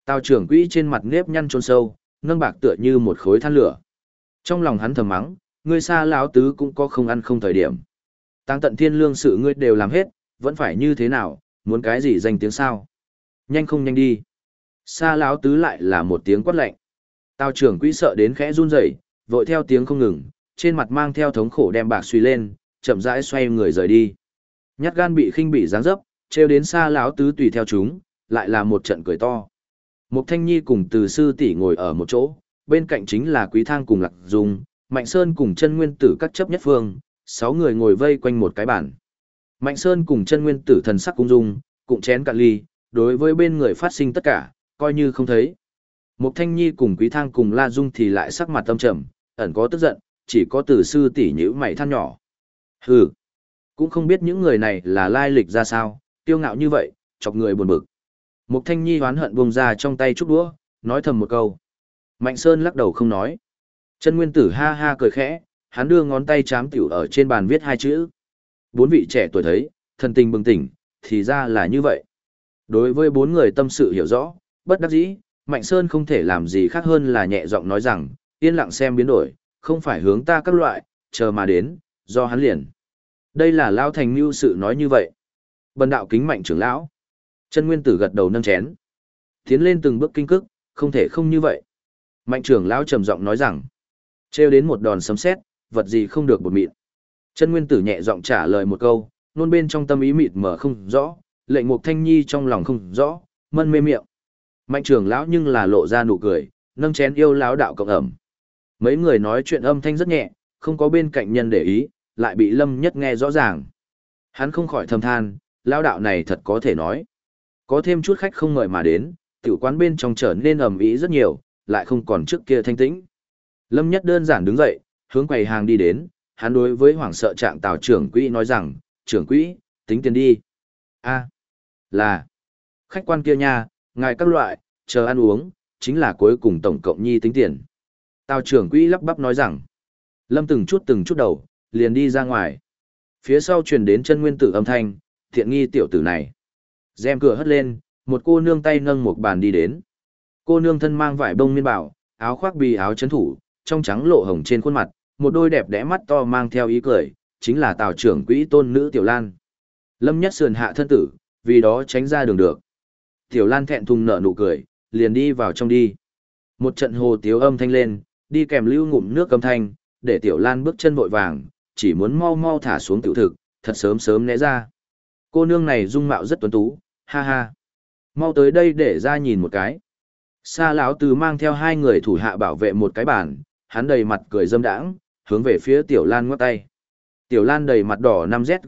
Tào trưởng quỹ trên mặt nếp nhăn chôn sâu, nâng bạc tựa như một khối than lửa. Trong lòng hắn thầm mắng, ngươi Sa lão tứ cũng có không ăn không thời điểm. Táng tận thiên lương sự ngươi đều làm hết, vẫn phải như thế nào, muốn cái gì danh tiếng sao? Nhanh không nhanh đi. Sa lão tứ lại là một tiếng quát lạnh. Tào trưởng quỹ sợ đến khẽ run rẩy, vội theo tiếng không ngừng, trên mặt mang theo thống khổ đem bạc suy lên, chậm rãi xoay người rời đi. Nhát gan bị khinh bỉ giáng dấp, trêu đến Sa lão tứ tùy theo chúng, lại là một trận cười to. Mục Thanh Nhi cùng Từ sư tỷ ngồi ở một chỗ, bên cạnh chính là Quý Thang cùng Lạc Dung, Mạnh Sơn cùng Chân Nguyên Tử các chấp nhất phương, 6 người ngồi vây quanh một cái bàn. Mạnh Sơn cùng Chân Nguyên Tử thần sắc cung dung, cũng chén cạn ly, đối với bên người phát sinh tất cả, coi như không thấy. Mục Thanh Nhi cùng Quý Thang cùng La Dung thì lại sắc mặt tâm trầm, ẩn có tức giận, chỉ có Từ sư tỷ nhíu mày than nhỏ. Hừ, cũng không biết những người này là lai lịch ra sao, kiêu ngạo như vậy, chọc người buồn bực. Mục Thanh Nhi hoán hận buông ra trong tay trúc đũa, nói thầm một câu. Mạnh Sơn lắc đầu không nói. Chân Nguyên Tử ha ha cười khẽ, hắn đưa ngón tay chám tiểu ở trên bàn viết 2 chữ. 4 vị trẻ tuổi thấy, thần tình bừng tỉnh, thì ra là như vậy. Đối với 4 người tâm sự hiểu rõ, bất đắc dĩ, Mạnh Sơn không thể làm gì khác hơn là nhẹ giọng nói rằng, yên lặng xem biến đổi, không phải hướng ta các loại, chờ mà đến, do hắn liền. Đây là Lão Thành Mưu sự nói như vậy. Bần đạo kính Mạnh trưởng lão. Chân Nguyên Tử gật đầu nâng chén. Tiến lên từng bước kinh cức, không thể không như vậy. Mạnh trưởng lão trầm giọng nói rằng, trêu đến một đòn sấm sét, vật gì không được bột mịn. Chân Nguyên Tử nhẹ giọng trả lời một câu, nôn bên trong tâm ý mịt mờ không rõ, lệnh Mục Thanh Nhi trong lòng không rõ, mân mê miệng. Mạnh trưởng lão nhưng là lộ ra nụ cười, nâng chén yêu lão đạo cộng ẩm. Mấy người nói chuyện âm thanh rất nhẹ, không có bên cạnh nhân để ý, lại bị Lâm Nhất nghe rõ ràng. Hắn không khỏi thầm than, lão đạo này thật có thể nói. Có thêm chút khách không mời mà đến, tiểu quán bên trong trở nên ầm ĩ rất nhiều, lại không còn trước kia thanh tĩnh. Lâm Nhất đơn giản đứng dậy, hướng quầy hàng đi đến, hắn đối với hoảng sợ trạng Tào trưởng quỹ nói rằng, trưởng quỹ, tính tiền đi. A, là, khách quan kia nha, ngài các loại, chờ ăn uống, chính là cuối cùng tổng cộng nhi tính tiền. Tào trưởng quỹ lắp bắp nói rằng, Lâm từng chút đầu, liền đi ra ngoài. Phía sau truyền đến Chân Nguyên Tử âm thanh, thiện nghi tiểu tử này. Rèm cửa hất lên, một cô nương tay nâng một bàn đi đến. Cô nương thân mang vải bông miên bảo, áo khoác bì áo chấn thủ, trong trắng lộ hồng trên khuôn mặt, một đôi đẹp đẽ mắt to mang theo ý cười, chính là Tào trưởng quỹ tôn nữ Tiểu Lan. Lâm Nhất sườn hạ thân tử, vì đó tránh ra đường được. Tiểu Lan thẹn thùng nở nụ cười, liền đi vào trong đi. Một trận hồ tiếu âm thanh lên, đi kèm lưu ngụm nước âm thanh, để Tiểu Lan bước chân vội vàng, chỉ muốn mau mau thả xuống tiểu thực, thật sớm sớm né ra. Cô nương này dung mạo rất tuấn tú, ha ha. Mau tới đây để ra nhìn một cái. Sa lão tứ mang theo 2 người thủ hạ bảo vệ một cái bàn, hắn đầy mặt cười dâm đãng, hướng về phía Tiểu Lan ngoắc tay. Tiểu Lan đầy mặt đỏ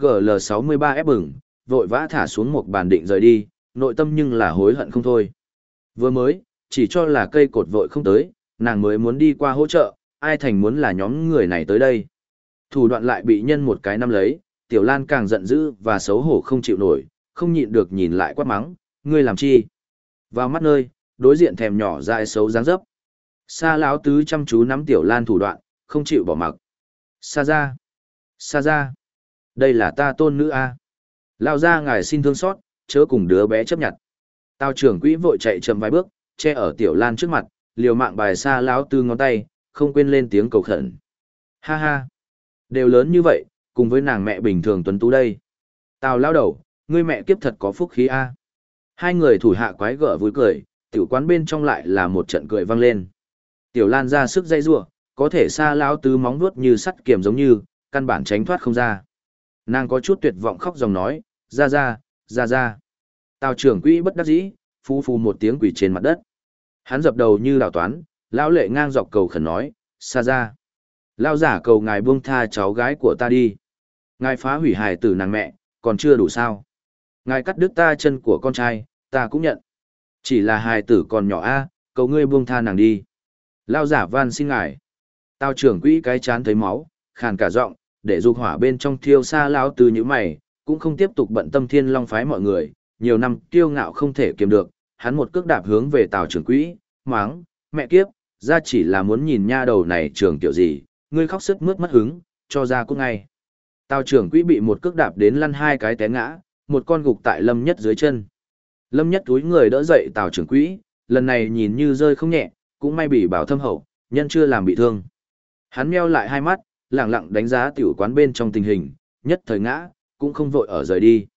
5ZGL63F bừng, vội vã thả xuống một bàn định rời đi, nội tâm nhưng là hối hận không thôi. Vừa mới, chỉ cho là cây cột vội không tới, nàng mới muốn đi qua hỗ trợ, ai thành muốn là nhóm người này tới đây. Thủ đoạn lại bị nhân một cái nắm lấy, Tiểu Lan càng giận dữ và xấu hổ không chịu nổi, không nhịn được nhìn lại quát mắng, ngươi làm chi? Vào mắt nơi, đối diện thèm nhỏ dại xấu dáng dấp. Sa lão tứ chăm chú nắm Tiểu Lan thủ đoạn, không chịu bỏ mặc. Sa ra! Sa ra! Đây là ta tôn nữ a. Lao ra ngài xin thương xót, chớ cùng đứa bé chấp nhận. Tào trưởng quỹ vội chạy chậm vài bước, che ở Tiểu Lan trước mặt, liều mạng bài Sa lão tứ ngón tay, không quên lên tiếng cầu khẩn. Ha ha! Đều lớn như vậy, cùng với nàng mẹ bình thường tuấn tú đây. Tào lao đầu, ngươi mẹ kiếp thật có phúc khí a. 2 người thủ hạ quái gở vui cười, tiểu quán bên trong lại là một trận cười vang lên. Tiểu Lan ra sức dây rủa, có thể Sa lão tứ móng vuốt như sắt kiềm giống như, căn bản tránh thoát không ra. Nàng có chút tuyệt vọng khóc dòng nói, ra. Tào trưởng quỹ bất đắc dĩ, phù phù một tiếng quỳ trên mặt đất. Hắn dập đầu như đào toán, lão lệ ngang dọc cầu khẩn nói, Sa ra. Lão giả cầu ngài buông tha cháu gái của ta đi. Ngài phá hủy hài tử nàng mẹ, còn chưa đủ sao. Ngài cắt đứt ta chân của con trai, ta cũng nhận. Chỉ là hài tử còn nhỏ a, cầu ngươi buông tha nàng đi. Lão giả van xin ngài. Tào trưởng quỹ cái chán thấy máu, khàn cả giọng, để dục hỏa bên trong thiêu Sa lão tứ như mày, cũng không tiếp tục bận tâm Thiên Long phái mọi người, nhiều năm kiêu ngạo không thể kiềm được, hắn một cước đạp hướng về Tào trưởng quỹ, mắng, mẹ kiếp, ra chỉ là muốn nhìn nha đầu này trường kiểu gì, ngươi khóc sướt mướt mất hứng, cho ra cút ngay. Tào trưởng quỹ bị một cước đạp đến lăn 2 cái té ngã, một con gục tại Lâm Nhất dưới chân. Lâm Nhất túi người đỡ dậy Tào trưởng quỹ, lần này nhìn như rơi không nhẹ, cũng may bị bảo thâm hậu, nhân chưa làm bị thương. Hắn meo lại hai mắt, lặng lặng đánh giá tiểu quán bên trong tình hình, nhất thời ngã, cũng không vội ở rời đi.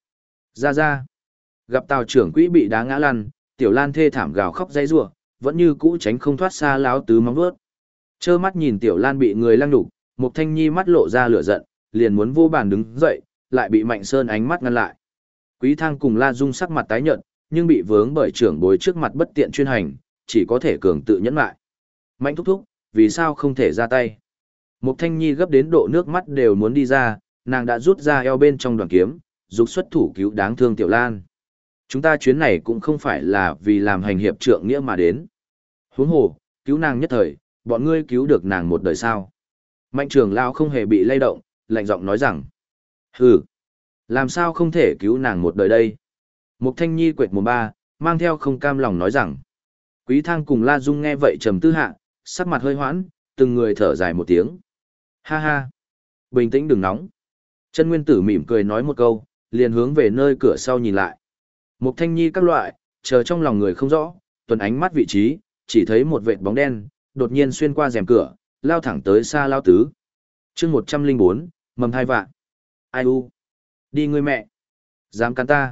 Ra. Gặp Tào trưởng quỹ bị đá ngã lăn, Tiểu Lan thê thảm gào khóc dãy rủa, vẫn như cũ tránh không thoát xa láo tứ móng vuốt. Trơ mắt nhìn Tiểu Lan bị người lăng đục, Mục Thanh Nhi mắt lộ ra lửa giận, liền muốn vô bàn đứng dậy, lại bị Mạnh Sơn ánh mắt ngăn lại. Quý Thang cùng La Dung sắc mặt tái nhợt, nhưng bị vướng bởi trưởng bối trước mặt bất tiện chuyên hành, chỉ có thể cường tự nhẫn lại. Mạnh thúc thúc, vì sao không thể ra tay? Mục Thanh Nhi gấp đến độ nước mắt đều muốn đi ra, nàng đã rút ra eo bên trong đoàn kiếm, dục xuất thủ cứu đáng thương Tiểu Lan. Chúng ta chuyến này cũng không phải là vì làm hành hiệp trượng nghĩa mà đến. Huống hồ, cứu nàng nhất thời, bọn ngươi cứu được nàng một đời sao? Mạnh trưởng lão không hề bị lay động, lạnh giọng nói rằng: hừ, làm sao không thể cứu nàng một đời đây? Mục Thanh Nhi quệt mồm ba, mang theo không cam lòng nói rằng. Quý Thang cùng La Dung nghe vậy trầm tư hạ, sắc mặt hơi hoãn, từng người thở dài một tiếng. Ha ha, bình tĩnh đừng nóng. Chân Nguyên Tử mỉm cười nói một câu, liền hướng về nơi cửa sau nhìn lại. Mục Thanh Nhi các loại, chờ trong lòng người không rõ, tuần ánh mắt vị trí, chỉ thấy một vệt bóng đen, đột nhiên xuyên qua rèm cửa, lao thẳng tới xa lao tứ. chương 104, mầm hai vạn. Ai u? Đi ngươi mẹ! Dám cắn ta!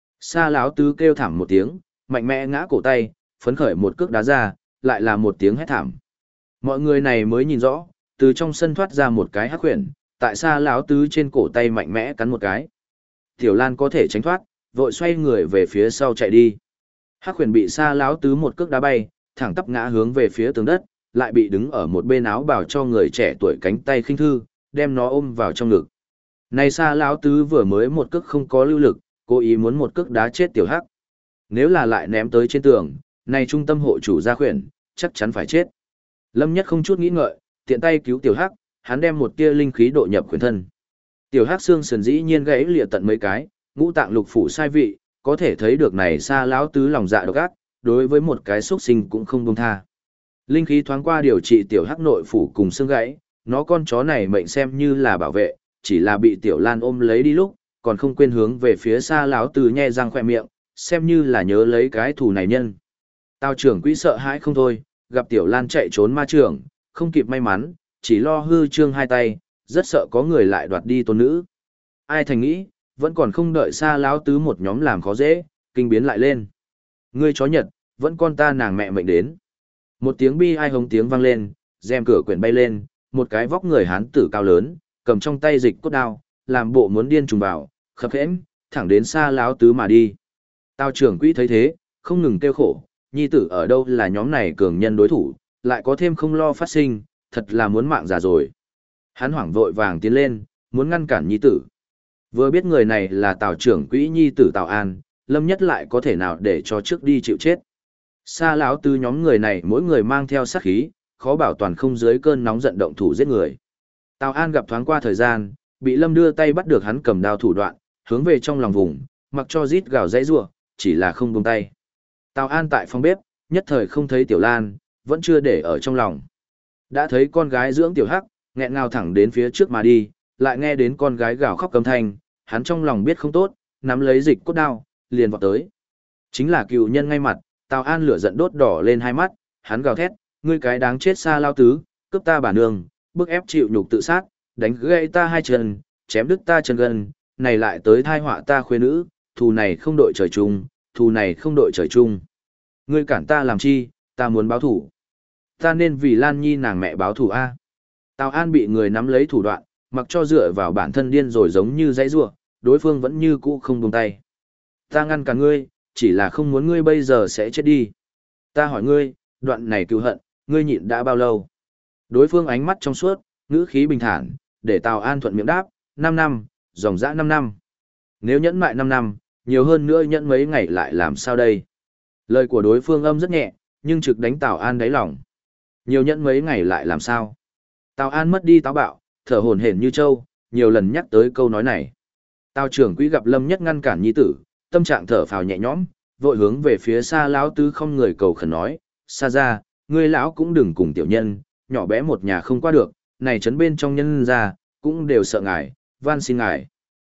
Xa lão tứ kêu thảm một tiếng, mạnh mẽ ngã cổ tay, phấn khởi một cước đá ra, lại là một tiếng hét thảm. Mọi người này mới nhìn rõ, từ trong sân thoát ra một cái hắc huyền, tại xa lão tứ trên cổ tay mạnh mẽ cắn một cái. Tiểu Lan có thể tránh thoát, vội xoay người về phía sau chạy đi. Hắc huyền bị xa lão tứ một cước đá bay, thẳng tắp ngã hướng về phía tường đất, lại bị đứng ở một bên áo bào cho người trẻ tuổi cánh tay khinh thư, đem nó ôm vào trong ngực. Này xa lão tứ vừa mới một cước không có lưu lực, cố ý muốn một cước đá chết tiểu hắc. Nếu là lại ném tới trên tường, này trung tâm hộ chủ gia khuyển, chắc chắn phải chết. Lâm Nhất không chút nghĩ ngợi, tiện tay cứu tiểu hắc, hắn đem một tia linh khí độ nhập khuyển thân. Tiểu hắc xương sườn dĩ nhiên gãy lìa tận mấy cái, ngũ tạng lục phủ sai vị, có thể thấy được này xa lão tứ lòng dạ độc ác, đối với một cái xuất sinh cũng không buông tha. Linh khí thoáng qua điều trị tiểu hắc nội phủ cùng xương gãy, nó con chó này mệnh xem như là bảo vệ, chỉ là bị tiểu Lan ôm lấy đi lúc, còn không quên hướng về phía xa lão tứ nhe răng khỏe miệng, xem như là nhớ lấy cái thù này nhân. Tào trưởng quỹ sợ hãi không thôi, gặp tiểu Lan chạy trốn ma trưởng, không kịp may mắn, chỉ lo hư trương hai tay, rất sợ có người lại đoạt đi tôn nữ. Ai thành nghĩ, vẫn còn không đợi xa lão tứ một nhóm làm khó dễ, kinh biến lại lên. Ngươi chó Nhật, vẫn con ta nàng mẹ mệnh đến. Một tiếng bi ai hống tiếng vang lên, rèm cửa quyển bay lên, một cái vóc người hán tử cao lớn, cầm trong tay dịch cốt đao, làm bộ muốn điên trùng vào, khập hễnh, thẳng đến xa lão tứ mà đi. Tào trưởng quỹ thấy thế, không ngừng kêu khổ, nhi tử ở đâu là nhóm này cường nhân đối thủ, lại có thêm không lo phát sinh, thật là muốn mạng già rồi. Hắn hoảng vội vàng tiến lên, muốn ngăn cản nhi tử. Vừa biết người này là Tào trưởng quỹ nhi tử Tào An, Lâm Nhất lại có thể nào để cho trước đi chịu chết. Xa lão tứ nhóm người này mỗi người mang theo sát khí, khó bảo toàn không dưới cơn nóng giận động thủ giết người. Tào An gặp thoáng qua thời gian, bị Lâm đưa tay bắt được hắn cầm đao thủ đoạn, hướng về trong lòng vùng, mặc cho rít gào dãy rủa, chỉ là không buông tay. Tào An tại phòng bếp, nhất thời không thấy Tiểu Lan, vẫn chưa để ở trong lòng. Đã thấy con gái dưỡng Tiểu Hắc, nghẹn ngào thẳng đến phía trước mà đi, lại nghe đến con gái gào khóc câm thanh, hắn trong lòng biết không tốt, nắm lấy dịch cốt đao, liền vọt tới. Chính là cựu nhân ngay mặt, Tào An lửa giận đốt đỏ lên hai mắt, hắn gào thét, ngươi cái đáng chết xa lao tứ, cướp ta bản nương, bức ép chịu nhục tự sát, đánh gãy ta hai chân, chém đứt ta chân gân, này lại tới thai họa ta khuê nữ, thù này không đội trời chung, thù này không đội trời chung. Ngươi cản ta làm chi, ta muốn báo thủ. Ta nên vì Lan Nhi nàng mẹ báo thủ a. Tào An bị người nắm lấy thủ đoạn, mặc cho dựa vào bản thân điên rồi giống như dãy rủa, đối phương vẫn như cũ không buông tay. Ta ngăn cả ngươi, chỉ là không muốn ngươi bây giờ sẽ chết đi. Ta hỏi ngươi, đoạn này cừu hận, ngươi nhịn đã bao lâu? Đối phương ánh mắt trong suốt, ngữ khí bình thản, để Tào An thuận miệng đáp, 5 năm, dòng dã 5 năm. Nếu nhẫn mại 5 năm, nhiều hơn nữa nhẫn mấy ngày lại làm sao đây? Lời của đối phương âm rất nhẹ, nhưng trực đánh Tào An đáy lòng. Nhiều nhẫn mấy ngày lại làm sao? Tào An mất đi táo bạo, thở hổn hển như trâu, nhiều lần nhắc tới câu nói này. Tào trưởng quỹ gặp Lâm Nhất ngăn cản nhi tử, tâm trạng thở phào nhẹ nhõm, vội hướng về phía xa lão tứ không người cầu khẩn nói, xa ra, ngươi lão cũng đừng cùng tiểu nhân, nhỏ bé một nhà không qua được, này trấn bên trong nhân ra, cũng đều sợ ngài, van xin ngài.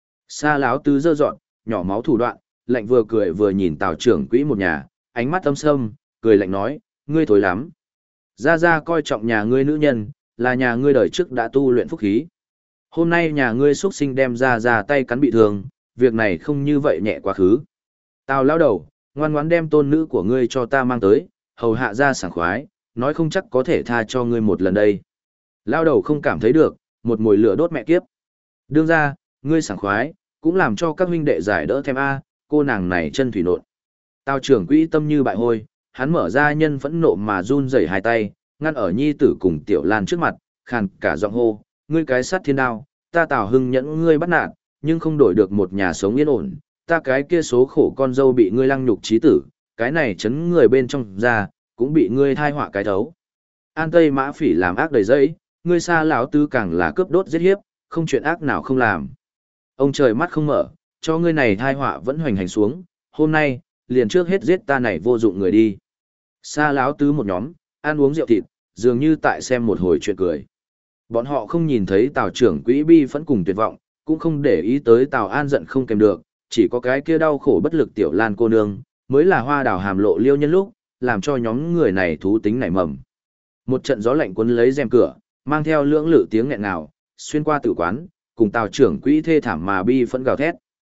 Xa lão tứ dơ dọn, nhỏ máu thủ đoạn, lạnh vừa cười vừa nhìn Tào trưởng quỹ một nhà, ánh mắt âm sâm, cười lạnh nói, ngươi thối lắm. Ra ra coi trọng nhà ngươi nữ nhân, là nhà ngươi đời trước đã tu luyện phúc khí. Hôm nay nhà ngươi xuất sinh đem ra tay cắn bị thương, việc này không như vậy nhẹ quá khứ. Tào lao đầu, ngoan ngoãn đem tôn nữ của ngươi cho ta mang tới, hầu hạ ra sảng khoái, nói không chắc có thể tha cho ngươi một lần đây. Lao đầu không cảm thấy được, một mồi lửa đốt mẹ kiếp. Đương ra, ngươi sảng khoái, cũng làm cho các huynh đệ giải đỡ thêm A, cô nàng này chân thủy nộn. Tào trưởng quỹ tâm như bại hôi, hắn mở ra nhân phẫn nộ mà run rẩy hai tay, ngăn ở nhi tử cùng tiểu lan trước mặt, khàn cả giọng hô, ngươi cái sát thiên đao, ta Tào Hưng nhẫn ngươi bắt nạt, nhưng không đổi được một nhà sống yên ổn, ta cái kia số khổ con dâu bị ngươi lăng nhục chí tử, cái này chấn người bên trong ra, cũng bị ngươi thai họa cái thấu. An Tây Mã Phỉ làm ác đầy dẫy, ngươi xa lão tứ càng là cướp đốt giết hiếp, không chuyện ác nào không làm. Ông trời mắt không mở, cho ngươi này thai họa vẫn hoành hành xuống, hôm nay, liền trước hết giết ta này vô dụng người đi. Xa lão tứ một nhóm, ăn uống rượu thịt, dường như tại xem một hồi chuyện cười. Bọn họ không nhìn thấy Tào trưởng quỹ bi phẫn cùng tuyệt vọng, cũng không để ý tới Tào An giận không kèm được, chỉ có cái kia đau khổ bất lực tiểu Lan cô nương, mới là hoa đào hàm lộ liêu nhân lúc, làm cho nhóm người này thú tính nảy mầm. Một trận gió lạnh cuốn lấy rèm cửa, mang theo lưỡng lự tiếng nghẹn ngào, xuyên qua tử quán, cùng Tào trưởng quỹ thê thảm mà bi phẫn gào thét.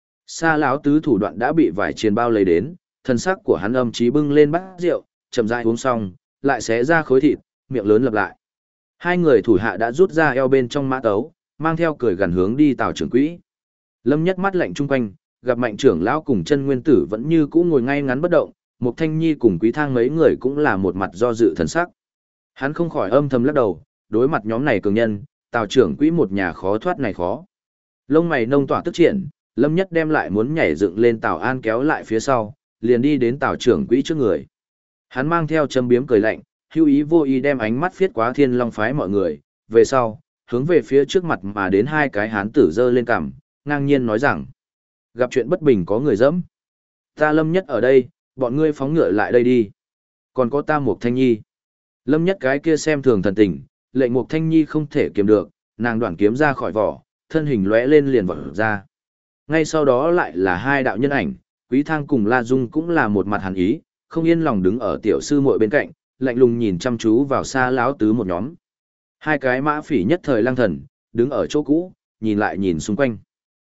Sa lão tứ thủ đoạn đã bị vải triền bao lấy đến, thân sắc của hắn âm trí bưng lên bát rượu, chậm rãi uống xong, lại xé ra khối thịt, miệng lớn lặp lại. Hai người thủ hạ đã rút ra eo bên trong mã tấu, mang theo cười gần hướng đi Tào trưởng quỹ. Lâm Nhất mắt lạnh chung quanh, gặp Mạnh trưởng lão cùng Chân Nguyên Tử vẫn như cũ ngồi ngay ngắn bất động, Mục Thanh Nhi cùng Quý Thang mấy người cũng là một mặt do dự thần sắc. Hắn không khỏi âm thầm lắc đầu, đối mặt nhóm này cường nhân, Tào trưởng quỹ một nhà khó thoát này khó. Lông mày nông tỏa tức triển, Lâm Nhất đem lại muốn nhảy dựng lên Tào An kéo lại phía sau, liền đi đến Tào trưởng quỹ trước người. Hắn mang theo châm biếm cười lạnh, hữu ý vô ý đem ánh mắt phiết quá Thiên Long phái mọi người, về sau, hướng về phía trước mặt mà đến hai cái hán tử giơ lên cằm, ngang nhiên nói rằng: gặp chuyện bất bình có người dẫm. Ta Lâm Nhất ở đây, bọn ngươi phóng ngựa lại đây đi. Còn có ta Mục Thanh Nhi. Lâm Nhất cái kia xem thường thần tình, lệnh Mục Thanh Nhi không thể kiềm được, nàng đoạn kiếm ra khỏi vỏ, thân hình lóe lên liền vọt ra. Ngay sau đó lại là hai đạo nhân ảnh, Quý Thang cùng La Dung cũng là một mặt hàn ý, không yên lòng đứng ở tiểu sư muội bên cạnh, lạnh lùng nhìn chăm chú vào Sa lão tứ một nhóm. Hai cái Mã Phỉ nhất thời lang thần, đứng ở chỗ cũ, nhìn lại nhìn xung quanh.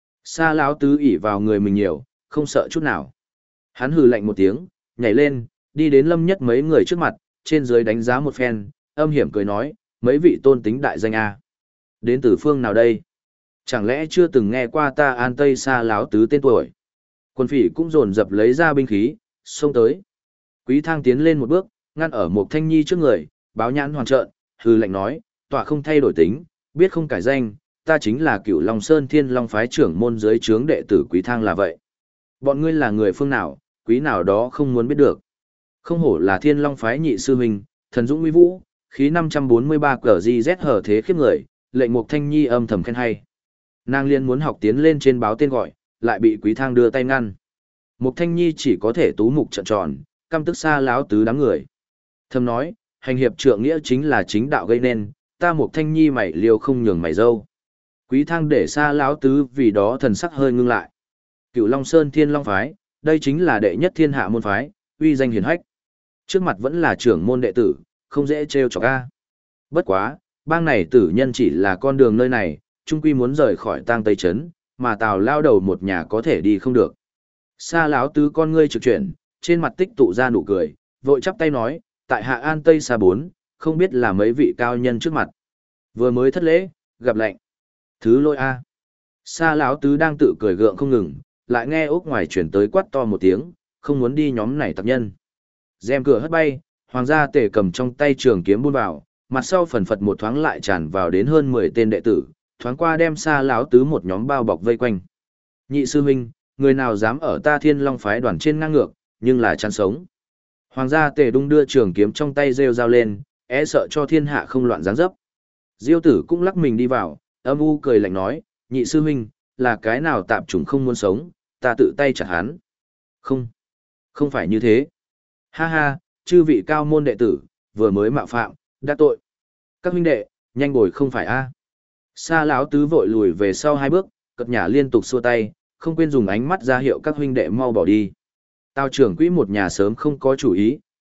Sa lão tứ ỷ vào người mình nhiều, không sợ chút nào. Hắn hừ lạnh một tiếng, nhảy lên, đi đến Lâm Nhất mấy người trước mặt, trên dưới đánh giá một phen, âm hiểm cười nói, mấy vị tôn tính đại danh a, đến từ phương nào đây? Chẳng lẽ chưa từng nghe qua ta An Tây Sa lão tứ tên tuổi? Quân Phỉ cũng dồn dập lấy ra binh khí, xông tới. Quý Thang tiến lên một bước, ngăn ở Mục Thanh Nhi trước người, báo nhãn hoàn trợn, hừ lạnh nói, tọa không thay đổi tính, biết không cải danh, ta chính là Cửu Long Sơn Thiên Long phái trưởng môn dưới trướng đệ tử Quý Thang là vậy. Bọn ngươi là người phương nào, quý nào đó không muốn biết được. Không hổ là Thiên Long phái nhị sư huynh, thần dũng uy vũ, khí 543 QGZ hở thế khiếp người, lệnh Mục Thanh Nhi âm thầm khen hay. Nàng liên muốn học tiến lên trên báo tên gọi, lại bị Quý Thang đưa tay ngăn. Mục Thanh Nhi chỉ có thể tú mục trợn tròn, căm tức Sa lão tứ đám người. Thầm nói, hành hiệp trượng nghĩa chính là chính đạo gây nên, ta Mục Thanh Nhi mày liều không nhường mày dâu. Quý Thang để Sa lão tứ vì đó thần sắc hơi ngưng lại. Cửu Long Sơn Thiên Long phái, đây chính là đệ nhất thiên hạ môn phái, uy danh hiển hách. Trước mặt vẫn là trưởng môn đệ tử, không dễ trêu chọc a. Bất quá, bang này tử nhân chỉ là con đường nơi này, trung quy muốn rời khỏi Tang Tây trấn, mà Tào lao đầu một nhà có thể đi không được. Sa lão tứ con ngươi trực chuyển, trên mặt tích tụ ra nụ cười, vội chắp tay nói, tại hạ An Tây Sa 4, không biết là mấy vị cao nhân trước mặt. Vừa mới thất lễ, gặp lệnh. Thứ lỗi a. Sa lão tứ đang tự cười gượng không ngừng, lại nghe ốc ngoài chuyển tới quát to một tiếng, không muốn đi nhóm này tập nhân. Rèm cửa hất bay, hoàng gia tể cầm trong tay trường kiếm buôn vào, mặt sau phần phật một thoáng lại tràn vào đến hơn 10 tên đệ tử, thoáng qua đem Sa lão tứ một nhóm bao bọc vây quanh. Nhị sư huynh, người nào dám ở ta Thiên Long phái đoàn trên ngang ngược, nhưng là chán sống. Hoàng gia tể đung đưa trường kiếm trong tay rêu rao lên, e sợ cho thiên hạ không loạn giáng dấp. Diêu tử cũng lắc mình đi vào, âm u cười lạnh nói, nhị sư huynh, là cái nào tạp chủng không muốn sống, ta tự tay chặt hắn. Không, không phải như thế. Ha ha, chư vị cao môn đệ tử, vừa mới mạo phạm, đã tội. Các huynh đệ, nhanh bồi không phải a. Sa lão tứ vội lùi về sau 2 bước, cật nhả liên tục xua tay, không quên dùng ánh mắt ra hiệu các huynh đệ mau bỏ đi. Tào trưởng quỹ một nhà sớm không có chủ ý,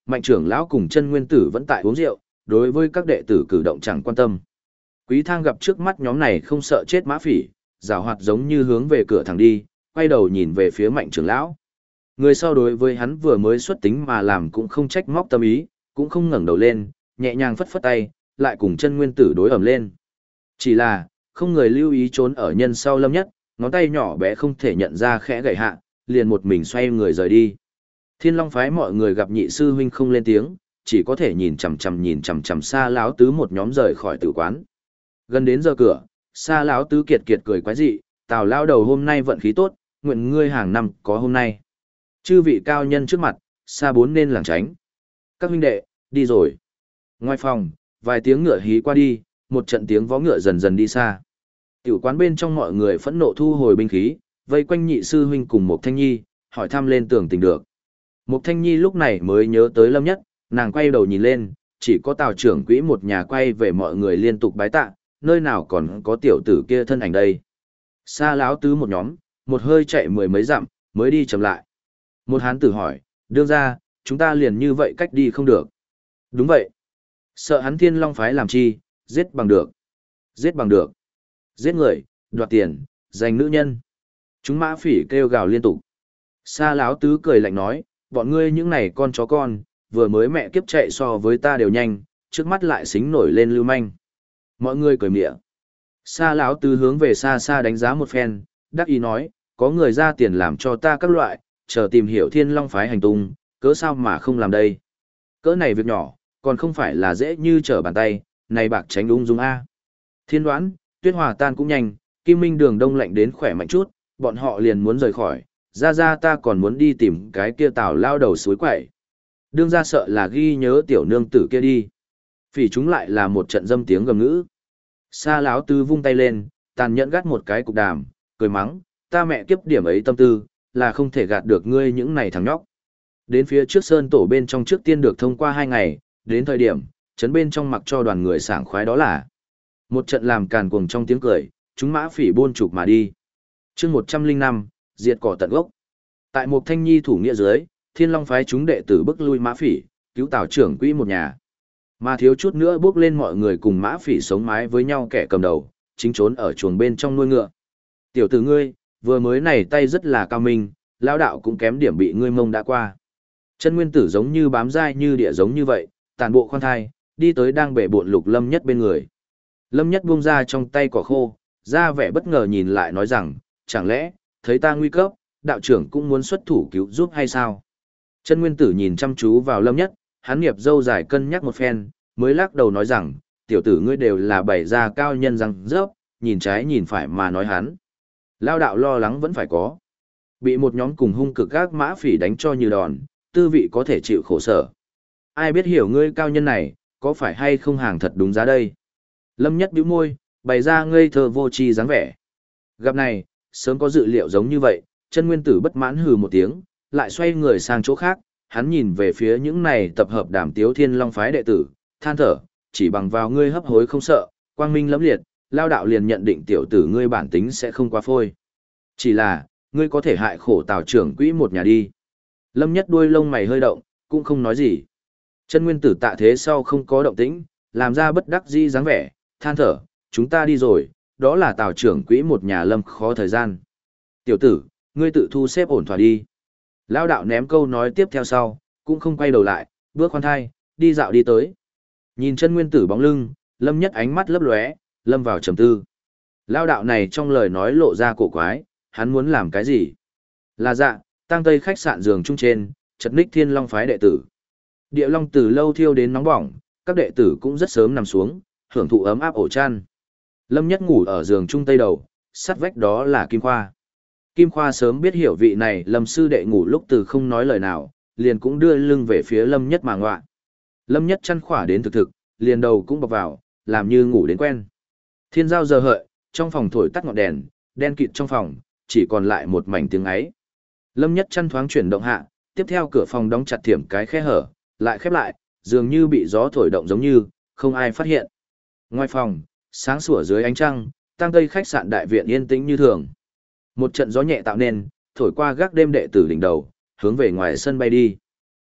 Mạnh trưởng lão cùng chân nguyên tử vẫn tại uống rượu, đối với các đệ tử cử động chẳng quan tâm. Quý Thang gặp trước mắt nhóm này không sợ chết mã phỉ, giảo hoạt giống như hướng về cửa thẳng đi, quay đầu nhìn về phía Mạnh trưởng lão. Người sau đối với hắn vừa mới xuất tính mà làm cũng không trách móc tâm ý, cũng không ngẩng đầu lên, nhẹ nhàng phất phất tay, lại cùng chân nguyên tử đối ẩm lên. Chỉ là, không người lưu ý trốn ở nhân sau Lâm Nhất, ngón tay nhỏ bé không thể nhận ra khẽ gảy hạ, liền một mình xoay người rời đi. Thiên Long phái mọi người gặp nhị sư huynh không lên tiếng, chỉ có thể nhìn chằm chằm Sa lão tứ một nhóm rời khỏi tử quán. Gần đến giờ cửa, Sa lão tứ kiệt kiệt cười quái dị, Tào lao đầu hôm nay vận khí tốt, nguyện ngươi hàng năm có hôm nay. Chư vị cao nhân trước mặt, Sa bốn nên lảng tránh. Các huynh đệ, đi rồi. Ngoài phòng, vài tiếng ngựa hí qua đi, một trận tiếng vó ngựa dần dần đi xa. Tiểu quán bên trong mọi người phẫn nộ thu hồi binh khí, vây quanh nhị sư huynh cùng Mục Thanh Nhi, hỏi thăm lên tường tình được. Mục Thanh Nhi lúc này mới nhớ tới Lâm Nhất, nàng quay đầu nhìn lên, chỉ có Tào trưởng quỹ một nhà quay về mọi người liên tục bái tạ, nơi nào còn có tiểu tử kia thân ảnh đây. Sa lão tứ một nhóm, một hơi chạy mười mấy dặm, mới đi chậm lại. Một hán tử hỏi, đương ra, chúng ta liền như vậy cách đi không được. Đúng vậy. Sợ hắn Thiên Long phái làm chi, giết bằng được. Giết bằng được. Giết người, đoạt tiền, giành nữ nhân. Chúng mã phỉ kêu gào liên tục. Sa lão tứ cười lạnh nói, bọn ngươi những này con chó con, vừa mới mẹ kiếp chạy so với ta đều nhanh, trước mắt lại xính nổi lên lưu manh. Mọi người cười mỉa. Sa lão tứ hướng về xa xa đánh giá một phen, đắc ý nói, có người ra tiền làm cho ta các loại, chờ tìm hiểu Thiên Long phái hành tung, cớ sao mà không làm đây. Cỡ này việc nhỏ, còn không phải là dễ như trở bàn tay, này bạc tránh ung dung a. Thiên Đoán, Tuyết Hòa tan cũng nhanh, Kim Minh Đường đông lạnh đến khỏe mạnh chút, bọn họ liền muốn rời khỏi, ra ta còn muốn đi tìm cái kia Tào lao đầu suối quậy. Đương ra sợ là ghi nhớ tiểu nương tử kia đi. Phỉ chúng lại là một trận dâm tiếng gầm ngữ. Sa lão tứ vung tay lên, tàn nhẫn gắt một cái cục đàm, cười mắng, ta mẹ kiếp điểm ấy tâm tư, là không thể gạt được ngươi những này thằng nhóc. Đến phía trước sơn tổ bên trong trước tiên được thông qua 2 ngày, đến thời điểm, chấn bên trong mặc cho đoàn người sảng khoái đó là. Một trận làm càn cuồng trong tiếng cười, chúng mã phỉ buôn trục mà đi. chương 105, diệt cỏ tận gốc. Tại một thanh nhi thủ nghĩa dưới, Thiên Long phái chúng đệ tử bức lui mã phỉ, cứu Tào trưởng quỹ một nhà. Mà thiếu chút nữa bước lên mọi người cùng mã phỉ sống mái với nhau kẻ cầm đầu, chính trốn ở chuồng bên trong nuôi ngựa. Tiểu tử ngươi, vừa mới này tay rất là cao minh, lao đạo cũng kém điểm bị ngươi mông đã qua. Chân nguyên tử giống như bám dai như địa giống như vậy, tàn bộ khoan thai, đi tới đang bể bộn lục Lâm Nhất bên người. Lâm Nhất buông ra trong tay cỏ khô, ra vẻ bất ngờ nhìn lại nói rằng, chẳng lẽ, thấy ta nguy cấp, đạo trưởng cũng muốn xuất thủ cứu giúp hay sao? Chân nguyên tử nhìn chăm chú vào Lâm Nhất, hắn nghiệp dâu dài cân nhắc một phen, mới lắc đầu nói rằng, tiểu tử ngươi đều là bày ra cao nhân răng rớp, nhìn trái nhìn phải mà nói hắn. Lao đạo lo lắng vẫn phải có. Bị một nhóm cùng hung cực các mã phỉ đánh cho như đòn, tư vị có thể chịu khổ sở. Ai biết hiểu ngươi cao nhân này, có phải hay không hàng thật đúng giá đây? Lâm Nhất bĩu môi, bày ra ngây thơ vô tri dáng vẻ. Gặp này, sớm có dự liệu giống như vậy, chân nguyên tử bất mãn hừ một tiếng, lại xoay người sang chỗ khác, hắn nhìn về phía những này tập hợp Đàm Tiếu Thiên Long phái đệ tử, than thở, chỉ bằng vào ngươi hấp hối không sợ, quang minh lẫm liệt, lao đạo liền nhận định tiểu tử ngươi bản tính sẽ không quá phôi. Chỉ là, ngươi có thể hại khổ Tào trưởng quỹ một nhà đi. Lâm Nhất đuôi lông mày hơi động, cũng không nói gì. Chân nguyên tử tạ thế sau không có động tĩnh, làm ra bất đắc dĩ dáng vẻ, than thở, chúng ta đi rồi, đó là Tào trưởng quỹ một nhà lâm khó thời gian. Tiểu tử, ngươi tự thu xếp ổn thỏa đi. Lao đạo ném câu nói tiếp theo sau, cũng không quay đầu lại, bước khoan thai, đi dạo đi tới. Nhìn chân nguyên tử bóng lưng, Lâm Nhất ánh mắt lấp lóe, lâm vào trầm tư. Lao đạo này trong lời nói lộ ra cổ quái, hắn muốn làm cái gì? Là dạ, tang tây khách sạn giường chung trên, chật ních Thiên Long phái đệ tử. Địa long từ lâu thiêu đến nóng bỏng, các đệ tử cũng rất sớm nằm xuống, hưởng thụ ấm áp ổ chăn. Lâm Nhất ngủ ở giường chung tây đầu, sát vách đó là Kim Khoa. Kim Khoa sớm biết hiểu vị này Lâm sư đệ ngủ lúc từ không nói lời nào, liền cũng đưa lưng về phía Lâm Nhất mà ngoạ. Lâm Nhất chăn khỏa đến thực, liền đầu cũng bọc vào, làm như ngủ đến quen. Thiên giao giờ hợi, trong phòng thổi tắt ngọn đèn, đen kịt trong phòng, chỉ còn lại một mảnh tiếng ấy. Lâm Nhất chăn thoáng chuyển động hạ, tiếp theo cửa phòng đóng chặt thiểm cái khe hở, lại khép lại, dường như bị gió thổi động giống như, không ai phát hiện. Ngoài phòng, sáng sủa dưới ánh trăng, tang tây khách sạn đại viện yên tĩnh như thường. Một trận gió nhẹ tạo nên, thổi qua gác đêm đệ tử đỉnh đầu, hướng về ngoài sân bay đi.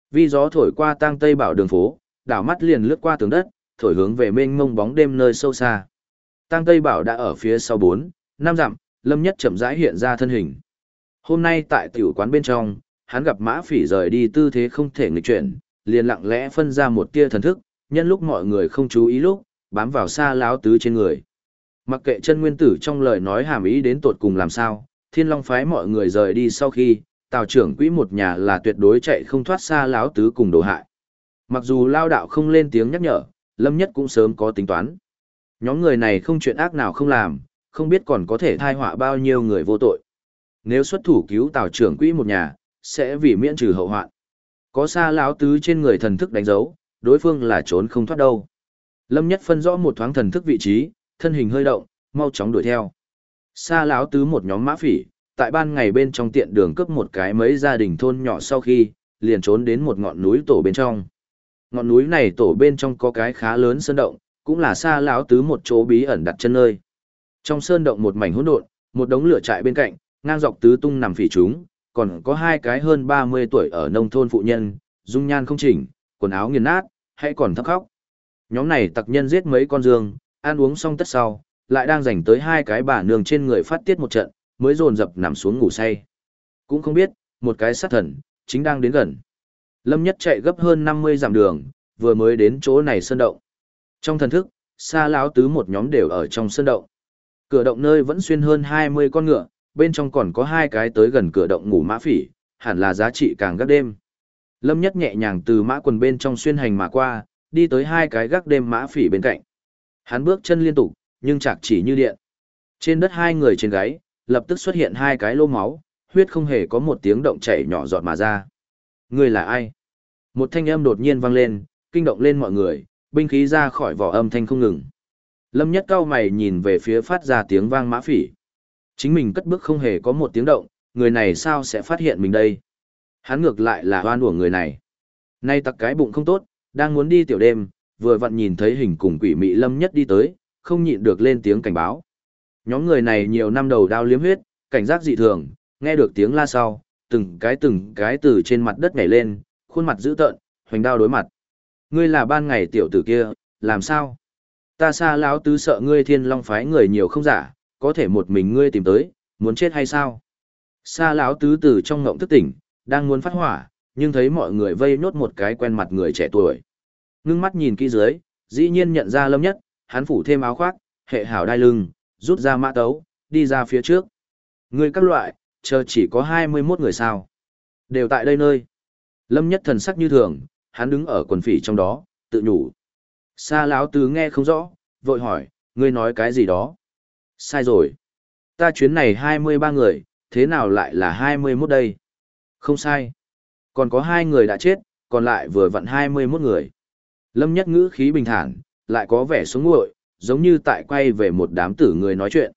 Vi gió thổi qua tang tây bảo đường phố, đảo mắt liền lướt qua tường đất, thổi hướng về mênh mông bóng đêm nơi sâu xa. Tang tây bảo đã ở phía sau 4, 5 dặm, Lâm Nhất chậm rãi hiện ra thân hình. Hôm nay tại tiểu quán bên trong, hắn gặp Mã Phỉ rời đi tư thế không thể nghịch chuyển, liền lặng lẽ phân ra một tia thần thức, nhân lúc mọi người không chú ý lúc, bám vào Sa Lão Tứ trên người. Mặc kệ chân nguyên tử trong lời nói hàm ý đến tột cùng làm sao, Thiên Long phái mọi người rời đi sau khi, Tào trưởng quỹ một nhà là tuyệt đối chạy không thoát Sa Lão Tứ cùng đồ hại. Mặc dù lao đạo không lên tiếng nhắc nhở, Lâm Nhất cũng sớm có tính toán. Nhóm người này không chuyện ác nào không làm, không biết còn có thể thai họa bao nhiêu người vô tội. Nếu xuất thủ cứu Tào trưởng quỹ một nhà, sẽ vì miễn trừ hậu hoạn. Có Sa Lão Tứ trên người thần thức đánh dấu, đối phương là trốn không thoát đâu. Lâm Nhất phân rõ một thoáng thần thức vị trí, thân hình hơi động, mau chóng đuổi theo. Sa Lão Tứ một nhóm Mã Phỉ, tại ban ngày bên trong tiện đường cướp một cái mấy gia đình thôn nhỏ sau khi, liền trốn đến một ngọn núi tổ bên trong. Ngọn núi này tổ bên trong có cái khá lớn sơn động, cũng là Sa Lão Tứ một chỗ bí ẩn đặt chân nơi. Trong sơn động một mảnh hỗn độn, một đống lửa trại bên cạnh, ngang dọc tứ tung nằm phỉ chúng, còn có hai cái hơn 30 tuổi ở nông thôn phụ nhân, dung nhan không chỉnh, quần áo nghiền nát, hay còn thấp khóc. Nhóm này tặc nhân giết mấy con dương, ăn uống xong tất sau, lại đang dành tới hai cái bà nương trên người phát tiết một trận, mới dồn dập nằm xuống ngủ say. Cũng không biết, một cái sát thần, chính đang đến gần. Lâm Nhất chạy gấp hơn 50 dặm đường, vừa mới đến chỗ này sơn động. Trong thần thức, Sa Lão Tứ một nhóm đều ở trong sơn động. Cửa động nơi vẫn xuyên hơn 20 con ngựa, bên trong còn có hai cái tới gần cửa động ngủ Mã Phỉ, hẳn là giá trị càng gác đêm. Lâm Nhất nhẹ nhàng từ mã quần bên trong xuyên hành mà qua, đi tới hai cái gác đêm Mã Phỉ bên cạnh. Hắn bước chân liên tục, nhưng chạc chỉ như điện. Trên đất hai người trên gáy, lập tức xuất hiện hai cái lô máu, huyết không hề có một tiếng động chảy nhỏ giọt mà ra. Người là ai? Một thanh âm đột nhiên vang lên, kinh động lên mọi người, binh khí ra khỏi vỏ âm thanh không ngừng. Lâm Nhất cau mày nhìn về phía phát ra tiếng vang Mã Phỉ. Chính mình cất bước không hề có một tiếng động, người này sao sẽ phát hiện mình đây? Hắn ngược lại là oan uổng người này. Nay tặc cái bụng không tốt, đang muốn đi tiểu đêm, vừa vặn nhìn thấy hình cùng quỷ mị Lâm Nhất đi tới, không nhịn được lên tiếng cảnh báo. Nhóm người này nhiều năm đầu đao liếm huyết, cảnh giác dị thường, nghe được tiếng la sau, từng cái từ trên mặt đất nhảy lên, khuôn mặt dữ tợn, hoành đao đối mặt. Ngươi là ban ngày tiểu tử kia, làm sao? Ta Sa Lão Tứ sợ ngươi Thiên Long phái người nhiều không giả, có thể một mình ngươi tìm tới, muốn chết hay sao? Sa Lão Tứ từ trong ngộng thức tỉnh, đang muốn phát hỏa, nhưng thấy mọi người vây nốt một cái quen mặt người trẻ tuổi. Ngưng mắt nhìn kỹ dưới, dĩ nhiên nhận ra Lâm Nhất, hắn phủ thêm áo khoác, hệ hảo đai lưng, rút ra mã tấu, đi ra phía trước. Ngươi các loại, chờ chỉ có 21 người sao? Đều tại đây nơi. Lâm Nhất thần sắc như thường, hắn đứng ở quần phỉ trong đó, tự nhủ. Sa Lão Tứ nghe không rõ, vội hỏi, ngươi nói cái gì đó? Sai rồi. Ta chuyến này 23 người, thế nào lại là 21 đây? Không sai. Còn có 2 người đã chết, còn lại vừa vặn 21 người. Lâm Nhất ngữ khí bình thản, lại có vẻ sống nguội, giống như tại quay về một đám tử người nói chuyện.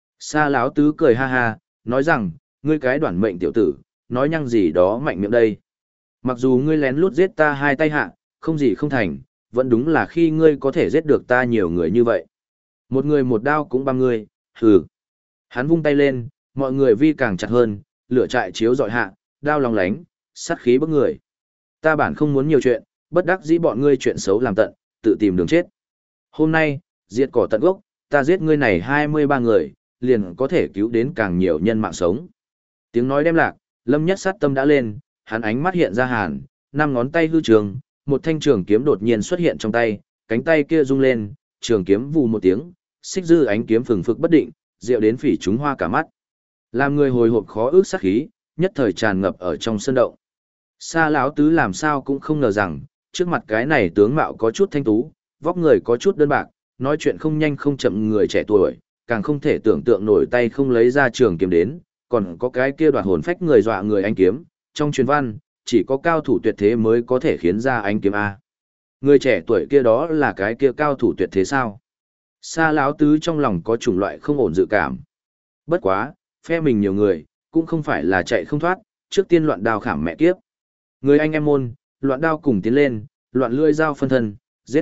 Sa Lão Tứ cười ha ha, nói rằng, ngươi cái đoản mệnh tiểu tử, nói nhăng gì đó mạnh miệng đây. Mặc dù ngươi lén lút giết ta 2 tay hạ, không gì không thành, vẫn đúng là khi ngươi có thể giết được ta nhiều người như vậy. Một người một đao cũng băm ngươi, hừ. Hắn vung tay lên, mọi người vi càng chặt hơn, lửa trại chiếu dọi hạ, đao long lánh, sát khí bức người. Ta bản không muốn nhiều chuyện, bất đắc dĩ bọn ngươi chuyện xấu làm tận, tự tìm đường chết. Hôm nay, diệt cỏ tận gốc, ta giết ngươi này 23 người, liền có thể cứu đến càng nhiều nhân mạng sống. Tiếng nói đem lạc, Lâm Nhất sát tâm đã lên, hắn ánh mắt hiện ra hàn, 5 ngón tay hư trường, một thanh trường kiếm đột nhiên xuất hiện trong tay, cánh tay kia rung lên, trường kiếm vù một tiếng, xích dư ánh kiếm phừng phực bất định, diệu đến phỉ chúng hoa cả mắt. Làm người hồi hộp khó ước sát khí, nhất thời tràn ngập ở trong sân động. Sa Lão Tứ làm sao cũng không ngờ rằng, trước mặt cái này tướng mạo có chút thanh tú, vóc người có chút đơn bạc, nói chuyện không nhanh không chậm người trẻ tuổi, càng không thể tưởng tượng nổi tay không lấy ra trường kiếm đến, còn có cái kia đoạt hồn phách người dọa người anh kiếm, trong truyền văn, chỉ có cao thủ tuyệt thế mới có thể khiến ra anh kiếm A. Người trẻ tuổi kia đó là cái kia cao thủ tuyệt thế sao? Sa Lão Tứ trong lòng có chủng loại không ổn dự cảm. Bất quá, phe mình nhiều người, cũng không phải là chạy không thoát, trước tiên loạn đao khảm mẹ kiếp. Người anh em môn, loạn đao cùng tiến lên, loạn lưỡi dao phân thân, giết.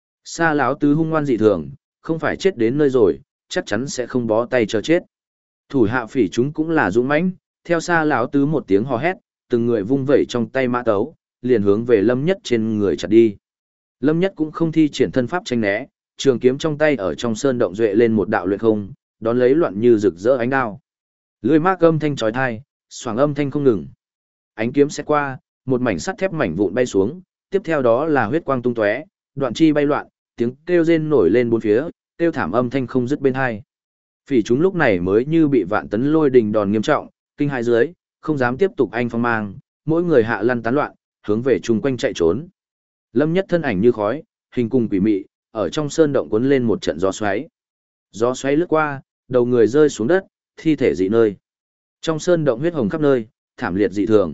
Sa Lão Tứ hung ngoan dị thường, không phải chết đến nơi rồi, chắc chắn sẽ không bó tay chờ chết. Thủ hạ phỉ chúng cũng là dũng mãnh, theo Sa Lão Tứ một tiếng hò hét, từng người vung vẩy trong tay mã tấu, liền hướng về Lâm Nhất trên người chặt đi. Lâm Nhất cũng không thi triển thân pháp tránh né, trường kiếm trong tay ở trong sơn động duệ lên một đạo luyện không, đón lấy loạn như rực rỡ ánh đao. Lưỡi mác âm thanh chói tai, xoảng âm thanh không ngừng. Ánh kiếm sẽ qua, một mảnh sắt thép mảnh vụn bay xuống, tiếp theo đó là huyết quang tung tóe, đoạn chi bay loạn, tiếng kêu rên nổi lên bốn phía, kêu thảm âm thanh không dứt bên hai. Phỉ chúng lúc này mới như bị vạn tấn lôi đình đòn nghiêm trọng, kinh hãi dưới, không dám tiếp tục anh phong mang, mỗi người hạ lăn tán loạn, hướng về chung quanh chạy trốn. Lâm Nhất thân ảnh như khói, hình cùng quỷ mị, ở trong sơn động cuốn lên một trận gió xoáy. Gió xoáy lướt qua, đầu người rơi xuống đất, thi thể dị nơi. Trong sơn động huyết hồng khắp nơi, thảm liệt dị thường.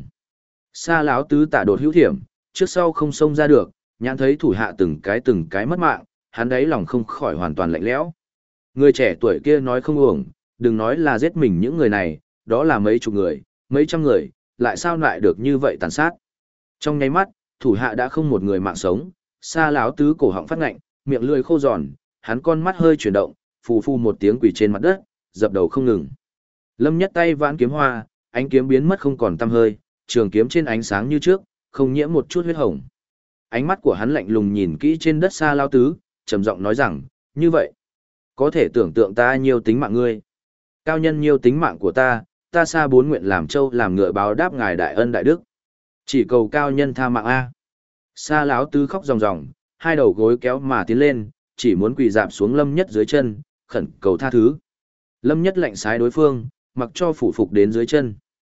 Sa lão tứ tả đột hữu thiểm, trước sau không xông ra được, nhãn thấy thủ hạ từng cái mất mạng, hắn đấy lòng không khỏi hoàn toàn lạnh lẽo. Người trẻ tuổi kia nói không uổng, đừng nói là giết mình những người này, đó là mấy chục người, mấy trăm người, lại sao lại được như vậy tàn sát. Trong nháy mắt, thủ hạ đã không một người mạng sống, Sa lão tứ cổ họng phát ngạnh, miệng lưỡi khô giòn, hắn con mắt hơi chuyển động, phù phù một tiếng quỳ trên mặt đất, dập đầu không ngừng. Lâm Nhất tay vãn kiếm hoa, ánh kiếm biến mất không còn tăm hơi, trường kiếm trên ánh sáng như trước, không nhiễm một chút huyết hồng. Ánh mắt của hắn lạnh lùng nhìn kỹ trên đất Sa lão tứ, trầm giọng nói rằng, như vậy, có thể tưởng tượng ta nhiêu tính mạng ngươi. Cao nhân nhiêu tính mạng của ta Sa bốn nguyện làm trâu làm ngựa báo đáp ngài đại ân đại đức. Chỉ cầu cao nhân tha mạng a. Sa lão tứ khóc ròng ròng, hai đầu gối kéo mà tiến lên, chỉ muốn quỳ dạp xuống Lâm Nhất dưới chân, khẩn cầu tha thứ. Lâm Nhất lạnh sái đối phương, mặc cho phủ phục đến dưới chân.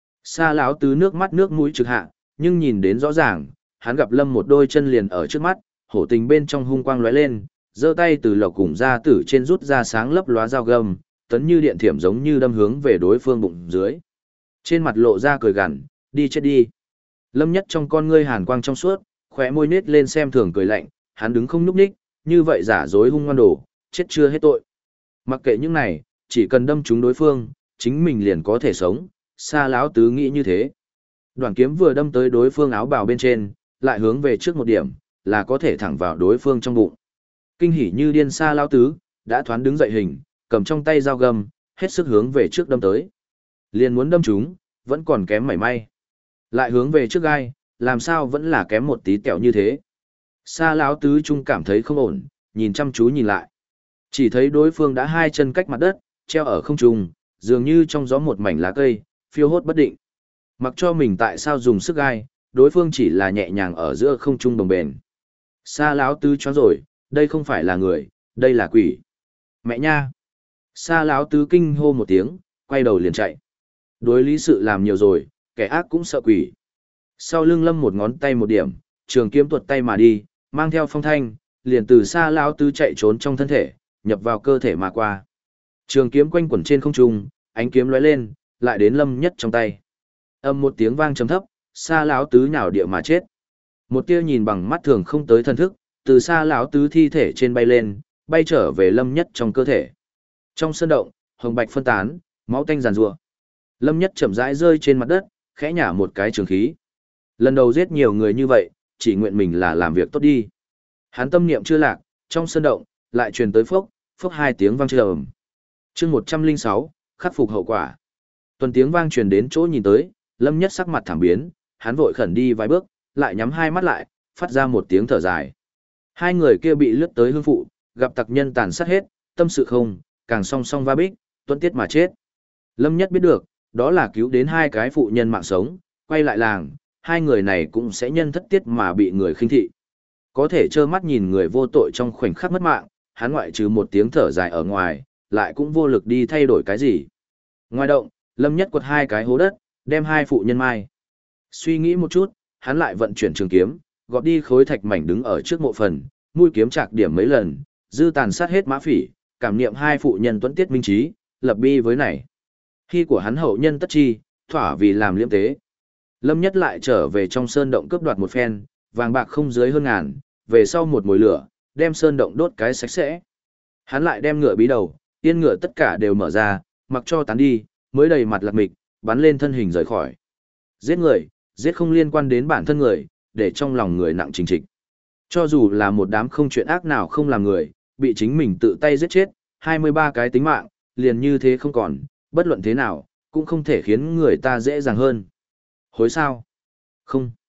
Sa lão tứ nước mắt nước mũi trực hạ, nhưng nhìn đến rõ ràng, hắn gặp Lâm một đôi chân liền ở trước mắt, hổ tình bên trong hung quang lóe lên, giơ tay từ lộc cùng ra tử trên rút ra sáng lấp lóa dao găm, tấn như điện thiểm giống như đâm hướng về đối phương bụng dưới. Trên mặt lộ ra cười gằn, đi chết đi. Lâm Nhất trong con ngươi hàn quang trong suốt, khóe môi nết lên xem thường cười lạnh, hắn đứng không nhúc nhích, như vậy giả dối hung ngoan đồ, chết chưa hết tội. Mặc kệ những này, chỉ cần đâm trúng đối phương, chính mình liền có thể sống, Sa lão tứ nghĩ như thế. Đoạn kiếm vừa đâm tới đối phương áo bào bên trên, lại hướng về trước một điểm, là có thể thẳng vào đối phương trong bụng. Kinh hỉ như điên Sa lão tứ, đã thoáng đứng dậy hình, cầm trong tay dao găm, hết sức hướng về trước đâm tới. Liền muốn đâm trúng, vẫn còn kém mảy may. Lại hướng về trước gai, làm sao vẫn là kém một tí tẹo như thế. Sa lão tứ trung cảm thấy không ổn, nhìn chăm chú nhìn lại. Chỉ thấy đối phương đã hai chân cách mặt đất, treo ở không trung, dường như trong gió một mảnh lá cây, phiêu hốt bất định. Mặc cho mình tại sao dùng sức gai, đối phương chỉ là nhẹ nhàng ở giữa không trung đồng bền. Sa lão tứ choáng rồi, đây không phải là người, đây là quỷ. Mẹ nha! Sa lão tứ kinh hô một tiếng, quay đầu liền chạy. Đối lý sự làm nhiều rồi, kẻ ác cũng sợ quỷ. Sau lưng Lâm một ngón tay một điểm, trường kiếm tuột tay mà đi, mang theo phong thanh, liền từ Sa lão tứ chạy trốn trong thân thể, nhập vào cơ thể mà qua. Trường kiếm quanh quẩn trên không trung, ánh kiếm lóe lên, lại đến Lâm Nhất trong tay. Âm một tiếng vang trầm thấp, Sa lão tứ nhào địa mà chết. Một tia nhìn bằng mắt thường không tới thân thức, từ Sa lão tứ thi thể trên bay lên, bay trở về Lâm Nhất trong cơ thể. Trong sơn động, hồng bạch phân tán, máu tanh giàn rủa. Lâm Nhất chậm rãi rơi trên mặt đất, khẽ nhả một cái trường khí. Lần đầu giết nhiều người như vậy, chỉ nguyện mình là làm việc tốt đi. Hắn tâm niệm chưa lạc, trong sơn động, lại truyền tới phốc, phốc hai tiếng vang trầm. Chương 106, khắc phục hậu quả. Tuần tiếng vang truyền đến chỗ nhìn tới, Lâm Nhất sắc mặt thảm biến, hắn vội khẩn đi vài bước, lại nhắm hai mắt lại, phát ra một tiếng thở dài. Hai người kia bị lướt tới hương phụ, gặp tặc nhân tàn sát hết, tâm sự không, càng song song va bích, tuân tiết mà chết. Lâm Nhất biết được, đó là cứu đến hai cái phụ nhân mạng sống, quay lại làng, hai người này cũng sẽ nhân thất tiết mà bị người khinh thị. Có thể trơ mắt nhìn người vô tội trong khoảnh khắc mất mạng, hắn ngoại trừ một tiếng thở dài ở ngoài, lại cũng vô lực đi thay đổi cái gì. Ngoài động, Lâm Nhất quật hai cái hố đất, đem hai phụ nhân mai. Suy nghĩ một chút, hắn lại vận chuyển trường kiếm, gọt đi khối thạch mảnh đứng ở trước mộ phần, mũi kiếm chạc điểm mấy lần, dư tàn sát hết mã phỉ, cảm niệm hai phụ nhân tuấn tiết minh trí, lập bi với này. Khi của hắn hậu nhân tất chi, thỏa vì làm liêm tế. Lâm Nhất lại trở về trong sơn động cướp đoạt một phen, vàng bạc không dưới hơn ngàn, về sau một mồi lửa, đem sơn động đốt cái sạch sẽ. Hắn lại đem ngựa bí đầu, yên ngựa tất cả đều mở ra, mặc cho tán đi, mới đầy mặt lạc mịch, bắn lên thân hình rời khỏi. Giết người, giết không liên quan đến bản thân người, để trong lòng người nặng trình trịch. Cho dù là một đám không chuyện ác nào không làm người, bị chính mình tự tay giết chết, 23 cái tính mạng, liền như thế không còn, bất luận thế nào, cũng không thể khiến người ta dễ dàng hơn. Hối sao? Không.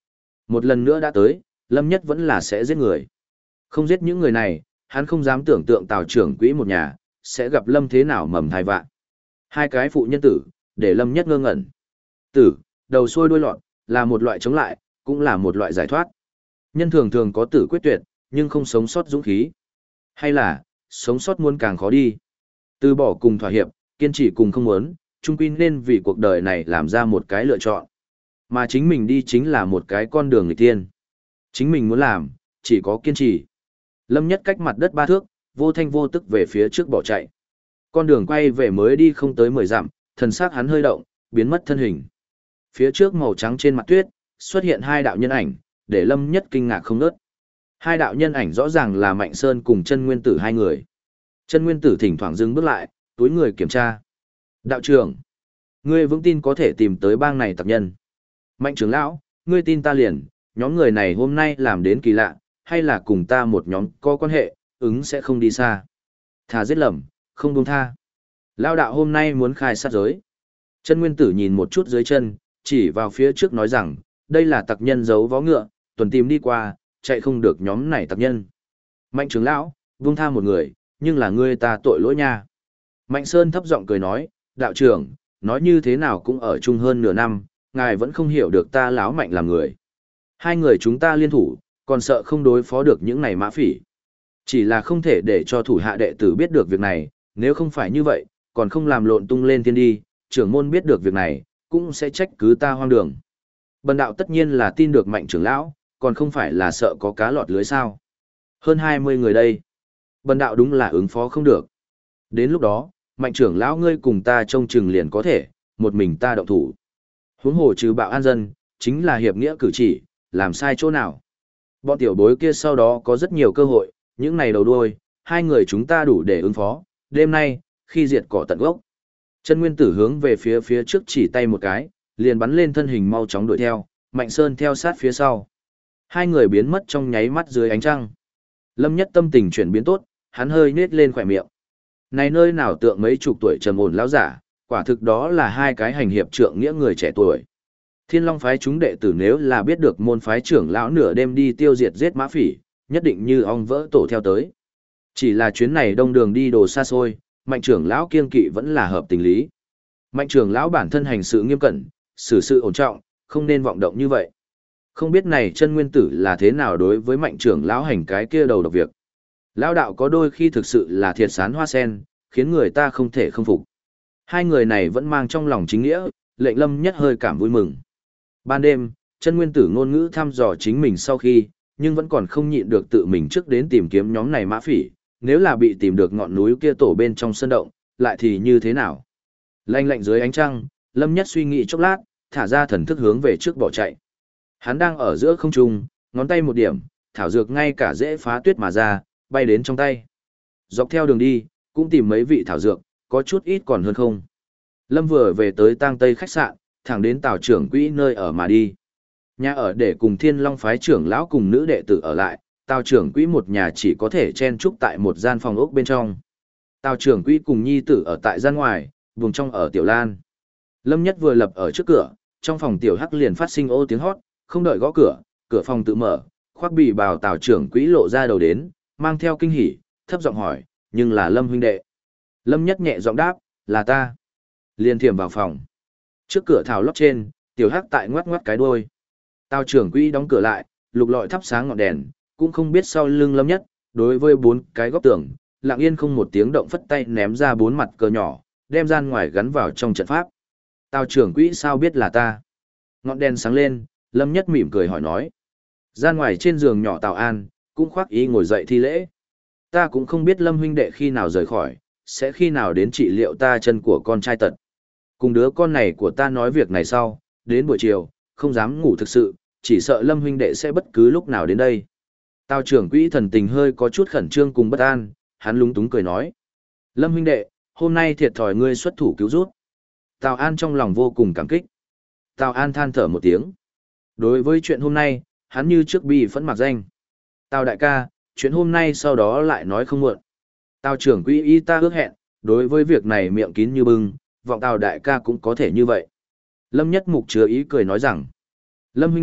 Một lần nữa đã tới, Lâm Nhất vẫn là sẽ giết người. Không giết những người này, hắn không dám tưởng tượng Tào trưởng quỹ một nhà, sẽ gặp Lâm thế nào mầm thai vạn. Hai cái phụ nhân tử, để Lâm Nhất ngơ ngẩn. Tử, đầu xuôi đuôi lọt, là một loại chống lại, cũng là một loại giải thoát. Nhân thường thường có tử quyết tuyệt, nhưng không sống sót dũng khí. Hay là, sống sót muốn càng khó đi. Từ bỏ cùng thỏa hiệp, kiên trì cùng không muốn, chung quy nên vì cuộc đời này làm ra một cái lựa chọn. Mà chính mình đi chính là một cái con đường nghịch tiên. Chính mình muốn làm, chỉ có kiên trì. Lâm Nhất cách mặt đất 3 thước, vô thanh vô tức về phía trước bỏ chạy. Con đường quay về mới đi không tới 10 dặm, thần xác hắn hơi động, biến mất thân hình. Phía trước màu trắng trên mặt tuyết, xuất hiện hai đạo nhân ảnh, để Lâm Nhất kinh ngạc không ngớt. Hai đạo nhân ảnh rõ ràng là Mạnh Sơn cùng Chân Nguyên Tử hai người. Chân Nguyên Tử thỉnh thoảng dừng bước lại, túi người kiểm tra. Đạo trưởng, ngươi vững tin có thể tìm tới bang này tặc nhân. Mạnh trưởng lão, ngươi tin ta liền, nhóm người này hôm nay làm đến kỳ lạ, hay là cùng ta một nhóm có quan hệ, ứng sẽ không đi xa. Thà giết lầm, không buông tha. Lao đạo hôm nay muốn khai sát giới. Chân Nguyên Tử nhìn một chút dưới chân, chỉ vào phía trước nói rằng, đây là tặc nhân giấu vó ngựa, tuần tìm đi qua, chạy không được nhóm này tặc nhân. Mạnh trưởng lão, buông tha một người, nhưng là ngươi ta tội lỗi nha. Mạnh Sơn thấp giọng cười nói, đạo trưởng, nói như thế nào cũng ở chung hơn nửa năm, ngài vẫn không hiểu được ta láo mạnh làm người. Hai người chúng ta liên thủ, còn sợ không đối phó được những này mã phỉ. Chỉ là không thể để cho thủ hạ đệ tử biết được việc này, nếu không phải như vậy, còn không làm lộn tung lên thiên đi, trưởng môn biết được việc này, cũng sẽ trách cứ ta hoang đường. Bần đạo tất nhiên là tin được Mạnh trưởng lão, còn không phải là sợ có cá lọt lưới sao. Hơn 20 người đây. Bần đạo đúng là ứng phó không được. Đến lúc đó, Mạnh trưởng lão ngươi cùng ta trông chừng liền có thể, một mình ta động thủ. Huống hồ trừ bạo an dân, chính là hiệp nghĩa cử chỉ, làm sai chỗ nào. Bọn tiểu bối kia sau đó có rất nhiều cơ hội, những này đầu đuôi, hai người chúng ta đủ để ứng phó. Đêm nay, khi diệt cỏ tận gốc. Chân Nguyên Tử hướng về phía trước chỉ tay một cái, liền bắn lên thân hình mau chóng đuổi theo, Mạnh Sơn theo sát phía sau. Hai người biến mất trong nháy mắt dưới ánh trăng. Lâm Nhất tâm tình chuyển biến tốt, hắn hơi nết lên khỏe miệng. Này nơi nào tượng mấy chục tuổi trầm ổn lão giả, quả thực đó là hai cái hành hiệp trượng nghĩa người trẻ tuổi. Thiên Long phái chúng đệ tử nếu là biết được môn phái trưởng lão nửa đêm đi tiêu diệt giết mã phỉ, nhất định như ong vỡ tổ theo tới. Chỉ là chuyến này đông đường đi đồ xa xôi, Mạnh trưởng lão kiên kỵ vẫn là hợp tình lý. Mạnh trưởng lão bản thân hành sự nghiêm cẩn, xử sự ổn trọng, không nên vọng động như vậy. Không biết này Chân Nguyên Tử là thế nào đối với Mạnh trưởng lão hành cái kia đầu độc việc. Lão đạo có đôi khi thực sự là thiệt sán hoa sen, khiến người ta không thể không phục. Hai người này vẫn mang trong lòng chính nghĩa, lệnh Lâm Nhất hơi cảm vui mừng. Ban đêm, Chân Nguyên Tử ngôn ngữ thăm dò chính mình sau khi, nhưng vẫn còn không nhịn được tự mình trước đến tìm kiếm nhóm này mã phỉ, nếu là bị tìm được ngọn núi kia tổ bên trong sơn động, lại thì như thế nào? Lạnh lạnh dưới ánh trăng, Lâm Nhất suy nghĩ chốc lát, thả ra thần thức hướng về trước bỏ chạy. Hắn đang ở giữa không trung, ngón tay một điểm, thảo dược ngay cả dễ phá tuyết mà ra, bay đến trong tay. Dọc theo đường đi, cũng tìm mấy vị thảo dược, có chút ít còn hơn không. Lâm vừa về tới Tang Tây khách sạn, thẳng đến Tào trưởng quỹ nơi ở mà đi. Nhà ở để cùng Thiên Long phái trưởng lão cùng nữ đệ tử ở lại, Tào trưởng quỹ một nhà chỉ có thể chen chúc tại một gian phòng ốc bên trong. Tào trưởng quỹ cùng nhi tử ở tại gian ngoài, vùng trong ở Tiểu Lan. Lâm Nhất vừa lập ở trước cửa, trong phòng Tiểu Hắc liền phát sinh ô tiếng hót, không đợi gõ cửa, cửa phòng tự mở, khoác bì bào Tào trưởng quỹ lộ ra đầu đến, mang theo kinh hỉ, thấp giọng hỏi, nhưng là Lâm huynh đệ. Lâm Nhất nhẹ giọng đáp, là ta. Liền thiểm vào phòng. Trước cửa thảo lót trên, Tiểu Hắc tại ngoắc ngoắc cái đuôi. Tào trưởng quỹ đóng cửa lại, lục lọi thắp sáng ngọn đèn, cũng không biết sau lưng Lâm Nhất, đối với 4 cái góc tường, lặng yên không một tiếng động phất tay ném ra 4 mặt cờ nhỏ, đem gian ngoài gắn vào trong trận pháp. Tào trưởng quỹ sao biết là ta? Ngọn đèn sáng lên, Lâm Nhất mỉm cười hỏi nói. Gian ngoài trên giường nhỏ Tào An, cũng khoác ý ngồi dậy thi lễ. Ta cũng không biết Lâm huynh đệ khi nào rời khỏi, sẽ khi nào đến trị liệu ta chân của con trai tật. Cùng đứa con này của ta nói việc này sau, đến buổi chiều, không dám ngủ thực sự, chỉ sợ Lâm huynh đệ sẽ bất cứ lúc nào đến đây. Tào trưởng quỹ thần tình hơi có chút khẩn trương cùng bất an, hắn lúng túng cười nói. Lâm huynh đệ, hôm nay thiệt thòi ngươi xuất thủ cứu rút. Tào An trong lòng vô cùng cảm kích. Tào An than thở một tiếng. Đối với chuyện hôm nay, hắn như trước bi phẫn mặc danh. Tào đại ca, chuyện hôm nay sau đó lại nói không muộn. Tào trưởng quỹ y ta ước hẹn, đối với việc này miệng kín như bưng, vọng Tào đại ca cũng có thể như vậy. Lâm Nhất Mục chứa ý cười nói rằng, Lâm huynh đệ,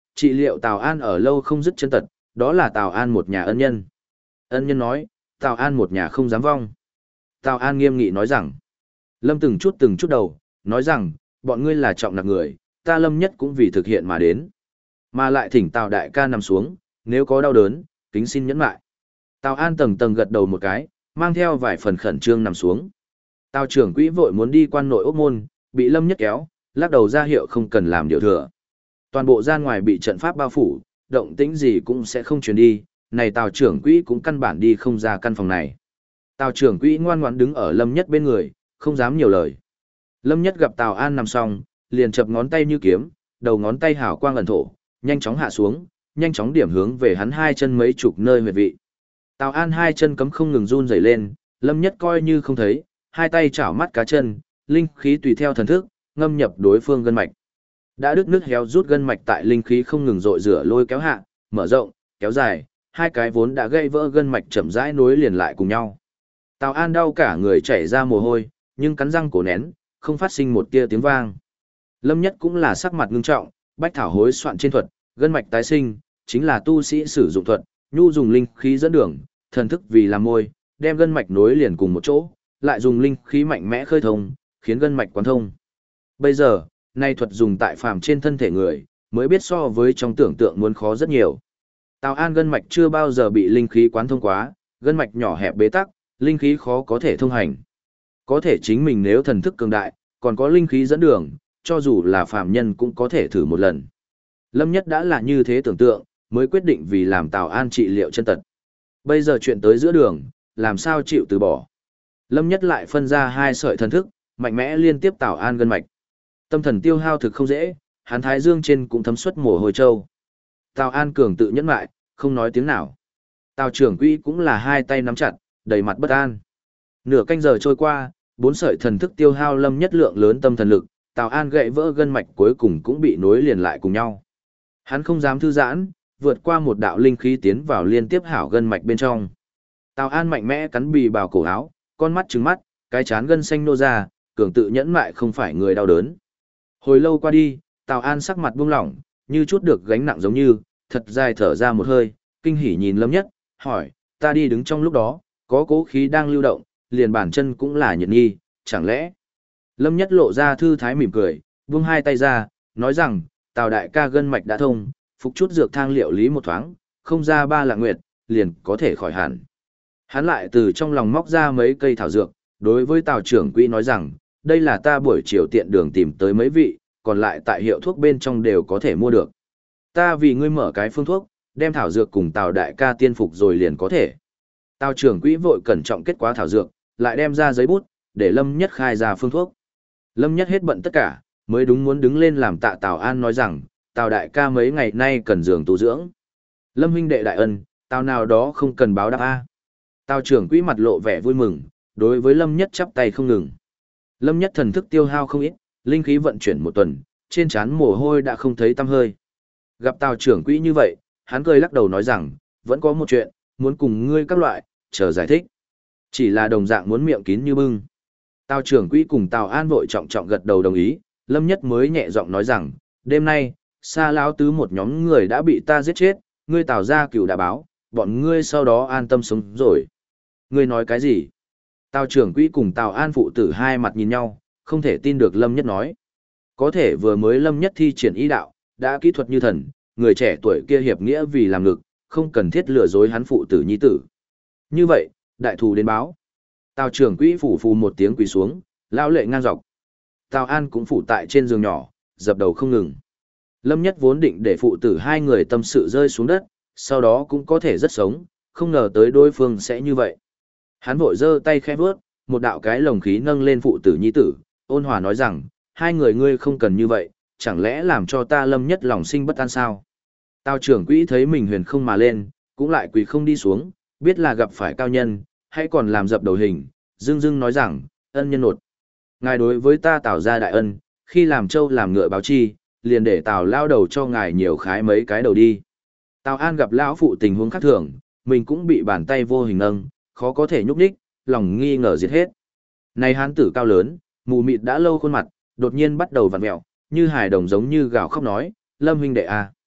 trị liệu Tào An ở lâu không dứt chân tật, đó là Tào An một nhà ân nhân. Ân nhân nói, Tào An một nhà không dám vong. Tào An nghiêm nghị nói rằng, Lâm từng chút đầu, nói rằng, bọn ngươi là trọng nặc người, ta Lâm nhất cũng vì thực hiện mà đến. Mà lại thỉnh Tào đại ca nằm xuống, nếu có đau đớn, kính xin nhẫn lại. Tào An tầng tầng gật đầu một cái, mang theo vài phần khẩn trương nằm xuống. Tào trưởng quỹ vội muốn đi quan nội ốc môn, bị Lâm nhất kéo, lắc đầu ra hiệu không cần làm điều thừa. Toàn bộ gian ngoài bị trận pháp bao phủ, động tĩnh gì cũng sẽ không truyền đi, này Tào trưởng quỹ cũng căn bản đi không ra căn phòng này. Tào trưởng quỹ ngoan ngoãn đứng ở Lâm nhất bên người, không dám nhiều lời. Lâm nhất gặp Tào An nằm xong, liền chập ngón tay như kiếm, đầu ngón tay hào quang ẩn thổ, nhanh chóng hạ xuống, nhanh chóng điểm hướng về hắn hai chân mấy chục nơi huyệt vị. Tào An hai chân cấm không ngừng run rẩy lên, Lâm nhất coi như không thấy, hai tay chảo mắt cá chân, linh khí tùy theo thần thức, ngâm nhập đối phương gân mạch. Đã đứt nước héo rút gân mạch tại linh khí không ngừng dội rửa lôi kéo hạ, mở rộng, kéo dài, hai cái vốn đã gây vỡ gân mạch chậm rãi nối liền lại cùng nhau. Tào An đau cả người chảy ra mồ hôi, nhưng cắn răng cổ nén, không phát sinh một tia tiếng vang. Lâm nhất cũng là sắc mặt ngưng trọng, bách thảo hối soạn trên thuật, gân mạch tái sinh, chính là tu sĩ sử dụng thuật, nhu dùng linh khí dẫn đường, thần thức vì làm môi, đem gân mạch nối liền cùng một chỗ, lại dùng linh khí mạnh mẽ khơi thông, khiến gân mạch quán thông. Bây giờ, nay thuật dùng tại phàm trên thân thể người, mới biết so với trong tưởng tượng muốn khó rất nhiều. Tào An gân mạch chưa bao giờ bị linh khí quán thông quá, gân mạch nhỏ hẹp bế tắc, linh khí khó có thể thông hành. Có thể chính mình nếu thần thức cường đại, còn có linh khí dẫn đường, cho dù là phàm nhân cũng có thể thử một lần. Lâm Nhất đã là như thế tưởng tượng, mới quyết định vì làm Tào An trị liệu chân tật. Bây giờ chuyện tới giữa đường, làm sao chịu từ bỏ. Lâm Nhất lại phân ra hai sợi thần thức, mạnh mẽ liên tiếp Tào An gân mạch. Tâm thần tiêu hao thực không dễ, hắn thái dương trên cũng thấm xuất mồ hôi trâu. Tào An cường tự nhẫn lại, không nói tiếng nào. Tào trưởng quỹ cũng là hai tay nắm chặt, đầy mặt bất an. Nửa canh giờ trôi qua, bốn sợi thần thức tiêu hao Lâm Nhất lượng lớn tâm thần lực, Tào An gãy vỡ gân mạch cuối cùng cũng bị nối liền lại cùng nhau. Hắn không dám thư giãn, vượt qua một đạo linh khí tiến vào liên tiếp hảo gân mạch bên trong. Tào An mạnh mẽ cắn bì vào cổ áo, con mắt trừng mắt, cái chán gân xanh nô ra, cường tự nhẫn mại không phải người đau đớn. Hồi lâu qua đi, Tào An sắc mặt buông lỏng, như chút được gánh nặng giống như, thật dài thở ra một hơi, kinh hỉ nhìn Lâm Nhất, hỏi, ta đi đứng trong lúc đó, có cố khí đang lưu động, liền bản chân cũng là nhiệt nghi, chẳng lẽ? Lâm Nhất lộ ra thư thái mỉm cười, buông hai tay ra, nói rằng, Tào đại ca gân mạch đã thông, phục chút dược thang liệu lý một thoáng, không ra ba lạng nguyệt, liền có thể khỏi hẳn. Hắn lại từ trong lòng móc ra mấy cây thảo dược, đối với Tào trưởng quỹ nói rằng, đây là ta buổi chiều tiện đường tìm tới mấy vị, còn lại tại hiệu thuốc bên trong đều có thể mua được. Ta vì ngươi mở cái phương thuốc, đem thảo dược cùng Tào đại ca tiên phục rồi liền có thể. Tào trưởng quỹ vội cẩn trọng kết quả thảo dược, lại đem ra giấy bút, để Lâm Nhất khai ra phương thuốc. Lâm Nhất hết bận tất cả, mới đúng muốn đứng lên làm tạ Tào An nói rằng, Tào đại ca mấy ngày nay cần giường tu dưỡng. Lâm huynh đệ đại ân, Tào nào đó không cần báo đáp a. Tào trưởng quỹ mặt lộ vẻ vui mừng, đối với Lâm Nhất chắp tay không ngừng. Lâm Nhất thần thức tiêu hao không ít, linh khí vận chuyển một tuần, trên trán mồ hôi đã không thấy tăm hơi. Gặp Tào trưởng quỹ như vậy, hắn cười lắc đầu nói rằng, vẫn có một chuyện, muốn cùng ngươi các loại, chờ giải thích. Chỉ là đồng dạng muốn miệng kín như bưng. Tào trưởng quỹ cùng Tào An vội trọng trọng gật đầu đồng ý, Lâm Nhất mới nhẹ giọng nói rằng, đêm nay, Sa lão tứ một nhóm người đã bị ta giết chết, ngươi Tào gia cửu đã báo, bọn ngươi sau đó an tâm sống rồi. Ngươi nói cái gì? Tào trưởng quỹ cùng Tào An phụ tử hai mặt nhìn nhau, không thể tin được Lâm Nhất nói. Có thể vừa mới Lâm Nhất thi triển ý đạo, đã kỹ thuật như thần, người trẻ tuổi kia hiệp nghĩa vì làm lực, không cần thiết lừa dối hắn phụ tử nhi tử. Như vậy, đại thù đến báo. Tào trưởng quỹ phủ phù một tiếng quỳ xuống, lao lệ ngang dọc. Tào An cũng phủ tại trên giường nhỏ, dập đầu không ngừng. Lâm Nhất vốn định để phụ tử hai người tâm sự rơi xuống đất, sau đó cũng có thể rất sống, không ngờ tới đối phương sẽ như vậy. Hắn vội giơ tay khẽ vớt, một đạo cái lồng khí nâng lên phụ tử nhi tử, ôn hòa nói rằng, hai người ngươi không cần như vậy, chẳng lẽ làm cho ta Lâm Nhất lòng sinh bất an sao? Tào trưởng quỹ thấy mình huyền không mà lên, cũng lại quỳ không đi xuống, biết là gặp phải cao nhân, hãy còn làm dập đầu hình, dưng dưng nói rằng, ân nhân nột. Ngài đối với ta Tào gia đại ân, khi làm trâu làm ngựa báo chi, liền để Tào lao đầu cho ngài nhiều khái mấy cái đầu đi. Tào An gặp lão phụ tình huống khác thường, mình cũng bị bàn tay vô hình nâng, khó có thể nhúc nhích, lòng nghi ngờ diệt hết. Này hán tử cao lớn, mù mịt đã lâu khuôn mặt, đột nhiên bắt đầu vặn mẹo, như hài đồng giống như gào khóc nói, Lâm huynh đệ à.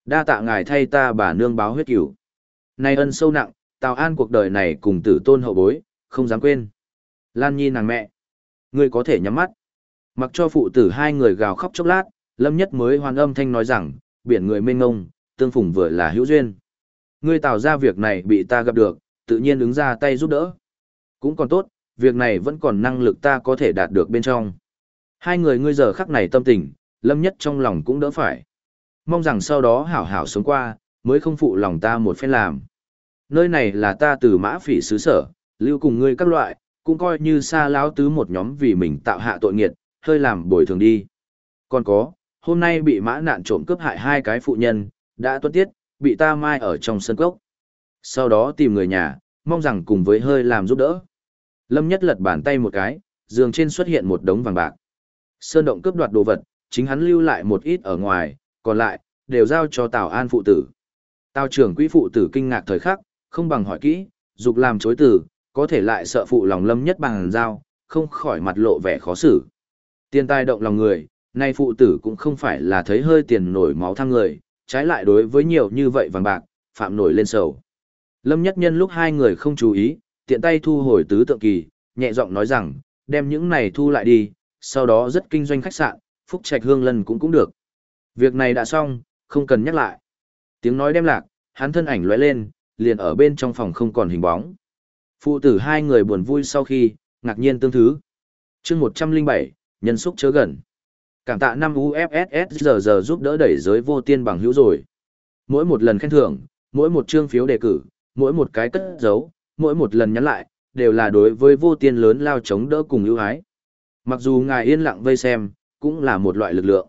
Đa tạ ngài thay ta bà nương báo huyết cửu. Nay ân sâu nặng, Tào An cuộc đời này cùng tử tôn hậu bối, không dám quên. Lan Nhi nàng mẹ, ngươi có thể nhắm mắt. Mặc cho phụ tử hai người gào khóc chốc lát, Lâm Nhất mới hoàn âm thanh nói rằng, biển người mênh ngông, tương phùng vừa là hữu duyên. Ngươi Tào ra việc này bị ta gặp được, tự nhiên ứng ra tay giúp đỡ. Cũng còn tốt, việc này vẫn còn năng lực ta có thể đạt được bên trong. Hai người ngươi giờ khắc này tâm tình, Lâm Nhất trong lòng cũng đỡ phải. Mong rằng sau đó hảo hảo sống qua, mới không phụ lòng ta một phen làm. Nơi này là ta từ Mã Phỉ xứ sở, lưu cùng ngươi các loại, cũng coi như xa lão tứ một nhóm vì mình tạo hạ tội nghiệt, hơi làm bồi thường đi. Còn có, hôm nay bị Mã Nạn trộm cướp hại hai cái phụ nhân, đã tuân tiết, bị ta mai ở trong sân cốc. Sau đó tìm người nhà, mong rằng cùng với hơi làm giúp đỡ. Lâm Nhất lật bàn tay một cái, giường trên xuất hiện một đống vàng bạc. Sơn động cướp đoạt đồ vật, chính hắn lưu lại một ít ở ngoài, còn lại, đều giao cho Tào An phụ tử. Tào trưởng quỹ phụ tử kinh ngạc thời khắc, không bằng hỏi kỹ, dục làm chối từ, có thể lại sợ phụ lòng Lâm Nhất bằng giao, không khỏi mặt lộ vẻ khó xử. Tiền tài động lòng người, nay phụ tử cũng không phải là thấy hơi tiền nổi máu tham người, trái lại đối với nhiều như vậy vàng bạc, phạm nổi lên sầu. Lâm Nhất nhân lúc hai người không chú ý, tiện tay thu hồi tứ tượng kỳ, nhẹ giọng nói rằng, đem những này thu lại đi, sau đó rất kinh doanh khách sạn, Phúc Trạch Hương Lân cũng được. Việc này đã xong, không cần nhắc lại. Tiếng nói đem lạc, hắn thân ảnh lóe lên, liền ở bên trong phòng không còn hình bóng. Phụ tử hai người buồn vui sau khi, ngạc nhiên tương thứ. chương 107, nhân xúc chớ gần. Cảm tạ 5 UFSS giờ giúp đỡ đẩy giới vô tiên bằng hữu rồi. Mỗi một lần khen thưởng, mỗi một chương phiếu đề cử, mỗi một cái cất giấu, mỗi một lần nhắn lại, đều là đối với vô tiên lớn lao chống đỡ cùng ưu ái. Mặc dù ngài yên lặng vây xem, cũng là một loại lực lượng.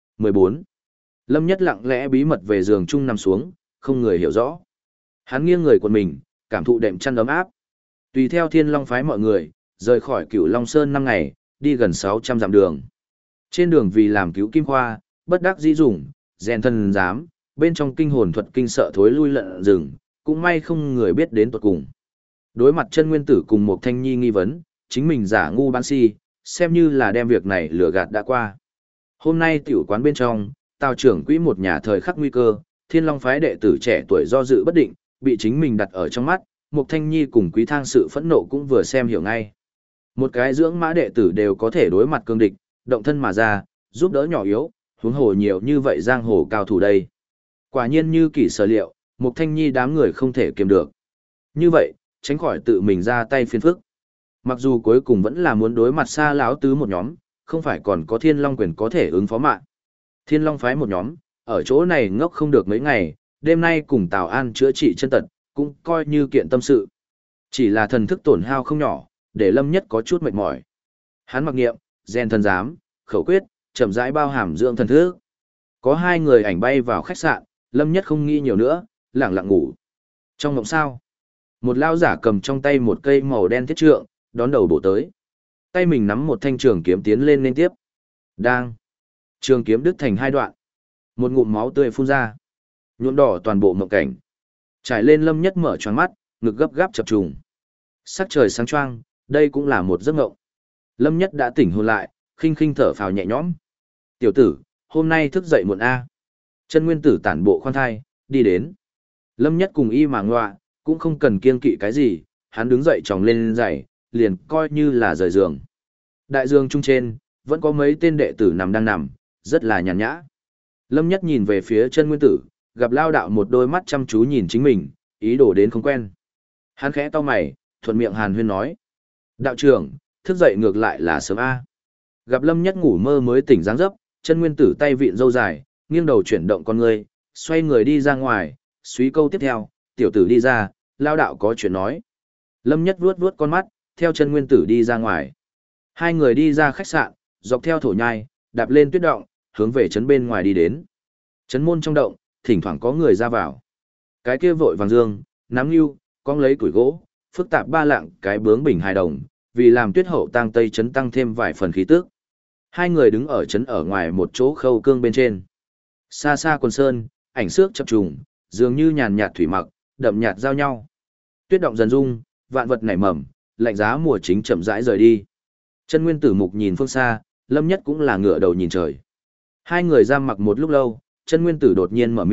14. Lâm Nhất lặng lẽ bí mật về giường chung nằm xuống, không người hiểu rõ. Hắn nghiêng người của mình, cảm thụ đệm chăn ấm áp. Tùy theo Thiên Long phái mọi người, rời khỏi Cửu Long Sơn 5 ngày, đi gần 600 dặm đường. Trên đường vì làm cứu Kim Khoa, bất đắc dĩ dùng, rèn thân giám, bên trong kinh hồn thuật kinh sợ thối lui lợn rừng, cũng may không người biết đến tuột cùng. Đối mặt chân nguyên tử cùng một thanh nhi nghi vấn, chính mình giả ngu bán si, xem như là đem việc này lừa gạt đã qua. Hôm nay tiểu quán bên trong, Tào trưởng quỹ một nhà thời khắc nguy cơ, Thiên Long phái đệ tử trẻ tuổi do dự bất định, bị chính mình đặt ở trong mắt, Mục Thanh Nhi cùng Quý Thang sự phẫn nộ cũng vừa xem hiểu ngay. Một cái dưỡng mã đệ tử đều có thể đối mặt cương địch, động thân mà ra, giúp đỡ nhỏ yếu, huống hồ nhiều như vậy giang hồ cao thủ đây. Quả nhiên như kỷ sở liệu, Mục Thanh Nhi đám người không thể kiềm được. Như vậy, tránh khỏi tự mình ra tay phiền phức. Mặc dù cuối cùng vẫn là muốn đối mặt xa lão tứ một nhóm, không phải còn có Thiên Long quyền có thể ứng phó mạng. Thiên Long phái một nhóm, ở chỗ này ngốc không được mấy ngày, đêm nay cùng Tào An chữa trị chân tật, cũng coi như kiện tâm sự. Chỉ là thần thức tổn hao không nhỏ, để Lâm Nhất có chút mệt mỏi. Hắn mặc niệm, rèn thần giám, khẩu quyết, chậm rãi bao hàm dưỡng thần thức. Có hai người ảnh bay vào khách sạn, Lâm Nhất không nghĩ nhiều nữa, lẳng lặng ngủ. Trong mộng sao, một lao giả cầm trong tay một cây màu đen thiết trượng, đón đầu bổ tới. Tay mình nắm một thanh trường kiếm tiến lên liên tiếp. Đang. Trường kiếm đứt thành hai đoạn. Một ngụm máu tươi phun ra. Nhuộm đỏ toàn bộ mộng cảnh. Trải lên Lâm Nhất mở choáng mắt, ngực gấp gáp chập trùng. Sắc trời sáng choang, đây cũng là một giấc mộng. Lâm Nhất đã tỉnh hồn lại, khinh khinh thở phào nhẹ nhõm. Tiểu tử, hôm nay thức dậy muộn a. Chân nguyên tử tản bộ khoan thai, đi đến. Lâm Nhất cùng y mà ngoạ, cũng không cần kiêng kỵ cái gì, hắn đứng dậy tròng lên giày, liền coi như là rời giường. Đại dương trung trên, vẫn có mấy tên đệ tử đang nằm, rất là nhàn nhã. Lâm Nhất nhìn về phía chân nguyên tử, gặp lao đạo một đôi mắt chăm chú nhìn chính mình, ý đồ đến không quen. Hắn khẽ to mày, thuận miệng hàn huyên nói. Đạo trưởng, thức dậy ngược lại là sớm A. Gặp Lâm Nhất ngủ mơ mới tỉnh dáng dấp, chân nguyên tử tay vịn râu dài, nghiêng đầu chuyển động con người, xoay người đi ra ngoài, suy câu tiếp theo, tiểu tử đi ra, lao đạo có chuyện nói. Lâm Nhất vuốt vuốt con mắt, theo chân nguyên tử đi ra ngoài. Hai người đi ra khách sạn, dọc theo thổ nhai, đạp lên tuyết động, hướng về trấn bên ngoài đi đến. Trấn môn trong động, thỉnh thoảng có người ra vào. Cái kia vội vàng dương, nắm nưu, cong lấy củi gỗ, phức tạp ba lạng cái bướng bình hài đồng, vì làm tuyết hậu tang tây trấn tăng thêm vài phần khí tức. Hai người đứng ở trấn ở ngoài một chỗ khâu cương bên trên. Xa xa quần sơn, ảnh xước chập trùng, dường như nhàn nhạt thủy mặc, đậm nhạt giao nhau. Tuyết động dần rung, vạn vật nảy mầm, lạnh giá mùa chính chậm rãi rời đi. Chân nguyên tử mục nhìn phương xa, Lâm Nhất cũng là ngửa đầu nhìn trời. Hai người giam mặc một lúc lâu, chân nguyên tử đột nhiên mở miệng,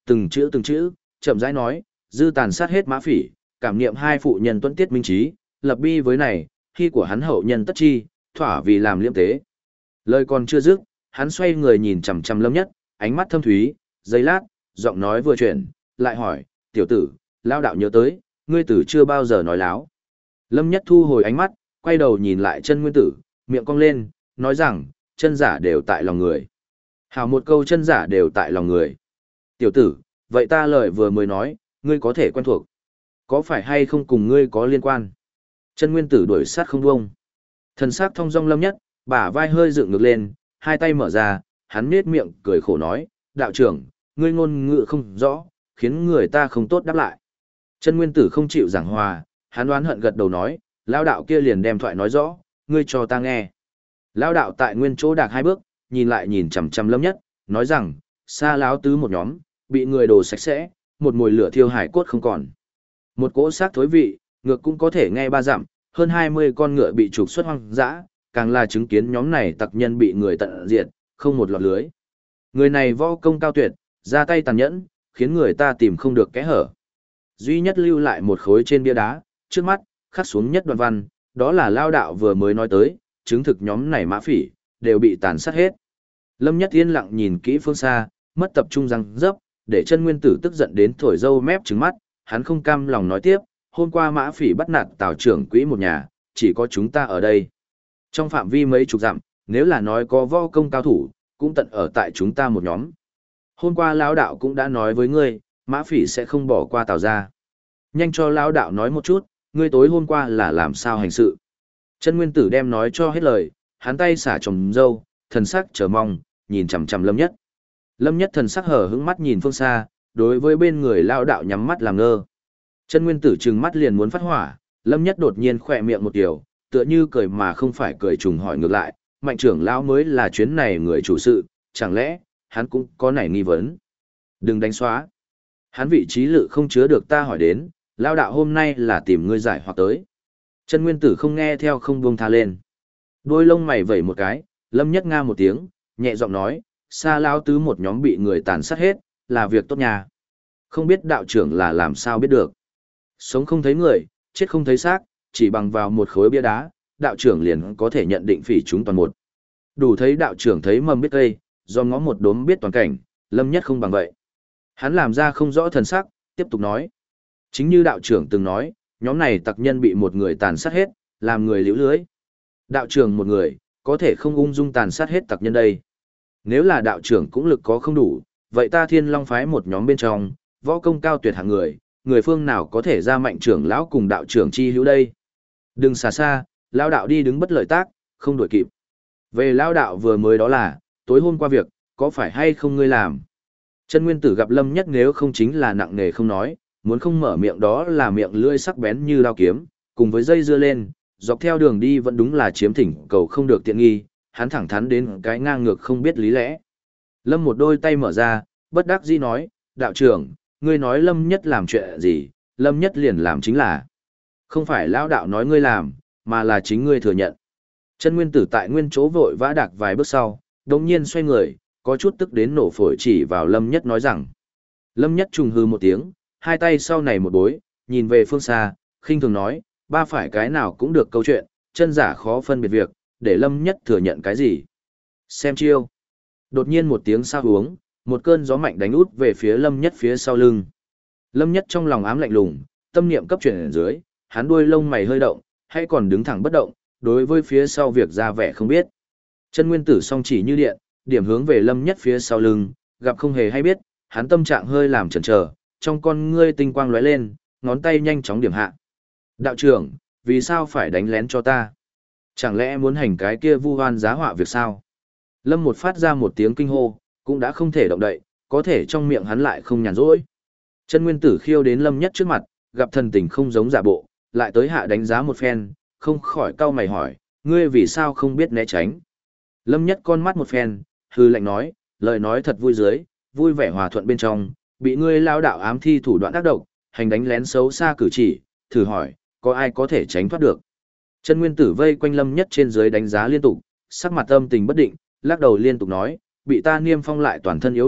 từng chữ, chậm rãi nói, dư tàn sát hết mã phỉ, cảm niệm hai phụ nhân tuân tiết minh trí, lập bi với này, khi của hắn hậu nhân tất chi, thỏa vì làm liêm tế. Lời còn chưa dứt, hắn xoay người nhìn chằm chằm Lâm Nhất, ánh mắt thâm thúy, giây lát, giọng nói vừa chuyển, lại hỏi, tiểu tử, lao đạo nhớ tới, ngươi tử chưa bao giờ nói láo. Lâm Nhất thu hồi ánh mắt, quay đầu nhìn lại chân nguyên tử, miệng cong lên, nói rằng, chân giả đều tại lòng người. Hảo một câu chân giả đều tại lòng người. Tiểu tử, vậy ta lời vừa mới nói, ngươi có thể quen thuộc. Có phải hay không cùng ngươi có liên quan? Chân nguyên tử đuổi sát không buông. Thần sắc thong dong Lâm Nhất, bả vai hơi dựng ngược lên, hai tay mở ra, hắn nhếch miệng cười khổ nói, đạo trưởng, ngươi ngôn ngữ không rõ, khiến người ta không tốt đáp lại. Chân nguyên tử không chịu giảng hòa, hắn oán hận gật đầu nói, lao đạo kia liền đem thoại nói rõ, ngươi cho ta nghe. Lao đạo tại nguyên chỗ đạc hai bước, nhìn lại nhìn chằm chằm Lâm Nhất, nói rằng, xa láo tứ một nhóm, bị người đồ sạch sẽ, một mùi lửa thiêu hải cốt không còn. Một cỗ xác thối vị, ngược cũng có thể nghe ba dặm, hơn 20 con ngựa bị trục xuất hoang dã, càng là chứng kiến nhóm này tặc nhân bị người tận diệt, không một lọt lưới. Người này võ công cao tuyệt, ra tay tàn nhẫn, khiến người ta tìm không được kẽ hở. Duy nhất lưu lại một khối trên bia đá, trước mắt, khắc xuống nhất đoạn văn, đó là lao đạo vừa mới nói tới, chứng thực nhóm này mã phỉ, đều bị tàn sát hết. Lâm Nhất yên lặng nhìn kỹ phương xa, mất tập trung răng dấp, để chân nguyên tử tức giận đến thổi dâu mép trứng mắt, hắn không cam lòng nói tiếp, hôm qua mã phỉ bắt nạt tào trưởng quỹ một nhà, chỉ có chúng ta ở đây. Trong phạm vi mấy chục dặm, nếu là nói có võ công cao thủ, cũng tận ở tại chúng ta một nhóm. Hôm qua lão đạo cũng đã nói với ngươi, mã phỉ sẽ không bỏ qua tào ra. Nhanh cho lão đạo nói một chút, ngươi tối hôm qua là làm sao hành sự. Chân nguyên tử đem nói cho hết lời, hắn tay xả trồng dâu, thần sắc chờ mong, nhìn chằm chằm Lâm Nhất. Lâm Nhất thần sắc hở hững mắt nhìn phương xa, đối với bên người lão đạo nhắm mắt làm ngơ. Chân nguyên tử trừng mắt liền muốn phát hỏa, Lâm Nhất đột nhiên khỏe miệng một điều, tựa như cười mà không phải cười, trùng hỏi ngược lại, mạnh trưởng lão mới là chuyến này người chủ sự, chẳng lẽ hắn cũng có nảy nghi vấn. Đừng đánh xóa. Hắn vị trí lự không chứa được ta hỏi đến, lão đạo hôm nay là tìm ngươi giải hoặc tới. Chân nguyên tử không nghe theo không buông tha lên. Đôi lông mày vẩy một cái, Lâm Nhất nga một tiếng, nhẹ giọng nói, xa lão tứ một nhóm bị người tàn sát hết, là việc tốt nhà. Không biết đạo trưởng là làm sao biết được. Sống không thấy người, chết không thấy xác, chỉ bằng vào một khối bia đá, đạo trưởng liền có thể nhận định phỉ chúng toàn một. Đủ thấy đạo trưởng thấy mầm biết cây, do ngó một đốm biết toàn cảnh, Lâm Nhất không bằng vậy. Hắn làm ra không rõ thần sắc, tiếp tục nói. Chính như đạo trưởng từng nói, nhóm này tặc nhân bị một người tàn sát hết, làm người liễu lưới. Đạo trưởng một người, có thể không ung dung tàn sát hết tặc nhân đây. Nếu là đạo trưởng cũng lực có không đủ, vậy ta Thiên Long phái một nhóm bên trong, võ công cao tuyệt hạng người, người phương nào có thể ra mạnh trưởng lão cùng đạo trưởng chi hữu đây. Đừng xa xa, lão đạo đi đứng bất lợi tác, không đuổi kịp. Về lão đạo vừa mới đó là, tối hôm qua việc, có phải hay không ngươi làm? Chân nguyên tử gặp Lâm Nhất nếu không chính là nặng nề không nói, muốn không mở miệng đó là miệng lưỡi sắc bén như dao kiếm, cùng với dây dưa lên, dọc theo đường đi vẫn đúng là chiếm thỉnh cầu không được tiện nghi, hắn thẳng thắn đến cái ngang ngược không biết lý lẽ. Lâm một đôi tay mở ra, bất đắc dĩ nói, đạo trưởng, ngươi nói Lâm Nhất làm chuyện gì, Lâm Nhất liền làm chính là. Không phải lão đạo nói ngươi làm, mà là chính ngươi thừa nhận. Chân nguyên tử tại nguyên chỗ vội vã đạc vài bước sau, đồng nhiên xoay người, có chút tức đến nổ phổi chỉ vào Lâm Nhất nói rằng. Lâm Nhất trùng hư một tiếng, hai tay sau này một bối, nhìn về phương xa, khinh thường nói, ba phải cái nào cũng được câu chuyện, chân giả khó phân biệt việc, để Lâm Nhất thừa nhận cái gì. Xem chiêu. Đột nhiên một tiếng sao uống, một cơn gió mạnh đánh út về phía Lâm Nhất phía sau lưng. Lâm Nhất trong lòng ám lạnh lùng, tâm niệm cấp chuyển ở dưới, hắn đuôi lông mày hơi động, hay còn đứng thẳng bất động, đối với phía sau việc ra vẻ không biết. Chân nguyên tử song chỉ như điện, điểm hướng về Lâm Nhất phía sau lưng, gặp không hề hay biết, hắn tâm trạng hơi làm chần chờ, trong con ngươi tinh quang lóe lên, ngón tay nhanh chóng điểm hạ. Đạo trưởng, vì sao phải đánh lén cho ta? Chẳng lẽ muốn hành cái kia vu oan giá họa việc sao? Lâm một phát ra một tiếng kinh hô, cũng đã không thể động đậy, có thể trong miệng hắn lại không nhàn rỗi. Chân nguyên tử khiêu đến Lâm Nhất trước mặt, gặp thần tình không giống giả bộ, lại tới hạ đánh giá một phen, không khỏi cau mày hỏi, ngươi vì sao không biết né tránh? Lâm Nhất con mắt một phen, hư lạnh nói, lời nói thật vui dưới, vui vẻ hòa thuận bên trong, bị ngươi lao đạo ám thi thủ đoạn ác độc, hành đánh lén xấu xa cử chỉ, thử hỏi, có ai có thể tránh thoát được? Chân nguyên tử vây quanh Lâm Nhất trên dưới đánh giá liên tục, sắc mặt âm tình bất định, lắc đầu liên tục nói, bị ta niêm phong lại toàn thân yếu huyệt,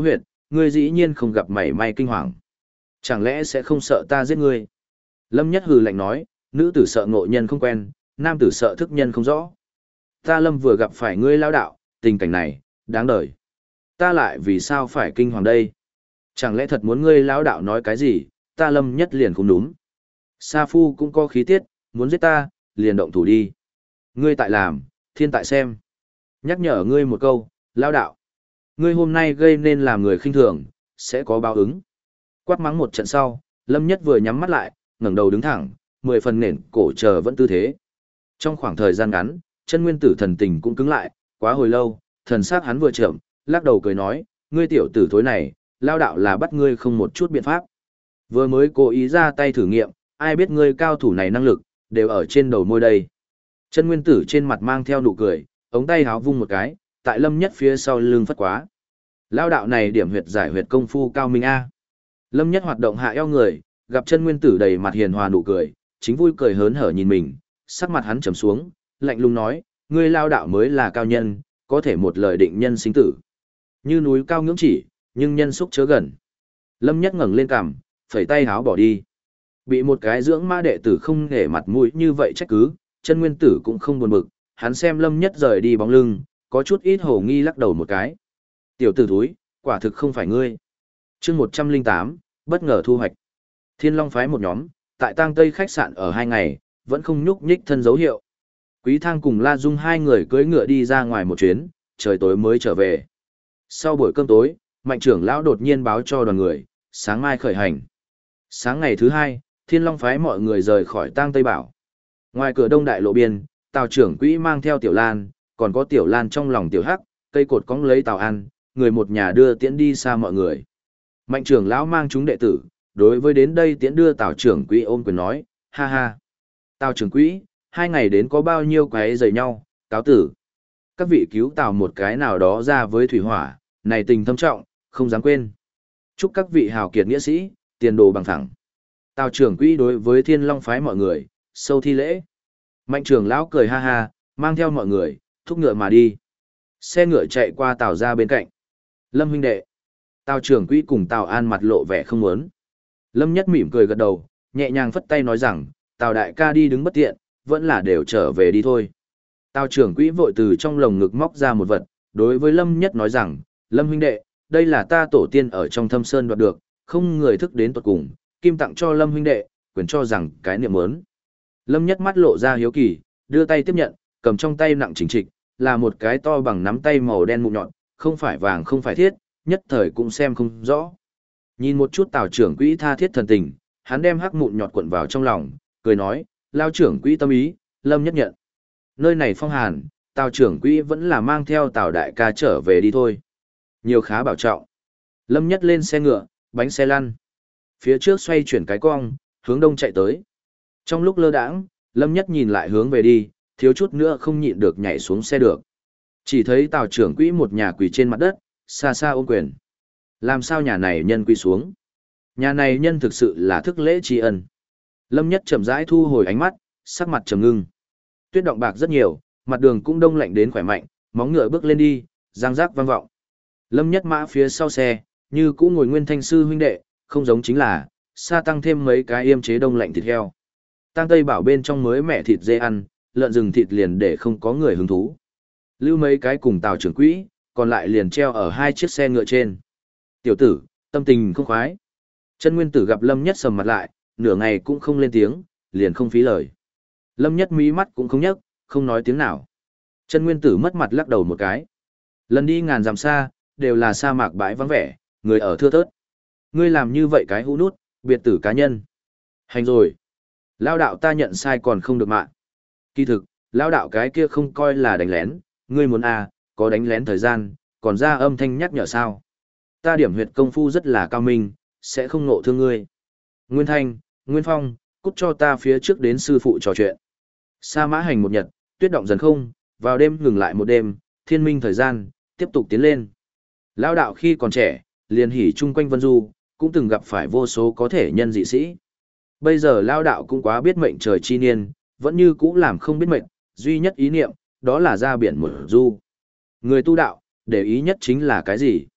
ngươi dĩ nhiên không gặp mảy may kinh hoàng. Chẳng lẽ sẽ không sợ ta giết ngươi? Lâm Nhất hừ lạnh nói, nữ tử sợ ngộ nhân không quen, nam tử sợ thức nhân không rõ. Ta Lâm vừa gặp phải ngươi lao đạo, tình cảnh này, đáng đời. Ta lại vì sao phải kinh hoàng đây? Chẳng lẽ thật muốn ngươi lão đạo nói cái gì, ta Lâm Nhất liền không đúng. Sa Phu cũng có khí tiết, muốn giết ta, liền động thủ đi. Ngươi tại làm, thiên tại xem. Nhắc nhở ngươi một câu, lão đạo. Ngươi hôm nay gây nên làm người khinh thường, sẽ có báo ứng. Quát mắng một trận sau, Lâm Nhất vừa nhắm mắt lại, ngẩng đầu đứng thẳng, 10 phần nền cổ chờ vẫn tư thế. Trong khoảng thời gian ngắn, chân nguyên tử thần tình cũng cứng lại, quá hồi lâu, thần sắc hắn vừa chậm, lắc đầu cười nói, ngươi tiểu tử thối này, lao đạo là bắt ngươi không một chút biện pháp. Vừa mới cố ý ra tay thử nghiệm, ai biết ngươi cao thủ này năng lực, đều ở trên đầu môi đây. Chân nguyên tử trên mặt mang theo nụ cười, ống tay háo vung một cái, tại Lâm Nhất phía sau lưng phất quá. Lao đạo này điểm huyệt giải huyệt công phu cao minh A. Lâm Nhất hoạt động hạ eo người, gặp chân nguyên tử đầy mặt hiền hòa nụ cười, chính vui cười hớn hở nhìn mình, sắc mặt hắn trầm xuống, lạnh lùng nói, ngươi lao đạo mới là cao nhân, có thể một lời định nhân sinh tử. Như núi cao ngưỡng chỉ, nhưng nhân xúc chớ gần. Lâm Nhất ngẩng lên cằm, phẩy tay háo bỏ đi. Bị một cái dưỡng mã đệ tử không nể mặt mũi như vậy trách cứ, chân nguyên tử cũng không buồn bực, hắn xem Lâm Nhất rời đi bóng lưng, có chút ít hồ nghi lắc đầu một cái. Tiểu tử thúi, quả thực không phải ngươi. Chương 108, bất ngờ thu hoạch. Thiên Long phái một nhóm, tại Tang Tây khách sạn ở 2 ngày, vẫn không nhúc nhích thân dấu hiệu. Quý Thang cùng La Dung hai người cưỡi ngựa đi ra ngoài một chuyến, trời tối mới trở về. Sau buổi cơm tối, Mạnh trưởng lão đột nhiên báo cho đoàn người, sáng mai khởi hành. Sáng ngày thứ 2, Thiên Long phái mọi người rời khỏi Tang Tây Bảo. Ngoài cửa Đông Đại lộ biên, Tào trưởng quỹ mang theo Tiểu Lan, còn có Tiểu Lan trong lòng Tiểu Hắc, cây cột cong lấy Tào An, người một nhà đưa tiễn đi xa mọi người. Mạnh trưởng lão mang chúng đệ tử, đối với đến đây tiễn đưa Tào trưởng quỹ ôm quyền nói, ha ha. Tào trưởng quỹ, 2 ngày đến có bao nhiêu cái giày nhau, cáo tử. Các vị cứu Tào một cái nào đó ra với thủy hỏa, này tình thâm trọng, không dám quên. Chúc các vị hào kiệt nghĩa sĩ, tiền đồ bằng thẳng. Tào trưởng quỹ đối với Thiên Long phái mọi người, sâu thi lễ. Mạnh trưởng lão cười ha ha, mang theo mọi người, thúc ngựa mà đi. Xe ngựa chạy qua Tào ra bên cạnh. Lâm huynh đệ. Tào trưởng quỹ cùng Tào An mặt lộ vẻ không muốn. Lâm Nhất mỉm cười gật đầu, nhẹ nhàng phất tay nói rằng, Tào đại ca đi đứng bất tiện, vẫn là đều trở về đi thôi. Tào trưởng quỹ vội từ trong lồng ngực móc ra một vật, đối với Lâm Nhất nói rằng, Lâm huynh đệ, đây là ta tổ tiên ở trong thâm sơn đoạt được, không người thức đến tuột cùng, kim tặng cho Lâm huynh đệ, quyền cho rằng cái niệm ớn. Lâm Nhất mắt lộ ra hiếu kỳ, đưa tay tiếp nhận, cầm trong tay nặng chỉnh trịch, là một cái to bằng nắm tay màu đen mụn nhọn, không phải vàng không phải thiết, nhất thời cũng xem không rõ. Nhìn một chút Tào trưởng quỹ tha thiết thần tình, hắn đem hắc mụn nhọt cuộn vào trong lòng, cười nói, lao trưởng quỹ tâm ý, Lâm Nhất nhận. Nơi này phong hàn, Tào trưởng quỹ vẫn là mang theo Tào đại ca trở về đi thôi. Nhiều khá bảo trọng. Lâm Nhất lên xe ngựa, bánh xe lăn. Phía trước xoay chuyển cái cong, hướng đông chạy tới. Trong lúc lơ đãng, Lâm Nhất nhìn lại hướng về đi, thiếu chút nữa không nhịn được nhảy xuống xe được. Chỉ thấy Tào trưởng quỹ một nhà quỳ trên mặt đất, xa xa ôm quyền. Làm sao nhà này nhân quỳ xuống? Nhà này nhân thực sự là thức lễ tri ân. Lâm Nhất chậm rãi thu hồi ánh mắt, sắc mặt trầm ngưng. Tuyết động bạc rất nhiều, mặt đường cũng đông lạnh đến khỏe mạnh, móng ngựa bước lên đi, giang rác vang vọng. Lâm Nhất mã phía sau xe, như cũ ngồi nguyên thanh sư huynh đệ, không giống chính là, xa tăng thêm mấy cái yêm chế đông lạnh thịt heo. Tăng Tây bảo bên trong mới mẹ thịt dê ăn, lợn rừng thịt liền để không có người hứng thú. Lưu mấy cái cùng Tào trưởng quỹ, còn lại liền treo ở 2 chiếc xe ngựa trên. Tiểu tử, tâm tình không khoái. Chân Nguyên Tử gặp Lâm Nhất sầm mặt lại, nửa ngày cũng không lên tiếng, liền không phí lời. Lâm Nhất mí mắt cũng không nhấc, không nói tiếng nào. Chân Nguyên Tử mất mặt lắc đầu một cái. Lần đi ngàn dặm xa, đều là sa mạc bãi vắng vẻ, người ở thưa thớt. Ngươi làm như vậy cái hũ nút, biệt tử cá nhân. Hành rồi. Lao đạo ta nhận sai còn không được mạng. Kỳ thực, lao đạo cái kia không coi là đánh lén, ngươi muốn có đánh lén thời gian, còn ra âm thanh nhắc nhở sao. Ta điểm huyệt công phu rất là cao minh, sẽ không nộ thương ngươi. Nguyên Thanh, Nguyên Phong, cút cho ta phía trước đến sư phụ trò chuyện. Sa mã hành một nhật, tuyết động dần không, vào đêm ngừng lại một đêm, thiên minh thời gian, tiếp tục tiến lên. Lao đạo khi còn trẻ, liền hỉ chung quanh Vân Du, cũng từng gặp phải vô số có thể nhân dị sĩ. Bây giờ Lao đạo cũng quá biết mệnh trời chi niên, vẫn như cũ làm không biết mệnh, duy nhất ý niệm, đó là ra biển mở du. Người tu đạo, để ý nhất chính là cái gì?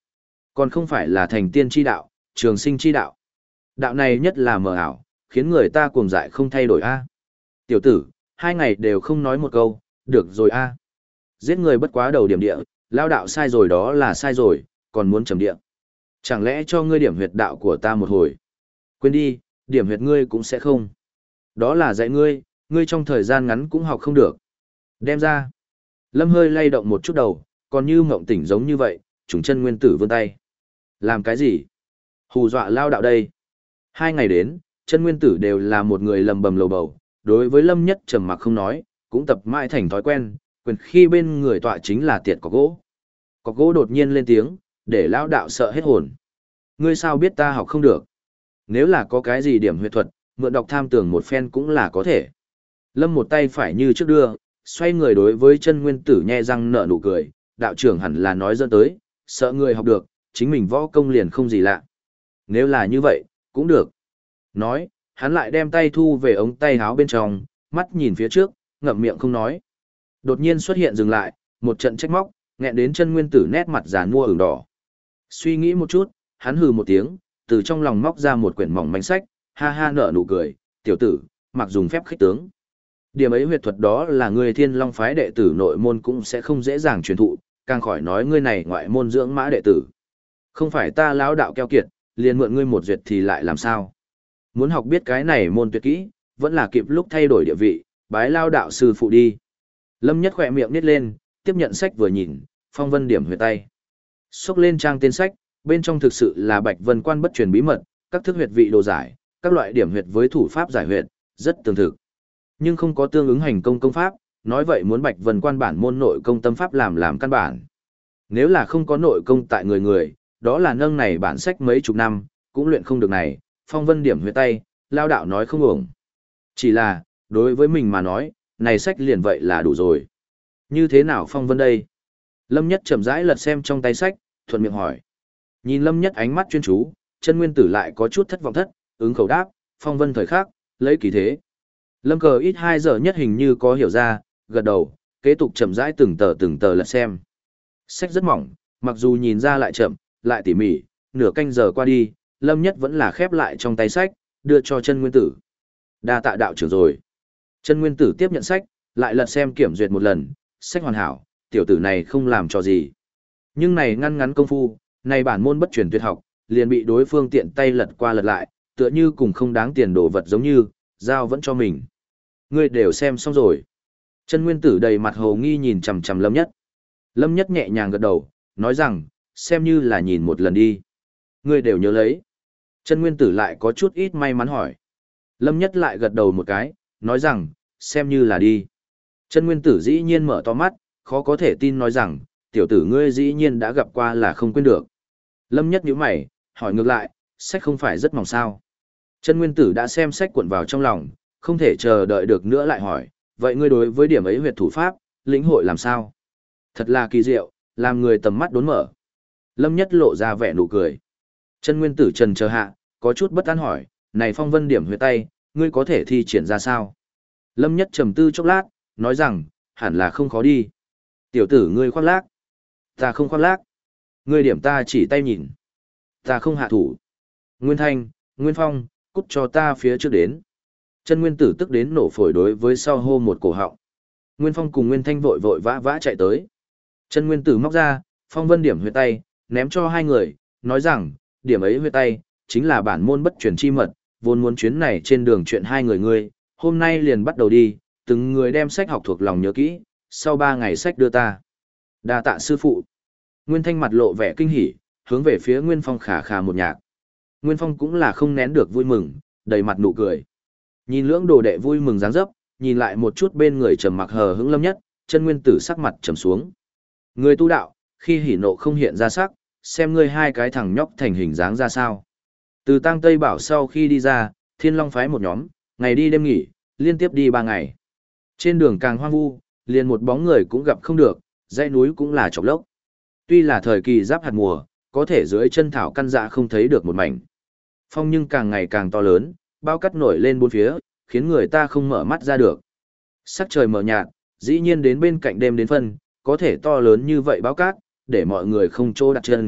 Còn không phải là thành tiên chi đạo, trường sinh chi đạo. Đạo này nhất là mờ ảo, khiến người ta cuồng dại không thay đổi a. Tiểu tử, 2 ngày đều không nói một câu, được rồi a. Giết người bất quá đầu điểm địa, lao đạo sai rồi đó là sai rồi, còn muốn trầm địa. Chẳng lẽ cho ngươi điểm huyệt đạo của ta một hồi? Quên đi, điểm huyệt ngươi cũng sẽ không. Đó là dạy ngươi, ngươi trong thời gian ngắn cũng học không được. Đem ra. Lâm hơi lay động một chút đầu, còn như mộng tỉnh giống như vậy, trùng chân nguyên tử vươn tay. Làm cái gì? Hù dọa lao đạo đây. 2 ngày đến, chân nguyên tử đều là một người lầm bầm lầu bầu, đối với Lâm Nhất trầm mặc không nói, cũng tập mãi thành thói quen, quyền khi bên người tọa chính là tiệt cọc gỗ. Cọc gỗ đột nhiên lên tiếng, để lao đạo sợ hết hồn. Ngươi sao biết ta học không được? Nếu là có cái gì điểm huyệt thuật, mượn đọc tham tưởng một phen cũng là có thể. Lâm một tay phải như trước đưa, xoay người đối với chân nguyên tử nhe răng nở nụ cười, đạo trưởng hẳn là nói dẫn tới, sợ người học được, chính mình võ công liền không gì lạ. Nếu là như vậy, cũng được. Nói, hắn lại đem tay thu về ống tay áo bên trong, mắt nhìn phía trước, ngậm miệng không nói. Đột nhiên xuất hiện dừng lại, một trận trách móc, nghẹn đến chân nguyên tử nét mặt giàn mua ửng đỏ. Suy nghĩ một chút, hắn hừ một tiếng, từ trong lòng móc ra một quyển mỏng manh sách, ha ha nở nụ cười, tiểu tử, mặc dùng phép khích tướng. Điểm ấy huyệt thuật đó là người Thiên Long phái đệ tử nội môn cũng sẽ không dễ dàng truyền thụ, càng khỏi nói ngươi này ngoại môn dưỡng mã đệ tử. Không phải ta lão đạo keo kiệt, liền mượn ngươi một duyệt thì lại làm sao? Muốn học biết cái này môn tuyệt kỹ, vẫn là kịp lúc thay đổi địa vị, bái lao đạo sư phụ đi. Lâm Nhất khỏe miệng nít lên, tiếp nhận sách vừa nhìn, phong vân điểm huyệt tay. Xốc lên trang tên sách, bên trong thực sự là Bạch Vân Quan bất truyền bí mật, các thức huyệt vị đồ giải, các loại điểm huyệt với thủ pháp giải huyệt, rất tường thực. Nhưng không có tương ứng hành công công pháp, nói vậy muốn Bạch Vân Quan bản môn nội công tâm pháp làm căn bản. Nếu là không có nội công tại người người, đó là nâng này bản sách mấy chục năm, cũng luyện không được này, phong vân điểm huyệt tay, lao đạo nói không ổng. Chỉ là, đối với mình mà nói, này sách liền vậy là đủ rồi. Như thế nào phong vân đây? Lâm Nhất chậm rãi lật xem trong tay sách, thuận miệng hỏi. Nhìn Lâm Nhất ánh mắt chuyên chú, chân nguyên tử lại có chút thất vọng ứng khẩu đáp, phong vân thời khắc, lấy kỳ thế. Lâm Cờ ít 2 giờ nhất hình như có hiểu ra, gật đầu, kế tục chậm rãi từng tờ lật xem. Sách rất mỏng, mặc dù nhìn ra lại chậm, lại tỉ mỉ, nửa canh giờ qua đi, Lâm Nhất vẫn là khép lại trong tay sách, đưa cho chân nguyên tử. Đa tạ đạo trưởng rồi. Chân nguyên tử tiếp nhận sách, lại lật xem kiểm duyệt một lần, sách hoàn hảo, tiểu tử này không làm trò gì. Nhưng này ngăn ngắn công phu, này bản môn bất truyền tuyệt học, liền bị đối phương tiện tay lật qua lật lại, tựa như cùng không đáng tiền đồ vật giống như, giao vẫn cho mình. Ngươi đều xem xong rồi. Chân nguyên tử đầy mặt hồ nghi nhìn chằm chằm Lâm Nhất. Lâm Nhất nhẹ nhàng gật đầu, nói rằng, xem như là nhìn một lần đi. Ngươi đều nhớ lấy. Chân nguyên tử lại có chút ít may mắn hỏi. Lâm Nhất lại gật đầu một cái, nói rằng, xem như là đi. Chân nguyên tử dĩ nhiên mở to mắt, khó có thể tin nói rằng, tiểu tử ngươi dĩ nhiên đã gặp qua là không quên được. Lâm Nhất nhíu mày, hỏi ngược lại, sách không phải rất mỏng sao. Chân nguyên tử đã xem sách cuộn vào trong lòng, không thể chờ đợi được nữa lại hỏi, vậy ngươi đối với điểm ấy huyệt thủ pháp, lĩnh hội làm sao? Thật là kỳ diệu, làm người tầm mắt đốn mở. Lâm Nhất lộ ra vẻ nụ cười. Chân nguyên tử trần chờ hạ, có chút bất an hỏi, này phong vân điểm huyệt tay, ngươi có thể thi triển ra sao? Lâm Nhất trầm tư chốc lát, nói rằng, hẳn là không khó đi. Tiểu tử ngươi khoác lác. Ta không khoác lác. Ngươi điểm ta chỉ tay nhìn. Ta không hạ thủ. Nguyên Thanh, Nguyên Phong, cút cho ta phía trước đến. Chân nguyên tử tức đến nổ phổi đối với sau hô một cổ họng. Nguyên Phong cùng Nguyên Thanh vội vội vã vã chạy tới. Chân nguyên tử móc ra, phong vân điểm huyệt tay, ném cho hai người, nói rằng, điểm ấy huyệt tay, chính là bản môn bất truyền chi mật, vốn muốn chuyến này trên đường chuyện hai người ngươi, hôm nay liền bắt đầu đi, từng người đem sách học thuộc lòng nhớ kỹ, sau 3 ngày sách đưa ta. Đa tạ sư phụ. Nguyên Thanh mặt lộ vẻ kinh hỉ, hướng về phía Nguyên Phong khà khà một nhạc. Nguyên Phong cũng là không nén được vui mừng, đầy mặt nụ cười. Nhìn lưỡng đồ đệ vui mừng dáng dấp, nhìn lại một chút bên người trầm mặc hờ hững Lâm Nhất, chân nguyên tử sắc mặt trầm xuống. Người tu đạo, khi hỉ nộ không hiện ra sắc, xem ngươi hai cái thằng nhóc thành hình dáng ra sao. Từ Tang Tây Bảo sau khi đi ra, Thiên Long phái một nhóm, ngày đi đêm nghỉ, liên tiếp đi 3 ngày. Trên đường càng hoang vu, liền một bóng người cũng gặp không được, dãy núi cũng là chọc lốc. Tuy là thời kỳ giáp hạt mùa, có thể dưới chân thảo căn dạ không thấy được một mảnh. Phong nhưng càng ngày càng to lớn, bao cắt nổi lên bốn phía, khiến người ta không mở mắt ra được. Sắc trời mờ nhạt, dĩ nhiên đến bên cạnh đêm đến phân, có thể to lớn như vậy bao cát, để mọi người không chỗ đặt chân,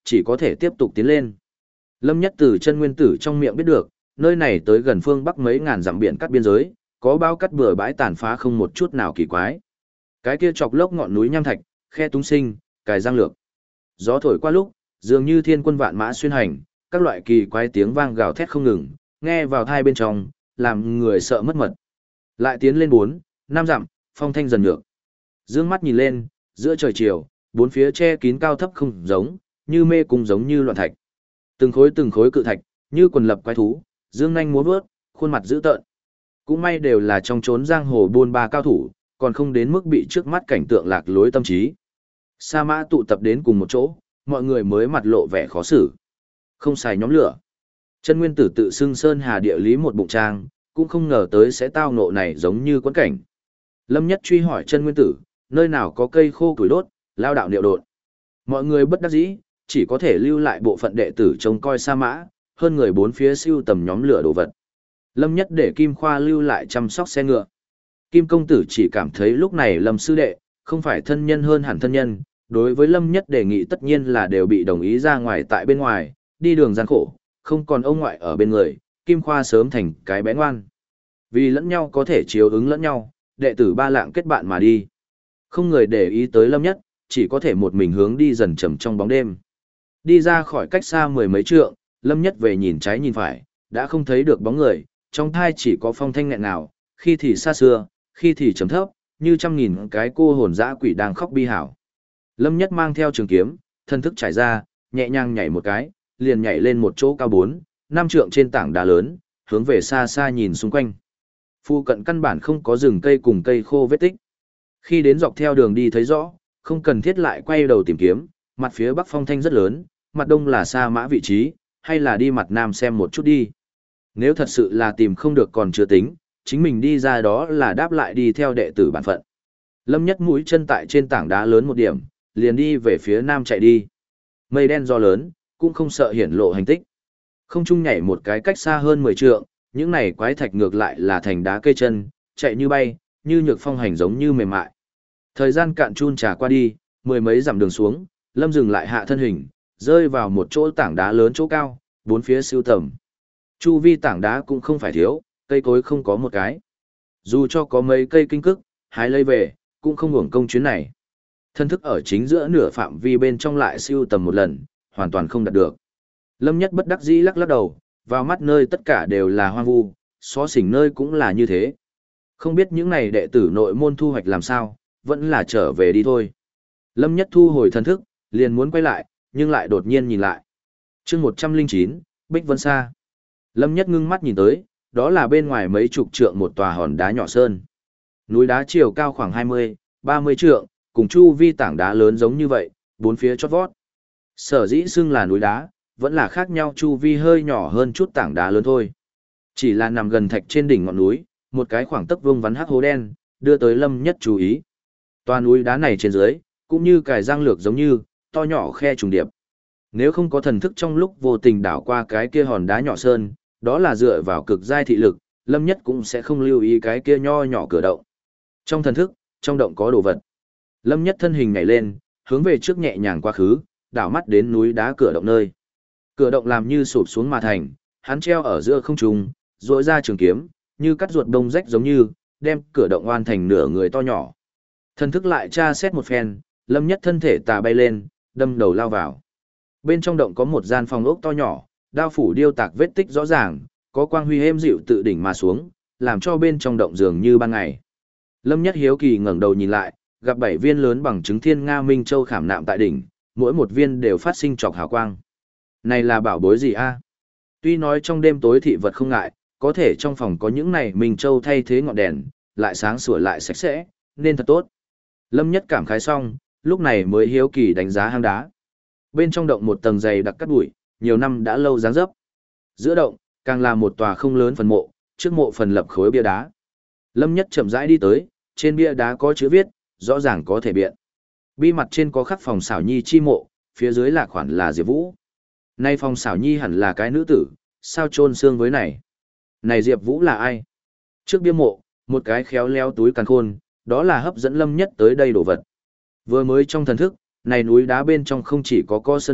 chỉ có thể tiếp tục tiến lên. Lâm Nhất từ chân nguyên tử trong miệng biết được, nơi này tới gần phương bắc mấy ngàn dặm biển cắt biên giới, có bao cắt bừa bãi tàn phá không một chút nào kỳ quái. Cái kia chọc lốc ngọn núi nham thạch, khe tung sinh, cài giang lược. Gió thổi qua lúc, dường như thiên quân vạn mã xuyên hành, các loại kỳ quái tiếng vang gào thét không ngừng, nghe vào tai bên trong, làm người sợ mất mật. Lại tiến lên 4, 5 dặm, phong thanh dần nhược. Dương mắt nhìn lên, giữa trời chiều, bốn phía che kín cao thấp không giống, như mê cung giống như loạn thạch. Từng khối cự thạch, như quần lập quái thú, dương nhanh múa vớt, khuôn mặt dữ tợn. Cũng may đều là trong chốn giang hồ buôn ba cao thủ, còn không đến mức bị trước mắt cảnh tượng lạc lối tâm trí. Sa mã tụ tập đến cùng một chỗ, mọi người mới mặt lộ vẻ khó xử. Không xài nhóm lửa. Chân nguyên tử tự xưng sơn hà địa lý một bụng trang, cũng không ngờ tới sẽ tao ngộ này giống như quẫn cảnh. Lâm Nhất truy hỏi chân nguyên tử, nơi nào có cây khô củi đốt, lao đạo niệu đột. Mọi người bất đắc dĩ, chỉ có thể lưu lại bộ phận đệ tử trông coi sa mã, hơn người bốn phía siêu tầm nhóm lửa đồ vật. Lâm Nhất để Kim Khoa lưu lại chăm sóc xe ngựa. Kim công tử chỉ cảm thấy lúc này Lâm sư đệ, không phải thân nhân hơn hẳn thân nhân, đối với Lâm Nhất đề nghị tất nhiên là đều bị đồng ý ra ngoài tại bên ngoài, đi đường gian khổ, không còn ông ngoại ở bên người, Kim Khoa sớm thành cái bé ngoan. Vì lẫn nhau có thể chiếu ứng lẫn nhau, đệ tử ba lạng kết bạn mà đi. Không người để ý tới Lâm Nhất, chỉ có thể một mình hướng đi dần chậm trong bóng đêm. Đi ra khỏi cách xa mười mấy trượng, Lâm Nhất về nhìn trái nhìn phải, đã không thấy được bóng người, trong thai chỉ có phong thanh nghẹn ngào, khi thì xa xưa, khi thì trầm thấp, như trăm nghìn cái cô hồn dã quỷ đang khóc bi hảo. Lâm Nhất mang theo trường kiếm, thân thức trải ra, nhẹ nhàng nhảy một cái, liền nhảy lên một chỗ cao 4, 5 trượng trên tảng đá lớn, hướng về xa xa nhìn xung quanh. Phu cận căn bản không có rừng cây cùng cây khô vết tích. Khi đến dọc theo đường đi thấy rõ, không cần thiết lại quay đầu tìm kiếm, mặt phía bắc phong thanh rất lớn, mặt đông là sa mã vị trí, hay là đi mặt nam xem một chút đi. Nếu thật sự là tìm không được còn chưa tính, chính mình đi ra đó là đáp lại đi theo đệ tử bản phận. Lâm Nhất mũi chân tại trên tảng đá lớn một điểm, liền đi về phía nam chạy đi. Mây đen do lớn, cũng không sợ hiển lộ hành tích. Không trung nhảy một cái cách xa hơn 10 trượng, những này quái thạch ngược lại là thành đá cây chân, chạy như bay, như nhược phong hành giống như mềm mại. Thời gian cạn chun trà qua đi, mười mấy dặm đường xuống, Lâm dừng lại hạ thân hình, rơi vào một chỗ tảng đá lớn chỗ cao, bốn phía siêu tầm. Chu vi tảng đá cũng không phải thiếu, cây cối không có một cái. Dù cho có mấy cây kinh cức, hái lấy về, cũng không hưởng công chuyến này. Thân thức ở chính giữa nửa phạm vi bên trong lại siêu tầm một lần, hoàn toàn không đạt được. Lâm Nhất bất đắc dĩ lắc lắc đầu, vào mắt nơi tất cả đều là hoang vu, xó xỉnh nơi cũng là như thế. Không biết những này đệ tử nội môn thu hoạch làm sao, vẫn là trở về đi thôi. Lâm Nhất thu hồi thân thức, liền muốn quay lại, nhưng lại đột nhiên nhìn lại. chương 109, Bích Vân Sa. Lâm Nhất ngưng mắt nhìn tới, đó là bên ngoài mấy chục trượng một tòa hòn đá nhỏ sơn. Núi đá chiều cao khoảng 20, 30 trượng, cùng chu vi tảng đá lớn giống như vậy, bốn phía chót vót. Sở dĩ xưng là núi đá, vẫn là khác nhau chu vi hơi nhỏ hơn chút tảng đá lớn thôi. Chỉ là nằm gần thạch trên đỉnh ngọn núi, một cái khoảng tấc vuông vắn hắc hố đen, đưa tới Lâm Nhất chú ý. Toa núi đá này trên dưới, cũng như cài giang lược giống như, to nhỏ khe trùng điệp. Nếu không có thần thức trong lúc vô tình đảo qua cái kia hòn đá nhỏ sơn, đó là dựa vào cực giai thị lực, Lâm Nhất cũng sẽ không lưu ý cái kia nho nhỏ cửa động. Trong thần thức, trong động có đồ vật. Lâm Nhất thân hình nhảy lên, hướng về trước nhẹ nhàng quá khứ, đảo mắt đến núi đá cửa động nơi. Cửa động làm như sụp xuống mà thành, hắn treo ở giữa không trung, rỗi ra trường kiếm, như cắt ruột đông rách giống như, đem cửa động oan thành nửa người to nhỏ. Thần thức lại tra xét một phen, Lâm Nhất thân thể tà bay lên, đâm đầu lao vào. Bên trong động có một gian phòng ốc to nhỏ, đao phủ điêu tạc vết tích rõ ràng, có quang huy êm dịu tự đỉnh mà xuống, làm cho bên trong động dường như ban ngày. Lâm Nhất hiếu kỳ ngẩng đầu nhìn lại, gặp 7 viên lớn bằng trứng thiên nga minh châu khảm nạm tại đỉnh, mỗi một viên đều phát sinh chọc hào quang. Này là bảo bối gì a? Tuy nói trong đêm tối thị vật không ngại, có thể trong phòng có những này minh châu thay thế ngọn đèn, lại sáng sủa lại sạch sẽ, nên thật tốt. Lâm Nhất cảm khái xong, lúc này mới hiếu kỳ đánh giá hang đá. Bên trong động một tầng dày đặc cát bụi, nhiều năm đã lâu dáng dấp. Giữa động, càng là một tòa không lớn phần mộ, trước mộ phần lập khối bia đá. Lâm Nhất chậm rãi đi tới, trên bia đá có chữ viết, rõ ràng có thể biện. Bi mặt trên có khắc phòng xảo nhi chi mộ, phía dưới là khoản là Diệp Vũ. Nay phòng xảo nhi hẳn là cái nữ tử, sao chôn xương với này? Này Diệp Vũ là ai? Trước bia mộ, một cái khéo léo túi càn khôn, đó là hấp dẫn Lâm Nhất tới đây đồ vật. Vừa mới trong thần thức, này núi đá bên trong không chỉ có sơn động,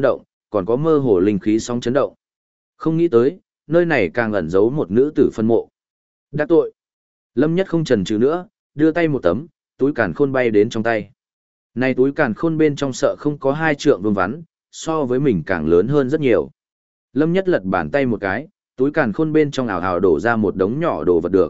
còn có mơ hồ linh khí sóng chấn động. Không nghĩ tới, nơi này càng ẩn giấu một nữ tử phân mộ. Đã tội. Lâm Nhất không chần chừ nữa, đưa tay một tấm, túi càn khôn bay đến trong tay. Này túi càn khôn bên trong sợ không có 2 trượng vuông vắn, so với mình càng lớn hơn rất nhiều. Lâm Nhất lật bàn tay một cái, túi càn khôn bên trong ảo ảo đổ ra một đống nhỏ đồ vật được.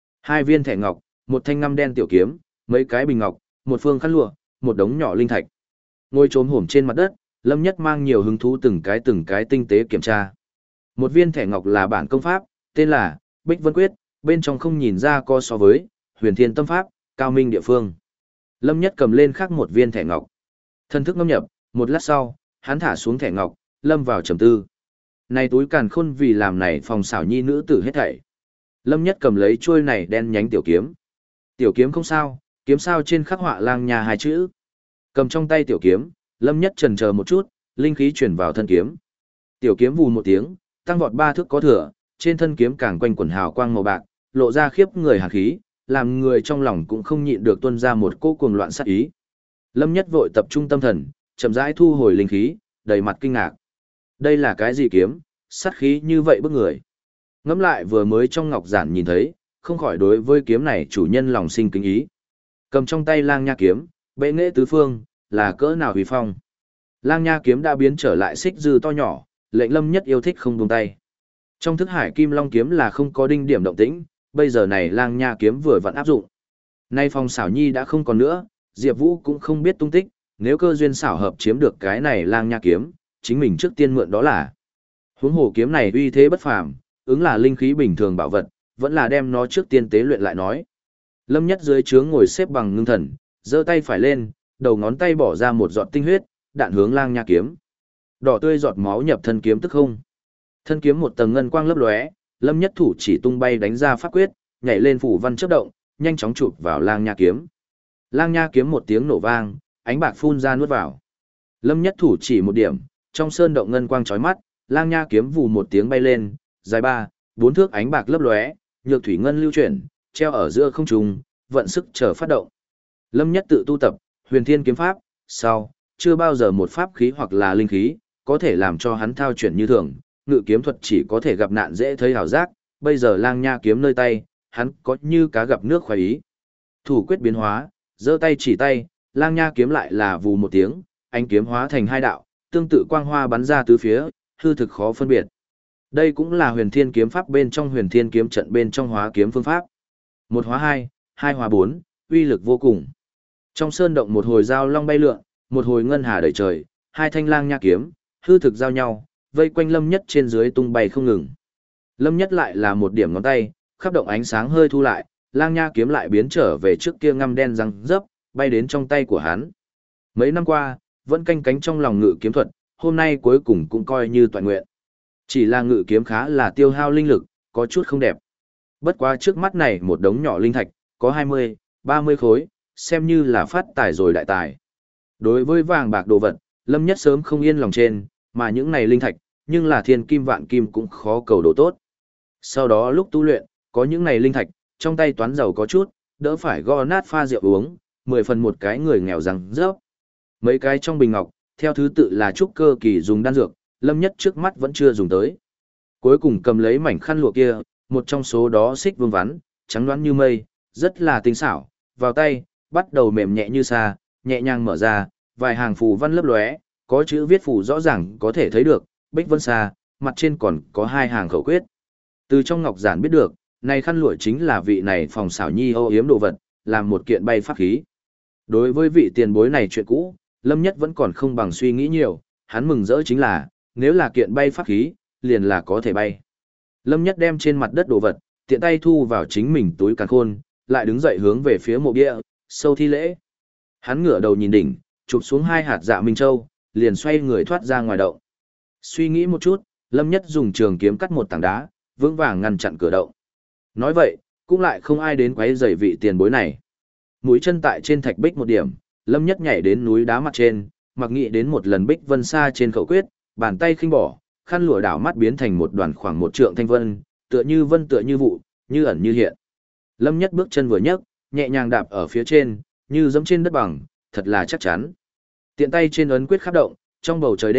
2 viên thẻ ngọc, một thanh ngăm đen tiểu kiếm, mấy cái bình ngọc, một phương khăn lụa, một đống nhỏ linh thạch. Ngồi trồm hổm trên mặt đất, Lâm Nhất mang nhiều hứng thú từng cái tinh tế kiểm tra. Một viên thẻ ngọc là bản công pháp, tên là Bích Vân Quyết, bên trong không nhìn ra có so với Huyền Thiên Tâm Pháp, cao minh địa phương. Lâm Nhất cầm lên khác một viên thẻ ngọc. Thân thức ngâm nhập, một lát sau, hắn thả xuống thẻ ngọc, lâm vào trầm tư. Này túi càn khôn vì làm này phòng xảo nhi nữ tử hết thảy. Lâm Nhất cầm lấy chuôi này đen nhánh tiểu kiếm. Tiểu kiếm không sao, kiếm sao trên khắc họa lang nha 2 chữ. Cầm trong tay tiểu kiếm, Lâm Nhất chần chờ một chút, linh khí chuyển vào thân kiếm. Tiểu kiếm vù một tiếng, tăng vọt 3 thước có thừa, trên thân kiếm càng quanh quần hào quang màu bạc, lộ ra khiếp người hàn khí, làm người trong lòng cũng không nhịn được tuôn ra một cỗ cuồng loạn sát ý. Lâm Nhất vội tập trung tâm thần, chậm rãi thu hồi linh khí, đầy mặt kinh ngạc. Đây là cái gì kiếm, sát khí như vậy bức người. Ngẫm lại vừa mới trong ngọc giản nhìn thấy, không khỏi đối với kiếm này chủ nhân lòng sinh kính ý. Cầm trong tay lang nha kiếm, bệ nghệ tứ phương, là cỡ nào huy phong. Lang nha kiếm đã biến trở lại xích dư to nhỏ, lệnh Lâm Nhất yêu thích không buông tay. Trong thức hải kim long kiếm là không có đinh điểm động tĩnh, bây giờ này lang nha kiếm vừa vặn áp dụng. Nay phong xảo nhi đã không còn nữa, Diệp Vũ cũng không biết tung tích, nếu cơ duyên xảo hợp chiếm được cái này lang nha kiếm, chính mình trước tiên mượn đó là. Huống hồ kiếm này uy thế bất phàm, ứng là linh khí bình thường bảo vật, vẫn là đem nó trước tiên tế luyện lại nói. Lâm Nhất dưới trướng ngồi xếp bằng ngưng thần, giơ tay phải lên, đầu ngón tay bỏ ra một giọt tinh huyết, đạn hướng lang nha kiếm. Đỏ tươi giọt máu nhập thân kiếm tức không. Thân kiếm một tầng ngân quang lấp lóe, Lâm Nhất thủ chỉ tung bay đánh ra pháp quyết, nhảy lên phủ văn chớp động, nhanh chóng chụp vào lang nha kiếm. Lang nha kiếm một tiếng nổ vang, ánh bạc phun ra nuốt vào. Lâm Nhất thủ chỉ một điểm, trong sơn động ngân quang chói mắt, lang nha kiếm vù một tiếng bay lên, dài 3, 4 thước ánh bạc lấp lóe, nhược thủy ngân lưu chuyển, treo ở giữa không trung, vận sức chờ phát động. Lâm Nhất tự tu tập Huyền Thiên kiếm pháp, sau chưa bao giờ một pháp khí hoặc là linh khí có thể làm cho hắn thao chuyển như thường, ngự kiếm thuật chỉ có thể gặp nạn dễ thấy hảo giác, bây giờ lang nha kiếm nơi tay, hắn có như cá gặp nước khoái ý. Thủ quyết biến hóa, giơ tay chỉ tay, lang nha kiếm lại là vù một tiếng, ánh kiếm hóa thành 2 đạo, tương tự quang hoa bắn ra tứ phía, hư thực khó phân biệt. Đây cũng là Huyền Thiên kiếm pháp bên trong Huyền Thiên kiếm trận bên trong hóa kiếm phương pháp. 1 hóa 2, 2 hóa 4, uy lực vô cùng. Trong sơn động một hồi dao long bay lượn, một hồi ngân hà đầy trời, 2 thanh lang nha kiếm, hư thực giao nhau, vây quanh Lâm Nhất trên dưới tung bay không ngừng. Lâm Nhất lại là một điểm ngón tay, khắp động ánh sáng hơi thu lại, lang nha kiếm lại biến trở về trước kia ngăm đen răng rớp, bay đến trong tay của hắn. Mấy năm qua, vẫn canh cánh trong lòng ngự kiếm thuật, hôm nay cuối cùng cũng coi như toàn nguyện. Chỉ là ngự kiếm khá là tiêu hao linh lực, có chút không đẹp. Bất quá trước mắt này một đống nhỏ linh thạch, có 20, 30 khối, xem như là phát tài rồi đại tài. Đối với vàng bạc đồ vật, Lâm Nhất sớm không yên lòng trên, mà những này linh thạch, nhưng là thiên kim vạn kim cũng khó cầu đồ tốt. Sau đó lúc tu luyện, có những này linh thạch, trong tay toán giàu có chút, đỡ phải go nát pha rượu uống, 10 phần một cái người nghèo răng rớp. Mấy cái trong bình ngọc, theo thứ tự là trúc cơ kỳ dùng đan dược, Lâm Nhất trước mắt vẫn chưa dùng tới. Cuối cùng cầm lấy mảnh khăn lụa kia, một trong số đó xích vương vắn, trắng đoán như mây, rất là tinh xảo, vào tay, bắt đầu mềm nhẹ như sa, nhẹ nhàng mở ra, vài hàng phù văn lấp lóe, có chữ viết phù rõ ràng có thể thấy được, Bích Vân Sa, mặt trên còn có 2 hàng khẩu quyết. Từ trong ngọc giản biết được, này khăn lụa chính là vị này phòng xảo nhi âu yếm đồ vật, làm một kiện bay pháp khí. Đối với vị tiền bối này chuyện cũ, Lâm Nhất vẫn còn không bằng suy nghĩ nhiều, hắn mừng rỡ chính là, nếu là kiện bay pháp khí, liền là có thể bay. Lâm Nhất đem trên mặt đất đồ vật, tiện tay thu vào chính mình túi càn khôn, lại đứng dậy hướng về phía mộ bia, sâu thi lễ. Hắn ngửa đầu nhìn đỉnh, chụp xuống 2 hạt dạ minh châu, liền xoay người thoát ra ngoài động. Suy nghĩ một chút, Lâm Nhất dùng trường kiếm cắt một tảng đá, vững vàng ngăn chặn cửa động. Nói vậy, cũng lại không ai đến quấy rầy vị tiền bối này. Mũi chân tại trên thạch bích một điểm, Lâm Nhất nhảy đến núi đá mặt trên, mặc nghị đến một lần Bích Vân Sa trên khẩu quyết, bàn tay khinh bỏ, khăn lụa đảo mắt biến thành một đoàn khoảng 1 trượng thanh vân, tựa như vụ, như ẩn như hiện. Lâm Nhất bước chân vừa nhấc, nhẹ nhàng đạp ở phía trên, như giẫm trên đất bằng, thật là chắc chắn. Tiện tay trên ấn quyết khắp động, trong bầu trời đêm,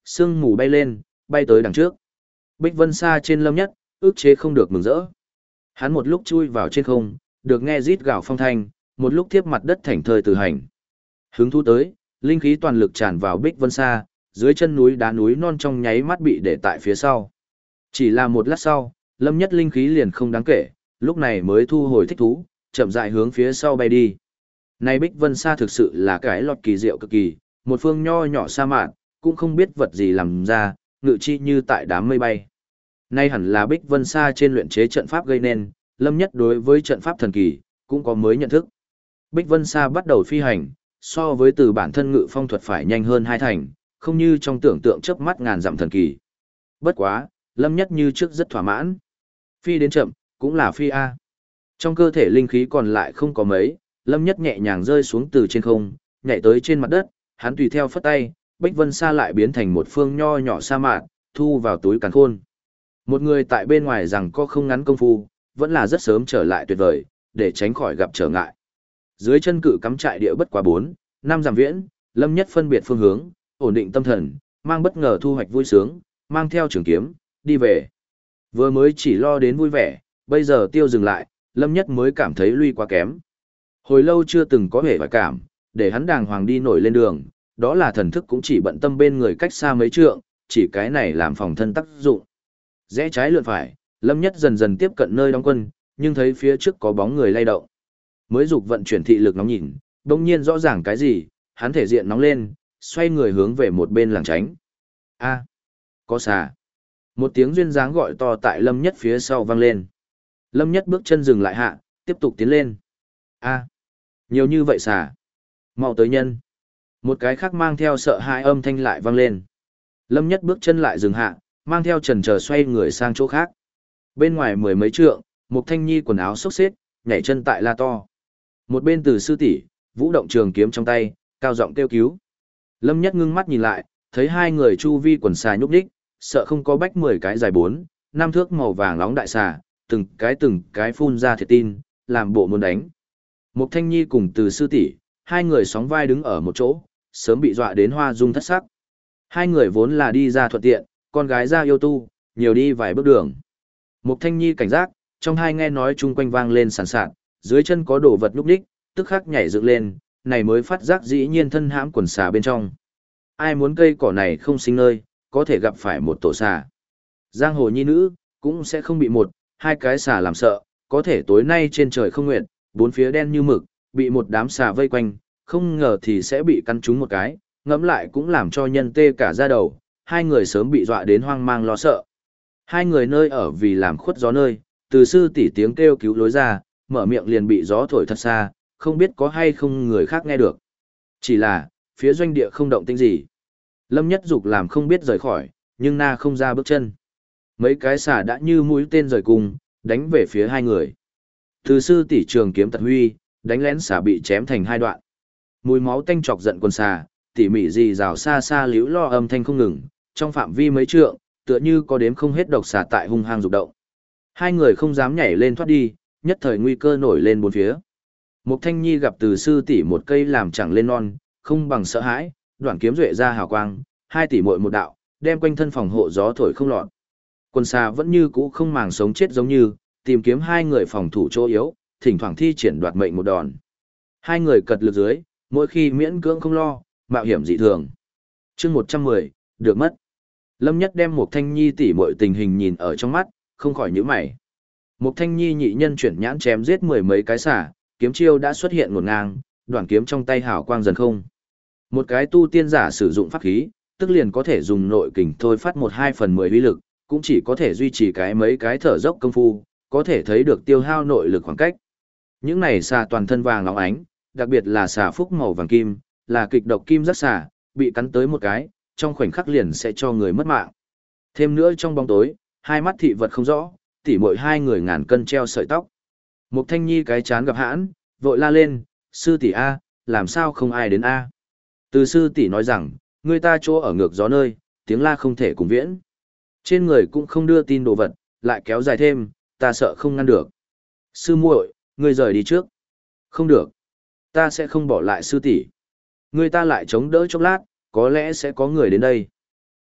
sương mù bay lên, bay tới đằng trước. Bích Vân Sa trên Lâm Nhất, ức chế không được mừng rỡ. Hắn một lúc chui vào trên không, được nghe rít gào phong thanh, một lúc tiếp mặt đất thảnh thơi từ hành. Hứng thú tới, linh khí toàn lực tràn vào Bích Vân Sa, dưới chân núi đá núi non trong nháy mắt bị để tại phía sau. Chỉ là một lát sau, Lâm Nhất linh khí liền không đáng kể, lúc này mới thu hồi thích thú, chậm rãi hướng phía sau bay đi. Này Bích Vân Sa thực sự là cái lọt kỳ diệu cực kỳ, một phương nho nhỏ sa mạc, cũng không biết vật gì làm ra, ngự chi như tại đám mây bay. Nay hẳn là Bích Vân Sa trên luyện chế trận pháp gây nên, Lâm Nhất đối với trận pháp thần kỳ, cũng có mới nhận thức. Bích Vân Sa bắt đầu phi hành, so với từ bản thân ngự phong thuật phải nhanh hơn 2 thành, không như trong tưởng tượng chớp mắt ngàn dặm thần kỳ. Bất quá, Lâm Nhất như trước rất thỏa mãn. Phi đến chậm, cũng là phi A. Trong cơ thể linh khí còn lại không có mấy, Lâm Nhất nhẹ nhàng rơi xuống từ trên không, nhảy tới trên mặt đất, hắn tùy theo phất tay, Bích Vân Sa lại biến thành một phương nho nhỏ sa mạc, thu vào túi càn khôn. Một người tại bên ngoài rằng có không ngắn công phu, vẫn là rất sớm trở lại tuyệt vời, để tránh khỏi gặp trở ngại. Dưới chân cự cắm trại địa bất quá 4, 5 dặm viễn, Lâm Nhất phân biệt phương hướng, ổn định tâm thần, mang bất ngờ thu hoạch vui sướng, mang theo trường kiếm, đi về. Vừa mới chỉ lo đến vui vẻ, bây giờ tiêu dừng lại, Lâm Nhất mới cảm thấy lui quá kém. Hồi lâu chưa từng có hề vài cảm, để hắn đàng hoàng đi nổi lên đường, đó là thần thức cũng chỉ bận tâm bên người cách xa mấy trượng, chỉ cái này làm phòng thân tác dụng. Rẽ trái lượn phải, Lâm Nhất dần dần tiếp cận nơi đóng quân, nhưng thấy phía trước có bóng người lay động. Mới dục vận chuyển thị lực nóng nhìn, đồng nhiên rõ ràng cái gì, hắn thể diện nóng lên, xoay người hướng về một bên làng tránh. A, có xà. Một tiếng duyên dáng gọi to tại Lâm Nhất phía sau vang lên. Lâm Nhất bước chân dừng lại hạ, tiếp tục tiến lên. A, nhiều như vậy xà. Mau tới nhân. Một cái khác mang theo sợ hãi âm thanh lại vang lên. Lâm Nhất bước chân lại dừng hạ, mang theo chần chờ xoay người sang chỗ khác. Bên ngoài 10 mấy trượng, một thanh nhi quần áo xốc xếch, nhảy chân tại la to. Một bên Từ sư tỷ, vũ động trường kiếm trong tay, cao giọng kêu cứu. Lâm Nhất ngưng mắt nhìn lại, thấy hai người chu vi quần xà nhúc nhích, sợ không có bách 10 cái dài 4, 5 thước màu vàng nóng đại xà, từng cái phun ra thiệt tin, làm bộ muốn đánh. Một thanh nhi cùng Từ sư tỷ, hai người sóng vai đứng ở một chỗ, sớm bị dọa đến hoa dung thất sắc. Hai người vốn là đi ra thuận tiện, con gái ra yêu tu, nhiều đi vài bước đường. Một thanh nhi cảnh giác, trong hai nghe nói chung quanh vang lên sàn sạt, dưới chân có đồ vật nhúc nhích, tức khắc nhảy dựng lên, này mới phát giác dĩ nhiên thân hãm quần xà bên trong. Ai muốn cây cỏ này không sinh nơi, có thể gặp phải một tổ xà. Giang hồ nhi nữ, cũng sẽ không bị một, hai cái xà làm sợ, có thể tối nay trên trời không nguyện, bốn phía đen như mực, bị một đám xà vây quanh, không ngờ thì sẽ bị cắn trúng một cái, ngẫm lại cũng làm cho nhân tê cả da đầu, hai người sớm bị dọa đến hoang mang lo sợ. Hai người nơi ở vì làm khuất gió nơi, Từ sư tỷ tiếng kêu cứu lối ra, mở miệng liền bị gió thổi thật xa, không biết có hay không người khác nghe được. Chỉ là, phía doanh địa không động tĩnh gì. Lâm Nhất Dục làm không biết rời khỏi, nhưng na không ra bước chân. Mấy cái xà đã như mũi tên rời cùng, đánh về phía hai người. Từ sư tỷ trường kiếm tật huy, đánh lén xà bị chém thành hai đoạn. Mùi máu tanh chọc giận quần xà, tỉ mỉ gì rào xa xa liễu lo âm thanh không ngừng, trong phạm vi mấy trượng, tựa như có đếm không hết độc xà tại hung hăng dục động. Hai người không dám nhảy lên thoát đi, nhất thời nguy cơ nổi lên bốn phía. Mục Thanh Nhi gặp Từ sư tỷ một cây làm chẳng lên non, không bằng sợ hãi, đoạn kiếm duệ ra hào quang, hai tỷ muội một đạo, đem quanh thân phòng hộ gió thổi không lọt. Quân xà vẫn như cũ không màng sống chết giống như, tìm kiếm hai người phòng thủ chỗ yếu, thỉnh thoảng thi triển đoạt mệnh một đòn. Hai người cật lực dưới, mỗi khi miễn cưỡng không lo, mạo hiểm dị thường. Chương 110, được mất. Lâm Nhất đem Mục Thanh Nhi tỷ muội tình hình nhìn ở trong mắt, không khỏi nhíu mày. Mục Thanh Nhi nhị nhân chuyển nhãn chém giết 10 mấy cái xà, kiếm chiêu đã xuất hiện ngổn ngang, đoạn kiếm trong tay hào quang dần không. Một cái tu tiên giả sử dụng pháp khí, tức liền có thể dùng nội kình thôi phát 1/2/10 uy lực, cũng chỉ có thể duy trì cái mấy cái thở dốc công phu, có thể thấy được tiêu hao nội lực khoảng cách. Những này xà toàn thân vàng óng ánh, đặc biệt là xà phúc màu vàng kim, là kịch độc kim rất xà, bị cắn tới một cái, trong khoảnh khắc liền sẽ cho người mất mạng. Thêm nữa trong bóng tối, hai mắt thị vật không rõ, tỉ mỗi hai người ngàn cân treo sợi tóc. Mục Thanh Nhi cái chán gặp hãn, vội la lên, sư tỷ A, làm sao không ai đến A. Từ sư tỷ nói rằng, người ta chỗ ở ngược gió nơi, tiếng la không thể cùng viễn. Trên người cũng không đưa tin đồ vật, lại kéo dài thêm, ta sợ không ngăn được. Sư muội, ngươi rời đi trước. Không được. Ta sẽ không bỏ lại sư tỷ. Người ta lại chống đỡ chốc lát, có lẽ sẽ có người đến đây.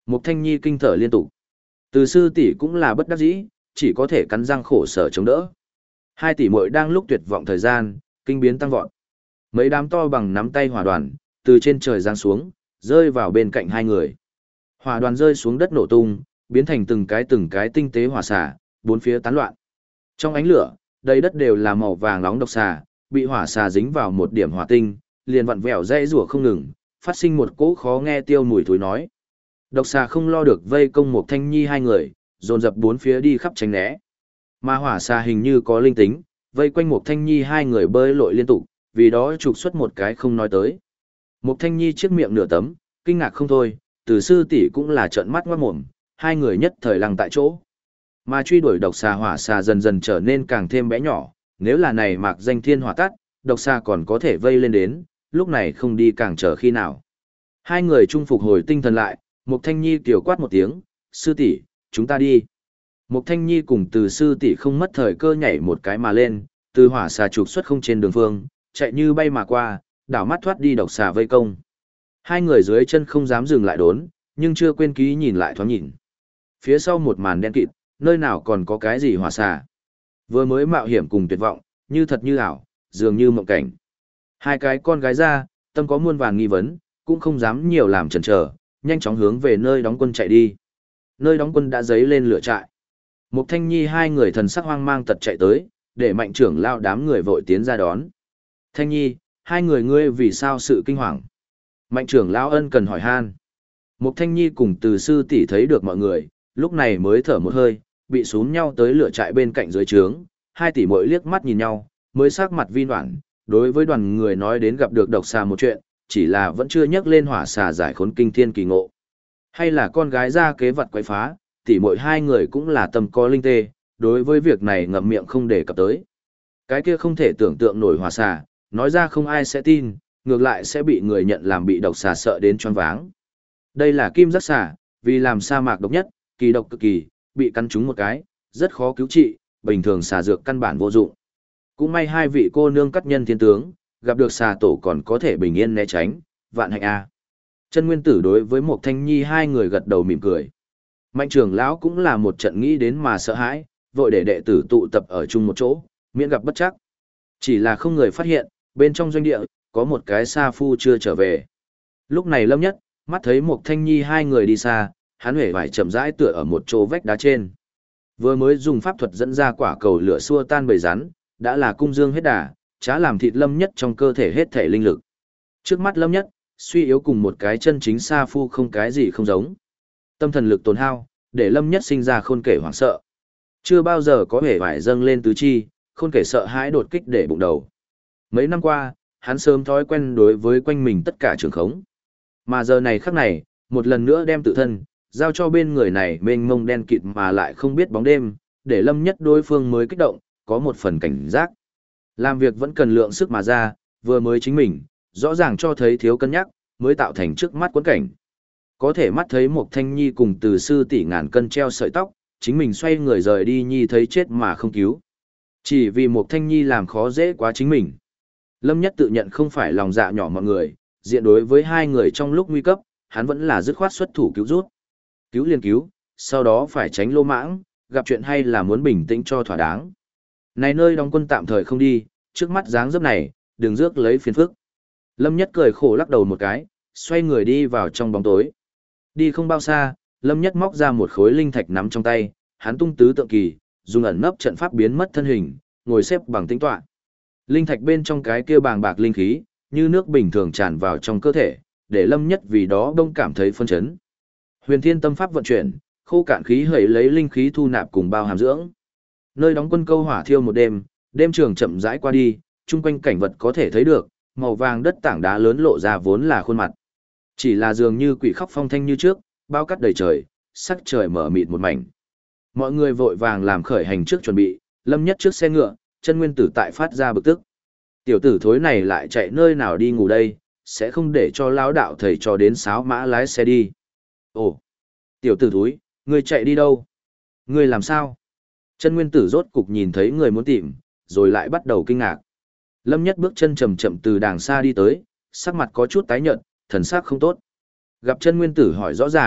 Mục Thanh Nhi kinh thở liên tục. Từ sư tỷ cũng là bất đắc dĩ, chỉ có thể cắn răng khổ sở chống đỡ. Hai tỷ muội đang lúc tuyệt vọng thời gian, kinh biến tăng vọt. Mấy đám to bằng nắm tay hỏa đoàn, từ trên trời giáng xuống, rơi vào bên cạnh hai người. Hỏa đoàn rơi xuống đất nổ tung, biến thành từng cái tinh tế hỏa xả, bốn phía tán loạn. Trong ánh lửa, đầy đất đều là màu vàng nóng độc xà, bị hỏa xà dính vào một điểm hỏa tinh, liền vặn vẹo dãy rủa không ngừng, phát sinh một cỗ khó nghe tiêu mùi thối nói. Độc xà không lo được vây công một Thanh Nhi hai người, dồn dập bốn phía đi khắp tránh né. Mà hỏa xà hình như có linh tính, vây quanh một Thanh Nhi hai người bơi lội liên tục, vì đó trục xuất một cái không nói tới. Một Thanh Nhi chiếc miệng nửa tấm, kinh ngạc không thôi, Từ sư tỷ cũng là trợn mắt ngoát mồm, hai người nhất thời lăng tại chỗ. Mà truy đuổi độc xà hỏa xà dần dần trở nên càng thêm bé nhỏ, nếu là này mạc danh thiên hỏa tắt, độc xà còn có thể vây lên đến, lúc này không đi càng chờ khi nào. Hai người chung phục hồi tinh thần lại, Mục Thanh Nhi tiểu quát một tiếng, sư tỷ, chúng ta đi. Mục Thanh Nhi cùng Từ sư tỷ không mất thời cơ nhảy một cái mà lên, từ hỏa xà trục xuất không trên đường phương, chạy như bay mà qua, đảo mắt thoát đi độc xà vây công. Hai người dưới chân không dám dừng lại đốn, nhưng chưa quên ký nhìn lại thoáng nhìn. Phía sau một màn đen kịt, nơi nào còn có cái gì hỏa xà. Vừa mới mạo hiểm cùng tuyệt vọng, như thật như ảo, dường như mộng cảnh. Hai cái con gái ra, tâm có muôn vàn nghi vấn, cũng không dám nhiều làm chần chờ, nhanh chóng hướng về nơi đóng quân chạy đi. Nơi đóng quân đã dấy lên lửa trại. Mục Thanh Nhi hai người thần sắc hoang mang tật chạy tới, để Mạnh trưởng lao đám người vội tiến ra đón. Thanh Nhi, hai người ngươi vì sao sự kinh hoàng? Mạnh trưởng lão ân cần hỏi han. Mục Thanh Nhi cùng Từ sư tỷ thấy được mọi người, lúc này mới thở một hơi, bị xúm nhau tới lửa trại bên cạnh dưới trướng, hai tỷ muội liếc mắt nhìn nhau, mới sắc mặt vi noãn, đối với đoàn người nói đến gặp được độc xà một chuyện, chỉ là vẫn chưa nhắc lên hỏa xà giải khốn kinh thiên kỳ ngộ. Hay là con gái ra kế vật quấy phá, tỷ muội hai người cũng là tâm có linh tê, đối với việc này ngậm miệng không đề cập tới. Cái kia không thể tưởng tượng nổi hỏa xà, nói ra không ai sẽ tin, ngược lại sẽ bị người nhận làm bị độc xà sợ đến choáng váng. Đây là kim giác xà, vì làm sa mạc độc nhất, kỳ độc cực kỳ, bị cắn trúng một cái, rất khó cứu trị, bình thường xà dược căn bản vô dụng. Cũng may hai vị cô nương cắt nhân thiên tướng, gặp được xà tổ còn có thể bình yên né tránh, vạn hạnh a. Chân Nguyên Tử đối với Mộc Thanh Nhi hai người gật đầu mỉm cười. Mạnh trưởng lão cũng là một trận nghĩ đến mà sợ hãi, vội để đệ tử tụ tập ở chung một chỗ, miễn gặp bất trắc. Chỉ là không người phát hiện, bên trong doanh địa, có một cái sa phu chưa trở về. Lúc này Lâm Nhất, mắt thấy Mộc Thanh Nhi hai người đi xa, hắn huệ vải chậm rãi tựa ở một chỗ vách đá trên. Vừa mới dùng pháp thuật dẫn ra quả cầu lửa xua tan bầy rắn, đã là cung dương hết đà, chá làm thịt Lâm Nhất trong cơ thể hết thể linh lực. Trước mắt Lâm Nhất, suy yếu cùng một cái chân chính sa phu không cái gì không giống. Tâm thần lực tổn hao, để Lâm Nhất sinh ra khôn kể hoảng sợ. Chưa bao giờ có hề vải dâng lên tứ chi, khôn kể sợ hãi đột kích để bụng đầu. Mấy năm qua, hắn sớm thói quen đối với quanh mình tất cả trường khống. Mà giờ này khắc này, một lần nữa đem tự thân, giao cho bên người này mênh mông đen kịt mà lại không biết bóng đêm, để Lâm Nhất đối phương mới kích động, có một phần cảnh giác. Làm việc vẫn cần lượng sức mà ra, vừa mới chính mình, rõ ràng cho thấy thiếu cân nhắc, mới tạo thành trước mắt quẫn cảnh. Có thể mắt thấy một Thanh Nhi cùng Từ sư tỷ ngàn cân treo sợi tóc, chính mình xoay người rời đi Nhi thấy chết mà không cứu. Chỉ vì một Thanh Nhi làm khó dễ quá chính mình. Lâm Nhất tự nhận không phải lòng dạ nhỏ mọi người, diện đối với hai người trong lúc nguy cấp, hắn vẫn là dứt khoát xuất thủ cứu rút. Cứu liền cứu, sau đó phải tránh lô mãng, gặp chuyện hay là muốn bình tĩnh cho thỏa đáng. Này nơi đóng quân tạm thời không đi, trước mắt dáng dấp này, đừng rước lấy phiền phức. Lâm Nhất cười khổ lắc đầu một cái, xoay người đi vào trong bóng tối. Đi không bao xa, Lâm Nhất móc ra một khối linh thạch nắm trong tay, hắn tung tứ tượng kỳ, dùng ẩn nấp trận pháp biến mất thân hình, ngồi xếp bằng tĩnh tọa. Linh thạch bên trong cái kia bàng bạc linh khí, như nước bình thường tràn vào trong cơ thể, để Lâm Nhất vì đó đông cảm thấy phân chấn. Huyền Thiên tâm pháp vận chuyển, khô cạn khí hẩy lấy linh khí thu nạp cùng bao hàm dưỡng. Nơi đóng quân câu hỏa thiêu một đêm, đêm trường chậm rãi qua đi, chung quanh cảnh vật có thể thấy được, màu vàng đất tảng đá lớn lộ ra vốn là khuôn mặt. Chỉ là dường như quỷ khóc phong thanh như trước, bao cắt đầy trời, sắc trời mở mịt một mảnh. Mọi người vội vàng làm khởi hành trước chuẩn bị, Lâm Nhất trước xe ngựa, Chân Nguyên Tử tại phát ra bực tức. Tiểu tử thối này lại chạy nơi nào đi ngủ đây, sẽ không để cho lão đạo thầy cho đến sáo mã lái xe đi. Ồ, tiểu tử thúi, ngươi chạy đi đâu? Ngươi làm sao? Chân Nguyên Tử rốt cục nhìn thấy người muốn tìm, rồi lại bắt đầu kinh ngạc. Lâm Nhất bước chân chậm chậm từ đàng xa đi tới, sắc mặt có chút tái nhợt, thần sắc không tốt. Gặp Chân Nguyên Tử hỏi rõ ràng,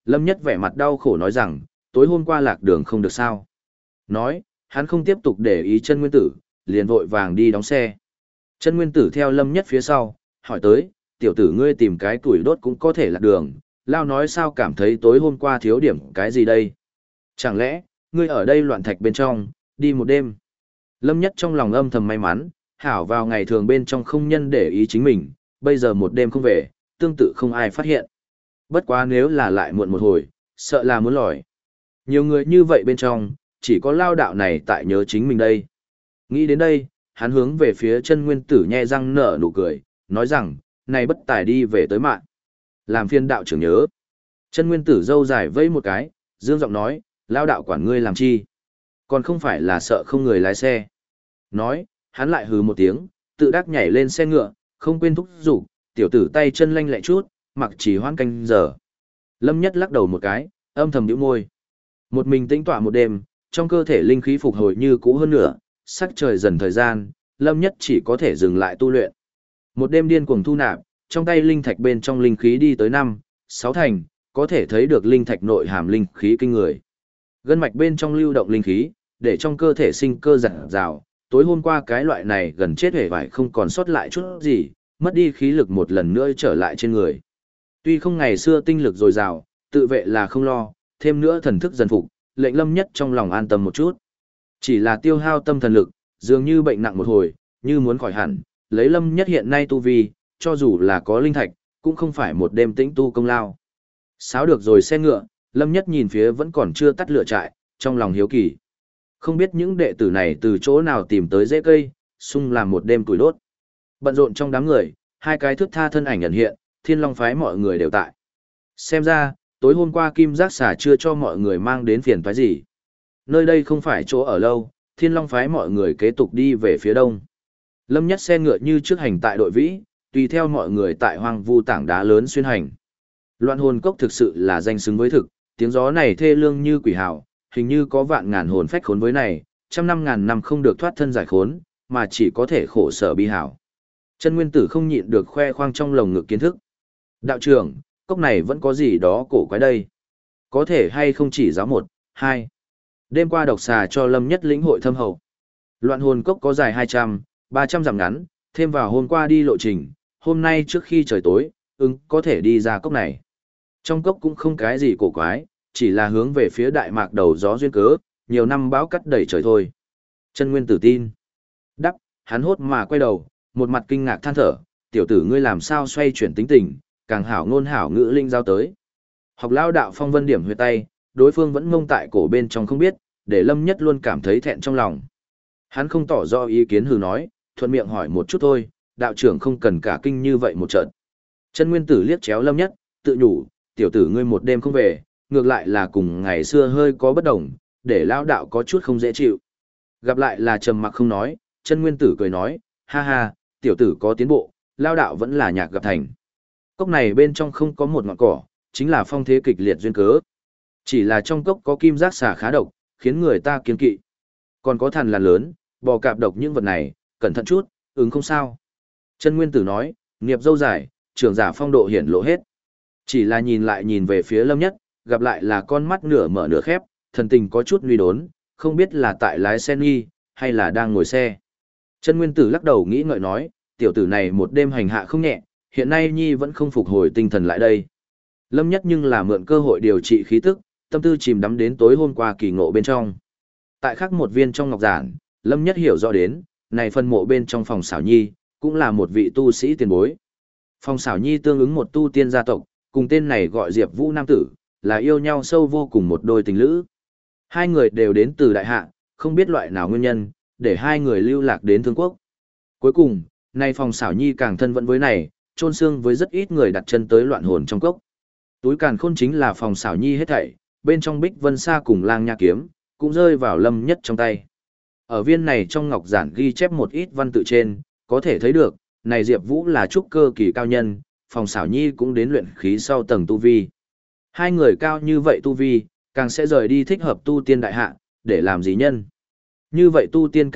Lâm Nhất vẻ mặt đau khổ nói rằng, tối hôm qua lạc đường không được sao. Nói, hắn không tiếp tục để ý chân nguyên tử, liền vội vàng đi đóng xe. Chân nguyên tử theo Lâm Nhất phía sau, hỏi tới, tiểu tử ngươi tìm cái củi đốt cũng có thể lạc đường, lao nói sao cảm thấy tối hôm qua thiếu điểm cái gì đây? Chẳng lẽ, ngươi ở đây loạn thạch bên trong, đi một đêm? Lâm Nhất trong lòng âm thầm may mắn, hảo vào ngày thường bên trong không nhân để ý chính mình, bây giờ một đêm không về, tương tự không ai phát hiện. Bất quá nếu là lại muộn một hồi, sợ là muốn lòi. Nhiều người như vậy bên trong, chỉ có lao đạo này tại nhớ chính mình đây. Nghĩ đến đây, hắn hướng về phía chân nguyên tử nhe răng nở nụ cười, nói rằng, này bất tài đi về tới mạng. Làm phiên đạo trưởng nhớ. Chân nguyên tử râu dài vây một cái, dương giọng nói, lao đạo quản ngươi làm chi. Còn không phải là sợ không người lái xe. Nói, hắn lại hừ một tiếng, tự đắc nhảy lên xe ngựa, không quên thúc giục, tiểu tử tay chân lanh lẹ chút, mặc chỉ hoãn canh giờ. Lâm Nhất lắc đầu một cái, âm thầm nhíu môi. Một mình tĩnh tọa một đêm, trong cơ thể linh khí phục hồi như cũ hơn nữa, sắc trời dần thời gian, Lâm Nhất chỉ có thể dừng lại tu luyện. Một đêm điên cuồng thu nạp, trong tay linh thạch bên trong linh khí đi tới 5, 6 thành, có thể thấy được linh thạch nội hàm linh khí kinh người. Gân mạch bên trong lưu động linh khí, để trong cơ thể sinh cơ dặn dào, tối hôm qua cái loại này gần chết hề vải không còn sót lại chút gì, mất đi khí lực một lần nữa trở lại trên người. Tuy không ngày xưa tinh lực dồi dào, tự vệ là không lo, thêm nữa thần thức dần phục, lệnh Lâm Nhất trong lòng an tâm một chút. Chỉ là tiêu hao tâm thần lực, dường như bệnh nặng một hồi, như muốn khỏi hẳn, lấy Lâm Nhất hiện nay tu vi, cho dù là có linh thạch, cũng không phải một đêm tĩnh tu công lao. Sáo được rồi xe ngựa, Lâm Nhất nhìn phía vẫn còn chưa tắt lửa trại, trong lòng hiếu kỳ. Không biết những đệ tử này từ chỗ nào tìm tới rễ cây, sung làm một đêm tuổi đốt. Bận rộn trong đám người, hai cái thước tha thân ảnh ẩn hiện, Thiên Long phái mọi người đều tại. Xem ra, tối hôm qua Kim Giác Xà chưa cho mọi người mang đến phiền toái gì. Nơi đây không phải chỗ ở lâu, Thiên Long phái mọi người kế tục đi về phía đông. Lâm Nhất xe ngựa như trước hành tại đội vĩ, tùy theo mọi người tại hoang vu tảng đá lớn xuyên hành. Loạn hồn cốc thực sự là danh xứng với thực, tiếng gió này thê lương như quỷ hào, hình như có vạn ngàn hồn phách khốn với này, trăm năm ngàn năm không được thoát thân giải khốn, mà chỉ có thể khổ sở bi hảo. Chân nguyên tử không nhịn được khoe khoang trong lồng ngực kiến thức. Đạo trưởng, cốc này vẫn có gì đó cổ quái đây. Có thể hay không chỉ giáo 1, 2. Đêm qua độc xà cho Lâm Nhất lĩnh hội thâm hậu. Loạn hồn cốc có dài 200, 300 dặm ngắn, thêm vào hôm qua đi lộ trình, hôm nay trước khi trời tối, có thể đi ra cốc này. Trong cốc cũng không cái gì cổ quái, chỉ là hướng về phía đại mạc đầu gió duyên cớ, nhiều năm bão cắt đầy trời thôi. Chân nguyên tử tin. Đắp, hắn hốt mà quay đầu, một mặt kinh ngạc than thở, tiểu tử ngươi làm sao xoay chuyển tính tình, càng hảo ngôn hảo ngữ linh giao tới. Học lao đạo phong vân điểm huyệt tay, đối phương vẫn ngông tại cổ bên trong không biết, để Lâm Nhất luôn cảm thấy thẹn trong lòng. Hắn không tỏ rõ ý kiến hừ nói, thuận miệng hỏi một chút thôi, đạo trưởng không cần cả kinh như vậy một trận. Chân nguyên tử liếc chéo Lâm Nhất, tự nhủ, tiểu tử ngươi một đêm không về, ngược lại là cùng ngày xưa hơi có bất đồng, để lao đạo có chút không dễ chịu. Gặp lại là trầm mặc không nói, chân nguyên tử cười nói, ha ha, tiểu tử có tiến bộ, lao đạo vẫn là nhạc gặp thành. Cốc này bên trong không có một ngọn cỏ, chính là phong thế kịch liệt duyên cớ. Chỉ là trong cốc có kim giác xà khá độc, khiến người ta kiêng kỵ. Còn có thằn lằn lớn, bò cạp độc những vật này, cẩn thận chút, không sao. Chân nguyên tử nói, nghiệp dâu dài, trưởng giả phong độ hiển lộ hết. Chỉ là nhìn lại nhìn về phía Lâm Nhất, gặp lại là con mắt nửa mở nửa khép, thần tình có chút nguy đốn, không biết là tại lái xe nghi, hay là đang ngồi xe. Chân nguyên tử lắc đầu nghĩ ngợi nói, tiểu tử này một đêm hành hạ không nhẹ, hiện nay nhi vẫn không phục hồi tinh thần lại đây. Lâm Nhất nhưng là mượn cơ hội điều trị khí tức, tâm tư chìm đắm đến tối hôm qua kỳ ngộ bên trong. Tại khắc một viên trong ngọc giản, Lâm Nhất hiểu rõ đến, này phân mộ bên trong phòng xảo nhi, cũng là một vị tu sĩ tiền bối. Phòng xảo nhi tương ứng một tu tiên gia tộc, cùng tên này gọi Diệp Vũ nam tử, là yêu nhau sâu vô cùng một đôi tình lữ. Hai người đều đến từ đại hạ, không biết loại nào nguyên nhân, để hai người lưu lạc đến Thương Quốc. Cuối cùng, nay phòng xảo nhi càng thân vẫn với này, chôn xương với rất ít người đặt chân tới loạn hồn trong cốc. Túi càn khôn chính là phòng xảo nhi hết thảy, bên trong Bích Vân Sa cùng Lang Nha kiếm, cũng rơi vào Lâm Nhất trong tay. Ở viên này trong ngọc giản ghi chép một ít văn tự trên, có thể thấy được, này Diệp Vũ là trúc cơ kỳ cao nhân, phòng xảo nhi cũng đến luyện khí sau tầng tu vi. Hai người cao như vậy tu vi, càng sẽ rời đi thích hợp tu tiên đại hạ, để làm gì nhân. Như vậy tu tiên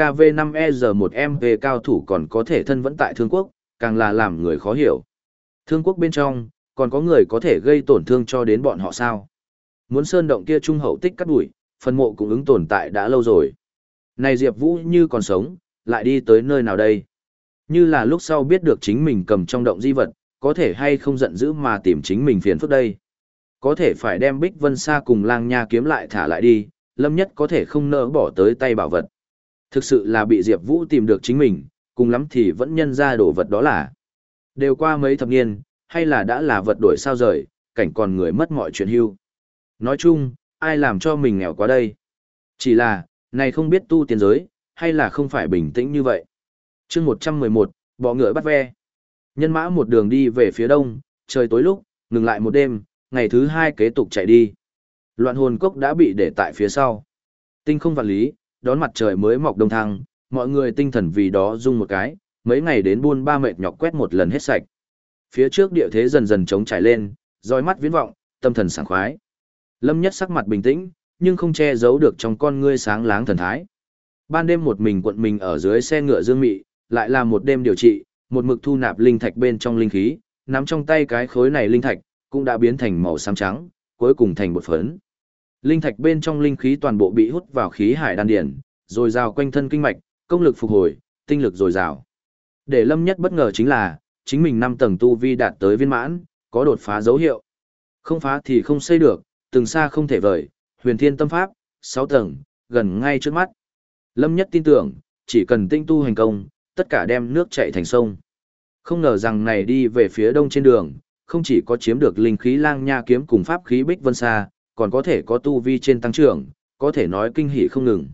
KV5EG1MP cao thủ còn có thể thân vẫn tại Thương Quốc, càng là làm người khó hiểu. Thương Quốc bên trong, còn có người có thể gây tổn thương cho đến bọn họ sao? Muốn sơn động kia trung hậu tích cắt đuổi, phần mộ cũng ứng tồn tại đã lâu rồi. Này Diệp Vũ như còn sống, lại đi tới nơi nào đây? Như là lúc sau biết được chính mình cầm trong động di vật, có thể hay không giận dữ mà tìm chính mình phiền phức đây. Có thể phải đem Bích Vân Sa cùng Lang Nha kiếm lại thả lại đi, Lâm Nhất có thể không nỡ bỏ tới tay bảo vật. Thực sự là bị Diệp Vũ tìm được chính mình, cùng lắm thì vẫn nhân ra đồ vật đó là. Đều qua mấy thập niên, hay là đã là vật đổi sao rời, cảnh còn người mất mọi chuyện hưu. Nói chung, ai làm cho mình nghèo quá đây? Chỉ là, này không biết tu tiên giới, hay là không phải bình tĩnh như vậy. Chương 111, bọ ngựa bắt ve. Nhân mã một đường đi về phía đông, trời tối lúc, ngừng lại một đêm, ngày thứ hai kế tục chạy đi. Loạn hồn cốc đã bị để tại phía sau. Tinh không vạn lý, đón mặt trời mới mọc đông thăng, mọi người tinh thần vì đó rung một cái, mấy ngày đến buôn ba mệt nhọc quét một lần hết sạch. Phía trước địa thế dần dần trống trải lên, dõi mắt viễn vọng, tâm thần sảng khoái. Lâm Nhất sắc mặt bình tĩnh, nhưng không che giấu được trong con ngươi sáng láng thần thái. Ban đêm một mình quận mình ở dưới xe ngựa dương mị, lại là một đêm điều trị, một mực thu nạp linh thạch bên trong linh khí, nắm trong tay cái khối này linh thạch, cũng đã biến thành màu xám trắng, cuối cùng thành bột phấn. Linh thạch bên trong linh khí toàn bộ bị hút vào khí hải đan điển, rồi rào quanh thân kinh mạch, công lực phục hồi, tinh lực dồi dào. Để Lâm Nhất bất ngờ chính là, chính mình 5 tầng tu vi đạt tới viên mãn, có đột phá dấu hiệu. Không phá thì không xây được, từng xa không thể vời, huyền thiên tâm pháp, 6 tầng, gần ngay trước mắt. Lâm Nhất tin tưởng, chỉ cần tinh tu hành công, tất cả đem nước chảy thành sông. Không ngờ rằng này đi về phía đông trên đường, không chỉ có chiếm được linh khí Lang Nha kiếm cùng pháp khí Bích Vân Sa, còn có thể có tu vi trên tăng trưởng, có thể nói kinh hỉ không ngừng.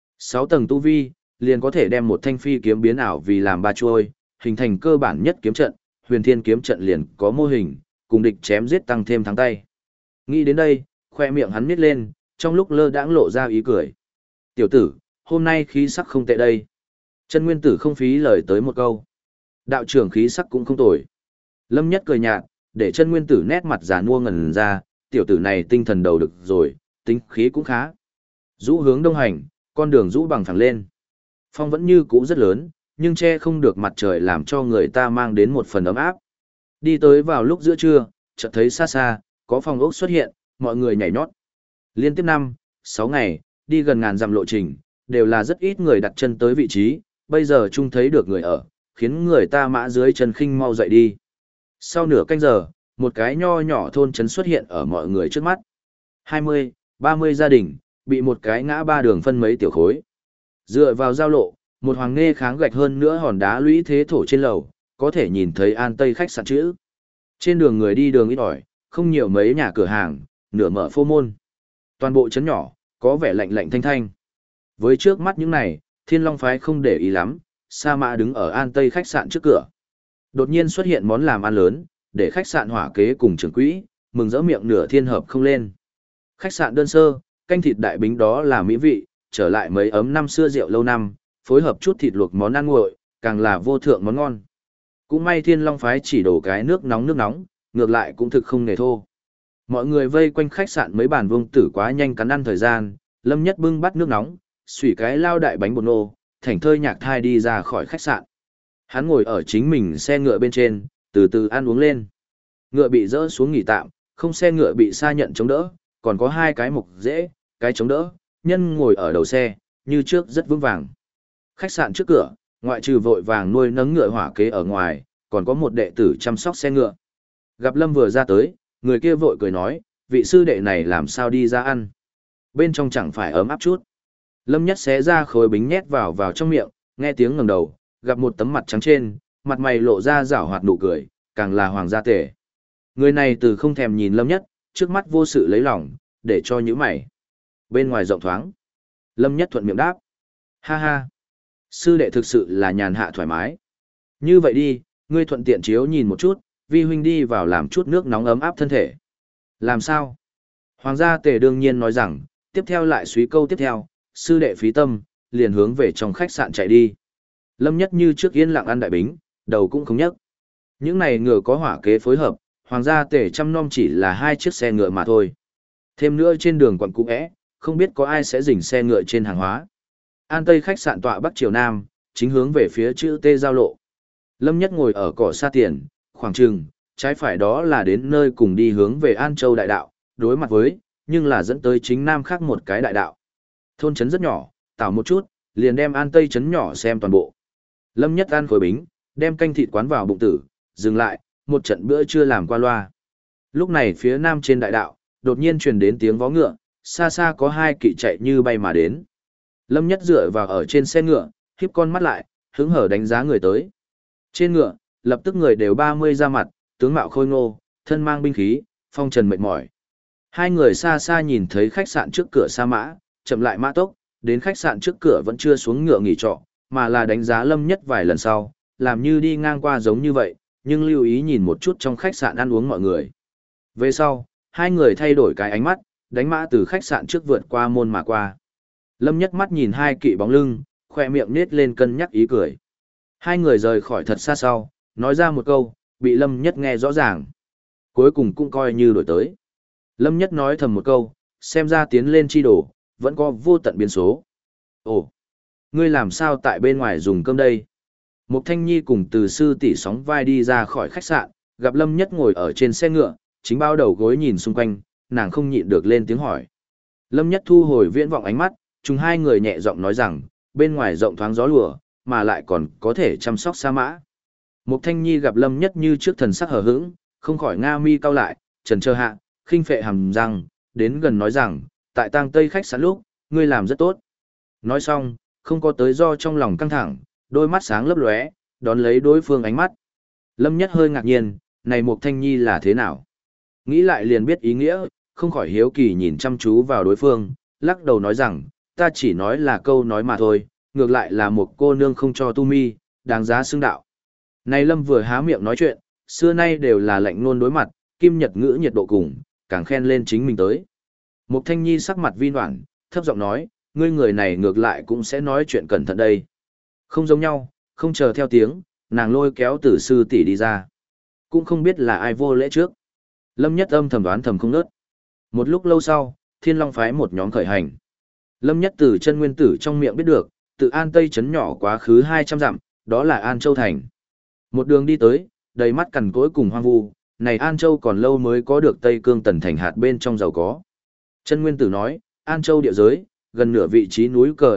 6 tầng tu vi, liền có thể đem một thanh phi kiếm biến ảo vì làm 3 chuôi, hình thành cơ bản nhất kiếm trận, huyền thiên kiếm trận liền có mô hình, cùng địch chém giết tăng thêm thắng tay. Nghĩ đến đây, khoe miệng hắn nhếch lên, trong lúc lơ đãng lộ ra ý cười. Tiểu tử, hôm nay khí sắc không tệ đây. Chân Nguyên Tử không phí lời tới một câu. Đạo trưởng khí sắc cũng không tồi. Lâm Nhất cười nhạt, để Chân Nguyên Tử nét mặt già nua ngẩn ra, tiểu tử này tinh thần đầu được rồi, tính khí cũng khá. Rũ hướng đông hành, con đường rũ bằng phẳng lên. Phong vẫn như cũ rất lớn, nhưng che không được mặt trời làm cho người ta mang đến một phần ấm áp. Đi tới vào lúc giữa trưa, chợt thấy xa xa, có phòng ốc xuất hiện, mọi người nhảy nhót. Liên tiếp 5, 6 ngày, đi gần ngàn dặm lộ trình, đều là rất ít người đặt chân tới vị trí, bây giờ chung thấy được người ở, khiến người ta mã dưới chân khinh mau dậy đi. Sau nửa canh giờ, một cái nho nhỏ thôn trấn xuất hiện ở mọi người trước mắt. 20, 30 gia đình, bị một cái ngã ba đường phân mấy tiểu khối. Dựa vào giao lộ, một hoàng nghe kháng gạch hơn nữa hòn đá lũy thế thổ trên lầu, có thể nhìn thấy An Tây khách sạn chữ. Trên đường người đi đường ít ỏi, không nhiều mấy nhà cửa hàng, nửa mở phô môn. Toàn bộ trấn nhỏ, có vẻ lạnh lạnh thanh thanh. Với trước mắt những này, Thiên Long phái không để ý lắm, Sa Mã đứng ở An Tây khách sạn trước cửa. Đột nhiên xuất hiện món làm ăn lớn, để khách sạn hỏa kế cùng trưởng quỹ, mừng rỡ miệng nửa thiên hợp không lên. Khách sạn đơn sơ, canh thịt đại bính đó là mỹ vị, trở lại mấy ấm năm xưa rượu lâu năm, phối hợp chút thịt luộc món ăn nguội, càng là vô thượng món ngon. Cũng may Thiên Long phái chỉ đổ cái nước nóng, ngược lại cũng thực không nghề thô. Mọi người vây quanh khách sạn mấy bàn vương tử quá nhanh cắn ăn thời gian, Lâm Nhất bưng bát nước nóng, xủy cái lao đại bánh bột nô, thảnh thơi nhạc thai đi ra khỏi khách sạn. Hắn ngồi ở chính mình xe ngựa bên trên, từ từ ăn uống lên. Ngựa bị dỡ xuống nghỉ tạm, không xe ngựa bị sa nhận chống đỡ, còn có 2 cái mục dễ, cái chống đỡ, nhân ngồi ở đầu xe, như trước rất vững vàng. Khách sạn trước cửa, ngoại trừ vội vàng nuôi nấng ngựa hỏa kế ở ngoài, còn có một đệ tử chăm sóc xe ngựa. Gặp Lâm vừa ra tới, người kia vội cười nói, vị sư đệ này làm sao đi ra ăn. Bên trong chẳng phải ấm áp chút. Lâm Nhất xé ra khối bính nhét vào trong miệng, nghe tiếng ngẩng đầu, gặp một tấm mặt trắng trên, mặt mày lộ ra giảo hoạt nụ cười, càng là hoàng gia tể. Người này từ không thèm nhìn Lâm Nhất, trước mắt vô sự lấy lòng, để cho những mày. Bên ngoài rộng thoáng. Lâm Nhất thuận miệng đáp. Ha ha. Sư đệ thực sự là nhàn hạ thoải mái. Như vậy đi, ngươi thuận tiện chiếu nhìn một chút, vi huynh đi vào làm chút nước nóng ấm áp thân thể. Làm sao? Hoàng gia tể đương nhiên nói rằng, tiếp theo lại suy câu tiếp theo, sư đệ phí tâm, liền hướng về trong khách sạn chạy đi. Lâm Nhất như trước yên lặng ăn đại bính, đầu cũng không nhấc. Những này ngựa có hỏa kế phối hợp, hoàng gia tể chăm nom chỉ là 2 chiếc xe ngựa mà thôi. Thêm nữa trên đường quận cũ é, không biết có ai sẽ dình xe ngựa trên hàng hóa. An Tây khách sạn tọa bắc chiều nam, chính hướng về phía chữ T giao lộ. Lâm Nhất ngồi ở cỏ xa tiền, khoảng chừng, trái phải đó là đến nơi cùng đi hướng về An Châu đại đạo, đối mặt với, nhưng là dẫn tới chính nam khác một cái đại đạo. Thôn trấn rất nhỏ, tảo một chút, liền đem An Tây trấn nhỏ xem toàn bộ. Lâm Nhất ăn khối bính, đem canh thịt quán vào bụng tử, dừng lại, một trận bữa chưa làm qua loa. Lúc này phía nam trên đại đạo, đột nhiên truyền đến tiếng vó ngựa, xa xa có hai kỵ chạy như bay mà đến. Lâm Nhất dựa vào ở trên xe ngựa, khép con mắt lại, hứng hở đánh giá người tới. Trên ngựa, lập tức người đều 30 ra mặt, tướng mạo khôi ngô, thân mang binh khí, phong trần mệt mỏi. Hai người xa xa nhìn thấy khách sạn trước cửa Sa Mã, chậm lại mã tốc, đến khách sạn trước cửa vẫn chưa xuống ngựa nghỉ trọ, mà là đánh giá Lâm Nhất vài lần sau, làm như đi ngang qua giống như vậy, nhưng lưu ý nhìn một chút trong khách sạn ăn uống mọi người. Về sau, hai người thay đổi cái ánh mắt, đánh mã từ khách sạn trước vượt qua môn mà qua. Lâm Nhất mắt nhìn hai kỵ bóng lưng, khoe miệng nết lên cân nhắc ý cười. Hai người rời khỏi thật xa sau, nói ra một câu, bị Lâm Nhất nghe rõ ràng. Cuối cùng cũng coi như đổi tới. Lâm Nhất nói thầm một câu, xem ra tiến lên chi đổ, vẫn có vô tận biến số. Ồ, ngươi làm sao tại bên ngoài dùng cơm đây? Mục Thanh Nhi cùng Từ sư tỷ sóng vai đi ra khỏi khách sạn, gặp Lâm Nhất ngồi ở trên xe ngựa, chính bao đầu gối nhìn xung quanh, nàng không nhịn được lên tiếng hỏi. Lâm Nhất thu hồi viễn vọng ánh mắt, chúng hai người nhẹ giọng nói rằng, bên ngoài rộng thoáng gió lùa, mà lại còn có thể chăm sóc sa mã. Mục Thanh Nhi gặp Lâm Nhất như trước thần sắc hờ hững, không khỏi nga mi cau lại, trần trơ hạ, khinh phệ hàm răng, đến gần nói rằng, tại tang tây khách sạn lúc, ngươi làm rất tốt. Nói xong, không có tới do trong lòng căng thẳng, đôi mắt sáng lấp lóe, đón lấy đối phương ánh mắt. Lâm Nhất hơi ngạc nhiên, này Mục Thanh Nhi là thế nào? Nghĩ lại liền biết ý nghĩa, không khỏi hiếu kỳ nhìn chăm chú vào đối phương, lắc đầu nói rằng, ta chỉ nói là câu nói mà thôi, ngược lại là một cô nương không cho tu mi, đáng giá xưng đạo. Này Lâm vừa há miệng nói chuyện, xưa nay đều là lạnh ngôn đối mặt, kim nhật ngữ nhiệt độ cùng, càng khen lên chính mình tới. Mục Thanh Nhi sắc mặt vi noãn, thấp giọng nói, ngươi người này ngược lại cũng sẽ nói chuyện cẩn thận đây. Không giống nhau, không chờ theo tiếng, nàng lôi kéo Tử sư tỷ đi ra. Cũng không biết là ai vô lễ trước. Lâm Nhất âm thầm đoán thầm không nớt. Một lúc lâu sau, Thiên Long phái một nhóm khởi hành. Lâm Nhất từ chân nguyên tử trong miệng biết được, từ An Tây trấn nhỏ quá khứ 200 dặm, đó là An Châu thành. Một đường đi tới, đầy mắt cằn cỗi cùng hoang vu, này An Châu còn lâu mới có được Tây Cương Tần thành hạt bên trong giàu có. Chân nguyên tử nói, An Châu địa giới, gần nửa vị trí núi cờ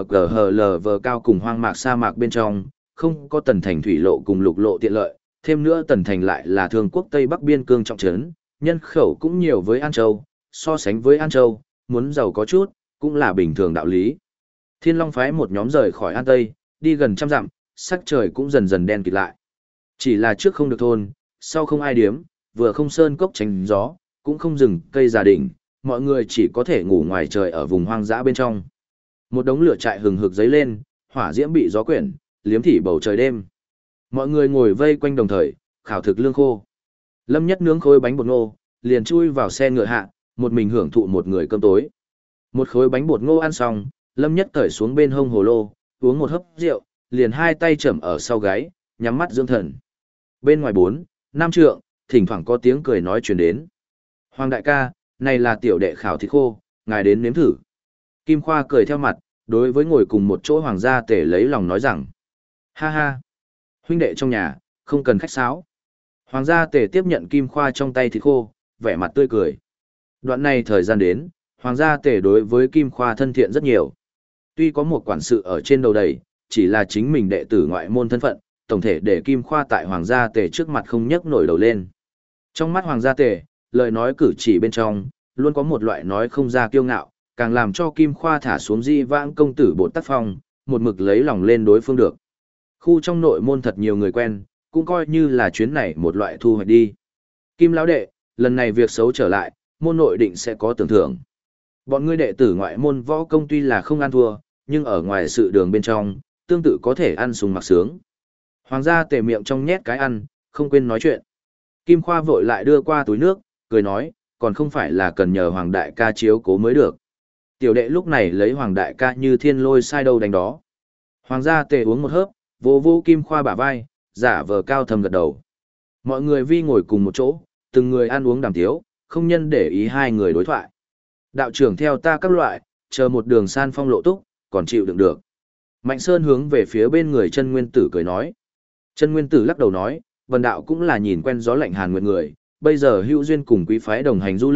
SBGHLV cao cùng hoang mạc sa mạc bên trong, không có Tần thành thủy lộ cùng lục lộ tiện lợi, thêm nữa Tần thành lại là thương quốc Tây Bắc biên cương trọng trấn, nhân khẩu cũng nhiều với An Châu, so sánh với An Châu, muốn giàu có chút, cũng là bình thường đạo lý. Thiên Long phái một nhóm rời khỏi An Tây, đi gần trăm dặm, sắc trời cũng dần dần đen kịt lại. Chỉ là trước không được thôn, sau không ai điếm, vừa không sơn cốc tránh gió, cũng không rừng cây gia đình, mọi người chỉ có thể ngủ ngoài trời ở vùng hoang dã bên trong. Một đống lửa trại hừng hực dấy lên, hỏa diễm bị gió quyển, liếm thỉ bầu trời đêm. Mọi người ngồi vây quanh đồng thời, khảo thực lương khô. Lâm Nhất nướng khối bánh bột ngô, liền chui vào xe ngựa hạ, một mình hưởng thụ một người cơm tối. Một khối bánh bột ngô ăn xong, Lâm Nhất cởi xuống bên hông hồ lô, uống một hớp rượu, liền hai tay chẩm ở sau gáy, nhắm mắt dưỡng thần. Bên ngoài 4, 5 trượng, thỉnh thoảng có tiếng cười nói truyền đến. Hoàng đại ca, này là tiểu đệ khảo thịt khô, ngài đến nếm thử. Kim Khoa cười theo mặt, đối với ngồi cùng một chỗ hoàng gia tể lấy lòng nói rằng. Ha ha, huynh đệ trong nhà, không cần khách sáo. Hoàng gia tể tiếp nhận Kim Khoa trong tay thịt khô, vẻ mặt tươi cười. Đoạn này thời gian đến, hoàng gia tể đối với Kim Khoa thân thiện rất nhiều. Tuy có một quản sự ở trên đầu đầy, chỉ là chính mình đệ tử ngoại môn thân phận, tổng thể để Kim Khoa tại hoàng gia tể trước mặt không nhấc nổi đầu lên. Trong mắt hoàng gia tể, lời nói cử chỉ bên trong, luôn có một loại nói không ra kiêu ngạo, càng làm cho Kim Khoa thả xuống di vãng công tử bột tác phong, một mực lấy lòng lên đối phương được. Khu trong nội môn thật nhiều người quen, cũng coi như là chuyến này một loại thu hoạch đi. Kim lão đệ, lần này việc xấu trở lại, môn nội định sẽ có tưởng thưởng. Bọn ngươi đệ tử ngoại môn võ công tuy là không ăn thua, nhưng ở ngoài sự đường bên trong, tương tự có thể ăn sung mặc sướng. Hoàng gia tề miệng trong nhét cái ăn, không quên nói chuyện. Kim Khoa vội lại đưa qua túi nước, cười nói, còn không phải là cần nhờ Hoàng đại ca chiếu cố mới được. Tiểu đệ lúc này lấy Hoàng đại ca như thiên lôi sai đâu đánh đó. Hoàng gia tề uống một hớp, vô vô Kim Khoa bả vai, giả vờ cao thầm gật đầu. Mọi người vi ngồi cùng một chỗ, từng người ăn uống đàm tiếu, không nhân để ý hai người đối thoại. Đạo trưởng theo ta các loại, chờ một đường san phong lộ túc, còn chịu đựng được. Mạnh Sơn hướng về phía bên người chân nguyên tử cười nói. Chân nguyên tử lắc đầu nói, vần đạo cũng là nhìn quen gió lạnh hàn nguyện người, bây giờ hữu duyên cùng quý phái đồng hành du lịch,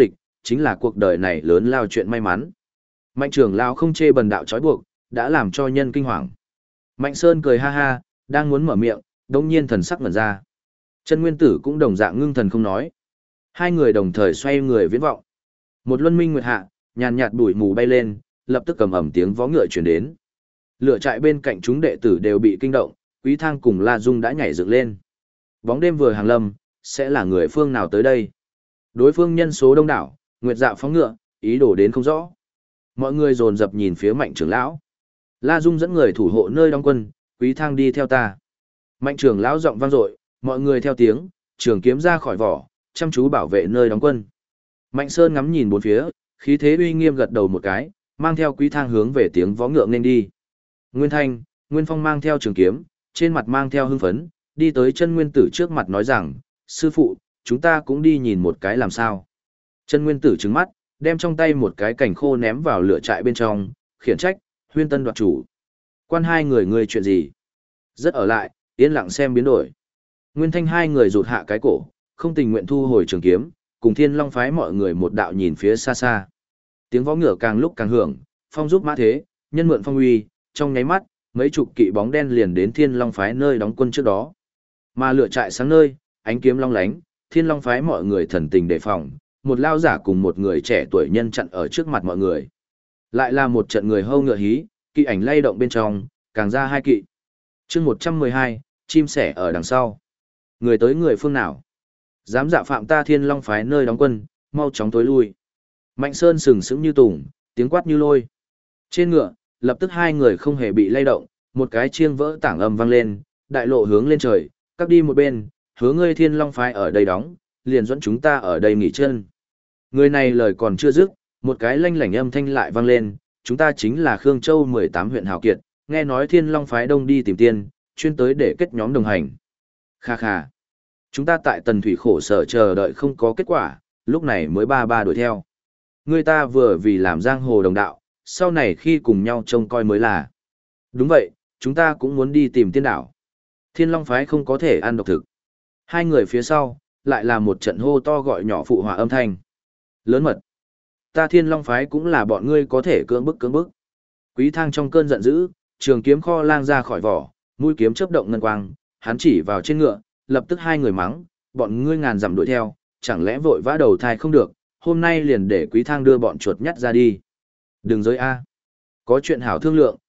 chính là cuộc đời này lớn lao chuyện may mắn. Mạnh trưởng lão không chê bần đạo trói buộc, đã làm cho nhân kinh hoàng. Mạnh Sơn cười ha ha, đang muốn mở miệng, đống nhiên thần sắc ngẩn ra. Chân Nguyên Tử cũng đồng dạng ngưng thần không nói. Hai người đồng thời xoay người viễn vọng. Một luân minh nguyệt hạ, nhàn nhạt bụi mù bay lên, lập tức cầm ẩm tiếng vó ngựa chuyển đến. Lửa trại bên cạnh chúng đệ tử đều bị kinh động, Quý Thang cùng La Dung đã nhảy dựng lên. Bóng đêm vừa hàng lâm, sẽ là người phương nào tới đây? Đối phương nhân số đông đảo, nguyệt dạ phóng ngựa, ý đồ đến không rõ. Mọi người dồn dập nhìn phía Mạnh trưởng lão. La Dung dẫn người thủ hộ nơi đóng quân, Quý Thang đi theo ta. Mạnh trưởng lão giọng vang dội, mọi người theo tiếng, trường kiếm ra khỏi vỏ, chăm chú bảo vệ nơi đóng quân. Mạnh Sơn ngắm nhìn bốn phía, khí thế uy nghiêm gật đầu một cái, mang theo Quý Thang hướng về tiếng vó ngựa nên đi. Nguyên Thanh, Nguyên Phong mang theo trường kiếm, trên mặt mang theo hưng phấn, đi tới Chân Nguyên Tử trước mặt nói rằng, sư phụ, chúng ta cũng đi nhìn một cái làm sao. Chân Nguyên Tử trừng mắt, đem trong tay một cái cành khô ném vào lửa trại bên trong, khiển trách, Huyên Tân đoạt chủ. Quan hai người chuyện gì? Rất ở lại, yên lặng xem biến đổi. Nguyên Thanh hai người rụt hạ cái cổ, không tình nguyện thu hồi trường kiếm, cùng Thiên Long phái mọi người một đạo nhìn phía xa xa. Tiếng vó ngựa càng lúc càng hưởng, phong giúp mã thế, nhân mượn phong uy, trong nháy mắt, mấy chục kỵ bóng đen liền đến Thiên Long phái nơi đóng quân trước đó. Mà lửa trại sáng nơi, ánh kiếm long lánh, Thiên Long phái mọi người thần tình đề phòng, một lao giả cùng một người trẻ tuổi nhân chặn ở trước mặt mọi người. Lại là một trận người hâu ngựa hí, kỵ ảnh lay động bên trong, càng ra hai kỵ. Chương 112, chim sẻ ở đằng sau. Người tới người phương nào? Dám dạ phạm ta Thiên Long phái nơi đóng quân, mau chóng tối lui. Mạnh Sơn sừng sững như tùng, tiếng quát như lôi. Trên ngựa, lập tức hai người không hề bị lay động, một cái chiêng vỡ tảng âm vang lên, đại lộ hướng lên trời, các đi một bên, hứa ngươi Thiên Long phái ở đây đóng, liền dẫn chúng ta ở đây nghỉ chân. Người này lời còn chưa dứt, một cái lanh lảnh âm thanh lại vang lên, chúng ta chính là Khương Châu 18 huyện hào kiệt, nghe nói Thiên Long phái đông đi tìm tiên, chuyên tới để kết nhóm đồng hành. Kha kha. Chúng ta tại Tần Thủy khổ sở chờ đợi không có kết quả, lúc này mới ba đuổi theo. Người ta vừa vì làm giang hồ đồng đạo, sau này khi cùng nhau trông coi mới là. Đúng vậy, chúng ta cũng muốn đi tìm tiên đảo. Thiên Long phái không có thể ăn độc thực. Hai người phía sau, lại là một trận hô to gọi nhỏ phụ họa âm thanh. Lớn mật. Ta Thiên Long phái cũng là bọn ngươi có thể cưỡng bức. Quý Thang trong cơn giận dữ, trường kiếm kho lang ra khỏi vỏ, mũi kiếm chớp động ngân quang, hắn chỉ vào trên ngựa, lập tức hai người mắng, bọn ngươi ngàn dặm đuổi theo, chẳng lẽ vội vã đầu thai không được, hôm nay liền để Quý Thang đưa bọn chuột nhắt ra đi. Đừng giới a. Có chuyện hảo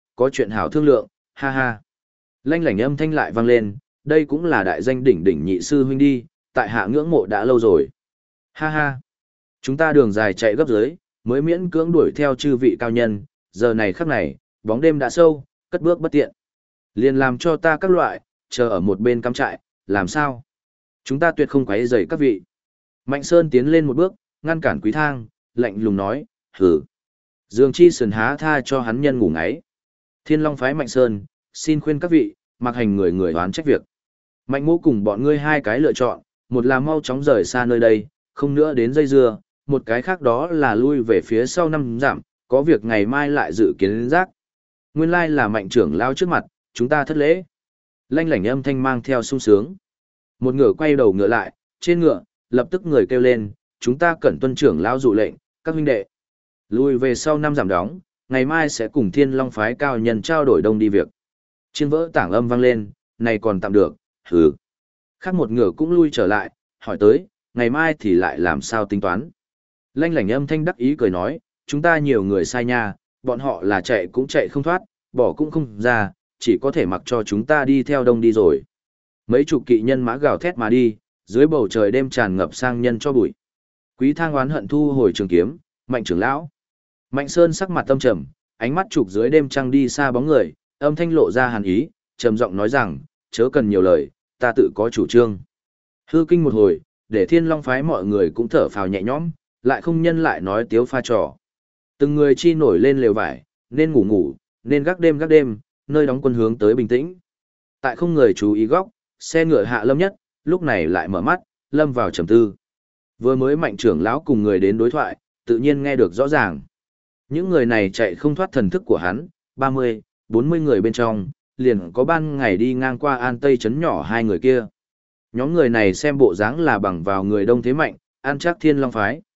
thương lượng, ha ha. Lanh lảnh âm thanh lại vang lên, đây cũng là đại danh đỉnh đỉnh nhị sư huynh đi, tại hạ ngưỡng mộ đã lâu rồi. Ha ha. Chúng ta đường dài chạy gấp dưới, mới miễn cưỡng đuổi theo chư vị cao nhân, giờ này khắc này, bóng đêm đã sâu, cất bước bất tiện. Liền làm cho ta các loại, chờ ở một bên cắm trại, làm sao? Chúng ta tuyệt không quấy rầy các vị. Mạnh Sơn tiến lên một bước, ngăn cản Quý Thang, lạnh lùng nói, hử. Dương Chi sườn há tha cho hắn nhân ngủ ngáy. Thiên Long phái Mạnh Sơn, xin khuyên các vị, mặc hành người đoán trách việc. Mạnh Mỗ cùng bọn ngươi hai cái lựa chọn, một là mau chóng rời xa nơi đây, không nữa đến dây dưa, một cái khác đó là lui về phía sau 5 dặm, có việc ngày mai lại dự kiến giác. Nguyên lai là Mạnh trưởng lao trước mặt, chúng ta thất lễ. Lanh lảnh âm thanh mang theo sung sướng. Một ngựa quay đầu ngựa lại, trên ngựa, lập tức người kêu lên, chúng ta cẩn tuân trưởng lao dụ lệnh, các huynh đệ. Lui về sau 5 dặm đóng, ngày mai sẽ cùng Thiên Long phái cao nhân trao đổi đông đi việc. Chiên vỡ tảng âm vang lên, này còn tạm được, hừ. Khác một ngựa cũng lui trở lại, hỏi tới, ngày mai thì lại làm sao tính toán. Lanh lảnh âm thanh đắc ý cười nói, chúng ta nhiều người sai nha, bọn họ là chạy cũng chạy không thoát, bỏ cũng không ra, chỉ có thể mặc cho chúng ta đi theo đông đi rồi. Mấy chục kỵ nhân mã gào thét mà đi, dưới bầu trời đêm tràn ngập sang nhân cho bụi. Quý Thang oán hận thu hồi trường kiếm, Mạnh trưởng lão. Mạnh Sơn sắc mặt tâm trầm, ánh mắt chụp dưới đêm trăng đi xa bóng người, âm thanh lộ ra hàn ý, trầm giọng nói rằng, chớ cần nhiều lời, ta tự có chủ trương. Hư kinh một hồi, để Thiên Long phái mọi người cũng thở phào nhẹ nhõm, lại không nhân lại nói tiếu pha trò. Từng người chi nổi lên lều vải, nên ngủ, nên gác đêm, nơi đóng quân hướng tới bình tĩnh. Tại không người chú ý góc, xe ngựa hạ Lâm Nhất, lúc này lại mở mắt, lâm vào trầm tư. Vừa mới Mạnh trưởng lão cùng người đến đối thoại, tự nhiên nghe được rõ ràng. Những người này chạy không thoát thần thức của hắn, 30, 40 người bên trong, liền có ban ngày đi ngang qua An Tây trấn nhỏ hai người kia. Nhóm người này xem bộ dáng là bằng vào người đông thế mạnh, an chắc Thiên Long phái.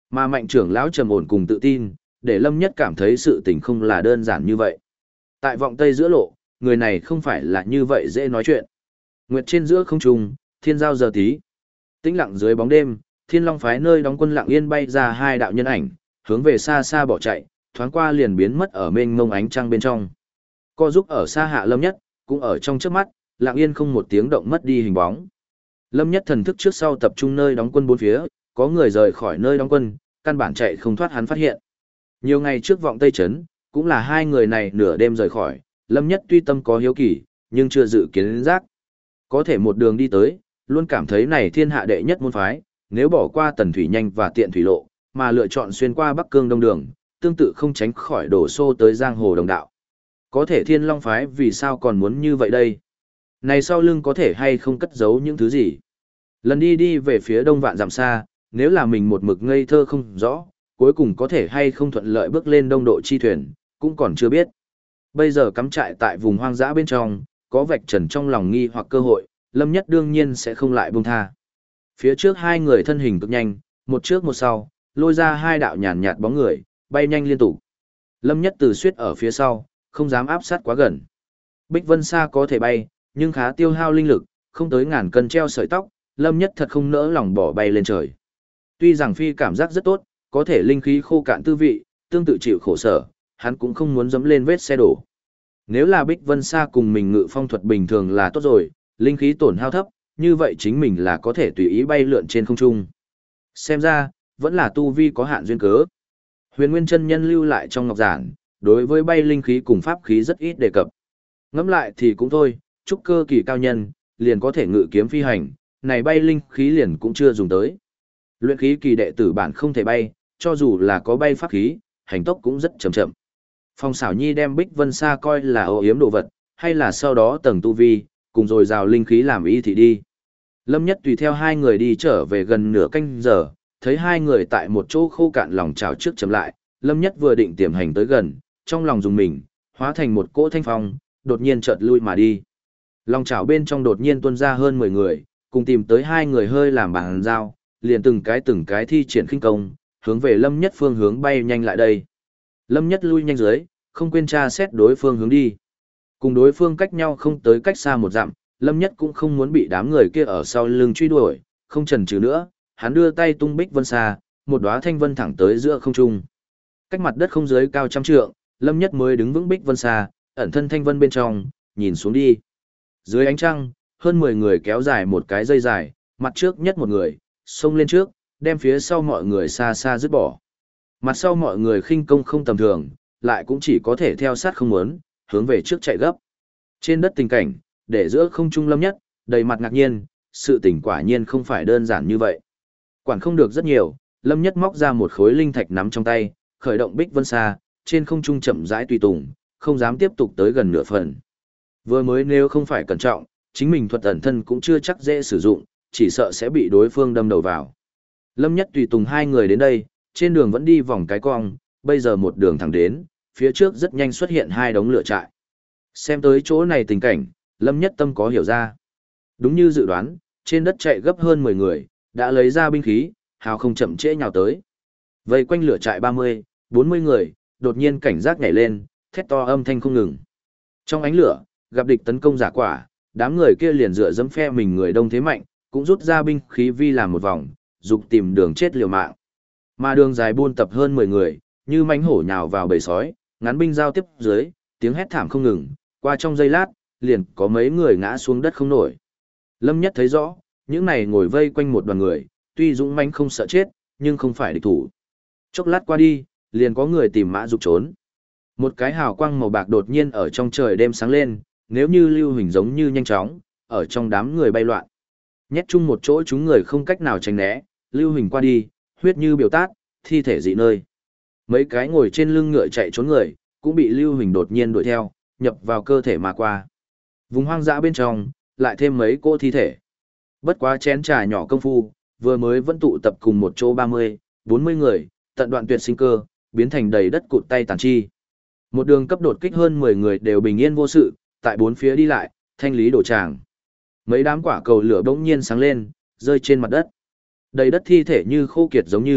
Mà Mạnh trưởng lão trầm ổn cùng tự tin, để Lâm Nhất cảm thấy sự tình không là đơn giản như vậy. Tại vọng tây giữa lộ, người này không phải là như vậy dễ nói chuyện. Nguyệt trên giữa không trung, thiên giao giờ tí. Tĩnh lặng dưới bóng đêm, Thiên Long phái nơi đóng quân lặng yên bay ra hai đạo nhân ảnh, hướng về xa xa bỏ chạy, thoáng qua liền biến mất ở mênh mông ánh trăng bên trong. Co giúp ở xa hạ Lâm Nhất, cũng ở trong trước mắt, lặng yên không một tiếng động mất đi hình bóng. Lâm Nhất thần thức trước sau tập trung nơi đóng quân bốn phía, có người rời khỏi nơi đóng quân, căn bản chạy không thoát hắn phát hiện. Nhiều ngày trước vọng Tây Trấn, cũng là hai người này nửa đêm rời khỏi, Lâm Nhất tuy tâm có hiếu kỳ, nhưng chưa dự kiến giác. Có thể một đường đi tới, luôn cảm thấy này thiên hạ đệ nhất môn phái, nếu bỏ qua tần thủy nhanh và tiện thủy lộ, mà lựa chọn xuyên qua Bắc Cương Đông Đường, tương tự không tránh khỏi đổ xô tới giang hồ đồng đạo. Có thể Thiên Long phái vì sao còn muốn như vậy đây? Này sau lưng có thể hay không cất giấu những thứ gì? Lần đi về phía đông vạn dặm xa, nếu là mình một mực ngây thơ không rõ, cuối cùng có thể hay không thuận lợi bước lên đông độ chi thuyền, cũng còn chưa biết. Bây giờ cắm trại tại vùng hoang dã bên trong, có vạch trần trong lòng nghi hoặc cơ hội, Lâm Nhất đương nhiên sẽ không lại buông tha. Phía trước hai người thân hình cực nhanh, một trước một sau, lôi ra hai đạo nhàn nhạt bóng người, bay nhanh liên tục. Lâm Nhất từ suýt ở phía sau, không dám áp sát quá gần. Bích Vân Sa có thể bay, nhưng khá tiêu hao linh lực, không tới ngàn cân treo sợi tóc, Lâm Nhất thật không nỡ lòng bỏ bay lên trời. Tuy rằng phi cảm giác rất tốt, có thể linh khí khô cạn tư vị, tương tự chịu khổ sở, hắn cũng không muốn dẫm lên vết xe đổ. Nếu là Bích Vân Sa cùng mình ngự phong thuật bình thường là tốt rồi, linh khí tổn hao thấp, như vậy chính mình là có thể tùy ý bay lượn trên không trung. Xem ra, vẫn là tu vi có hạn duyên cớ. Huyền Nguyên chân nhân lưu lại trong ngọc giản, đối với bay linh khí cùng pháp khí rất ít đề cập. Ngẫm lại thì cũng thôi, trúc cơ kỳ cao nhân, liền có thể ngự kiếm phi hành, này bay linh khí liền cũng chưa dùng tới. Luyện khí kỳ đệ tử bản không thể bay, cho dù là có bay pháp khí, hành tốc cũng rất chậm chậm. Phong Xảo Nhi đem Bích Vân Sa coi là ô yếm đồ vật, hay là sau đó tầng tu vi, cùng rồi rào linh khí làm y thị đi. Lâm Nhất tùy theo hai người đi trở về gần nửa canh giờ, thấy hai người tại một chỗ khô cạn lòng chảo trước chậm lại, Lâm Nhất vừa định tiềm hành tới gần, trong lòng dùng mình, hóa thành một cỗ thanh phong, đột nhiên chợt lui mà đi. Lòng chảo bên trong đột nhiên tuôn ra hơn 10 người, cùng tìm tới hai người hơi làm bàn giao, liền từng cái thi triển khinh công, hướng về Lâm Nhất phương hướng bay nhanh lại đây. Lâm Nhất lui nhanh dưới, không quên tra xét đối phương hướng đi. Cùng đối phương cách nhau không tới cách xa một dặm, Lâm Nhất cũng không muốn bị đám người kia ở sau lưng truy đuổi, không chần chừ nữa, hắn đưa tay tung Bích Vân Sa, một đóa thanh vân thẳng tới giữa không trung. Cách mặt đất không dưới cao trăm trượng, Lâm Nhất mới đứng vững Bích Vân Sa, ẩn thân thanh vân bên trong, nhìn xuống đi. Dưới ánh trăng, hơn 10 người kéo dài một cái dây dài, mặt trước nhất một người, xông lên trước, đem phía sau mọi người xa xa dứt bỏ. Mặt sau mọi người khinh công không tầm thường, lại cũng chỉ có thể theo sát không muốn, hướng về trước chạy gấp. Trên đất tình cảnh, để giữa không trung Lâm Nhất, đầy mặt ngạc nhiên, sự tình quả nhiên không phải đơn giản như vậy. Quản không được rất nhiều, Lâm Nhất móc ra một khối linh thạch nắm trong tay, khởi động Bích Vân Sa, trên không trung chậm rãi tùy tùng, không dám tiếp tục tới gần nửa phần. Vừa mới nếu không phải cẩn trọng, chính mình thuật ẩn thân cũng chưa chắc dễ sử dụng, chỉ sợ sẽ bị đối phương đâm đầu vào. Lâm Nhất tùy tùng hai người đến đây, trên đường vẫn đi vòng cái cong, bây giờ một đường thẳng đến, phía trước rất nhanh xuất hiện hai đống lửa trại. Xem tới chỗ này tình cảnh, Lâm Nhất tâm có hiểu ra. Đúng như dự đoán, trên đất chạy gấp hơn 10 người, đã lấy ra binh khí, hào không chậm trễ nhào tới. Vây quanh lửa trại 30, 40 người, đột nhiên cảnh giác nhảy lên, thét to âm thanh không ngừng. Trong ánh lửa, gặp địch tấn công giả quả, đám người kia liền dựa dẫm phe mình người đông thế mạnh, cũng rút ra binh khí vi làm một vòng, dục tìm đường chết liều mạng. Mà đường dài buôn tập hơn 10 người, như mãnh hổ nhào vào bầy sói, ngắn binh giao tiếp dưới, tiếng hét thảm không ngừng, qua trong giây lát, liền có mấy người ngã xuống đất không nổi. Lâm Nhất thấy rõ, những này ngồi vây quanh một đoàn người, tuy dũng mãnh không sợ chết, nhưng không phải địch thủ. Chốc lát qua đi, liền có người tìm mã dục trốn. Một cái hào quang màu bạc đột nhiên ở trong trời đêm sáng lên, nếu như lưu hình giống như nhanh chóng, ở trong đám người bay loạn. Nhét chung một chỗ chúng người không cách nào tránh né, lưu hình qua đi, huyết như biểu tát, thi thể dị nơi. Mấy cái ngồi trên lưng ngựa chạy trốn người, cũng bị lưu hình đột nhiên đuổi theo, nhập vào cơ thể mà qua. Vùng hoang dã bên trong, lại thêm mấy cỗ thi thể. Bất quá chén trà nhỏ công phu, vừa mới vẫn tụ tập cùng một chỗ 30, 40 người, tận đoạn tuyệt sinh cơ, biến thành đầy đất cụt tay tàn chi. Một đường cấp đột kích hơn 10 người đều bình yên vô sự, tại bốn phía đi lại, thanh lý đổ tràng. Mấy đám quả cầu lửa bỗng nhiên sáng lên, rơi trên mặt đất. Đầy đất thi thể như khô kiệt giống như,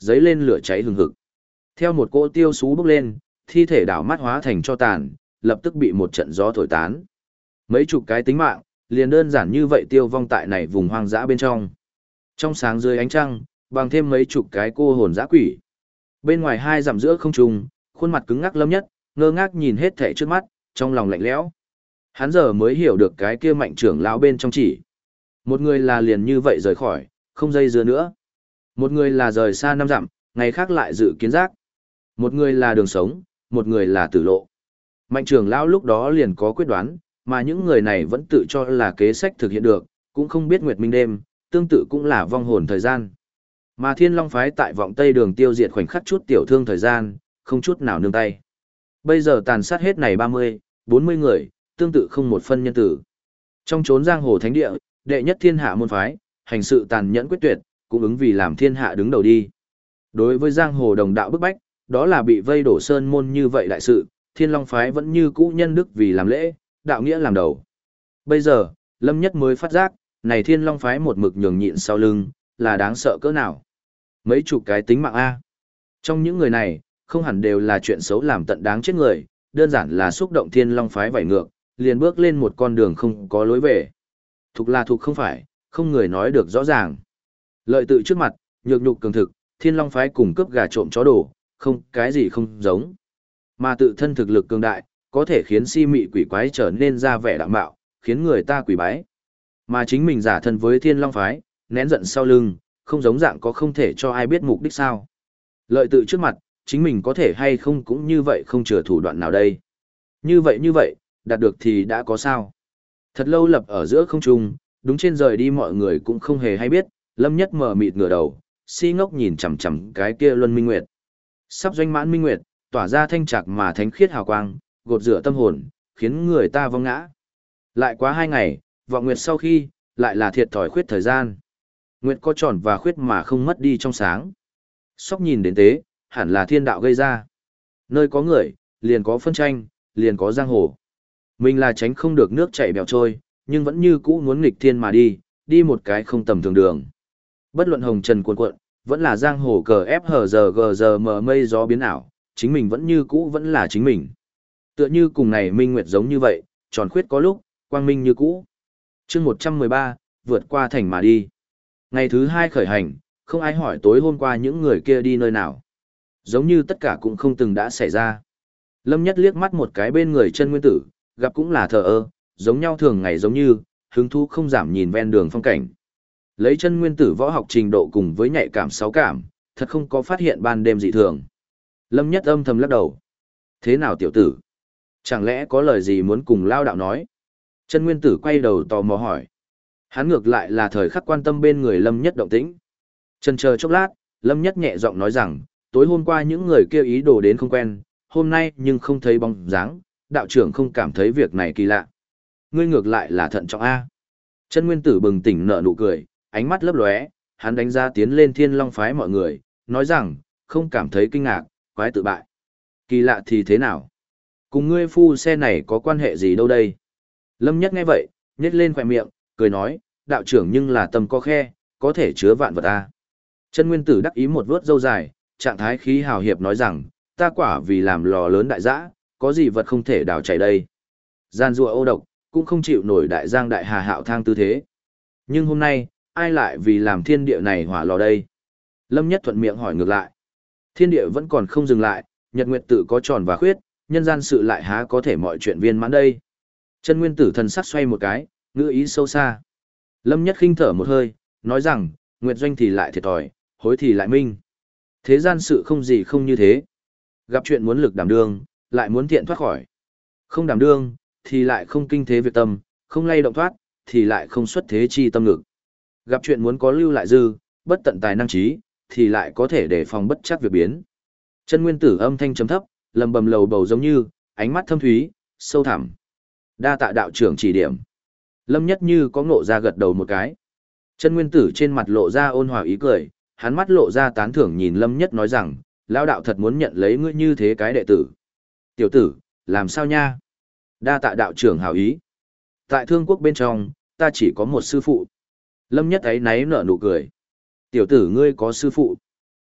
giấy lên lửa cháy hừng hực. Theo một cỗ tiêu xú bốc lên, thi thể đảo mắt hóa thành tro tàn, lập tức bị một trận gió thổi tán. Mấy chục cái tính mạng, liền đơn giản như vậy tiêu vong tại này vùng hoang dã bên trong. Trong sáng dưới ánh trăng, bằng thêm mấy chục cái cô hồn dã quỷ. Bên ngoài 2 dặm giữa không trung, khuôn mặt cứng ngắc Lâm Nhất, ngơ ngác nhìn hết thảy trước mắt, trong lòng lạnh lẽo. Hắn giờ mới hiểu được cái kia Mạnh trưởng lão bên trong chỉ. Một người là liền như vậy rời khỏi, không dây dưa nữa. Một người là rời xa 5 dặm, ngày khác lại dự kiến giác. Một người là đường sống, một người là tử lộ. Mạnh trưởng lão lúc đó liền có quyết đoán, mà những người này vẫn tự cho là kế sách thực hiện được, cũng không biết nguyệt minh đêm, tương tự cũng là vong hồn thời gian. Mà Thiên Long phái tại vọng Tây Đường tiêu diệt khoảnh khắc chút tiểu thương thời gian, không chút nào nương tay. Bây giờ tàn sát hết này 30, 40 người, tương tự không một phân nhân tử. Trong chốn giang hồ thánh địa, đệ nhất thiên hạ môn phái, hành sự tàn nhẫn quyết tuyệt, cũng ứng vì làm thiên hạ đứng đầu đi. Đối với giang hồ đồng đạo bức bách, đó là bị vây đổ sơn môn như vậy đại sự, Thiên Long phái vẫn như cũ nhân đức vì làm lễ, đạo nghĩa làm đầu. Bây giờ, Lâm Nhất mới phát giác, này Thiên Long phái một mực nhường nhịn sau lưng, là đáng sợ cỡ nào. Mấy chục cái tính mạng A. Trong những người này, không hẳn đều là chuyện xấu làm tận đáng chết người, đơn giản là xúc động Thiên Long phái vảy ngược, liền bước lên một con đường không có lối về. Thục là thục không phải, không người nói được rõ ràng. Lợi tự trước mặt, nhược nhục cường thực, Thiên Long phái cùng cướp gà trộm chó đổ, không cái gì không giống. Mà tự thân thực lực cường đại, có thể khiến si mị quỷ quái trở nên ra vẻ đạm bạo, khiến người ta quỷ bái. Mà chính mình giả thân với Thiên Long phái, nén giận sau lưng, không giống dạng có không thể cho ai biết mục đích sao. Lợi tự trước mặt, chính mình có thể hay không cũng như vậy không chừa thủ đoạn nào đây. Như vậy, đạt được thì đã có sao. Thật lâu lập ở giữa không trung, đúng trên rời đi mọi người cũng không hề hay biết, Lâm Nhất mờ mịt ngửa đầu, si ngốc nhìn chằm chằm cái kia Luân Minh Nguyệt. Sắp doanh mãn Minh Nguyệt, tỏa ra thanh trạc mà thánh khiết hào quang, gột rửa tâm hồn, khiến người ta vong ngã. Lại quá 2 ngày, vọng nguyệt sau khi, lại là thiệt thòi khuyết thời gian. Nguyệt có tròn và khuyết mà không mất đi trong sáng. Sóc nhìn đến tế, hẳn là thiên đạo gây ra. Nơi có người, liền có phân tranh, liền có giang hồ. Mình là tránh không được nước chảy bèo trôi, nhưng vẫn như cũ muốn nghịch thiên mà đi, đi một cái không tầm thường đường. Bất luận hồng trần cuộn cuộn, vẫn là giang hồ cờ ép hờ giờ gờ giờ mờ mây gió biến ảo, chính mình vẫn như cũ vẫn là chính mình. Tựa như cùng này minh nguyệt giống như vậy, tròn khuyết có lúc, quang minh như cũ. Chương 113, vượt qua thành mà đi. Ngày thứ 2 khởi hành, không ai hỏi tối hôm qua những người kia đi nơi nào. Giống như tất cả cũng không từng đã xảy ra. Lâm Nhất liếc mắt một cái bên người chân nguyên tử, gặp cũng là thờ ơ, giống nhau thường ngày giống như, hứng thú không giảm nhìn ven đường phong cảnh. Lấy chân nguyên tử võ học trình độ cùng với nhạy cảm 6 cảm, thật không có phát hiện ban đêm dị thường. Lâm Nhất âm thầm lắc đầu. Thế nào tiểu tử? Chẳng lẽ có lời gì muốn cùng lao đạo nói? Chân nguyên tử quay đầu tò mò hỏi. Hắn ngược lại là thời khắc quan tâm bên người Lâm Nhất động tĩnh. Chần chờ chốc lát, Lâm Nhất nhẹ giọng nói rằng, tối hôm qua những người kia ý đồ đến không quen, hôm nay nhưng không thấy bóng dáng, đạo trưởng không cảm thấy việc này kỳ lạ. Ngươi ngược lại là thận trọng A. Chân nguyên tử bừng tỉnh nở nụ cười, ánh mắt lấp lóe, hắn đánh ra tiến lên Thiên Long phái mọi người, nói rằng, không cảm thấy kinh ngạc, quái tự bại. Kỳ lạ thì thế nào? Cùng ngươi phu xe này có quan hệ gì đâu đây? Lâm Nhất nghe vậy, nhếch lên khóe miệng, cười nói, đạo trưởng nhưng là tâm có khe, có thể chứa vạn vật A. Chân nguyên tử đắc ý một vuốt râu dài, trạng thái khí hào hiệp nói rằng, ta quả vì làm lò lớn đại dã, có gì vật không thể đào chảy đây. Gian rùa ô độc, cũng không chịu nổi đại giang đại hà hạo thang tư thế. Nhưng hôm nay, ai lại vì làm thiên địa này hỏa lò đây? Lâm Nhất thuận miệng hỏi ngược lại. Thiên địa vẫn còn không dừng lại, nhật nguyệt tự có tròn và khuyết, nhân gian sự lại há có thể mọi chuyện viên mãn đây. Chân nguyên tử thần sắc xoay một cái, ngữ ý sâu xa. Lâm Nhất khinh thở một hơi, nói rằng, nguyệt doanh thì lại thiệt thòi, hối thì lại minh. Thế gian sự không gì không như thế. Gặp chuyện muốn lực đảm đương, lại muốn thiện thoát khỏi. Không đảm đương, thì lại không kinh thế việc tâm, không lay động thoát, thì lại không xuất thế chi tâm ngực. Gặp chuyện muốn có lưu lại dư, bất tận tài năng trí, thì lại có thể đề phòng bất chắc việc biến. Chân nguyên tử âm thanh trầm thấp, lầm bầm lầu bầu giống như, ánh mắt thâm thúy, sâu thẳm. Đa tạ đạo trưởng chỉ điểm. Lâm Nhất như có ngộ ra gật đầu một cái. Chân nguyên tử trên mặt lộ ra ôn hòa ý cười, hắn mắt lộ ra tán thưởng nhìn Lâm Nhất nói rằng, lão đạo thật muốn nhận lấy ngươi như thế cái đệ tử. Tiểu tử, làm sao nha? Đa tạ đạo trưởng hảo ý. Tại thương quốc bên trong, ta chỉ có một sư phụ. Lâm Nhất ấy náy nở nụ cười. Tiểu tử ngươi có sư phụ.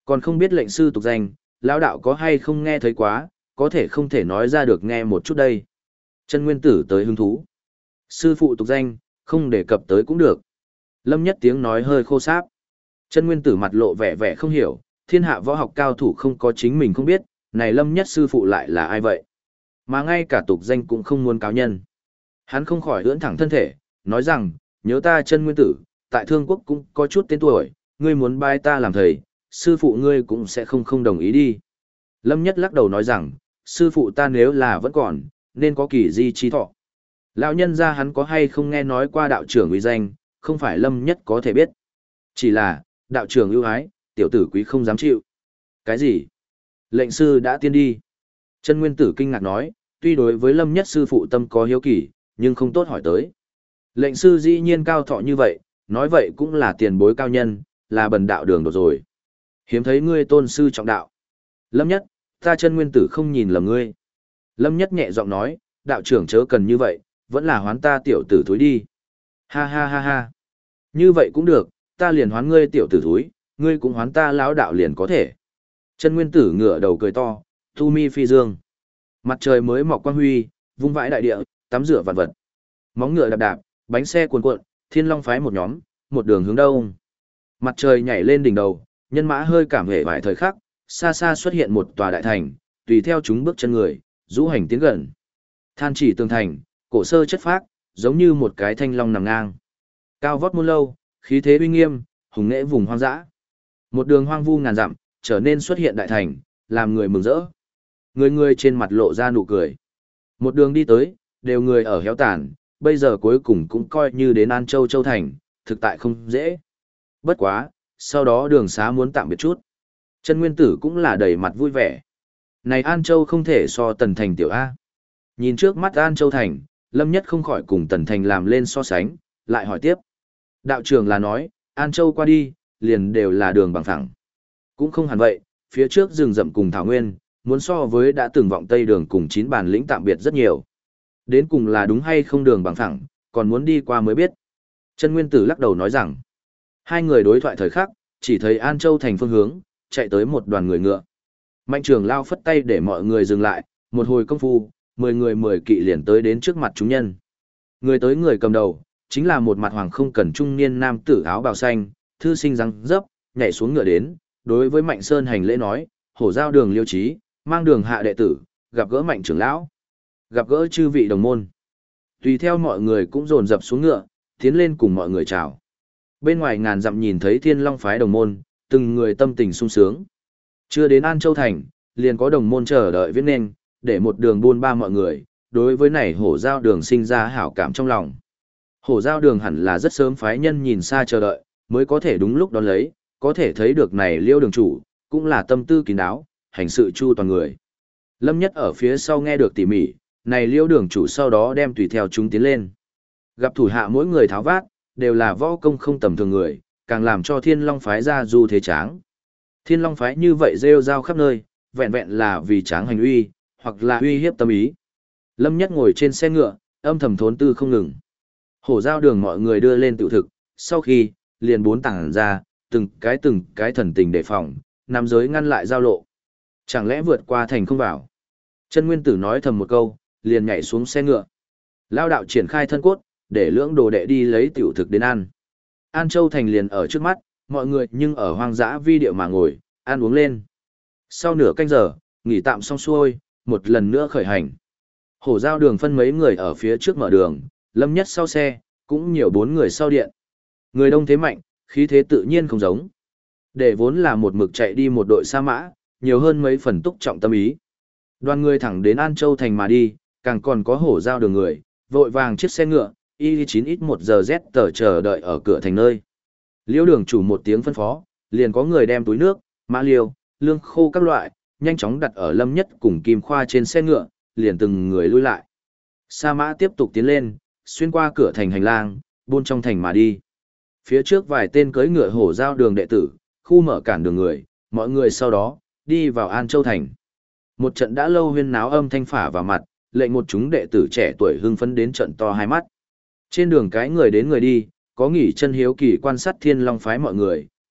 Còn không biết lệnh sư tục danh, lão đạo có hay không nghe thấy quá, có thể không thể nói ra được nghe một chút đây. Chân nguyên tử tới hứng thú. Sư phụ tục danh, không đề cập tới cũng được. Lâm Nhất tiếng nói hơi khô sáp. Chân nguyên tử mặt lộ vẻ vẻ không hiểu, thiên hạ võ học cao thủ không có chính mình không biết, này Lâm Nhất sư phụ lại là ai vậy? Mà ngay cả tục danh cũng không muốn cáo nhân. Hắn không khỏi ưỡn thẳng thân thể, nói rằng, nhớ ta chân nguyên tử, tại thương quốc cũng có chút tên tuổi, ngươi muốn bái ta làm thầy, sư phụ ngươi cũng sẽ không đồng ý đi. Lâm Nhất lắc đầu nói rằng, sư phụ ta nếu là vẫn còn, nên có kỳ di trí thọ. Lão nhân gia hắn có hay không nghe nói qua đạo trưởng uy danh, không phải Lâm Nhất có thể biết. Chỉ là, đạo trưởng ưu ái, tiểu tử quý không dám chịu. Cái gì? Lệnh sư đã tiên đi. Chân nguyên tử kinh ngạc nói, tuy đối với Lâm Nhất sư phụ tâm có hiếu kỳ, nhưng không tốt hỏi tới. Lệnh sư dĩ nhiên cao thọ như vậy, nói vậy cũng là tiền bối cao nhân, là bần đạo đường đột rồi. Hiếm thấy ngươi tôn sư trọng đạo. Lâm Nhất, ta chân nguyên tử không nhìn lầm ngươi. Lâm Nhất nhẹ giọng nói, đạo trưởng chớ cần như vậy, vẫn là hoán ta tiểu tử thúi đi. Ha ha ha ha. Như vậy cũng được, ta liền hoán ngươi tiểu tử thúi, ngươi cũng hoán ta lão đạo liền có thể. Chân nguyên tử ngửa đầu cười to, tu mi phi dương. Mặt trời mới mọc quang huy, vung vãi đại địa, tắm rửa vạn vật. Móng ngựa đạp đạp, bánh xe cuồn cuộn, Thiên Long phái một nhóm, một đường hướng đông. Mặt trời nhảy lên đỉnh đầu, nhân mã hơi cảm hề vài thời khắc, xa xa xuất hiện một tòa đại thành, tùy theo chúng bước chân người, rũ hành tiến gần. Than chỉ tường thành, cổ sơ chất phác, giống như một cái thanh long nằm ngang. Cao vót muôn lâu, khí thế uy nghiêm, hùng nghệ vùng hoang dã. Một đường hoang vu ngàn dặm, trở nên xuất hiện đại thành, làm người mừng rỡ. Người người trên mặt lộ ra nụ cười. Một đường đi tới, đều người ở héo tàn, bây giờ cuối cùng cũng coi như đến An Châu Châu Thành, thực tại không dễ. Bất quá, sau đó đường xá muốn tạm biệt chút. Chân nguyên tử cũng là đầy mặt vui vẻ. Này An Châu không thể so Tần Thành tiểu A. Nhìn trước mắt An Châu Thành, Lâm Nhất không khỏi cùng Tần Thành làm lên so sánh, lại hỏi tiếp. Đạo trưởng là nói, An Châu qua đi, liền đều là đường bằng phẳng. Cũng không hẳn vậy, phía trước rừng rậm cùng Thảo Nguyên, muốn so với đã từng vọng Tây đường cùng 9 bản lĩnh tạm biệt rất nhiều. Đến cùng là đúng hay không đường bằng phẳng, còn muốn đi qua mới biết. Chân nguyên tử lắc đầu nói rằng, hai người đối thoại thời khắc, chỉ thấy An Châu thành phương hướng, chạy tới một đoàn người ngựa. Mạnh trưởng lao phất tay để mọi người dừng lại, một hồi công phu, 10 người 10 kỵ liền tới đến trước mặt chúng nhân. Người tới người cầm đầu, chính là một mặt hoàng không cần trung niên nam tử áo bào xanh, thư sinh răng dấp, nhảy xuống ngựa đến, đối với Mạnh Sơn hành lễ nói, hổ giao đường Liêu Trí, mang đường hạ đệ tử, gặp gỡ Mạnh trưởng lão, gặp gỡ chư vị đồng môn. Tùy theo mọi người cũng dồn dập xuống ngựa, tiến lên cùng mọi người chào. Bên ngoài ngàn dặm nhìn thấy Thiên Long phái đồng môn, từng người tâm tình sung sướng. Chưa đến An Châu thành, liền có đồng môn chờ đợi viết nên, để một đường buôn ba mọi người, đối với này hổ giao đường sinh ra hảo cảm trong lòng. Hổ giao đường hẳn là rất sớm phái nhân nhìn xa chờ đợi, mới có thể đúng lúc đón lấy, có thể thấy được này Liêu đường chủ, cũng là tâm tư kín đáo, hành sự chu toàn người. Lâm Nhất ở phía sau nghe được tỉ mỉ, này Liêu đường chủ sau đó đem tùy theo chúng tiến lên. Gặp thủ hạ mỗi người tháo vát, đều là võ công không tầm thường người, càng làm cho Thiên Long phái ra du thế tráng. Thiên Long phái như vậy rêu rao khắp nơi, vẹn vẹn là vì tráng hành uy, hoặc là uy hiếp tâm ý. Lâm Nhất ngồi trên xe ngựa, âm thầm thốn tư không ngừng. Hổ giao đường mọi người đưa lên tự thực, sau khi, liền bốn tảng ra, từng cái thần tình đề phòng, nam giới ngăn lại giao lộ. Chẳng lẽ vượt qua thành không vào? Chân nguyên tử nói thầm một câu, liền nhảy xuống xe ngựa. Lao đạo triển khai thân cốt, để lưỡng đồ đệ đi lấy tiểu thực đến ăn. An Châu thành liền ở trước mắt, mọi người nhưng ở hoang dã vi địa mà ngồi, ăn uống lên. Sau nửa canh giờ, nghỉ tạm xong xuôi, một lần nữa khởi hành. Hổ giao đường phân mấy người ở phía trước mở đường, Lâm Nhất sau xe, cũng nhiều 4 người sau điện. Người đông thế mạnh, khí thế tự nhiên không giống. Để vốn là một mực chạy đi một đội sa mã, nhiều hơn mấy phần túc trọng tâm ý. Đoàn người thẳng đến An Châu thành mà đi, càng còn có hổ giao đường người, vội vàng chiếc xe ngựa, Y9 ít 1 giờ Z tờ chờ đợi ở cửa thành nơi. Liêu đường chủ một tiếng phân phó, liền có người đem túi nước, mã liêu, lương khô các loại, nhanh chóng đặt ở Lâm Nhất cùng Kim Khoa trên xe ngựa, liền từng người lui lại. Sa mã tiếp tục tiến lên, xuyên qua cửa thành hành lang, buôn trong thành mà đi. Phía trước vài tên cưỡi ngựa hổ giao đường đệ tử, khu mở cản đường người, mọi người sau đó, đi vào An Châu thành. Một trận đã lâu huyên náo âm thanh phả vào mặt, lệnh một chúng đệ tử trẻ tuổi hưng phấn đến trận to hai mắt. Trên đường cái người đến người đi, có nghỉ chân hiếu kỳ quan sát Thiên Long phái mọi người,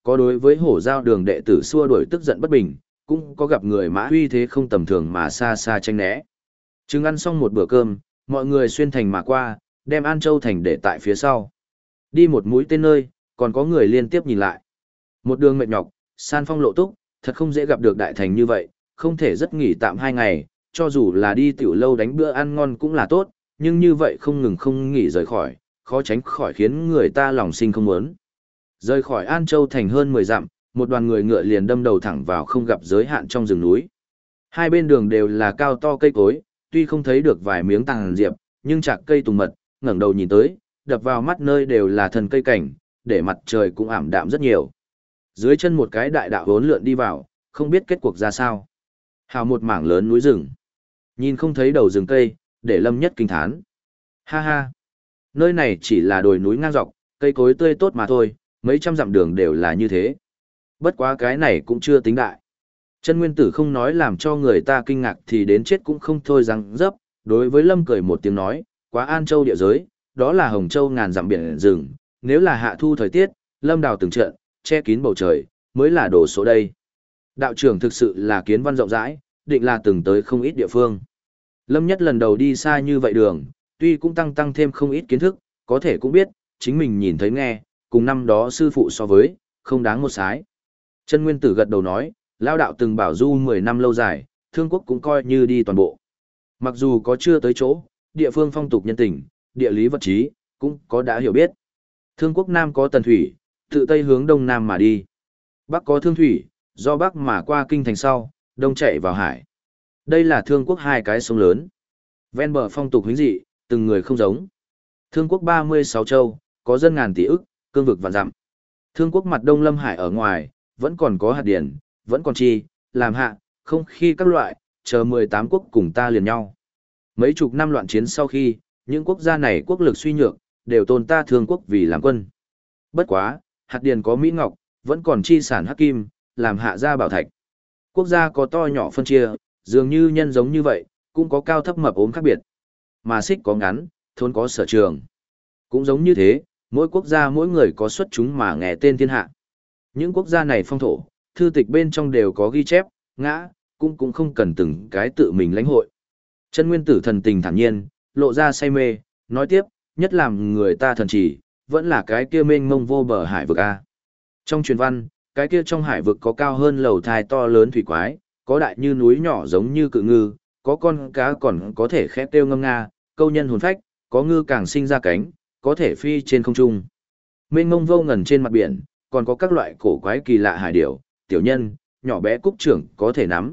có đối với hổ giao đường đệ tử xua đuổi tức giận bất bình, cũng có gặp người mã huy thế không tầm thường mà xa xa tránh né. Chừng ăn xong một bữa cơm, mọi người xuyên thành mà qua, đem An Châu thành để tại phía sau. Đi một mũi tên nơi, còn có người liên tiếp nhìn lại. Một đường mệt nhọc, san phong lộ túc, thật không dễ gặp được đại thành như vậy, không thể rất nghỉ tạm 2 ngày, cho dù là đi tiểu lâu đánh bữa ăn ngon cũng là tốt, nhưng như vậy không ngừng không nghỉ rời khỏi, khó tránh khỏi khiến người ta lòng sinh không muốn. Rời khỏi An Châu thành hơn 10 dặm, một đoàn người ngựa liền đâm đầu thẳng vào không gặp giới hạn trong rừng núi. Hai bên đường đều là cao to cây cối, tuy không thấy được vài miếng tàng diệp, nhưng chạc cây tùng mật, ngẩng đầu nhìn tới, đập vào mắt nơi đều là thần cây cảnh, để mặt trời cũng ảm đạm rất nhiều. Dưới chân một cái đại đạo hốn lượn đi vào, không biết kết cuộc ra sao. Hào một mảng lớn núi rừng. Nhìn không thấy đầu rừng cây, để Lâm Nhất kinh thán. Ha ha, nơi này chỉ là đồi núi ngang dọc, cây cối tươi tốt mà thôi, mấy trăm dặm đường đều là như thế. Bất quá cái này cũng chưa tính đại. Chân Nguyên Tử không nói làm cho người ta kinh ngạc thì đến chết cũng không thôi răng dấp, đối với Lâm cười một tiếng nói, quá An Châu địa giới, đó là Hồng Châu ngàn dặm biển rừng, nếu là hạ thu thời tiết, Lâm đào từng trận, che kín bầu trời, mới là đồ số đây. Đạo trưởng thực sự là kiến văn rộng rãi, định là từng tới không ít địa phương. Lâm Nhất lần đầu đi xa như vậy đường, tuy cũng tăng thêm không ít kiến thức, có thể cũng biết, chính mình nhìn thấy nghe, cùng năm đó sư phụ so với, không đáng một sái. Chân Nguyên Tử gật đầu nói, lao đạo từng bảo du 10 năm lâu dài, thương quốc cũng coi như đi toàn bộ. Mặc dù có chưa tới chỗ, địa phương phong tục nhân tình, địa lý vật trí, cũng có đã hiểu biết. Thương quốc Nam có Tần Thủy, tự Tây hướng Đông Nam mà đi. Bắc có Thương Thủy, do Bắc mà qua kinh thành sau, Đông chạy vào hải. Đây là Thương quốc hai cái sông lớn. Ven bờ phong tục huynh dị, từng người không giống. Thương quốc 36 châu, có dân ngàn tỷ ức, cương vực vạn dặm. Thương quốc mặt Đông Lâm Hải ở ngoài, vẫn còn có hạt điển, vẫn còn chi, làm hạ, không khi các loại, chờ 18 quốc cùng ta liền nhau. Mấy chục năm loạn chiến sau khi, những quốc gia này quốc lực suy nhược, đều tôn ta Thương quốc vì làm quân. Bất quá, hạt điển có Mỹ Ngọc, vẫn còn chi sản hắc kim, làm hạ gia bảo thạch. Quốc gia có to nhỏ phân chia, dường như nhân giống như vậy, cũng có cao thấp mập ốm khác biệt. Mà xích có ngắn, thôn có sở trường. Cũng giống như thế, mỗi quốc gia mỗi người có xuất chúng mà nghe tên thiên hạ. Những quốc gia này phong thổ, thư tịch bên trong đều có ghi chép, ngã, cũng không cần từng cái tự mình lãnh hội. Chân Nguyên Tử thần tình thản nhiên, lộ ra say mê, nói tiếp, nhất làm người ta thần chỉ, vẫn là cái kia mênh mông vô bờ hải vực A. Trong truyền văn, cái kia trong hải vực có cao hơn lầu thai to lớn thủy quái, có đại như núi nhỏ giống như cự ngư, có con cá còn có thể khẽ kêu ngâm nga, câu nhân hồn phách, có ngư càng sinh ra cánh, có thể phi trên không trung. Mênh mông vô ngần trên mặt biển, còn có các loại cổ quái kỳ lạ hải điểu, tiểu nhân, nhỏ bé cúc trưởng có thể nắm,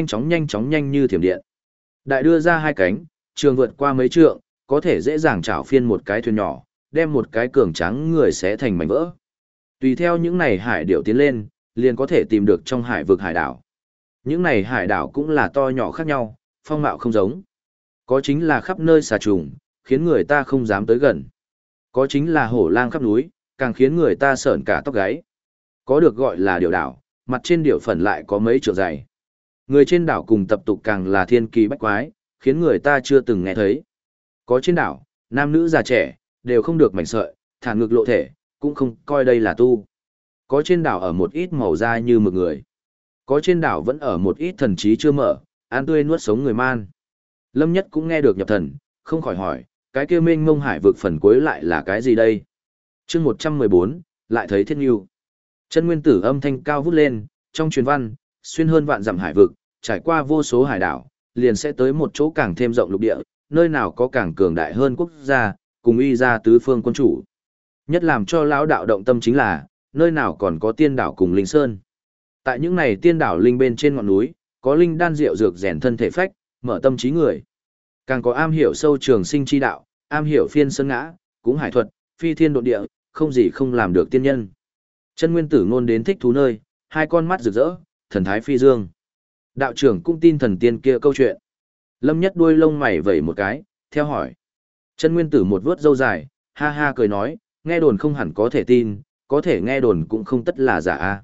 nhanh như thiểm điện. Đại đưa ra hai cánh, trường vượt qua mấy trượng, có thể dễ dàng chảo phiên một cái thuyền nhỏ, đem một cái cường tráng người xé thành mảnh vỡ. Tùy theo những này hải điểu tiến lên, liền có thể tìm được trong hải vực hải đảo. Những này hải đảo cũng là to nhỏ khác nhau, phong mạo không giống. Có chính là khắp nơi xà trùng, khiến người ta không dám tới gần. Có chính là hổ lang khắp núi, càng khiến người ta sởn cả tóc gáy. Có được gọi là điểu đảo, mặt trên điểu phần lại có mấy trượng dày. Người trên đảo cùng tập tục càng là thiên kỳ bách quái, khiến người ta chưa từng nghe thấy. Có trên đảo, nam nữ già trẻ, đều không được mảnh sợi, thả ngực lộ thể, cũng không coi đây là tu. Có trên đảo ở một ít màu da như mực người. Có trên đảo vẫn ở một ít thần trí chưa mở, ăn tươi nuốt sống người man. Lâm Nhất cũng nghe được nhập thần, không khỏi hỏi, cái kia mênh mông hải vực phần cuối lại là cái gì đây? Chương 114, lại thấy Thiết Ngưu. Chân Nguyên Tử âm thanh cao vút lên, trong truyền văn, xuyên hơn vạn dặm hải vực, trải qua vô số hải đảo, liền sẽ tới một chỗ càng thêm rộng lục địa, nơi nào có càng cường đại hơn quốc gia, cùng uy ra tứ phương quân chủ. Nhất làm cho lão đạo động tâm chính là, nơi nào còn có tiên đảo cùng linh sơn. Tại những này tiên đảo linh bên trên ngọn núi, có linh đan rượu dược rèn thân thể phách, mở tâm trí người. Càng có am hiểu sâu trường sinh chi đạo, am hiểu phiên sơn ngã, cũng hải thuật, phi thiên độ địa, không gì không làm được tiên nhân. Chân Nguyên Tử ngôn đến thích thú nơi, hai con mắt rực rỡ, thần thái phi dương. Đạo trưởng cũng tin thần tiên kia câu chuyện. Lâm Nhất đuôi lông mày vẩy một cái, theo hỏi. Chân Nguyên Tử một vuốt râu dài, ha ha cười nói, nghe đồn không hẳn có thể tin, có thể nghe đồn cũng không tất là giả a.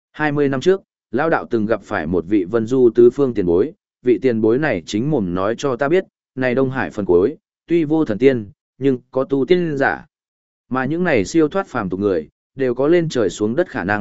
20 năm trước, lão đạo từng gặp phải một vị vân du tứ phương tiền bối, vị tiền bối này chính mồm nói cho ta biết, này Đông Hải phần cuối, tuy vô thần tiên, nhưng có tu tiên giả. Mà những này siêu thoát phàm tục người, đều có lên trời xuống đất khả năng,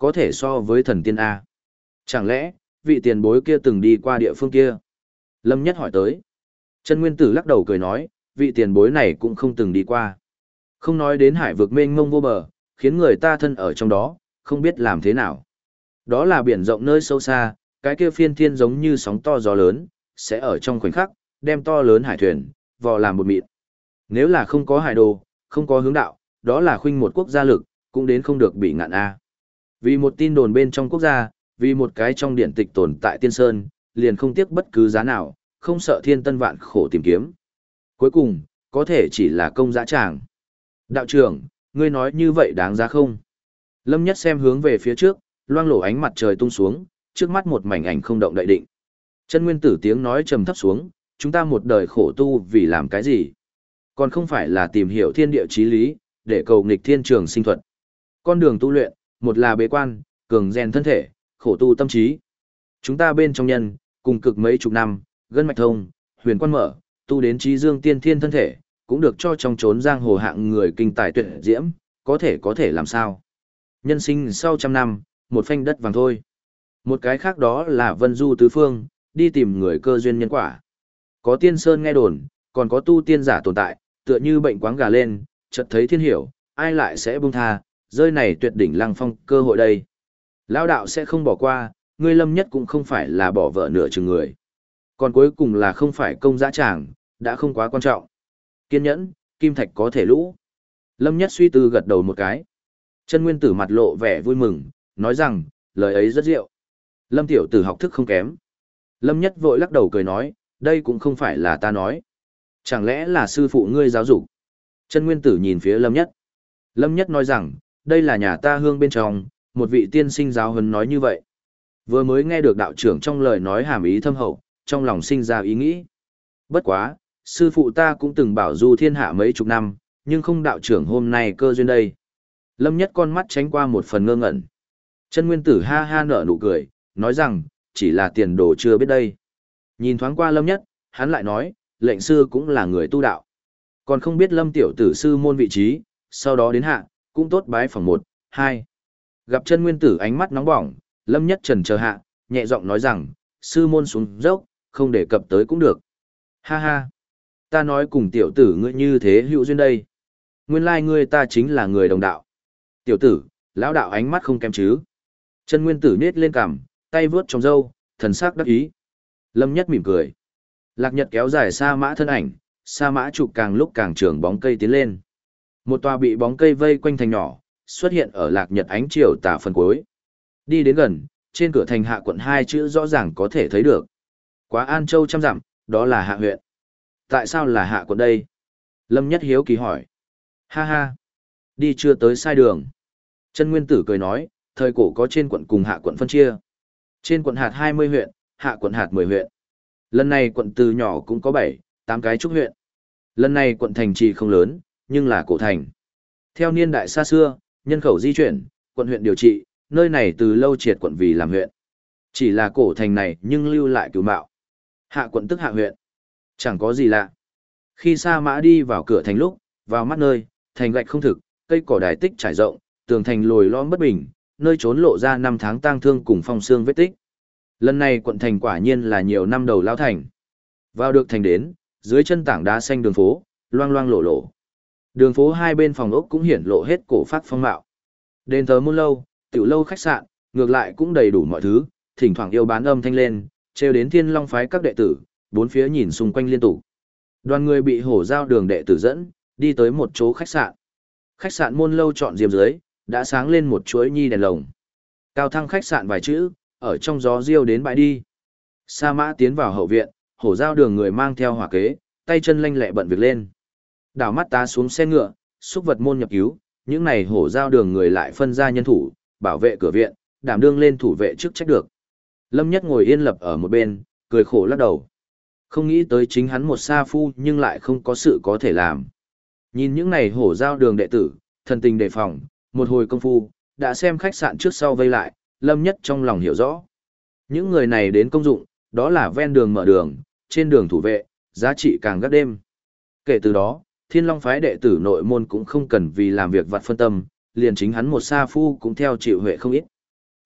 có thể so với thần tiên A. Chẳng lẽ, vị tiền bối kia từng đi qua địa phương kia? Lâm Nhất hỏi tới. Chân Nguyên Tử lắc đầu cười nói, vị tiền bối này cũng không từng đi qua. Không nói đến hải vực mênh mông vô bờ, khiến người ta thân ở trong đó, không biết làm thế nào. Đó là biển rộng nơi sâu xa, cái kia phiên thiên giống như sóng to gió lớn, sẽ ở trong khoảnh khắc, đem to lớn hải thuyền, vò làm một mịn. Nếu là không có hải đồ, không có hướng đạo, đó là khuynh một quốc gia lực, cũng đến không được bị ngạn A. Vì một tin đồn bên trong quốc gia, vì một cái trong điện tịch tồn tại tiên sơn, liền không tiếc bất cứ giá nào, không sợ thiên tân vạn khổ tìm kiếm. Cuối cùng, có thể chỉ là công dã tràng. Đạo trưởng, ngươi nói như vậy đáng giá không? Lâm Nhất xem hướng về phía trước, loang lổ ánh mặt trời tung xuống, trước mắt một mảnh ảnh không động đậy định. Chân Nguyên Tử tiếng nói trầm thấp xuống, chúng ta một đời khổ tu vì làm cái gì? Còn không phải là tìm hiểu thiên địa chí lý, để cầu nghịch thiên trường sinh thuật. Con đường tu luyện, một là bế quan, cường rèn thân thể, khổ tu tâm trí. Chúng ta bên trong nhân, cùng cực mấy chục năm, gân mạch thông, huyền quan mở, tu đến trí dương tiên thiên thân thể, cũng được cho trong chốn giang hồ hạng người kinh tài tuyệt diễm, có thể làm sao? Nhân sinh sau trăm năm, một phanh đất vàng thôi. Một cái khác đó là vân du tứ phương, đi tìm người cơ duyên nhân quả. Có tiên sơn nghe đồn, còn có tu tiên giả tồn tại, tựa như bệnh quáng gà lên, chợt thấy thiên hiểu, ai lại sẽ buông tha, rơi này tuyệt đỉnh lăng phong cơ hội đây. Lão đạo sẽ không bỏ qua, ngươi Lâm Nhất cũng không phải là bỏ vợ nửa chừng người. Còn cuối cùng là không phải công dã tràng, đã không quá quan trọng. Kiên nhẫn, kim thạch có thể lũ. Lâm Nhất suy tư gật đầu một cái. Chân Nguyên Tử mặt lộ vẻ vui mừng, nói rằng, lời ấy rất diệu. Lâm tiểu tử học thức không kém. Lâm Nhất vội lắc đầu cười nói, đây cũng không phải là ta nói. Chẳng lẽ là sư phụ ngươi giáo dục? Chân Nguyên Tử nhìn phía Lâm Nhất. Lâm Nhất nói rằng, đây là nhà ta hương bên trong, một vị tiên sinh giáo huấn nói như vậy. Vừa mới nghe được đạo trưởng trong lời nói hàm ý thâm hậu, trong lòng sinh ra ý nghĩ. Bất quá, sư phụ ta cũng từng bảo du thiên hạ mấy chục năm, nhưng không đạo trưởng hôm nay cơ duyên đây. Lâm Nhất con mắt tránh qua một phần ngơ ngẩn. Chân Nguyên Tử ha ha nở nụ cười, nói rằng, chỉ là tiền đồ chưa biết đây. Nhìn thoáng qua Lâm Nhất, hắn lại nói, lệnh sư cũng là người tu đạo. Còn không biết Lâm tiểu tử sư môn vị trí, sau đó đến hạ, cũng tốt bái phỏng 1, 2. Gặp Chân Nguyên Tử ánh mắt nóng bỏng, Lâm Nhất trần chờ hạ, nhẹ giọng nói rằng, sư môn xuống dốc, không đề cập tới cũng được. Ha ha, ta nói cùng tiểu tử ngươi như thế hữu duyên đây. Nguyên lai ngươi ta chính là người đồng đạo. Tiểu tử, lão đạo ánh mắt không kém chứ. Chân Nguyên Tử nết lên cằm, tay vướt trong râu, thần sắc đắc ý. Lâm Nhất mỉm cười. Lạc Nhật kéo dài sa mã thân ảnh, sa mã trụ càng lúc càng trường bóng cây tiến lên. Một tòa bị bóng cây vây quanh thành nhỏ, xuất hiện ở Lạc Nhật ánh chiều tà phần cuối. Đi đến gần, trên cửa thành Hạ quận 2 chữ rõ ràng có thể thấy được. Quá An Châu trăm dặm, đó là Hạ huyện. Tại sao là Hạ quận đây? Lâm Nhất hiếu kỳ hỏi. Ha ha, đi chưa tới sai đường. Chân Nguyên Tử cười nói, thời cổ có trên quận cùng Hạ quận phân chia. Trên quận hạt 20 huyện, Hạ quận hạt 10 huyện. Lần này quận từ nhỏ cũng có 7, 8 cái trúc huyện. Lần này quận thành trì không lớn, nhưng là cổ thành. Theo niên đại xa xưa, nhân khẩu di chuyển, quận huyện điều trị, nơi này từ lâu triệt quận vì làm huyện. Chỉ là cổ thành này nhưng lưu lại cửu mạo. Hạ quận tức hạ huyện. Chẳng có gì lạ. Khi Sa Mã đi vào cửa thành lúc, vào mắt nơi, thành gạch không thực, cây cỏ đài tích trải rộng, tường thành lồi lõm bất bình, nơi trốn lộ ra năm tháng tang thương cùng phong xương vết tích. Lần này quận thành quả nhiên là nhiều năm đầu lao thành. Vào được thành đến, dưới chân tảng đá xanh đường phố, loang loang lổ lổ. Đường phố hai bên phòng ốc cũng hiển lộ hết cổ phác phong mạo. Đền thờ môn lâu, tiểu lâu khách sạn, ngược lại cũng đầy đủ mọi thứ, thỉnh thoảng yêu bán âm thanh lên, trêu đến Thiên Long phái các đệ tử, bốn phía nhìn xung quanh liên tục. Đoàn người bị hổ giao đường đệ tử dẫn, đi tới một chỗ khách sạn. Khách sạn môn lâu chọn diêm dưới, đã sáng lên một chuỗi nhi đèn lồng. Cao thăng khách sạn vài chữ, ở trong gió riêu đến bãi đi. Sa Mã tiến vào hậu viện, hổ giao đường người mang theo hỏa kế, tay chân lanh lẹ bận việc lên. Đảo mắt ta xuống xe ngựa, xúc vật môn nhập cứu, những này hổ giao đường người lại phân ra nhân thủ, bảo vệ cửa viện, đảm đương lên thủ vệ chức trách được. Lâm Nhất ngồi yên lập ở một bên, cười khổ lắc đầu. Không nghĩ tới chính hắn một sa phu nhưng lại không có sự có thể làm. Nhìn những này hổ giao đường đệ tử, thần tình đề phòng, một hồi công phu, đã xem khách sạn trước sau vây lại, Lâm Nhất trong lòng hiểu rõ. Những người này đến công dụng, đó là ven đường mở đường, trên đường thủ vệ, giá trị càng gác đêm. Kể từ đó, Thiên Long phái đệ tử nội môn cũng không cần vì làm việc vặt phân tâm, liền chính hắn một sa phu cũng theo chịu huệ không ít.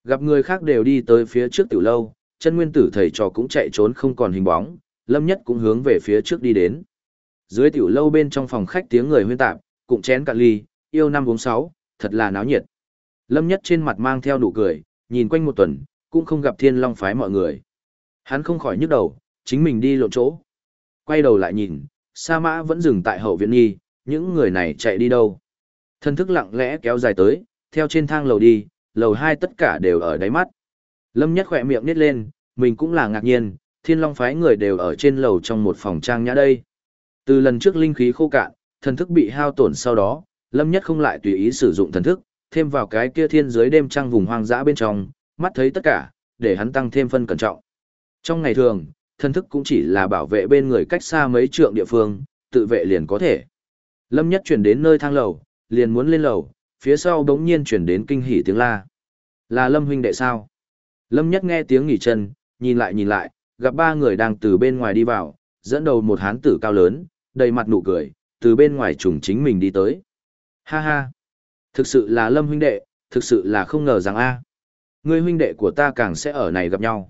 Gặp người khác đều đi tới phía trước tiểu lâu, chân nguyên tử thầy trò cũng chạy trốn không còn hình bóng, Lâm Nhất cũng hướng về phía trước đi đến. Dưới tiểu lâu bên trong phòng khách tiếng người huyên tạp, cụng chén cạn ly, yêu năm uống sáu, thật là náo nhiệt. Lâm Nhất trên mặt mang theo nụ cười, nhìn quanh một tuần, cũng không gặp Thiên Long phái mọi người. Hắn không khỏi nhức đầu, chính mình đi lộn chỗ. Quay đầu lại nhìn, Sa Mã vẫn dừng tại hậu viện nghi, những người này chạy đi đâu? Thân thức lặng lẽ kéo dài tới, theo trên thang lầu đi, lầu 2 tất cả đều ở đáy mắt. Lâm Nhất khỏe miệng nít lên, mình cũng là ngạc nhiên, Thiên Long phái người đều ở trên lầu trong một phòng trang nhã đây. Từ lần trước linh khí khô cạn, thần thức bị hao tổn sau đó, Lâm Nhất không lại tùy ý sử dụng thần thức, thêm vào cái kia thiên giới đêm trăng vùng hoang dã bên trong, mắt thấy tất cả, để hắn tăng thêm phân cẩn trọng. Trong ngày thường, thần thức cũng chỉ là bảo vệ bên người cách xa mấy trượng địa phương, tự vệ liền có thể. Lâm Nhất chuyển đến nơi thang lầu, liền muốn lên lầu, phía sau đống nhiên chuyển đến kinh hỉ tiếng la. Là Lâm huynh đệ sao? Lâm Nhất nghe tiếng nghỉ chân, nhìn lại, gặp ba người đang từ bên ngoài đi vào, dẫn đầu một hán tử cao lớn, đầy mặt nụ cười, từ bên ngoài trùng chính mình đi tới. Ha ha! Thực sự là Lâm huynh đệ, thực sự là không ngờ rằng a, ngươi huynh đệ của ta càng sẽ ở này gặp nhau.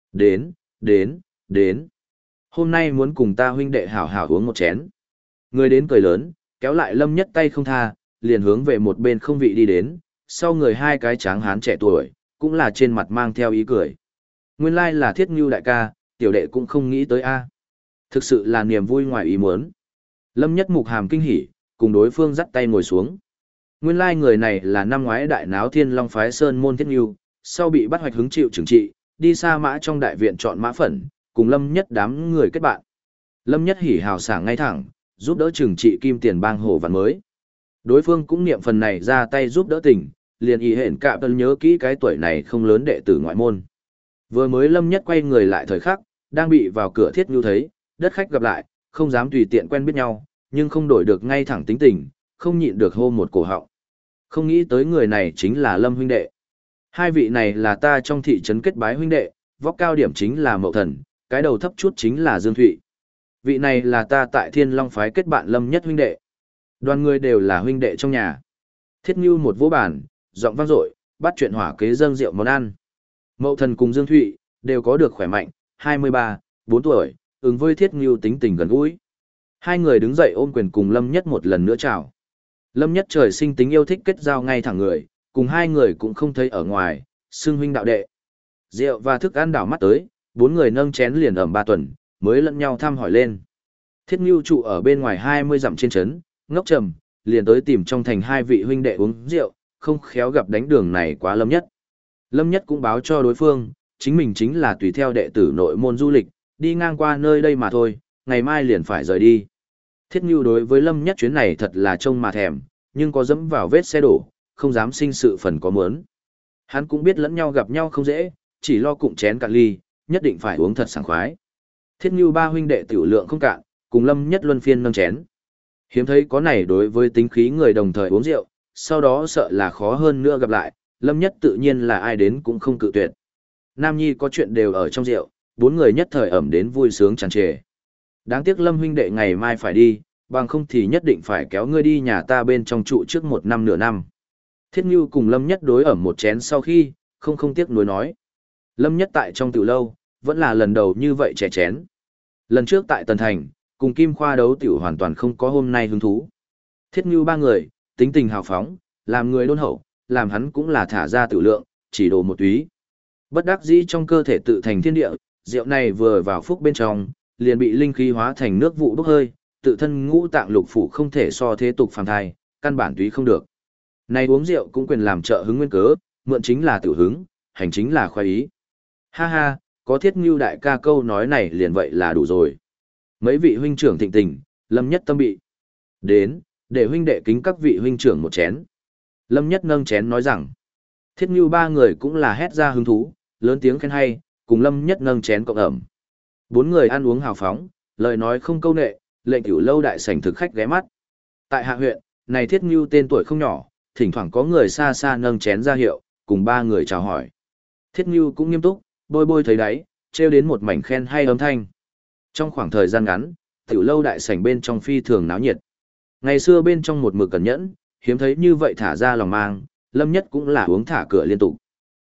Đến. Hôm nay muốn cùng ta huynh đệ hảo hảo uống một chén. Người đến cười lớn, kéo lại Lâm Nhất tay không tha, liền hướng về một bên không vị đi đến, sau người hai cái tráng hán trẻ tuổi, cũng là trên mặt mang theo ý cười. Nguyên lai là Thiết Ngưu đại ca, tiểu đệ cũng không nghĩ tới a. Thực sự là niềm vui ngoài ý muốn. Lâm Nhất mục hàm kinh hỉ, cùng đối phương dắt tay ngồi xuống. Nguyên lai người này là năm ngoái đại náo Thiên Long phái Sơn môn Thiết Ngưu, sau bị bắt hoạch hứng chịu trừng trị, đi xa mã trong đại viện chọn mã phẩn, cùng Lâm Nhất đám người kết bạn. Lâm Nhất hỉ hào sảng ngay thẳng, giúp đỡ trừng trị kim tiền bang hồ vạn mới. Đối phương cũng niệm phần này ra tay giúp đỡ tình, liền ý hẹn cạm tân nhớ kỹ cái tuổi này không lớn đệ tử ngoại môn. Vừa mới Lâm Nhất quay người lại thời khắc, đang bị vào cửa Thiết Ngưu thấy, đất khách gặp lại, không dám tùy tiện quen biết nhau, nhưng không đổi được ngay thẳng tính tình, không nhịn được hô một cổ họng. Không nghĩ tới người này chính là Lâm huynh đệ. Hai vị này là ta trong thị trấn kết bái huynh đệ, vóc cao điểm chính là Mậu Thần, cái đầu thấp chút chính là Dương Thụy. Vị này là ta tại Thiên Long phái kết bạn Lâm Nhất huynh đệ. Đoàn người đều là huynh đệ trong nhà. Thiết Ngưu một vỗ bàn, giọng vang dội, bắt chuyện hỏa kế dâng rượu món ăn. Mậu Thần cùng Dương Thụy đều có được khỏe mạnh, 23, 4 tuổi, ứng với Thiết Ngưu tính tình gần gũi. Hai người đứng dậy ôm quyền cùng Lâm Nhất một lần nữa chào. Lâm Nhất trời sinh tính yêu thích kết giao ngay thẳng người, cùng hai người cũng không thấy ở ngoài, xưng huynh đạo đệ. Rượu và thức ăn đảo mắt tới, bốn người nâng chén liền ẩm 3 tuần, mới lẫn nhau thăm hỏi lên. Thiết Ngưu trụ ở bên ngoài 20 dặm trên trấn, ngốc trầm, liền tới tìm trong thành hai vị huynh đệ uống rượu, không khéo gặp đánh đường này quá Lâm Nhất. Lâm Nhất cũng báo cho đối phương, chính mình chính là tùy theo đệ tử nội môn du lịch, đi ngang qua nơi đây mà thôi, ngày mai liền phải rời đi. Thiết Ngưu đối với Lâm Nhất chuyến này thật là trông mà thèm, nhưng có dẫm vào vết xe đổ, không dám sinh sự phần có mớn. Hắn cũng biết lẫn nhau gặp nhau không dễ, chỉ lo cụm chén cạn ly, nhất định phải uống thật sảng khoái. Thiết Ngưu ba huynh đệ tiểu lượng không cạn, cùng Lâm Nhất luân phiên nâng chén. Hiếm thấy có này đối với tính khí người đồng thời uống rượu, sau đó sợ là khó hơn nữa gặp lại, Lâm Nhất tự nhiên là ai đến cũng không cự tuyệt. Nam Nhi có chuyện đều ở trong rượu, bốn người nhất thời ẩm đến vui sướng tràn trề. Đáng tiếc Lâm huynh đệ ngày mai phải đi, bằng không thì nhất định phải kéo ngươi đi nhà ta bên trong trụ trước 1 năm nửa năm. Thiết Ngưu cùng Lâm Nhất đối ẩm một chén sau khi, không tiếc nuối nói. Lâm Nhất tại trong tiểu lâu, vẫn là lần đầu như vậy chè chén. Lần trước tại Tần Thành, cùng Kim Khoa đấu tiểu hoàn toàn không có hôm nay hứng thú. Thiết Ngưu ba người, tính tình hào phóng, làm người đôn hậu, làm hắn cũng là thả ra tiểu lượng, chỉ đồ một túy. Bất đắc dĩ trong cơ thể tự thành thiên địa, rượu này vừa vào phúc bên trong, liền bị linh khí hóa thành nước vụ bốc hơi, tự thân ngũ tạng lục phủ không thể so thế tục phàm thai, căn bản túy không được. Này uống rượu cũng quyền làm trợ hứng nguyên cớ, mượn chính là tiểu hứng, hành chính là khoái ý. Ha ha, có Thiết Ngưu đại ca câu nói này liền vậy là đủ rồi. Mấy vị huynh trưởng thịnh tình, Lâm Nhất tâm bị. Đến, để huynh đệ kính các vị huynh trưởng một chén. Lâm Nhất nâng chén nói rằng, Thiết Ngưu ba người cũng là hét ra hứng thú, lớn tiếng khen hay, cùng Lâm Nhất nâng chén cộng ẩm. Bốn người ăn uống hào phóng, lời nói không câu nệ, lệnh tiểu lâu đại sảnh thực khách ghé mắt. Tại Hạ huyện, này Thiết Ngưu tên tuổi không nhỏ, thỉnh thoảng có người xa xa nâng chén ra hiệu, cùng ba người chào hỏi. Thiết Ngưu cũng nghiêm túc, bôi bôi thấy đáy, trêu đến một mảnh khen hay âm thanh. Trong khoảng thời gian ngắn, tiểu lâu đại sảnh bên trong phi thường náo nhiệt. Ngày xưa bên trong một mực cẩn nhẫn, hiếm thấy như vậy thả ra lòng mang, Lâm Nhất cũng là uống thả cửa liên tục.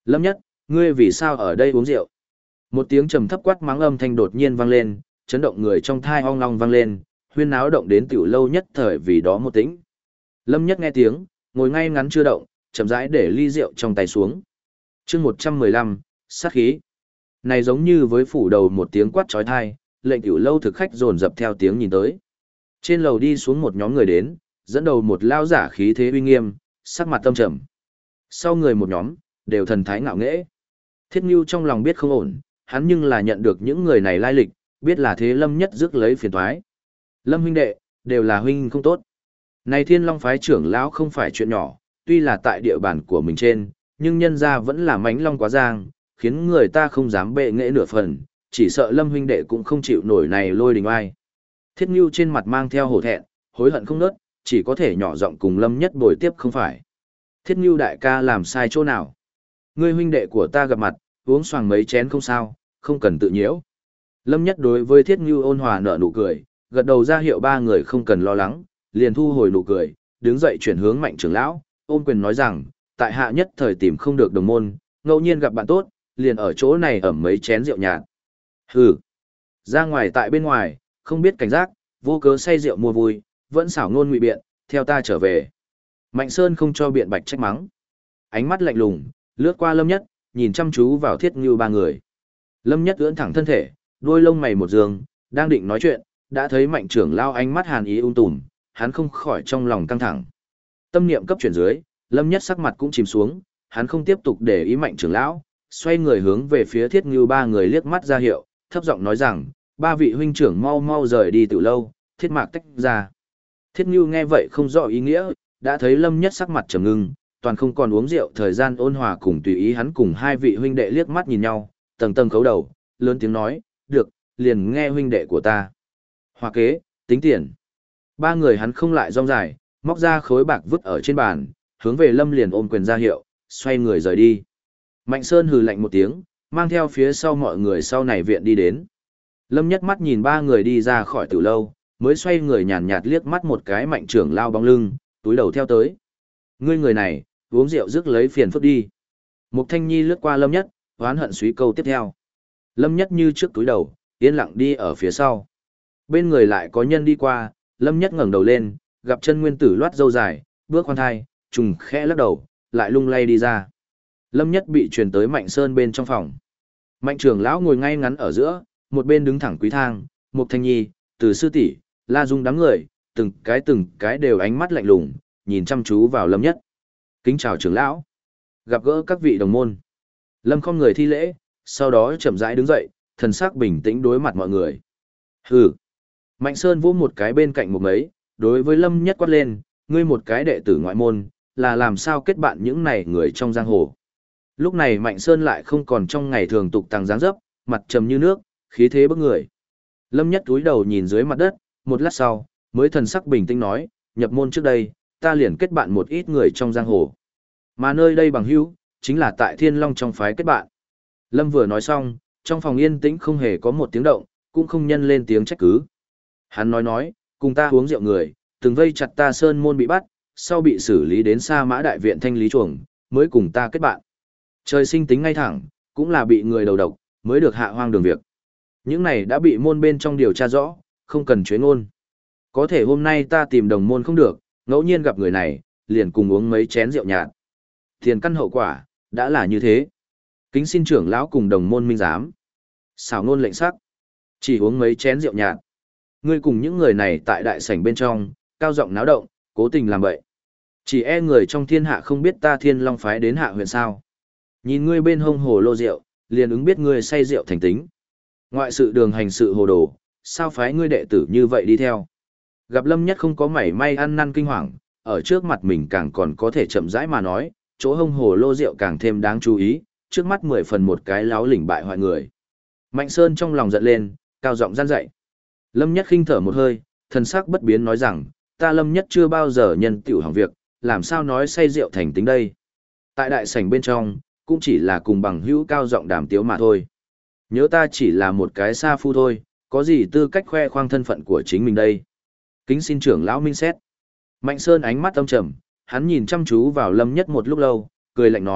Lâm Nhất, ngươi vì sao ở đây uống rượu? Một tiếng trầm thấp quát mắng âm thanh đột nhiên vang lên, chấn động người trong thai ong long vang lên, huyên náo động đến tiểu lâu nhất thời vì đó một tĩnh. Lâm Nhất nghe tiếng, ngồi ngay ngắn chưa động, chậm rãi để ly rượu trong tay xuống. Chương 115, sát khí. Này giống như với phủ đầu một tiếng quát chói tai, lệnh tiểu lâu thực khách dồn dập theo tiếng nhìn tới. Trên lầu đi xuống một nhóm người đến, dẫn đầu một lao giả khí thế uy nghiêm, sắc mặt tâm trầm. Sau người một nhóm, đều thần thái ngạo nghễ. Thiết Nhu trong lòng biết không ổn, hắn nhưng là nhận được những người này lai lịch, biết là thế Lâm Nhất rước lấy phiền toái. Lâm huynh đệ, đều là huynh không tốt. Này Thiên Long phái trưởng lão không phải chuyện nhỏ, tuy là tại địa bàn của mình trên, nhưng nhân ra vẫn là mánh long quá giang, khiến người ta không dám bệ nghệ nửa phần, chỉ sợ Lâm huynh đệ cũng không chịu nổi này lôi đình oai. Thiết Nhu trên mặt mang theo hổ thẹn, hối hận không nớt, chỉ có thể nhỏ giọng cùng Lâm Nhất bồi tiếp không phải. Thiết Nhu đại ca làm sai chỗ nào? Ngươi huynh đệ của ta gặp mặt, uống xoàng mấy chén không sao, không cần tự nhiễu. Lâm Nhất đối với Thiết Nhu ôn hòa nở nụ cười, gật đầu ra hiệu ba người không cần lo lắng, liền thu hồi nụ cười, đứng dậy chuyển hướng Mạnh trưởng lão, ôm quyền nói rằng, tại hạ nhất thời tìm không được đồng môn, ngẫu nhiên gặp bạn tốt, liền ở chỗ này ẩm mấy chén rượu nhạt. Hừ, ra ngoài tại bên ngoài, không biết cảnh giác, vô cớ say rượu mua vui, vẫn xảo ngôn ngụy biện, theo ta trở về. Mạnh Sơn không cho biện bạch trách mắng. Ánh mắt lạnh lùng, lướt qua Lâm Nhất, nhìn chăm chú vào Thiết Ngưu ba người. Lâm Nhất ưỡn thẳng thân thể, đôi lông mày một giường, đang định nói chuyện, đã thấy Mạnh trưởng lao ánh mắt hàn ý tùm, hắn không khỏi trong lòng căng thẳng. Tâm niệm cấp chuyển dưới, Lâm Nhất sắc mặt cũng chìm xuống, hắn không tiếp tục để ý Mạnh trưởng lão, xoay người hướng về phía Thiết Ngưu ba người liếc mắt ra hiệu, thấp giọng nói rằng, ba vị huynh trưởng mau mau rời đi từ lâu, Thiết Mạc tách ra. Thiết Ngưu nghe vậy không rõ ý nghĩa, đã thấy Lâm Nhất sắc mặt trầm ngưng, toàn không còn uống rượu, thời gian ôn hòa cùng tùy ý hắn cùng hai vị huynh đệ liếc mắt nhìn nhau, tầng tầng khấu đầu, lớn tiếng nói, được, liền nghe huynh đệ của ta. Hòa kế, tính tiền. Ba người hắn không lại rong dài, móc ra khối bạc vứt ở trên bàn, hướng về Lâm liền ôm quyền ra hiệu, xoay người rời đi. Mạnh Sơn hừ lạnh một tiếng, mang theo phía sau mọi người sau này viện đi đến. Lâm Nhất mắt nhìn ba người đi ra khỏi tử lâu, mới xoay người nhàn nhạt liếc mắt một cái Mạnh trưởng lao bóng lưng, túi đầu theo tới. Ngươi người này, uống rượu rước lấy phiền phức đi. Mục Thanh Nhi lướt qua Lâm Nhất, hoán hận suý câu tiếp theo. Lâm Nhất như trước túi đầu, yên lặng đi ở phía sau. Bên người lại có nhân đi qua, Lâm Nhất ngẩng đầu lên, gặp chân nguyên tử loát râu dài, bước khoan thai, trùng khẽ lắc đầu, lại lung lay đi ra. Lâm Nhất bị truyền tới Mạnh Sơn bên trong phòng. Mạnh trưởng lão ngồi ngay ngắn ở giữa, một bên đứng thẳng quý thang, Mục Thanh Nhi, Từ sư tỷ, La Dung đám người, từng cái đều ánh mắt lạnh lùng, nhìn chăm chú vào Lâm Nhất. Kính chào trưởng lão. Gặp gỡ các vị đồng môn. Lâm không người thi lễ, sau đó chậm rãi đứng dậy, thần sắc bình tĩnh đối mặt mọi người. Hừ. Mạnh Sơn vỗ một cái bên cạnh một mấy, đối với Lâm Nhất quát lên, ngươi một cái đệ tử ngoại môn, là làm sao kết bạn những này người trong giang hồ. Lúc này Mạnh Sơn lại không còn trong ngày thường tục tàng dáng dấp, mặt trầm như nước, khí thế bức người. Lâm Nhất cúi đầu nhìn dưới mặt đất, một lát sau, mới thần sắc bình tĩnh nói, nhập môn trước đây, ta liền kết bạn một ít người trong giang hồ. Mà nơi đây bằng hữu, chính là tại Thiên Long trong phái kết bạn. Lâm vừa nói xong, trong phòng yên tĩnh không hề có một tiếng động, cũng không nhân lên tiếng trách cứ. Hắn nói, cùng ta uống rượu người, từng vây chặt ta sơn môn bị bắt, sau bị xử lý đến Sa Mã đại viện thanh lý chuồng, mới cùng ta kết bạn. Trời sinh tính ngay thẳng, cũng là bị người đầu độc, mới được hạ hoang đường việc. Những này đã bị môn bên trong điều tra rõ, không cần chuyến ngôn. Có thể hôm nay ta tìm đồng môn không được, ngẫu nhiên gặp người này, liền cùng uống mấy chén rượu nhạt. Tiền căn hậu quả, đã là như thế. Kính xin trưởng lão cùng đồng môn minh giám. Xảo ngôn lệnh sắc. Chỉ uống mấy chén rượu nhạt. Ngươi cùng những người này tại đại sảnh bên trong, cao giọng náo động, cố tình làm vậy. Chỉ e người trong thiên hạ không biết ta Thiên Long phái đến hạ huyện sao. Nhìn ngươi bên hông hồ lô rượu, liền ứng biết ngươi say rượu thành tính. Ngoại sự đường hành sự hồ đồ, sao phái ngươi đệ tử như vậy đi theo. Gặp Lâm Nhất không có mảy may ăn năn kinh hoàng, ở trước mặt mình càng còn có thể chậm rãi mà nói, chỗ hông hồ lô rượu càng thêm đáng chú ý, trước mắt 10 phần một cái láo lỉnh bại hoại người. Mạnh Sơn trong lòng giận lên, cao giọng gian dạy. Lâm Nhất khinh thở một hơi, thần sắc bất biến nói rằng, ta Lâm Nhất chưa bao giờ nhân tiểu hỏng việc, làm sao nói say rượu thành tính đây. Tại đại sảnh bên trong, cũng chỉ là cùng bằng hữu cao giọng đàm tiếu mà thôi. Nhớ ta chỉ là một cái sa phu thôi, có gì tư cách khoe khoang thân phận của chính mình đây. Kính xin trưởng lão minh xét. Mạnh Sơn ánh mắt âm trầm, hắn nhìn chăm chú vào Lâm Nhất một lúc lâu, cười lạnh nói,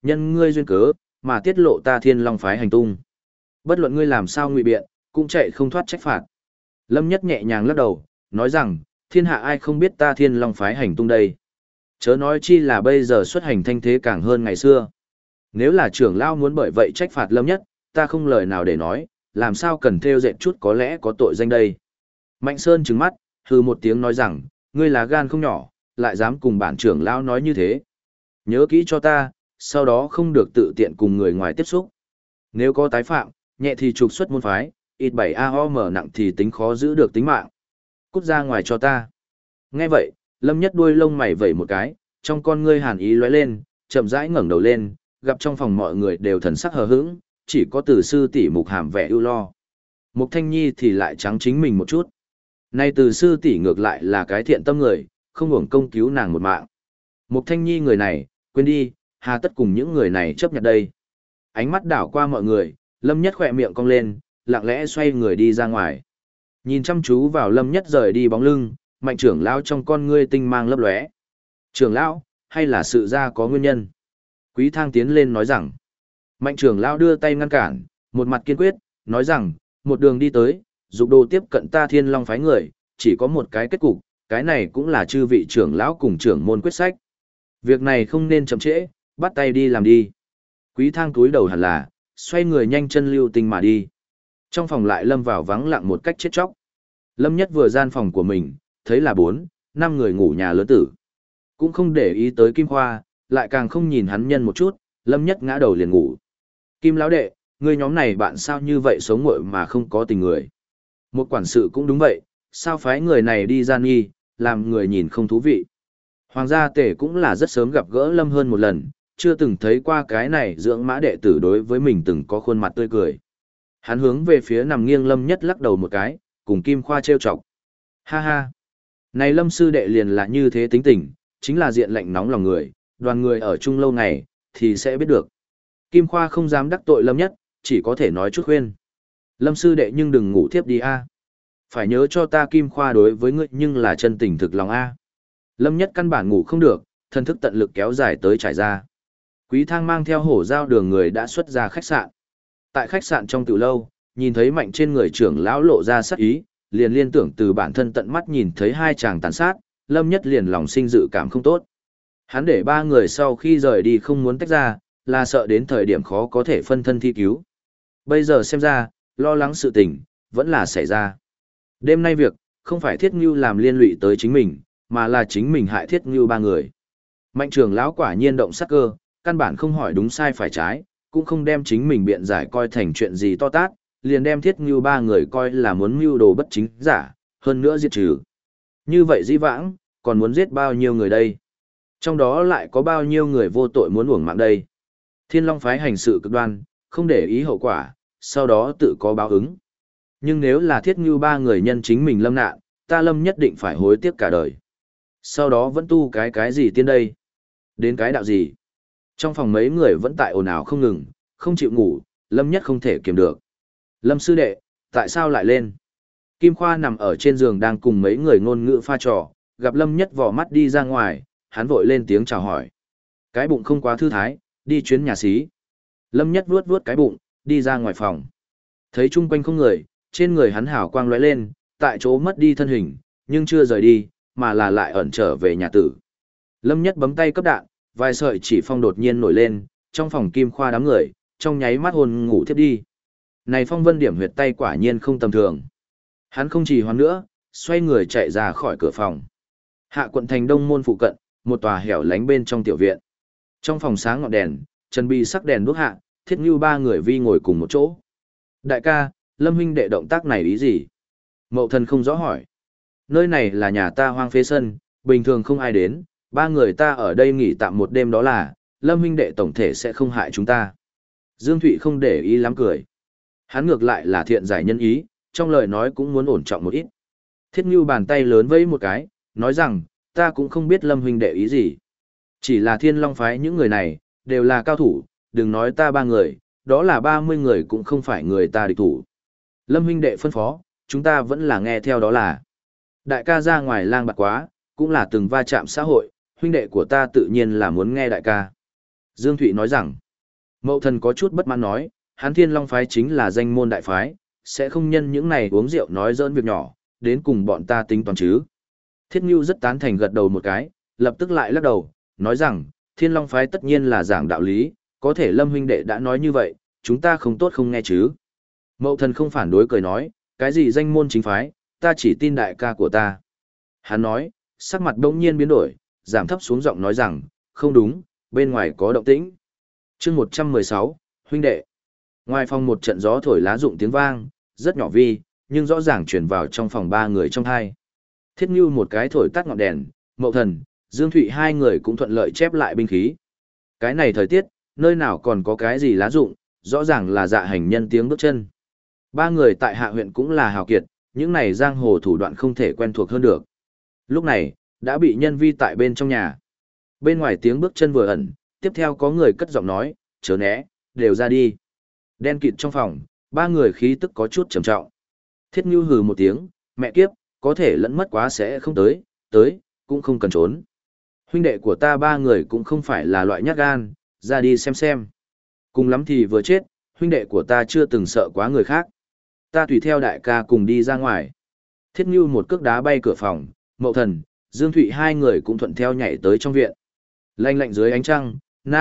Nhân ngươi duyên cớ, mà tiết lộ ta Thiên Long phái hành tung. Bất luận ngươi làm sao ngụy biện, cũng chạy không thoát trách phạt. Lâm Nhất nhẹ nhàng lắc đầu, nói rằng, thiên hạ ai không biết ta Thiên Long phái hành tung đây. Chớ nói chi là bây giờ xuất hành thanh thế càng hơn ngày xưa. Nếu là trưởng lão muốn bởi vậy trách phạt Lâm Nhất, ta không lời nào để nói, làm sao cần theo dệt chút có lẽ có tội danh đây. Mạnh Sơn trừng mắt, hừ một tiếng nói rằng, ngươi là gan không nhỏ, lại dám cùng bản trưởng lão nói như thế. Nhớ kỹ cho ta, sau đó không được tự tiện cùng người ngoài tiếp xúc. Nếu có tái phạm, nhẹ thì trục xuất môn phái, ít 7AOM nặng thì tính khó giữ được tính mạng. Cút ra ngoài cho ta. Nghe vậy, Lâm Nhất đuôi lông mày vẩy một cái, trong con ngươi hàn ý lóe lên, chậm rãi ngẩng đầu lên, gặp trong phòng mọi người đều thần sắc hờ hững, chỉ có Từ sư tỷ Mục Hàm vẻ ưu lo. Mục Thanh Nhi thì lại trắng chính mình một chút. Nay Từ sư tỷ ngược lại là cái thiện tâm người, không hưởng công cứu nàng một mạng. Mục Thanh Nhi người này, quên đi, hà tất cùng những người này chấp nhận đây. Ánh mắt đảo qua mọi người, Lâm Nhất khỏe miệng cong lên, lặng lẽ xoay người đi ra ngoài. Nhìn chăm chú vào Lâm Nhất rời đi bóng lưng, Mạnh trưởng lão trong con ngươi tinh mang lấp lóe. Trưởng lão, hay là sự ra có nguyên nhân? Quý Thang tiến lên nói rằng. Mạnh trưởng lão đưa tay ngăn cản, một mặt kiên quyết, nói rằng, một đường đi tới, dục đồ tiếp cận ta Thiên Long phái người, chỉ có một cái kết cục, cái này cũng là chư vị trưởng lão cùng trưởng môn quyết sách. Việc này không nên chậm trễ, bắt tay đi làm đi. Quý Thang túi đầu hẳn là, xoay người nhanh chân lưu tình mà đi. Trong phòng lại lâm vào vắng lặng một cách chết chóc. Lâm Nhất vừa gian phòng của mình, thấy là 4, 5 người ngủ nhà lớn tử. Cũng không để ý tới Kim Khoa, lại càng không nhìn hắn nhân một chút, Lâm Nhất ngã đầu liền ngủ. Kim lão đệ, ngươi nhóm này bạn sao như vậy sống nguội mà không có tình người. Một quản sự cũng đúng vậy, sao phái người này đi gian nghi, làm người nhìn không thú vị. Hoàng gia Tể cũng là rất sớm gặp gỡ Lâm hơn một lần, chưa từng thấy qua cái này dưỡng mã đệ tử đối với mình từng có khuôn mặt tươi cười. Hắn hướng về phía nằm nghiêng Lâm Nhất lắc đầu một cái, cùng Kim Khoa trêu chọc. Ha ha! Này Lâm sư đệ liền là như thế tính tình, chính là diện lạnh nóng lòng người, đoàn người ở chung lâu ngày, thì sẽ biết được. Kim Khoa không dám đắc tội Lâm Nhất, chỉ có thể nói chút khuyên. Lâm sư đệ nhưng đừng ngủ thiếp đi a. Phải nhớ cho ta Kim Khoa đối với ngươi nhưng là chân tình thực lòng a. Lâm Nhất căn bản ngủ không được, thân thức tận lực kéo dài tới trải ra. Quý Thang mang theo hổ giao đường người đã xuất ra khách sạn. Tại khách sạn trong tiểu lâu, nhìn thấy Mạnh trên người trưởng lão lộ ra sắc ý, liền liên tưởng từ bản thân tận mắt nhìn thấy hai chàng tàn sát, Lâm Nhất liền lòng sinh dự cảm không tốt. Hắn để 3 người sau khi rời đi không muốn tách ra, là sợ đến thời điểm khó có thể phân thân thi cứu. Bây giờ xem ra, lo lắng sự tình, vẫn là xảy ra. Đêm nay việc, không phải Thiết Ngưu làm liên lụy tới chính mình, mà là chính mình hại Thiết Ngưu 3 người. Mạnh trưởng lão quả nhiên động sắc cơ, căn bản không hỏi đúng sai phải trái, cũng không đem chính mình biện giải coi thành chuyện gì to tát, liền đem Thiết Ngưu 3 người coi là muốn mưu đồ bất chính giả, hơn nữa diệt trừ. Như vậy dĩ vãng, còn muốn giết bao nhiêu người đây? Trong đó lại có bao nhiêu người vô tội muốn uổng mạng đây? Thiên Long phái hành sự cực đoan, không để ý hậu quả, sau đó tự có báo ứng. Nhưng nếu là Thiết Ngưu 3 người nhân chính mình lâm nạn, ta Lâm nhất định phải hối tiếc cả đời. Sau đó vẫn tu cái gì tiên đây? Đến cái đạo gì? Trong phòng mấy người vẫn tại ồn ào không ngừng, không chịu ngủ, Lâm nhất không thể kiềm được. Lâm sư đệ, tại sao lại lên? Kim Khoa nằm ở trên giường đang cùng mấy người ngôn ngữ pha trò, gặp Lâm nhất vò mắt đi ra ngoài, hắn vội lên tiếng chào hỏi. Cái bụng không quá thư thái, đi chuyến nhà xí. Lâm nhất vuốt vuốt cái bụng, đi ra ngoài phòng. Thấy chung quanh không người, trên người hắn hào quang lóe lên, tại chỗ mất đi thân hình, nhưng chưa rời đi, mà là lại ẩn trở về nhà tử. Lâm nhất bấm tay cấp đạn, vài sợi chỉ phong đột nhiên nổi lên, trong phòng Kim Khoa đám người, trong nháy mắt hồn ngủ thiếp đi. Này phong vân điểm huyệt tay quả nhiên không tầm thường. Hắn không trì hoãn nữa, xoay người chạy ra khỏi cửa phòng. Hạ quận thành đông môn phụ cận, một tòa hẻo lánh bên trong tiểu viện. Trong phòng sáng ngọn đèn, Trần Bi sắc đèn đuốc hạ, Thiết Ngưu 3 người vi ngồi cùng một chỗ. Đại ca, Lâm huynh đệ động tác này ý gì? Mậu thần không rõ hỏi. Nơi này là nhà ta hoang phế sân, bình thường không ai đến, 3 người ta ở đây nghỉ tạm một đêm đó là, Lâm huynh đệ tổng thể sẽ không hại chúng ta. Dương Thụy không để ý lắm cười. Hắn ngược lại là thiện giải nhân ý, trong lời nói cũng muốn ổn trọng một ít. Thiết Ngưu bàn tay lớn vẫy một cái, nói rằng, ta cũng không biết Lâm huynh đệ ý gì. Chỉ là Thiên Long phái những người này, đều là cao thủ, đừng nói ta 3 người, đó là 30 người cũng không phải người ta địch thủ. Lâm huynh đệ phân phó, chúng ta vẫn là nghe theo đó là. Đại ca ra ngoài lang bạc quá, cũng là từng va chạm xã hội, huynh đệ của ta tự nhiên là muốn nghe đại ca. Dương Thụy nói rằng, Mậu Thần có chút bất mãn nói, hắn Thiên Long phái chính là danh môn đại phái, sẽ không nhân những này uống rượu nói dỡn việc nhỏ, đến cùng bọn ta tính toán chứ. Thiết Ngưu rất tán thành gật đầu một cái, lập tức lại lắc đầu, nói rằng, Thiên Long phái tất nhiên là giảng đạo lý, có thể Lâm huynh đệ đã nói như vậy, chúng ta không tốt không nghe chứ. Mậu Thần không phản đối cười nói, cái gì danh môn chính phái, ta chỉ tin đại ca của ta. Hắn nói, sắc mặt đông nhiên biến đổi, giảm thấp xuống giọng nói rằng, không đúng, bên ngoài có động tĩnh. chương 116, huynh đệ. Ngoài phòng một trận gió thổi lá rụng tiếng vang, rất nhỏ vi, nhưng rõ ràng truyền vào trong phòng ba người trong hai. Thiết Ngưu một cái thổi tắt ngọn đèn, Mậu Thần, Dương Thụy hai người cũng thuận lợi chép lại binh khí. Cái này thời tiết, nơi nào còn có cái gì lá rụng, rõ ràng là dạ hành nhân tiếng bước chân. Ba người tại hạ huyện cũng là hào kiệt, những này giang hồ thủ đoạn không thể quen thuộc hơn được. Lúc này, đã bị nhân vi tại bên trong nhà. Bên ngoài tiếng bước chân vừa ẩn, tiếp theo có người cất giọng nói, chớ né, đều ra đi. Đen kịt trong phòng, ba người khí tức có chút trầm trọng. Thiết Ngưu hừ một tiếng, mẹ kiếp, có thể lẫn mất quá sẽ không tới, cũng không cần trốn. Huynh đệ của ta ba người cũng không phải là loại nhát gan, ra đi xem. Cùng lắm thì vừa chết, huynh đệ của ta chưa từng sợ quá người khác. Ta tùy theo đại ca cùng đi ra ngoài. Thiết Ngưu một cước đá bay cửa phòng, Mậu Thần, Dương Thụy hai người cũng thuận theo nhảy tới trong viện. Lạnh lạnh dưới ánh trăng,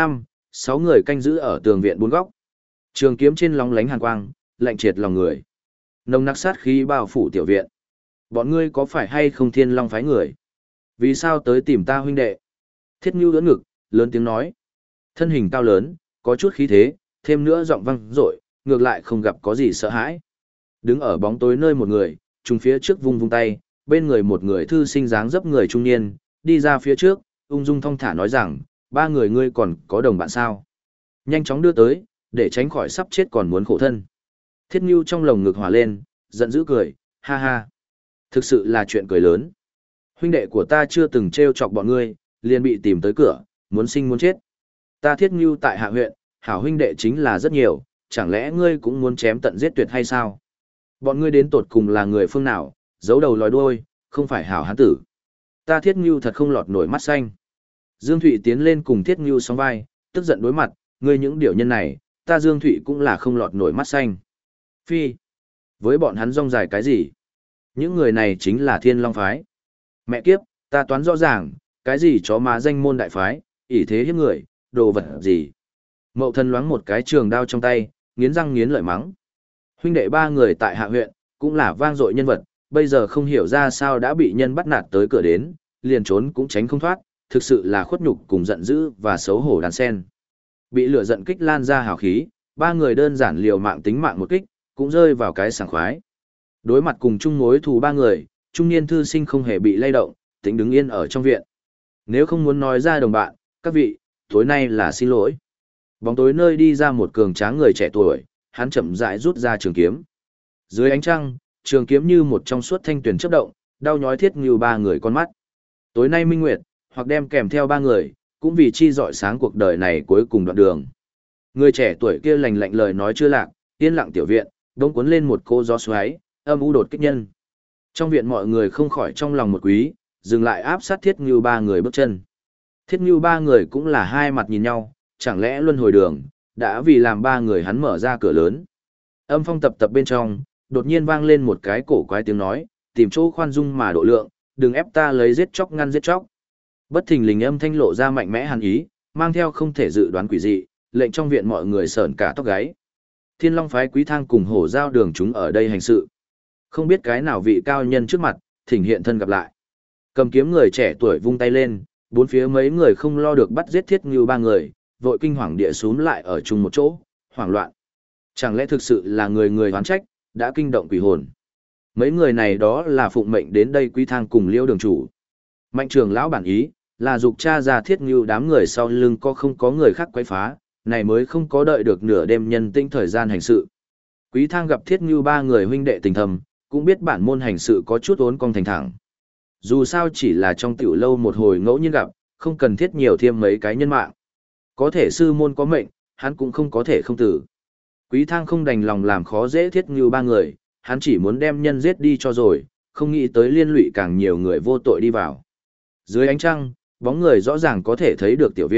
sáu người canh giữ ở tường viện bốn góc. Trường kiếm trên lóng lánh hàn quang, lạnh triệt lòng người. Nồng nặc sát khí bao phủ tiểu viện. Bọn ngươi có phải hay không Thiên Long phái người? Vì sao tới tìm ta huynh đệ? Thiết Ngưu ưỡn ngực, lớn tiếng nói. Thân hình cao lớn, có chút khí thế, thêm nữa giọng vang dội, ngược lại không gặp có gì sợ hãi. Đứng ở bóng tối nơi một người, trùng phía trước vung vung tay, bên người một người thư sinh dáng dấp người trung niên, đi ra phía trước, ung dung thong thả nói rằng, ba người ngươi còn có đồng bạn sao? Nhanh chóng đưa tới, để tránh khỏi sắp chết còn muốn khổ thân. Thiết Ngưu trong lồng ngực hòa lên, giận dữ cười, ha ha. Thực sự là chuyện cười lớn. Huynh đệ của ta chưa từng trêu chọc bọn ngươi, liền bị tìm tới cửa, muốn sinh muốn chết. Ta Thiết Ngưu tại hạ huyện, hảo huynh đệ chính là rất nhiều, chẳng lẽ ngươi cũng muốn chém tận giết tuyệt hay sao? Bọn ngươi đến tột cùng là người phương nào, giấu đầu lòi đuôi, không phải hảo hán tử. Ta Thiết Ngưu thật không lọt nổi mắt xanh. Dương Thụy tiến lên cùng Thiết Ngưu song vai, tức giận đối mặt, ngươi những điều nhân này, ta Dương Thụy cũng là không lọt nổi mắt xanh. Phi, với bọn hắn rong dài cái gì? Những người này chính là Thiên Long phái. Mẹ kiếp, ta toán rõ ràng, cái gì chó má danh môn đại phái, ỷ thế hiếp người, đồ vật gì. Mậu Thần loáng một cái trường đao trong tay, nghiến răng nghiến lợi mắng. Huynh đệ ba người tại hạ huyện, cũng là vang dội nhân vật, bây giờ không hiểu ra sao đã bị nhân bắt nạt tới cửa đến, liền trốn cũng tránh không thoát, thực sự là khuất nhục cùng giận dữ và xấu hổ đàn sen. Bị lửa giận kích lan ra hào khí, ba người đơn giản liều mạng tính mạng một kích, cũng rơi vào cái sảng khoái. Đối mặt cùng chung mối thù ba người, trung niên thư sinh không hề bị lay động, tính đứng yên ở trong viện. Nếu không muốn nói ra đồng bạn, các vị, tối nay là xin lỗi. Bóng tối nơi đi ra một cường tráng người trẻ tuổi, hắn chậm rãi rút ra trường kiếm. Dưới ánh trăng, trường kiếm như một trong suốt thanh tuyển chớp động, đau nhói Thiết Ngưu ba người con mắt. Tối nay minh nguyệt, hoặc đem kèm theo ba người, cũng vì chi rọi sáng cuộc đời này cuối cùng đoạn đường. Người trẻ tuổi kia lành lạnh lời nói chưa lạc, yên lặng tiểu viện, bỗng cuốn lên một cô gió xoáy, âm u đột kích nhân. Trong viện mọi người không khỏi trong lòng một quý, dừng lại áp sát Thiết Ngưu ba người bước chân. Thiết Ngưu ba người cũng là hai mặt nhìn nhau, chẳng lẽ luân hồi đường, đã vì làm ba người hắn mở ra cửa lớn. Âm phong tập tập bên trong, đột nhiên vang lên một cái cổ quái tiếng nói, tìm chỗ khoan dung mà độ lượng, đừng ép ta lấy giết chóc ngăn giết chóc. Bất thình lình âm thanh lộ ra mạnh mẽ hàn ý, mang theo không thể dự đoán quỷ dị, lệnh trong viện mọi người sởn cả tóc gáy. Thiên Long phái Quý Thang cùng Hổ Giao Đường chúng ở đây hành sự. Không biết cái nào vị cao nhân trước mặt, thỉnh hiện thân gặp lại. Cầm kiếm người trẻ tuổi vung tay lên, bốn phía mấy người không lo được bắt giết Thiết Ngưu ba người, vội kinh hoàng địa xúm lại ở chung một chỗ, hoảng loạn. Chẳng lẽ thực sự là người người oán trách, đã kinh động quỷ hồn. Mấy người này đó là phụng mệnh đến đây Quý Thang cùng Liêu đường chủ. Mạnh trưởng lão bản ý, là dục tra ra Thiết Ngưu đám người sau lưng không có người khác quấy phá, này mới không có đợi được nửa đêm nhân tinh thời gian hành sự. Quý Thang gặp Thiết Ngưu ba người huynh đệ tình thầm, cũng biết bản môn hành sự có chút uốn cong thành thẳng. Dù sao chỉ là trong tiểu lâu một hồi ngẫu nhiên gặp, không cần thiết nhiều thêm mấy cái nhân mạng. Có thể sư môn có mệnh, hắn cũng không có thể không tử. Quý Thang không đành lòng làm khó dễ Thiết Ngưu ba người, hắn chỉ muốn đem nhân giết đi cho rồi, không nghĩ tới liên lụy càng nhiều người vô tội đi vào. Dưới ánh trăng, bóng người rõ ràng có thể thấy được tiểu viện,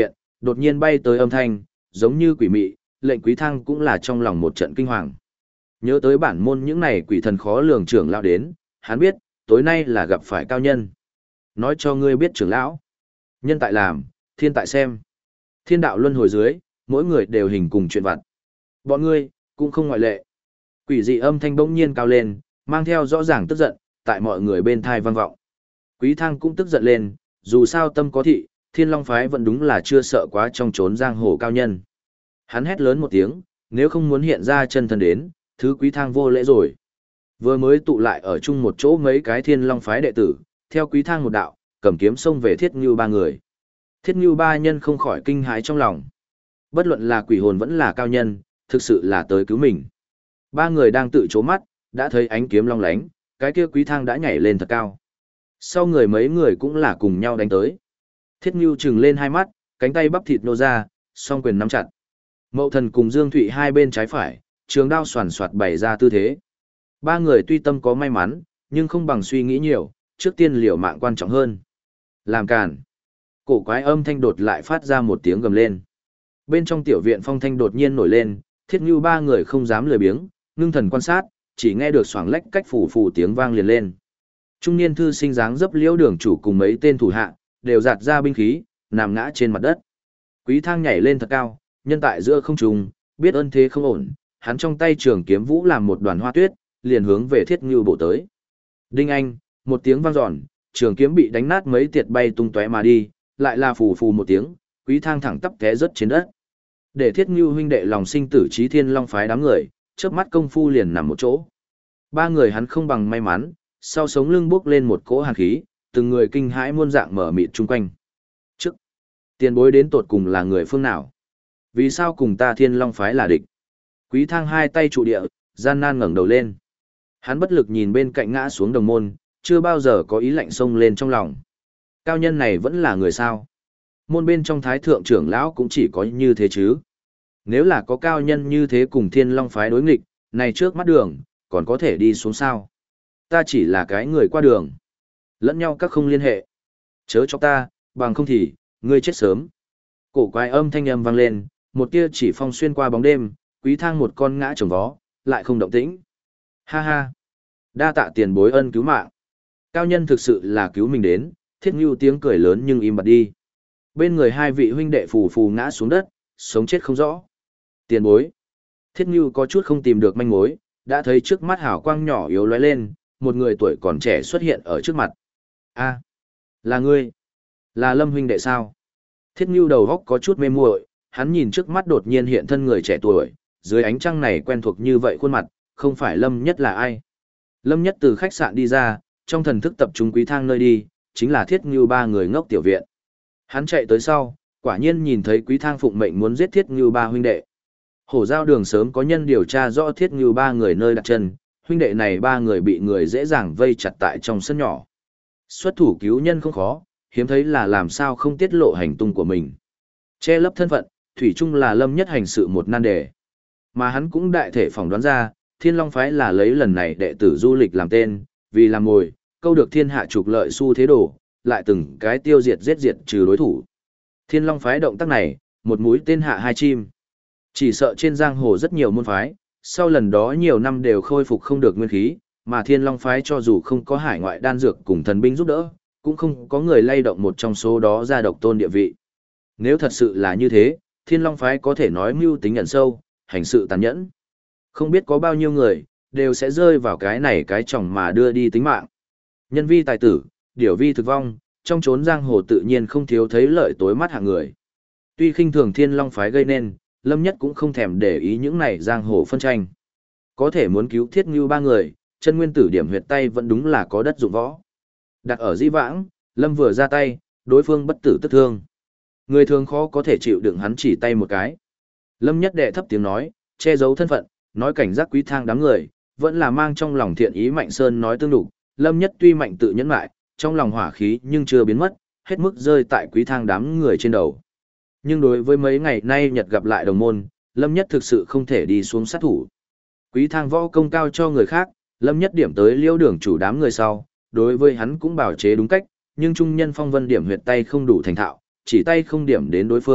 Đột nhiên bay tới âm thanh, giống như quỷ mị, lệnh Quý Thăng cũng là trong lòng một trận kinh hoàng. Nhớ tới bản môn những này quỷ thần khó lường trưởng lão đến, hắn biết, tối nay là gặp phải cao nhân. Nói cho ngươi biết trưởng lão. Nhân tại làm, thiên tại xem. Thiên đạo luân hồi dưới, mỗi người đều hình cùng chuyện vặt. Bọn ngươi, cũng không ngoại lệ. Quỷ dị âm thanh bỗng nhiên cao lên, mang theo rõ ràng tức giận, tại mọi người bên thai vang vọng. Quý Thăng cũng tức giận lên, dù sao tâm có thị, Thiên Long phái vẫn đúng là chưa sợ quá trong trốn giang hồ cao nhân. Hắn hét lớn một tiếng, nếu không muốn hiện ra chân thân đến, thứ Quý Thăng vô lễ rồi. Vừa mới tụ lại ở chung một chỗ mấy cái Thiên Long phái đệ tử, theo Quý Thăng một đạo, cầm kiếm xông về Thiết Ngưu ba người. Thiết Ngưu ba nhân không khỏi kinh hãi trong lòng. Bất luận là quỷ hồn vẫn là cao nhân, thực sự là tới cứu mình. Ba người đang tự chố mắt, đã thấy ánh kiếm long lánh, cái kia Quý Thăng đã nhảy lên thật cao. Sau người mấy người cũng là cùng nhau đánh tới. Thiết Ngưu trừng lên hai mắt, cánh tay bắp thịt nô ra, song quyền nắm chặt. Mậu Thần cùng Dương Thụy hai bên trái phải, trường đao xoàn xoạt bày ra tư thế. Ba người tuy tâm có may mắn, nhưng không bằng suy nghĩ nhiều, trước tiên liều mạng quan trọng hơn. Làm càn. Cổ quái âm thanh đột lại phát ra một tiếng gầm lên. Bên trong tiểu viện phong thanh đột nhiên nổi lên, Thiết Ngưu ba người không dám lười biếng, ngưng thần quan sát, chỉ nghe được xoảng lách cách phủ phủ tiếng vang liền lên. Trung niên thư sinh dáng dấp Liễu Đường chủ cùng mấy tên thủ hạ, đều giạt ra binh khí, nằm ngã trên mặt đất. Quý Thăng nhảy lên thật cao, nhân tại giữa không trung, biết ơn thế không ổn, hắn trong tay trường kiếm vũ làm một đoàn hoa tuyết, liền hướng về Thiết Ngưu bổ tới. Đinh anh, một tiếng vang dọn, trường kiếm bị đánh nát mấy tiệt bay tung tóe mà đi, lại là phù phù một tiếng, Quý Thăng thẳng tắp té rớt trên đất. Để Thiết Ngưu huynh đệ lòng sinh tử chí Thiên Long phái đám người, chớp mắt công phu liền nằm một chỗ. Ba người hắn không bằng may mắn, sau sống lưng bước lên một cỗ hàn khí, từng người kinh hãi muôn dạng mở mịt chung quanh. Trước, tiền bối đến tột cùng là người phương nào? Vì sao cùng ta Thiên Long phái là địch? Quý Thăng hai tay trụ địa, gian nan ngẩng đầu lên. Hắn bất lực nhìn bên cạnh ngã xuống đồng môn, chưa bao giờ có ý lạnh xông lên trong lòng. Cao nhân này vẫn là người sao? Môn bên trong thái thượng trưởng lão cũng chỉ có như thế chứ. Nếu là có cao nhân như thế cùng Thiên Long phái đối nghịch, này trước mắt đường, còn có thể đi xuống sao? Ta chỉ là cái người qua đường. Lẫn nhau các không liên hệ. Chớ cho ta, bằng không thì, ngươi chết sớm. Cổ quái âm thanh âm vang lên, một tia chỉ phong xuyên qua bóng đêm, Quý Thăng một con ngã chồng vó, lại không động tĩnh. Ha ha! Đa tạ tiền bối ân cứu mạng. Cao nhân thực sự là cứu mình đến, Thiết Ngưu tiếng cười lớn nhưng im bặt đi. Bên người hai vị huynh đệ phù phù ngã xuống đất, sống chết không rõ. Tiền bối. Thiết Ngưu có chút không tìm được manh mối, đã thấy trước mắt hào quang nhỏ yếu lóe lên, một người tuổi còn trẻ xuất hiện ở trước mặt. A, là ngươi. Là Lâm huynh đệ sao? Thiết Ngưu đầu góc có chút mê muội, hắn nhìn trước mắt đột nhiên hiện thân người trẻ tuổi, dưới ánh trăng này quen thuộc như vậy khuôn mặt, không phải Lâm Nhất là ai? Lâm Nhất từ khách sạn đi ra, trong thần thức tập trung Quý Thăng nơi đi, chính là Thiết Ngưu ba người ngốc tiểu viện. Hắn chạy tới sau, quả nhiên nhìn thấy Quý Thăng phụng mệnh muốn giết Thiết Ngưu ba huynh đệ. Hổ Giao Đường sớm có nhân điều tra rõ Thiết Ngưu ba người nơi đặt chân, huynh đệ này ba người bị người dễ dàng vây chặt tại trong sân nhỏ. Xuất thủ cứu nhân không khó, hiếm thấy là làm sao không tiết lộ hành tung của mình. Che lấp thân phận, thủy chung là Lâm Nhất hành sự một nan đề. Mà hắn cũng đại thể phỏng đoán ra, Thiên Long phái là lấy lần này đệ tử du lịch làm tên, vì làm mồi, câu được thiên hạ trục lợi xu thế đồ, lại từng cái tiêu diệt giết diệt trừ đối thủ. Thiên Long phái động tác này, một mũi tên hạ hai chim. Chỉ sợ trên giang hồ rất nhiều môn phái, sau lần đó nhiều năm đều khôi phục không được nguyên khí, mà Thiên Long phái cho dù không có hải ngoại đan dược cùng thần binh giúp đỡ, cũng không có người lay động một trong số đó ra độc tôn địa vị. Nếu thật sự là như thế, Thiên Long phái có thể nói mưu tính ẩn sâu, hành sự tàn nhẫn. Không biết có bao nhiêu người, đều sẽ rơi vào cái này cái chồng mà đưa đi tính mạng. Nhân vi tài tử, điểu vi thực vong, trong chốn giang hồ tự nhiên không thiếu thấy lợi tối mắt hạng người. Tuy khinh thường Thiên Long phái gây nên, Lâm Nhất cũng không thèm để ý những này giang hồ phân tranh. Có thể muốn cứu Thiết Ngưu ba người, chân nguyên tử điểm huyệt tay vẫn đúng là có đất dụng võ. Đặt ở di vãng, Lâm vừa ra tay, đối phương bất tử tức thương. Người thường khó có thể chịu đựng hắn chỉ tay một cái. Lâm Nhất đệ thấp tiếng nói, che giấu thân phận, nói cảnh giác Quý Thang đám người, vẫn là mang trong lòng thiện ý Mạnh Sơn nói tương đủ. Lâm Nhất tuy mạnh tự nhẫn lại, trong lòng hỏa khí nhưng chưa biến mất, hết mức rơi tại Quý Thang đám người trên đầu. Nhưng đối với mấy ngày nay Nhật gặp lại đồng môn, Lâm Nhất thực sự không thể đi xuống sát thủ. Quý Thang võ công cao cho người khác, Lâm Nhất điểm tới Liễu Đường chủ đám người sau, đối với hắn cũng bảo chế đúng cách, nhưng trung nhân phong vân điểm huyệt tay không đủ thành thạo, chỉ tay không điểm đến đối phương,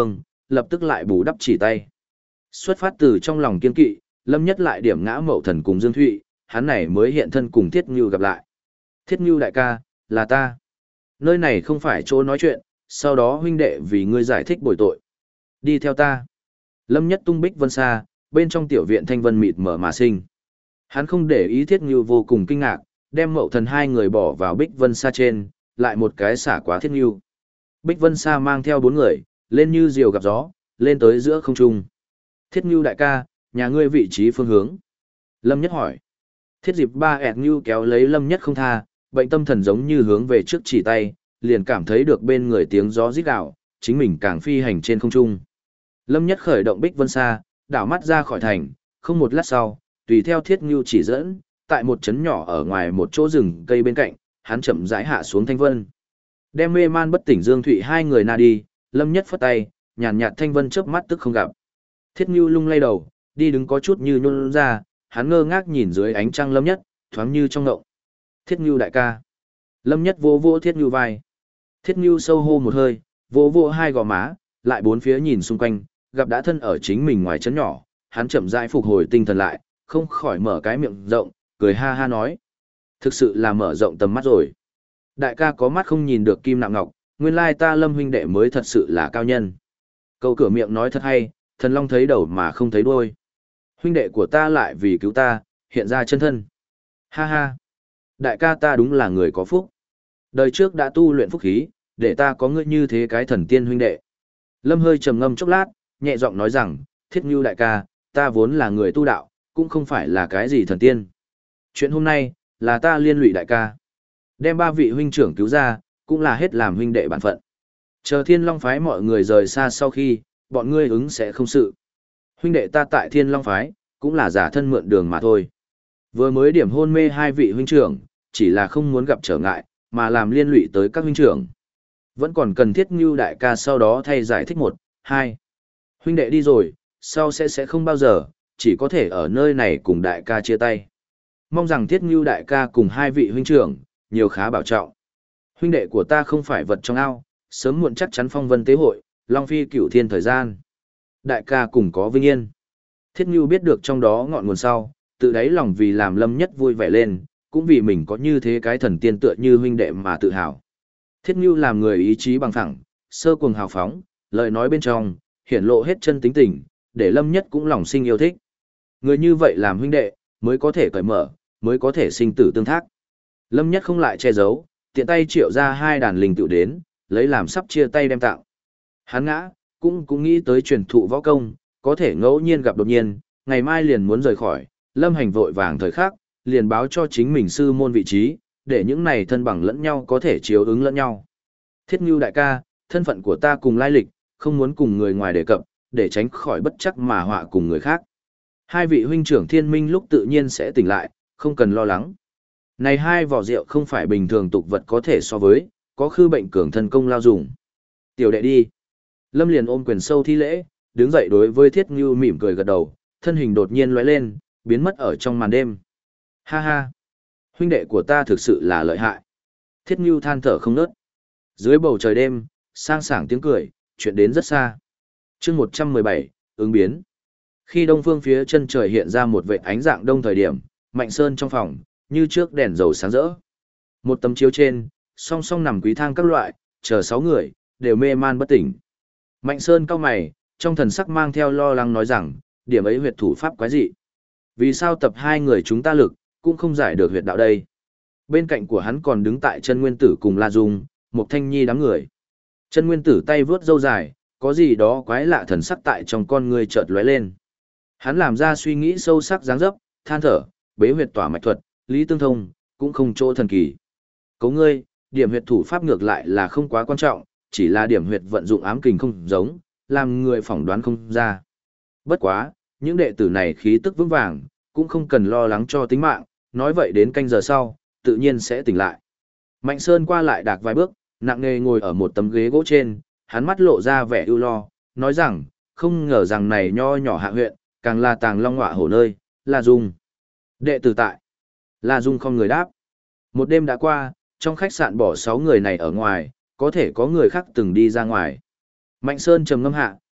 lập tức lại bù đắp chỉ tay. Xuất phát từ trong lòng kiên kỵ, Lâm Nhất lại điểm ngã Mậu Thần cùng Dương Thụy, hắn này mới hiện thân cùng Thiết Ngưu gặp lại. Thiết Ngưu đại ca, là ta. Nơi này không phải chỗ nói chuyện, sau đó huynh đệ vì ngươi giải thích bồi tội. Đi theo ta. Lâm Nhất tung bích vân xa, bên trong tiểu viện thanh vân mịt mở mà sinh. Hắn không để ý Thiết Ngưu vô cùng kinh ngạc, đem Mậu Thần hai người bỏ vào bích vân xa trên, lại một cái xả quá Thiết Ngưu. Bích vân xa mang theo 4 người, lên như diều gặp gió, lên tới giữa không trung. Thiết Ngưu đại ca, nhà ngươi vị trí phương hướng. Lâm Nhất hỏi. Thiết Diệp Ba ẹt Ngưu kéo lấy Lâm Nhất không tha, bệnh tâm thần giống như hướng về trước chỉ tay, liền cảm thấy được bên người tiếng gió rít gào, chính mình càng phi hành trên không trung. Lâm Nhất khởi động bích vân xa, đảo mắt ra khỏi thành, không một lát sau, tùy theo Thiết Ngưu chỉ dẫn, tại một trấn nhỏ ở ngoài một chỗ rừng cây bên cạnh, hắn chậm rãi hạ xuống thanh vân. Đem mê man bất tỉnh Dương Thụy hai người na đi, Lâm Nhất phất tay, nhàn nhạt thanh vân chớp mắt tức không gặp. Thiết Ngưu lung lay đầu, đi đứng có chút như nhún ra, hắn ngơ ngác nhìn dưới ánh trăng Lâm Nhất, thoáng như trong ngộng. Thiết Ngưu đại ca. Lâm Nhất vỗ vỗ Thiết Ngưu vai. Thiết Ngưu sâu hô một hơi, vỗ vỗ hai gò má, lại bốn phía nhìn xung quanh, gặp đã thân ở chính mình ngoài trấn nhỏ, hắn chậm rãi phục hồi tinh thần lại, không khỏi mở cái miệng rộng, cười ha ha nói. Thực sự là mở rộng tầm mắt rồi. Đại ca có mắt không nhìn được kim nạm ngọc, nguyên lai ta Lâm huynh đệ mới thật sự là cao nhân. Câu cửa miệng nói thật hay, thần long thấy đầu mà không thấy đuôi. Huynh đệ của ta lại vì cứu ta, hiện ra chân thân. Ha ha. Đại ca ta đúng là người có phúc. Đời trước đã tu luyện phúc khí, để ta có ngươi như thế cái thần tiên huynh đệ. Lâm hơi trầm ngâm chốc lát, nhẹ giọng nói rằng, Thiết Ngưu đại ca, ta vốn là người tu đạo, cũng không phải là cái gì thần tiên. Chuyện hôm nay, là ta liên lụy đại ca. Đem 3 vị huynh trưởng cứu ra, cũng là hết làm huynh đệ bản phận. Chờ Thiên Long phái mọi người rời xa sau khi, bọn ngươi ứng sẽ không sự. Huynh đệ ta tại Thiên Long phái, cũng là giả thân mượn đường mà thôi. Vừa mới điểm hôn mê 2 vị huynh trưởng, chỉ là không muốn gặp trở ngại, mà làm liên lụy tới các huynh trưởng. Vẫn còn cần Thiết Ngưu đại ca sau đó thay giải thích 1, 2. Huynh đệ đi rồi, sau sẽ không bao giờ, chỉ có thể ở nơi này cùng đại ca chia tay. Mong rằng Thiết Ngưu đại ca cùng 2 vị huynh trưởng, nhiều khá bảo trọng. Huynh đệ của ta không phải vật trong ao, sớm muộn chắc chắn phong vân tế hội, Long Phi cửu thiên thời gian. Đại ca cùng có vinh yên. Thiết Ngưu biết được trong đó ngọn nguồn sau, tự đáy lòng vì làm Lâm Nhất vui vẻ lên, cũng vì mình có như thế cái thần tiên tựa như huynh đệ mà tự hào. Thiết Ngưu làm người ý chí bằng phẳng, sơ cuồng hào phóng, lời nói bên trong, hiển lộ hết chân tính tình, để Lâm Nhất cũng lòng sinh yêu thích. Người như vậy làm huynh đệ, mới có thể cởi mở, mới có thể sinh tử tương thác. Lâm Nhất không lại che giấu, tiện tay triệu ra 2 đàn linh tự đến, lấy làm sắp chia tay đem tặng. Hắn ngã, cũng nghĩ tới truyền thụ võ công, có thể ngẫu nhiên gặp đột nhiên, ngày mai liền muốn rời khỏi, Lâm Hành vội vàng thời khắc, liền báo cho chính mình sư môn vị trí, để những này thân bằng lẫn nhau có thể chiếu ứng lẫn nhau. Thiết Ngưu đại ca, thân phận của ta cùng lai lịch, không muốn cùng người ngoài đề cập, để tránh khỏi bất chắc mà họa cùng người khác. 2 vị huynh trưởng Thiên Minh lúc tự nhiên sẽ tỉnh lại, không cần lo lắng. Này 2 vỏ rượu không phải bình thường tục vật có thể so với, có khư bệnh cường thân công lao dùng. Tiểu đệ đi. Lâm liền ôm quyền sâu thi lễ, đứng dậy đối với Thiết Ngưu mỉm cười gật đầu, thân hình đột nhiên lóe lên, biến mất ở trong màn đêm. Ha ha. Huynh đệ của ta thực sự là lợi hại. Thiết Ngưu than thở không ngớt. Dưới bầu trời đêm, sang sảng tiếng cười, chuyện đến rất xa. Chương 117, ứng biến. Khi đông phương phía chân trời hiện ra một vệt ánh dạng đông thời điểm, Mạnh Sơn trong phòng, như trước đèn dầu sáng rỡ. Một tấm chiếu trên, song song nằm quý thang các loại, chờ 6 người, đều mê man bất tỉnh. Mạnh Sơn cau mày, trong thần sắc mang theo lo lắng nói rằng, điểm ấy huyệt thủ pháp quái dị. Vì sao tập 2 người chúng ta lực, cũng không giải được huyệt đạo đây? Bên cạnh của hắn còn đứng tại chân nguyên tử cùng La Dung, một thanh nhi đám người. Chân nguyên tử tay vướt râu dài, có gì đó quái lạ thần sắc tại trong con người chợt lóe lên. Hắn làm ra suy nghĩ sâu sắc dáng dấp, than thở, bế huyệt tỏa mạch thuật, lý tương thông, cũng không chỗ thần kỳ. Cấu ngươi, điểm huyệt thủ pháp ngược lại là không quá quan trọng, chỉ là điểm huyệt vận dụng ám kình không giống, làm người phỏng đoán không ra. Bất quá, những đệ tử này khí tức vững vàng, cũng không cần lo lắng cho tính mạng, nói vậy đến canh giờ sau, tự nhiên sẽ tỉnh lại. Mạnh Sơn qua lại đạc vài bước, nặng nề ngồi ở một tấm ghế gỗ trên, hắn mắt lộ ra vẻ ưu lo, nói rằng, không ngờ rằng này nho nhỏ hạ huyện, càng là tàng long ngọa hổ nơi, La Dung. Đệ tử tại. La Dung không người đáp. Một đêm đã qua, trong khách sạn bỏ 6 người này ở ngoài, có thể có người khác từng đi ra ngoài. Mạnh Sơn trầm ngâm hạ,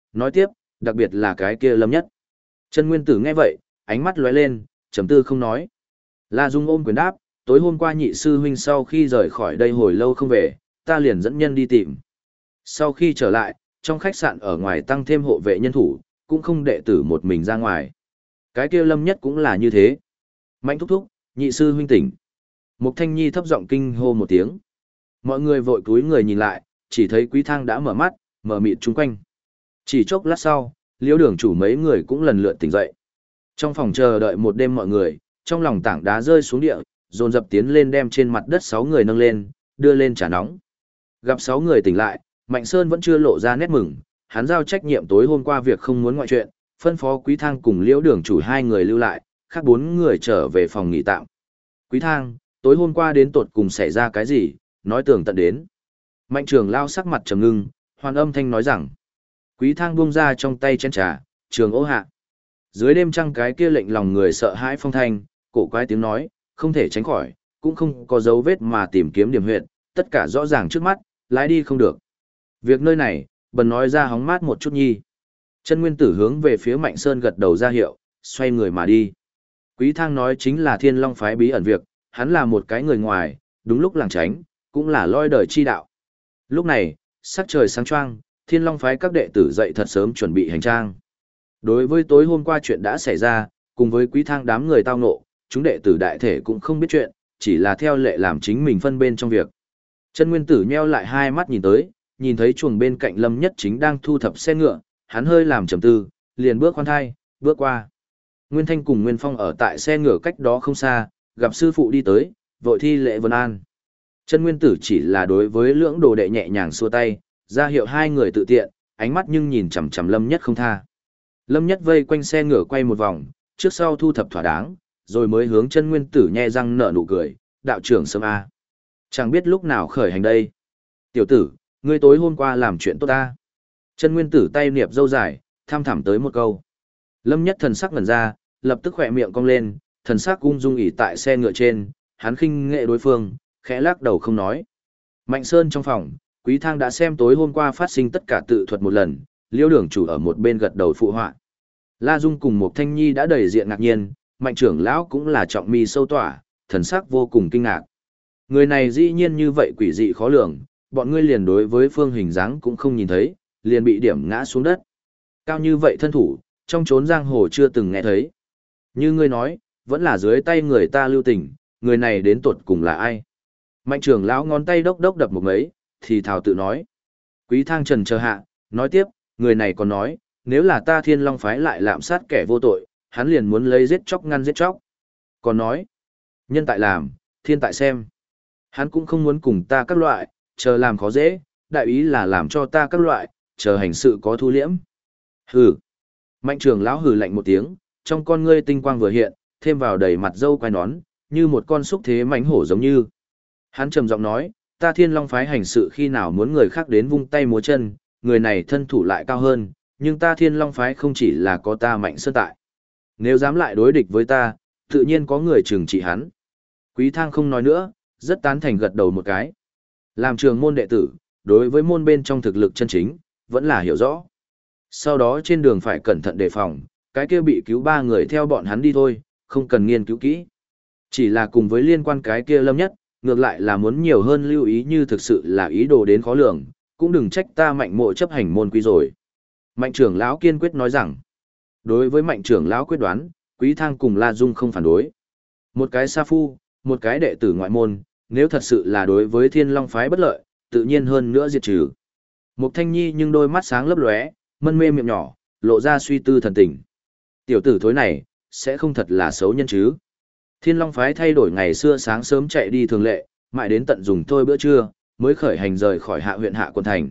nói tiếp, đặc biệt là cái kia Lâm Nhất. Chân Nguyên Tử nghe vậy, ánh mắt lóe lên, trầm tư không nói. La Dung ôm quyền đáp, tối hôm qua nhị sư huynh sau khi rời khỏi đây hồi lâu không về, ta liền dẫn nhân đi tìm. Sau khi trở lại, trong khách sạn ở ngoài tăng thêm hộ vệ nhân thủ, cũng không đệ tử một mình ra ngoài. Cái kia Lâm Nhất cũng là như thế. Mạnh thúc thúc, nhị sư huynh tỉnh. Mục Thanh Nhi thấp giọng kinh hô một tiếng. Mọi người vội cúi người nhìn lại, chỉ thấy Quý Thang đã mở mắt, mở mịt chung quanh. Chỉ chốc lát sau, Liễu Đường chủ mấy người cũng lần lượt tỉnh dậy. Trong phòng chờ đợi một đêm mọi người, trong lòng tảng đá rơi xuống địa, dồn dập tiến lên đem trên mặt đất 6 người nâng lên, đưa lên trà nóng. Gặp 6 người tỉnh lại, Mạnh Sơn vẫn chưa lộ ra nét mừng, hắn giao trách nhiệm tối hôm qua việc không muốn ngoại chuyện, phân phó Quý Thang cùng Liễu Đường chủ 2 người lưu lại, khác 4 người trở về phòng nghỉ tạm. Quý Thang, tối hôm qua đến tột cùng xảy ra cái gì, nói tường tận đến. Mạnh Trường Lao sắc mặt trầm ngưng, hoàn âm thanh nói rằng. Quý Thang buông ra trong tay chén trà, trường ố hạ. Dưới đêm trăng cái kia lệnh lòng người sợ hãi phong thanh, cổ quái tiếng nói, không thể tránh khỏi, cũng không có dấu vết mà tìm kiếm điểm huyệt, tất cả rõ ràng trước mắt, lái đi không được. Việc nơi này, bần nói ra hóng mát một chút nhi. Chân Nguyên Tử hướng về phía Mạnh Sơn gật đầu ra hiệu, xoay người mà đi. Quý Thang nói chính là Thiên Long phái bí ẩn việc, hắn là một cái người ngoài, đúng lúc làng tránh, cũng là loi đời chi đạo. Lúc này, sắc trời sáng choang, Thiên Long phái các đệ tử dậy thật sớm chuẩn bị hành trang. Đối với tối hôm qua chuyện đã xảy ra, cùng với Quý Thang đám người tao ngộ, chúng đệ tử đại thể cũng không biết chuyện, chỉ là theo lệ làm chính mình phân bên trong việc. Chân Nguyên Tử nheo lại hai mắt nhìn tới, nhìn thấy chuồng bên cạnh Lâm Nhất chính đang thu thập xe ngựa, hắn hơi làm trầm tư, liền bước khoan thai, bước qua. Nguyên Thanh cùng Nguyên Phong ở tại xe ngựa cách đó không xa, gặp sư phụ đi tới, vội thi lễ vân an. Chân Nguyên Tử chỉ là đối với lưỡng đồ đệ nhẹ nhàng xua tay, ra hiệu hai người tự tiện, ánh mắt nhưng nhìn chằm chằm Lâm Nhất không tha. Lâm Nhất vây quanh xe ngựa quay một vòng, trước sau thu thập thỏa đáng, rồi mới hướng Chân Nguyên Tử nhe răng nở nụ cười, đạo trưởng sớm a. Chẳng biết lúc nào khởi hành đây. Tiểu tử, ngươi tối hôm qua làm chuyện tốt ta. Chân Nguyên Tử tay niệp dâu dài, tham thẳm tới một câu. Lâm Nhất thần sắc ngẩn ra, lập tức khỏe miệng cong lên, thần sắc ung dung ỉ tại xe ngựa trên, hắn khinh nghệ đối phương, khẽ lắc đầu không nói. Mạnh Sơn trong phòng, Quý Thang đã xem tối hôm qua phát sinh tất cả tự thuật một lần, Liễu Đường chủ ở một bên gật đầu phụ họa. La Dung cùng Mục Thanh Nhi đã đầy diện ngạc nhiên, Mạnh trưởng lão cũng là trọng mi sâu tỏa, thần sắc vô cùng kinh ngạc. Người này dĩ nhiên như vậy quỷ dị khó lường, bọn ngươi liền đối với phương hình dáng cũng không nhìn thấy, liền bị điểm ngã xuống đất. Cao như vậy thân thủ, trong chốn giang hồ chưa từng nghe thấy. Như ngươi nói, vẫn là dưới tay người ta lưu tình, người này đến tuột cùng là ai? Mạnh trưởng lão ngón tay đốc đốc đập một mấy, thì thào tự nói. Quý Thang trần chờ hạ, nói tiếp, người này còn nói, nếu là ta Thiên Long phái lại lạm sát kẻ vô tội, hắn liền muốn lấy giết chóc ngăn giết chóc. Còn nói, nhân tại làm, thiên tại xem. Hắn cũng không muốn cùng ta các loại, chờ làm khó dễ, đại ý là làm cho ta các loại, chờ hành sự có thu liễm. Hừ. Mạnh trưởng lão hừ lạnh một tiếng, trong con ngươi tinh quang vừa hiện, thêm vào đầy mặt dâu quai nón, như một con xúc thế mãnh hổ giống như. Hắn trầm giọng nói, ta Thiên Long phái hành sự khi nào muốn người khác đến vung tay múa chân, người này thân thủ lại cao hơn, nhưng ta Thiên Long phái không chỉ là có ta Mạnh Sơn tại. Nếu dám lại đối địch với ta, tự nhiên có người trừng trị hắn. Quý Thang không nói nữa, rất tán thành gật đầu một cái. Làm trường môn đệ tử, đối với môn bên trong thực lực chân chính, vẫn là hiểu rõ. Sau đó trên đường phải cẩn thận đề phòng, cái kia bị cứu 3 người theo bọn hắn đi thôi, không cần nghiên cứu kỹ. Chỉ là cùng với liên quan cái kia Lâm Nhất, ngược lại là muốn nhiều hơn lưu ý như thực sự là ý đồ đến khó lường, cũng đừng trách ta Mạnh mộ chấp hành môn quý rồi. Mạnh trưởng lão kiên quyết nói rằng, đối với Mạnh trưởng lão quyết đoán, Quý Thang cùng La Dung không phản đối. Một cái sa phu, một cái đệ tử ngoại môn, nếu thật sự là đối với Thiên Long phái bất lợi, tự nhiên hơn nữa diệt trừ. Mục Thanh Nhi nhưng đôi mắt sáng lấp lóe, mân mê miệng nhỏ, lộ ra suy tư thần tình. Tiểu tử thối này, sẽ không thật là xấu nhân chứ. Thiên Long phái thay đổi ngày xưa sáng sớm chạy đi thường lệ, mãi đến tận dùng thôi bữa trưa, mới khởi hành rời khỏi hạ huyện hạ quận thành.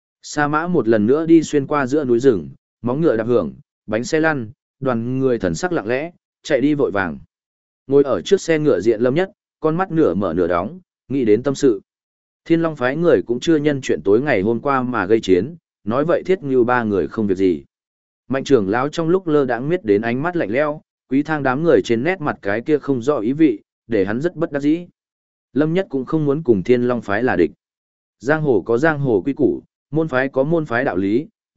Sa mã một lần nữa đi xuyên qua giữa núi rừng, móng ngựa đạp hưởng, bánh xe lăn, đoàn người thần sắc lặng lẽ, chạy đi vội vàng. Ngồi ở trước xe ngựa diện Lâm Nhất, con mắt nửa mở nửa đóng, nghĩ đến tâm sự. Thiên Long phái người cũng chưa nhân chuyện tối ngày hôm qua mà gây chiến, nói vậy Thiết Ngưu 3 người không việc gì. Mạnh trưởng lão trong lúc lơ đãng miết đến ánh mắt lạnh lẽo, Quý Thang đám người trên nét mặt cái kia không rõ ý vị, để hắn rất bất đắc dĩ. Lâm Nhất cũng không muốn cùng Thiên Long phái là địch. Giang hồ có giang hồ quy củ, môn phái có môn phái đạo lý,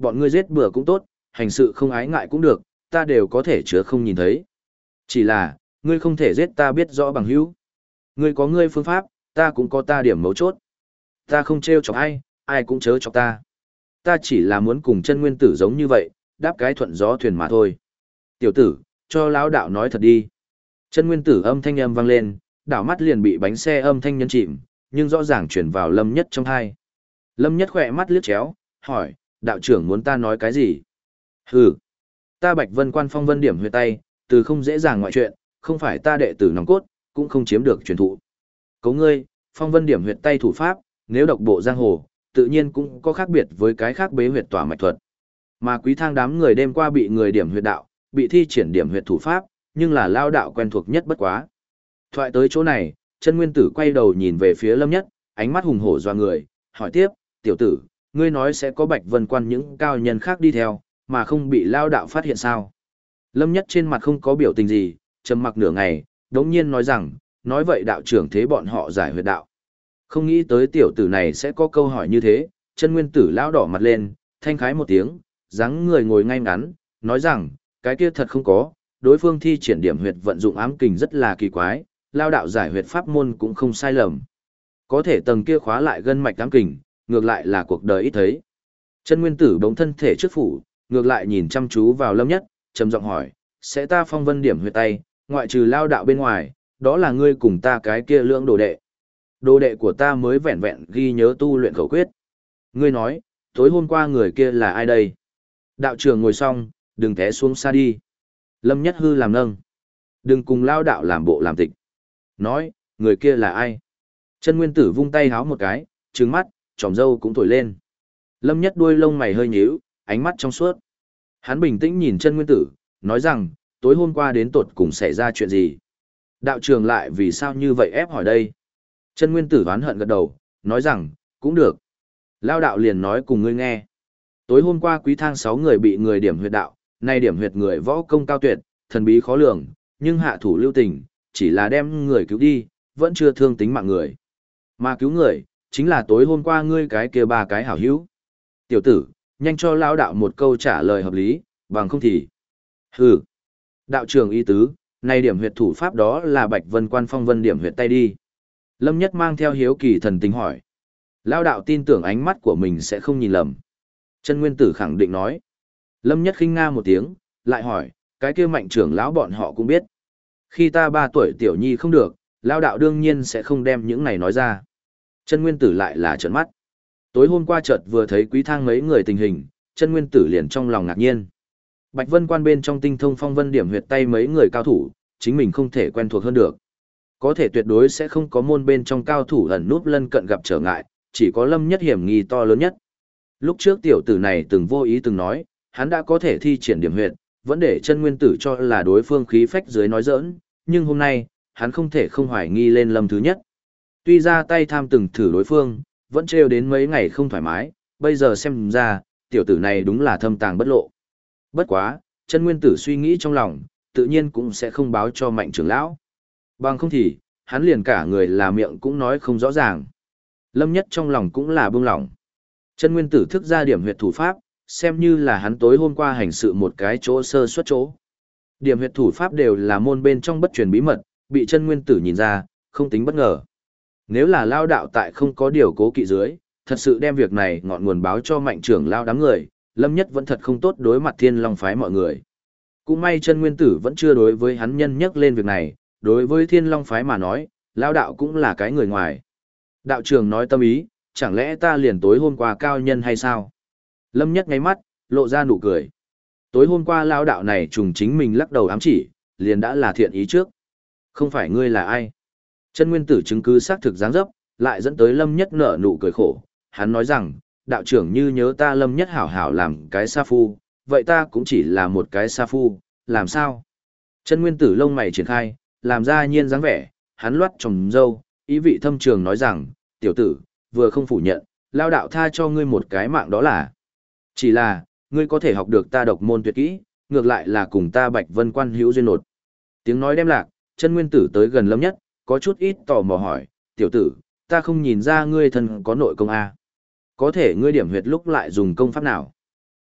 bọn ngươi giết bừa cũng tốt, hành sự không ái ngại cũng được, ta đều có thể chứa không nhìn thấy. Chỉ là, ngươi không thể giết ta biết rõ bằng hữu. Ngươi có ngươi phương pháp, ta cũng có ta điểm mấu chốt. Ta không trêu chọc ai, ai cũng chớ chọc ta. Ta chỉ là muốn cùng chân nguyên tử giống như vậy, đáp cái thuận gió thuyền mà thôi. Tiểu tử, cho lão đạo nói thật đi. Chân nguyên tử âm thanh âm vang lên, đảo mắt liền bị bánh xe âm thanh nhấn chìm, nhưng rõ ràng chuyển vào Lâm Nhất trong hai. Lâm Nhất khỏe mắt liếc chéo, hỏi, đạo trưởng muốn ta nói cái gì? Hừ, ta Bạch Vân Quan phong vân điểm huyệt tay, từ không dễ dàng ngoại chuyện, không phải ta đệ tử nòng cốt, cũng không chiếm được truyền thụ. Cấu ngươi, phong vân điểm huyệt tay thủ pháp, nếu độc bộ giang hồ, tự nhiên cũng có khác biệt với cái khác bế huyệt tỏa mạch thuật. Mà Quý Thang đám người đêm qua bị người điểm huyệt đạo, bị thi triển điểm huyệt thủ pháp, nhưng là lao đạo quen thuộc nhất bất quá. Thoại tới chỗ này, chân nguyên tử quay đầu nhìn về phía Lâm Nhất, ánh mắt hùng hổ doa người, hỏi tiếp, tiểu tử, ngươi nói sẽ có Bạch Vân Quan những cao nhân khác đi theo, mà không bị lao đạo phát hiện sao? Lâm Nhất trên mặt không có biểu tình gì, trầm mặc nửa ngày, đống nhiên nói rằng, nói vậy đạo trưởng thế bọn họ giải huyệt đạo. Không nghĩ tới tiểu tử này sẽ có câu hỏi như thế, chân nguyên tử lao đỏ mặt lên, thanh khái một tiếng, dáng người ngồi ngay ngắn, nói rằng, cái kia thật không có, đối phương thi triển điểm huyệt vận dụng ám kình rất là kỳ quái, lao đạo giải huyệt pháp môn cũng không sai lầm. Có thể tầng kia khóa lại gân mạch ám kình, ngược lại là cuộc đời ít thấy. Chân nguyên tử bỗng thân thể trước phủ, ngược lại nhìn chăm chú vào Lâm Nhất, trầm giọng hỏi, sẽ ta phong vân điểm huyệt tay, ngoại trừ lao đạo bên ngoài, đó là ngươi cùng ta cái kia lưỡng đồ đệ. Đồ đệ của ta mới vẹn vẹn ghi nhớ tu luyện khẩu quyết. Ngươi nói, tối hôm qua người kia là ai đây? Đạo trưởng ngồi xong, đừng té xuống xa đi. Lâm Nhất hư làm nâng. Đừng cùng lao đạo làm bộ làm tịch. Nói, người kia là ai? Chân nguyên tử vung tay háo một cái, trừng mắt, tròm râu cũng thổi lên. Lâm Nhất đuôi lông mày hơi nhíu, ánh mắt trong suốt. Hắn bình tĩnh nhìn chân nguyên tử, nói rằng, tối hôm qua đến tột cùng xảy ra chuyện gì? Đạo trưởng lại vì sao như vậy ép hỏi đây? Chân nguyên tử oán hận gật đầu, nói rằng, cũng được. Lao đạo liền nói cùng ngươi nghe. Tối hôm qua Quý Thang 6 người bị người điểm huyệt đạo, nay điểm huyệt người võ công cao tuyệt, thần bí khó lường, nhưng hạ thủ lưu tình, chỉ là đem người cứu đi, vẫn chưa thương tính mạng người. Mà cứu người, chính là tối hôm qua ngươi cái kia ba cái hảo hữu. Tiểu tử, nhanh cho lao đạo một câu trả lời hợp lý, bằng không thì. Hừ. Đạo trưởng ý tứ, nay điểm huyệt thủ pháp đó là Bạch Vân Quan phong vân điểm huyệt tay đi. Lâm Nhất mang theo hiếu kỳ thần tính hỏi. Lao đạo tin tưởng ánh mắt của mình sẽ không nhìn lầm. Chân nguyên tử khẳng định nói. Lâm Nhất khinh nga một tiếng, lại hỏi, cái kia Mạnh trưởng lão bọn họ cũng biết. Khi ta 3 tuổi tiểu nhi không được, lao đạo đương nhiên sẽ không đem những này nói ra. Chân nguyên tử lại là trợn mắt. Tối hôm qua chợt vừa thấy Quý Thang mấy người tình hình, chân nguyên tử liền trong lòng ngạc nhiên. Bạch Vân Quan bên trong tinh thông phong vân điểm huyệt tay mấy người cao thủ, chính mình không thể quen thuộc hơn được. Có thể tuyệt đối sẽ không có môn bên trong cao thủ ẩn núp lân cận gặp trở ngại, chỉ có Lâm Nhất hiểm nghi to lớn nhất. Lúc trước tiểu tử này từng vô ý từng nói, hắn đã có thể thi triển điểm huyệt, vẫn để chân nguyên tử cho là đối phương khí phách dưới nói giỡn, nhưng hôm nay, hắn không thể không hoài nghi lên Lâm thứ nhất. Tuy ra tay tham từng thử đối phương, vẫn trêu đến mấy ngày không thoải mái, bây giờ xem ra, tiểu tử này đúng là thâm tàng bất lộ. Bất quá, chân nguyên tử suy nghĩ trong lòng, tự nhiên cũng sẽ không báo cho Mạnh trưởng lão. Bằng không thì, hắn liền cả người là miệng cũng nói không rõ ràng. Lâm Nhất trong lòng cũng là bưng lỏng. Chân nguyên tử thức ra điểm huyệt thủ pháp, xem như là hắn tối hôm qua hành sự một cái chỗ sơ suất chỗ. Điểm huyệt thủ pháp đều là môn bên trong bất truyền bí mật, bị chân nguyên tử nhìn ra, không tính bất ngờ. Nếu là lao đạo tại không có điều cố kỵ dưới, thật sự đem việc này ngọn nguồn báo cho Mạnh trưởng lao đám người, Lâm Nhất vẫn thật không tốt đối mặt Thiên Long phái mọi người. Cũng may chân nguyên tử vẫn chưa đối với hắn nhân nhắc lên việc này, đối với Thiên Long phái mà nói, lao đạo cũng là cái người ngoài. Đạo trưởng nói tâm ý, chẳng lẽ ta liền tối hôm qua cao nhân hay sao? Lâm Nhất ngáy mắt, lộ ra nụ cười. Tối hôm qua lao đạo này trùng chính mình lắc đầu ám chỉ, liền đã là thiện ý trước. Không phải ngươi là ai? Chân nguyên tử chứng cứ xác thực dáng dấp, lại dẫn tới Lâm Nhất nở nụ cười khổ. Hắn nói rằng, đạo trưởng như nhớ ta Lâm Nhất hảo hảo làm cái sa phu, vậy ta cũng chỉ là một cái sa phu, làm sao? Chân nguyên tử lông mày triển khai, làm ra nhiên dáng vẻ, hắn loát trồng dâu, ý vị thâm trường nói rằng, tiểu tử, vừa không phủ nhận, lao đạo tha cho ngươi một cái mạng đó là. Chỉ là, ngươi có thể học được ta độc môn tuyệt kỹ, ngược lại là cùng ta Bạch Vân Quan hữu duyên nột. Tiếng nói đem lạc, chân nguyên tử tới gần Lâm Nhất, có chút ít tò mò hỏi, tiểu tử, ta không nhìn ra ngươi thân có nội công A. Có thể ngươi điểm huyệt lúc lại dùng công pháp nào?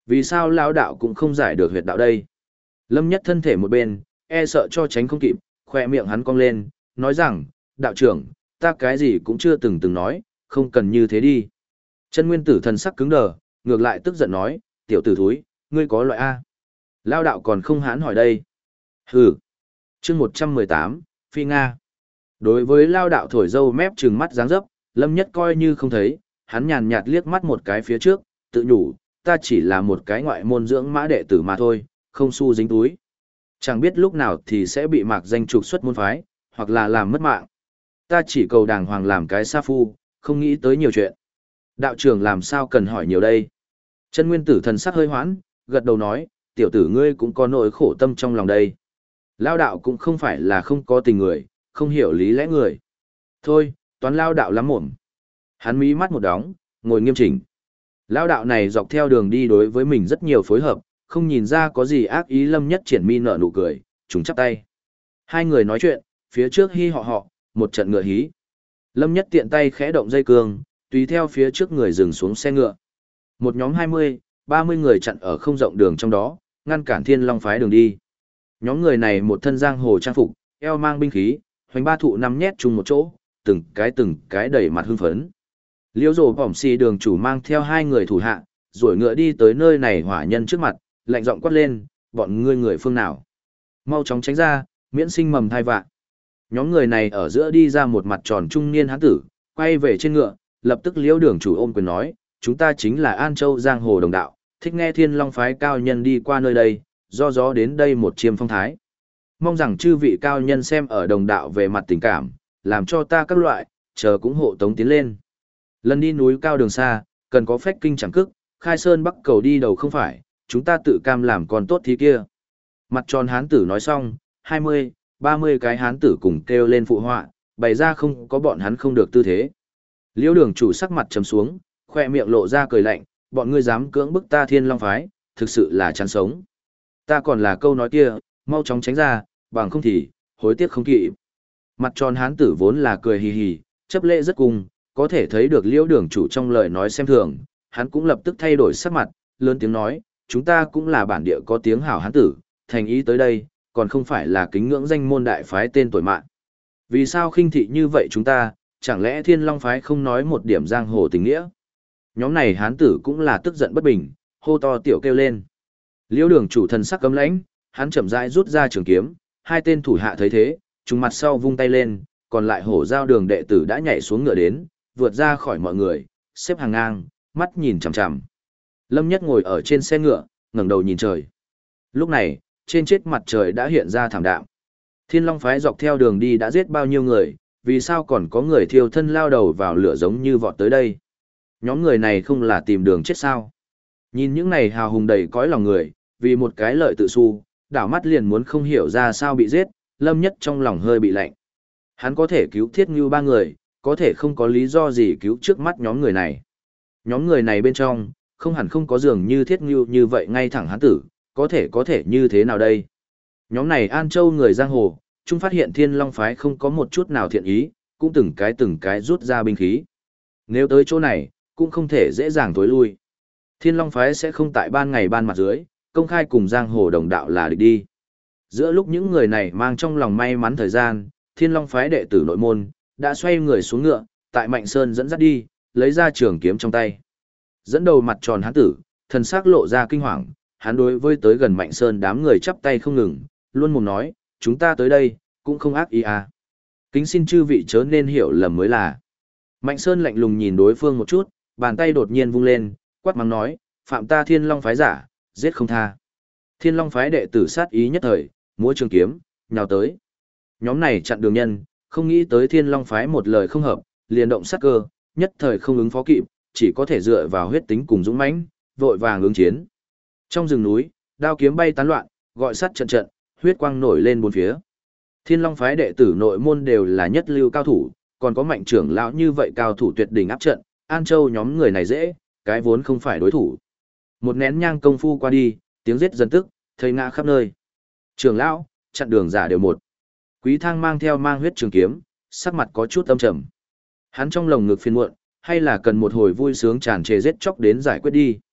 Vì sao lão đạo cũng không giải được huyệt đạo đây? Lâm Nhất thân thể một bên, e sợ cho tránh không kịp, khoe miệng hắn cong lên, nói rằng, đạo trưởng, ta cái gì cũng chưa từng nói, không cần như thế đi. Chân nguyên tử thần sắc cứng đờ, ngược lại tức giận nói, tiểu tử thúi, ngươi có loại A. Lao đạo còn không hãn hỏi đây. Hừ. Chương 118, Phi Nga. Đối với lao đạo thổi dâu mép trừng mắt dáng dấp, Lâm Nhất coi như không thấy, hắn nhàn nhạt liếc mắt một cái phía trước, tự nhủ, ta chỉ là một cái ngoại môn dưỡng mã đệ tử mà thôi, không xu dính túi. Chẳng biết lúc nào thì sẽ bị mạc danh trục xuất môn phái, hoặc là làm mất mạng. Ta chỉ cầu đàng hoàng làm cái sa phu, không nghĩ tới nhiều chuyện. Đạo trưởng làm sao cần hỏi nhiều đây? Chân nguyên tử thần sắc hơi hoãn, gật đầu nói, tiểu tử ngươi cũng có nỗi khổ tâm trong lòng đây. Lao đạo cũng không phải là không có tình người, không hiểu lý lẽ người. Thôi, toán lao đạo lắm mồm. Hắn mí mắt một đóng, ngồi nghiêm chỉnh. Lao đạo này dọc theo đường đi đối với mình rất nhiều phối hợp, không nhìn ra có gì ác ý. Lâm Nhất triển mi nở nụ cười, chúng chắp tay. Hai người nói chuyện, phía trước hi họ, một trận ngựa hí. Lâm Nhất tiện tay khẽ động dây cương, tùy theo phía trước người dừng xuống xe ngựa. Một nhóm 20, 30 người chặn ở không rộng đường trong đó, ngăn cản Thiên Long phái đường đi. Nhóm người này một thân giang hồ trang phục, eo mang binh khí, hoành ba thụ năm nhét chung một chỗ, từng cái đầy mặt hưng phấn. Liễu Dồ Bỏm Xì đường chủ mang theo hai người thủ hạ, rồi ngựa đi tới nơi này hỏa nhân trước mặt, lạnh giọng quát lên, bọn ngươi người phương nào? Mau chóng tránh ra, miễn sinh mầm thai vạ. Nhóm người này ở giữa đi ra một mặt tròn trung niên hán tử, quay về trên ngựa, lập tức Liễu đường chủ ôm quyền nói, chúng ta chính là An Châu giang hồ đồng đạo, thích nghe Thiên Long phái cao nhân đi qua nơi đây, do gió đến đây một chiêm phong thái. Mong rằng chư vị cao nhân xem ở đồng đạo về mặt tình cảm, làm cho ta các loại, chờ cũng hộ tống tiến lên. Lần đi núi cao đường xa, cần có phách kinh chẳng cức, khai sơn bắc cầu đi đầu không phải, chúng ta tự cam làm con tốt thế kia. Mặt tròn hán tử nói xong, 20, 30 cái hán tử cùng kêu lên phụ họa, bày ra không có bọn hắn không được tư thế. Liễu đường chủ sắc mặt trầm xuống, khoe miệng lộ ra cười lạnh, bọn ngươi dám cưỡng bức ta Thiên Long phái, thực sự là chán sống. Ta còn là câu nói kia, mau chóng tránh ra, bằng không thì, hối tiếc không kịp. Mặt tròn hán tử vốn là cười hì hì, chấp lễ rất cùng, có thể thấy được Liễu đường chủ trong lời nói xem thường, hắn cũng lập tức thay đổi sắc mặt, lớn tiếng nói, chúng ta cũng là bản địa có tiếng hảo hán tử, thành ý tới đây, còn không phải là kính ngưỡng danh môn đại phái tên tuổi mạng. Vì sao khinh thị như vậy chúng ta, chẳng lẽ Thiên Long phái không nói một điểm giang hồ tình nghĩa? Nhóm này hán tử cũng là tức giận bất bình, hô to tiểu kêu lên. Liễu đường chủ thần sắc cấm lãnh, hắn chậm rãi rút ra trường kiếm, hai tên thủ hạ thấy thế, chúng mặt sau vung tay lên, còn lại hổ giao đường đệ tử đã nhảy xuống ngựa đến, vượt ra khỏi mọi người, xếp hàng ngang, mắt nhìn chằm chằm. Lâm Nhất ngồi ở trên xe ngựa, ngẩng đầu nhìn trời. Lúc này, trên chết mặt trời đã hiện ra thảm đạm. Thiên Long phái dọc theo đường đi đã giết bao nhiêu người, vì sao còn có người thiêu thân lao đầu vào lửa giống như vọt tới đây? Nhóm người này không là tìm đường chết sao? Nhìn những này hào hùng đầy cõi lòng người, vì một cái lợi tự su, đảo mắt liền muốn không hiểu ra sao bị giết, Lâm Nhất trong lòng hơi bị lạnh. Hắn có thể cứu Thiết Ngưu ba người, có thể không có lý do gì cứu trước mắt nhóm người này. Nhóm người này bên trong, không hẳn không có dường như Thiết Ngưu như vậy ngay thẳng hắn tử, có thể như thế nào đây? Nhóm này An Châu người giang hồ, chung phát hiện Thiên Long phái không có một chút nào thiện ý, cũng từng cái rút ra binh khí. Nếu tới chỗ này, cũng không thể dễ dàng tối lui. Thiên Long phái sẽ không tại ban ngày ban mặt dưới, công khai cùng giang hồ đồng đạo là địch đi. Giữa lúc những người này mang trong lòng may mắn thời gian, Thiên Long phái đệ tử nội môn, đã xoay người xuống ngựa, tại Mạnh Sơn dẫn dắt đi, lấy ra trường kiếm trong tay. Dẫn đầu mặt tròn hán tử, thần sắc lộ ra kinh hoàng, hắn đối với tới gần Mạnh Sơn đám người chắp tay không ngừng, luôn mồm nói, chúng ta tới đây, cũng không ác ý à. Kính xin chư vị chớ nên hiểu lầm mới là. Mạnh Sơn lạnh lùng nhìn đối phương một chút, bàn tay đột nhiên vung lên, quát mắng nói, phạm ta Thiên Long phái giả, giết không tha. Thiên Long phái đệ tử sát ý nhất thời, múa trường kiếm, nhào tới. Nhóm này chặn đường nhân, không nghĩ tới Thiên Long phái một lời không hợp, liền động sát cơ, nhất thời không ứng phó kịp, chỉ có thể dựa vào huyết tính cùng dũng mãnh, vội vàng ứng chiến. Trong rừng núi, đao kiếm bay tán loạn, gọi sắt trận trận, huyết quang nổi lên bốn phía. Thiên Long phái đệ tử nội môn đều là nhất lưu cao thủ, còn có Mạnh trưởng lão như vậy cao thủ tuyệt đỉnh áp trận, An Châu nhóm người này dễ, cái vốn không phải đối thủ. Một nén nhang công phu qua đi, tiếng giết dần tức, thây ngã khắp nơi. Trưởng lão, chặn đường giả đều một. Quý Thang mang theo mang huyết trường kiếm, sắc mặt có chút âm trầm. Hắn trong lồng ngực phiền muộn, hay là cần một hồi vui sướng tràn trề giết chóc đến giải quyết đi.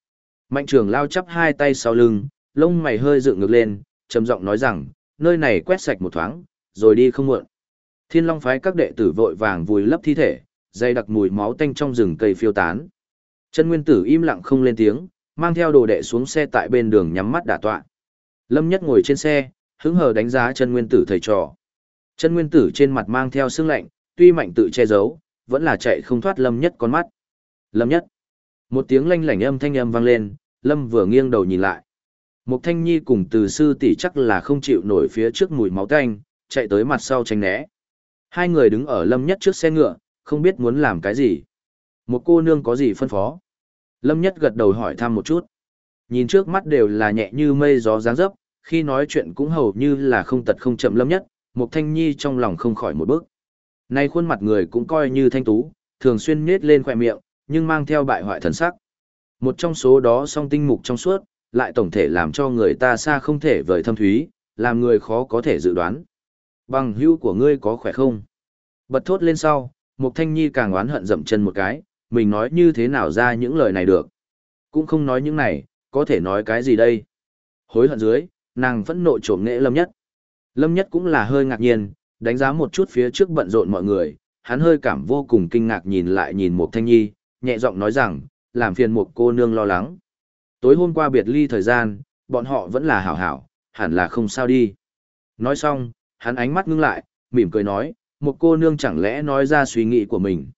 Mạnh trưởng lao chắp hai tay sau lưng, lông mày hơi dựng ngược lên, trầm giọng nói rằng, nơi này quét sạch một thoáng, rồi đi không muộn. Thiên Long phái các đệ tử vội vàng vùi lấp thi thể, dày đặc mùi máu tanh trong rừng cây phiêu tán. Chân Nguyên Tử im lặng không lên tiếng, mang theo đồ đệ xuống xe tại bên đường nhắm mắt đả tọa. Lâm Nhất ngồi trên xe, hứng hờ đánh giá Chân Nguyên Tử thầy trò. Chân Nguyên Tử trên mặt mang theo sương lạnh, tuy mạnh tự che giấu, vẫn là chạy không thoát Lâm Nhất con mắt. Lâm Nhất. Một tiếng lanh lảnh âm thanh âm vang lên, Lâm vừa nghiêng đầu nhìn lại. Mục Thanh Nhi cùng Từ sư tỷ chắc là không chịu nổi phía trước mùi máu tanh, chạy tới mặt sau tránh né. Hai người đứng ở Lâm Nhất trước xe ngựa, không biết muốn làm cái gì. Một cô nương có gì phân phó? Lâm Nhất gật đầu hỏi thăm một chút. Nhìn trước mắt đều là nhẹ như mây gió dáng dấp, khi nói chuyện cũng hầu như là không tật không chậm Lâm Nhất, Mục Thanh Nhi trong lòng không khỏi một bước. Nay khuôn mặt người cũng coi như thanh tú, thường xuyên nhếch lên khóe miệng, nhưng mang theo bại hoại thần sắc. Một trong số đó song tinh mục trong suốt, lại tổng thể làm cho người ta xa không thể vời thâm thúy, làm người khó có thể dự đoán. Bằng hữu của ngươi có khỏe không? Bật thốt lên sau, Mục Thanh Nhi càng oán hận dậm chân một cái, mình nói như thế nào ra những lời này được. Cũng không nói những này, có thể nói cái gì đây? Hối hận dưới, nàng phẫn nộ trộm nghệ Lâm Nhất. Lâm Nhất cũng là hơi ngạc nhiên, đánh giá một chút phía trước bận rộn mọi người, hắn hơi cảm vô cùng kinh ngạc nhìn lại nhìn Mục Thanh Nhi, nhẹ giọng nói rằng, làm phiền Mục cô nương lo lắng. Tối hôm qua biệt ly thời gian, bọn họ vẫn là hảo hảo, hẳn là không sao đi. Nói xong, hắn ánh mắt ngưng lại, mỉm cười nói, Mục cô nương chẳng lẽ nói ra suy nghĩ của mình.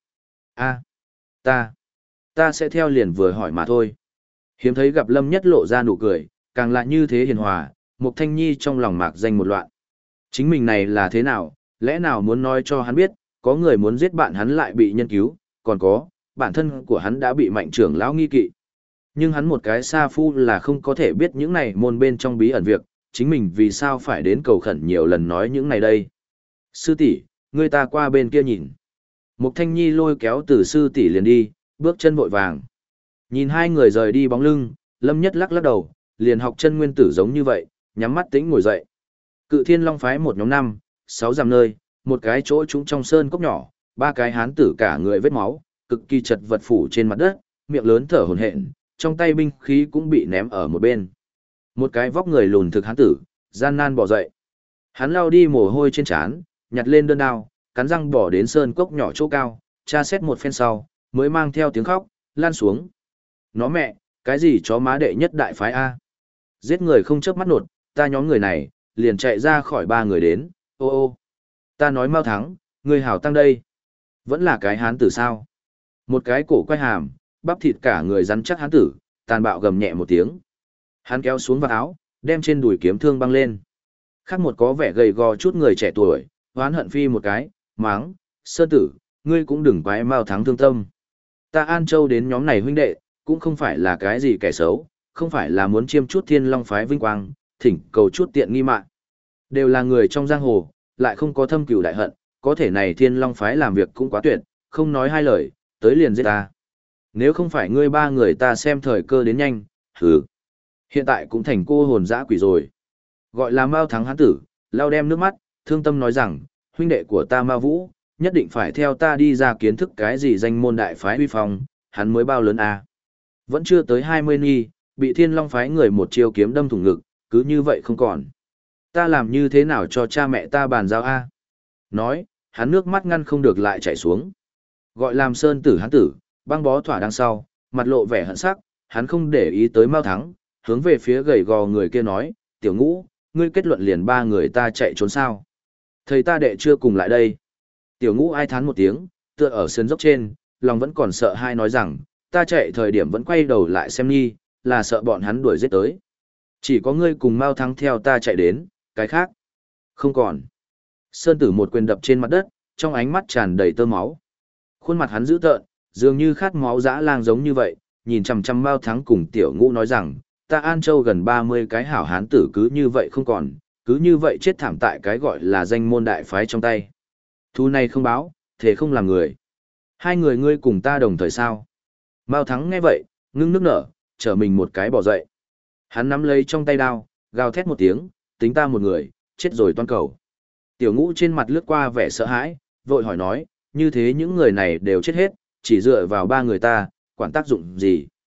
Ta sẽ theo liền vừa hỏi mà thôi. Hiếm thấy gặp Lâm Nhất lộ ra nụ cười, càng là như thế hiền hòa, Mục Thanh Nhi trong lòng mạc danh một loạn. Chính mình này là thế nào, lẽ nào muốn nói cho hắn biết, có người muốn giết bạn hắn lại bị nhân cứu, còn có, bản thân của hắn đã bị Mạnh trưởng lão nghi kỵ. Nhưng hắn một cái sa phu là không có thể biết những này môn bên trong bí ẩn việc, chính mình vì sao phải đến cầu khẩn nhiều lần nói những này đây. Sư tỷ, người ta qua bên kia nhìn. Mục Thanh Nhi lôi kéo Từ sư tỷ liền đi, bước chân vội vàng. Nhìn hai người rời đi bóng lưng, Lâm Nhất lắc lắc đầu, liền học Chân Nguyên Tử giống như vậy, nhắm mắt tĩnh ngồi dậy. Cự Thiên Long phái một nhóm 5, 6 dặm nơi, một cái chỗ trũng trong sơn cốc nhỏ, ba cái hán tử cả người vết máu, cực kỳ chật vật phủ trên mặt đất, miệng lớn thở hổn hển, trong tay binh khí cũng bị ném ở một bên. Một cái vóc người lùn thực hán tử, gian nan bò dậy. Hắn lao đi mồ hôi trên trán, nhặt lên đơn đao, cắn răng bỏ đến sơn cốc nhỏ chỗ cao, tra xét một phen sau, mới mang theo tiếng khóc, lan xuống. Nó mẹ, cái gì chó má đệ nhất đại phái A? Giết người không chớp mắt nột, ta nhóm người này, liền chạy ra khỏi ba người đến, ô ô. Ta nói mau thắng, người hảo tăng đây. Vẫn là cái hán tử sao? Một cái cổ quay hàm, bắp thịt cả người rắn chắc hán tử, tàn bạo gầm nhẹ một tiếng. Hắn kéo xuống vào áo, đem trên đùi kiếm thương băng lên. Khác một có vẻ gầy gò chút người trẻ tuổi, hoán hận phi một cái, máng, sơn tử, ngươi cũng đừng quái mau thắng thương tâm. Ta An Châu đến nhóm này huynh đệ, cũng không phải là cái gì kẻ xấu, không phải là muốn chiêm chút Thiên Long phái vinh quang, thỉnh cầu chút tiện nghi mạng. Đều là người trong giang hồ, lại không có thâm cừu đại hận, có thể này Thiên Long phái làm việc cũng quá tuyệt, không nói hai lời, tới liền giết ta. Nếu không phải ngươi ba người ta xem thời cơ đến nhanh, hừ. Hiện tại cũng thành cô hồn dã quỷ rồi. Gọi là Mao thắng hán tử, lau đem nước mắt, thương tâm nói rằng, huynh đệ của ta Mao Vũ, nhất định phải theo ta đi ra kiến thức cái gì danh môn đại phái uy phong, hắn mới bao lớn à. Vẫn chưa tới 20 nghi, bị Thiên Long phái người một chiêu kiếm đâm thủng ngực, cứ như vậy không còn. Ta làm như thế nào cho cha mẹ ta bàn giao a? Nói, hắn nước mắt ngăn không được lại chảy xuống. Gọi làm sơn tử hắn tử, băng bó thỏa đằng sau, mặt lộ vẻ hận sắc, hắn không để ý tới Mao Thắng, hướng về phía gầy gò người kia nói, tiểu ngũ, ngươi kết luận liền ba người ta chạy trốn sao. Thầy ta đệ chưa cùng lại đây. Tiểu ngũ ai thán một tiếng, tựa ở sườn dốc trên, lòng vẫn còn sợ hai nói rằng, ta chạy thời điểm vẫn quay đầu lại xem nghi, là sợ bọn hắn đuổi giết tới. Chỉ có ngươi cùng Mao Thắng theo ta chạy đến, cái khác. Không còn. Sơn tử một quyền đập trên mặt đất, trong ánh mắt tràn đầy tơ máu. Khuôn mặt hắn dữ tợn, dường như khát máu dã lang giống như vậy, nhìn chằm chằm Mao Thắng cùng tiểu ngũ nói rằng, ta An Châu gần 30 cái hảo hán tử cứ như vậy không còn, cứ như vậy chết thảm tại cái gọi là danh môn đại phái trong tay. Thu này không báo, thế không làm người. Hai người ngươi cùng ta đồng thời sao? Mao Thắng nghe vậy, ngưng nước nở, trở mình một cái bỏ dậy. Hắn nắm lấy trong tay đao, gào thét một tiếng, tính ta một người, chết rồi toan cầu. Tiểu ngũ trên mặt lướt qua vẻ sợ hãi, vội hỏi nói, như thế những người này đều chết hết, chỉ dựa vào ba người ta, quản tác dụng gì?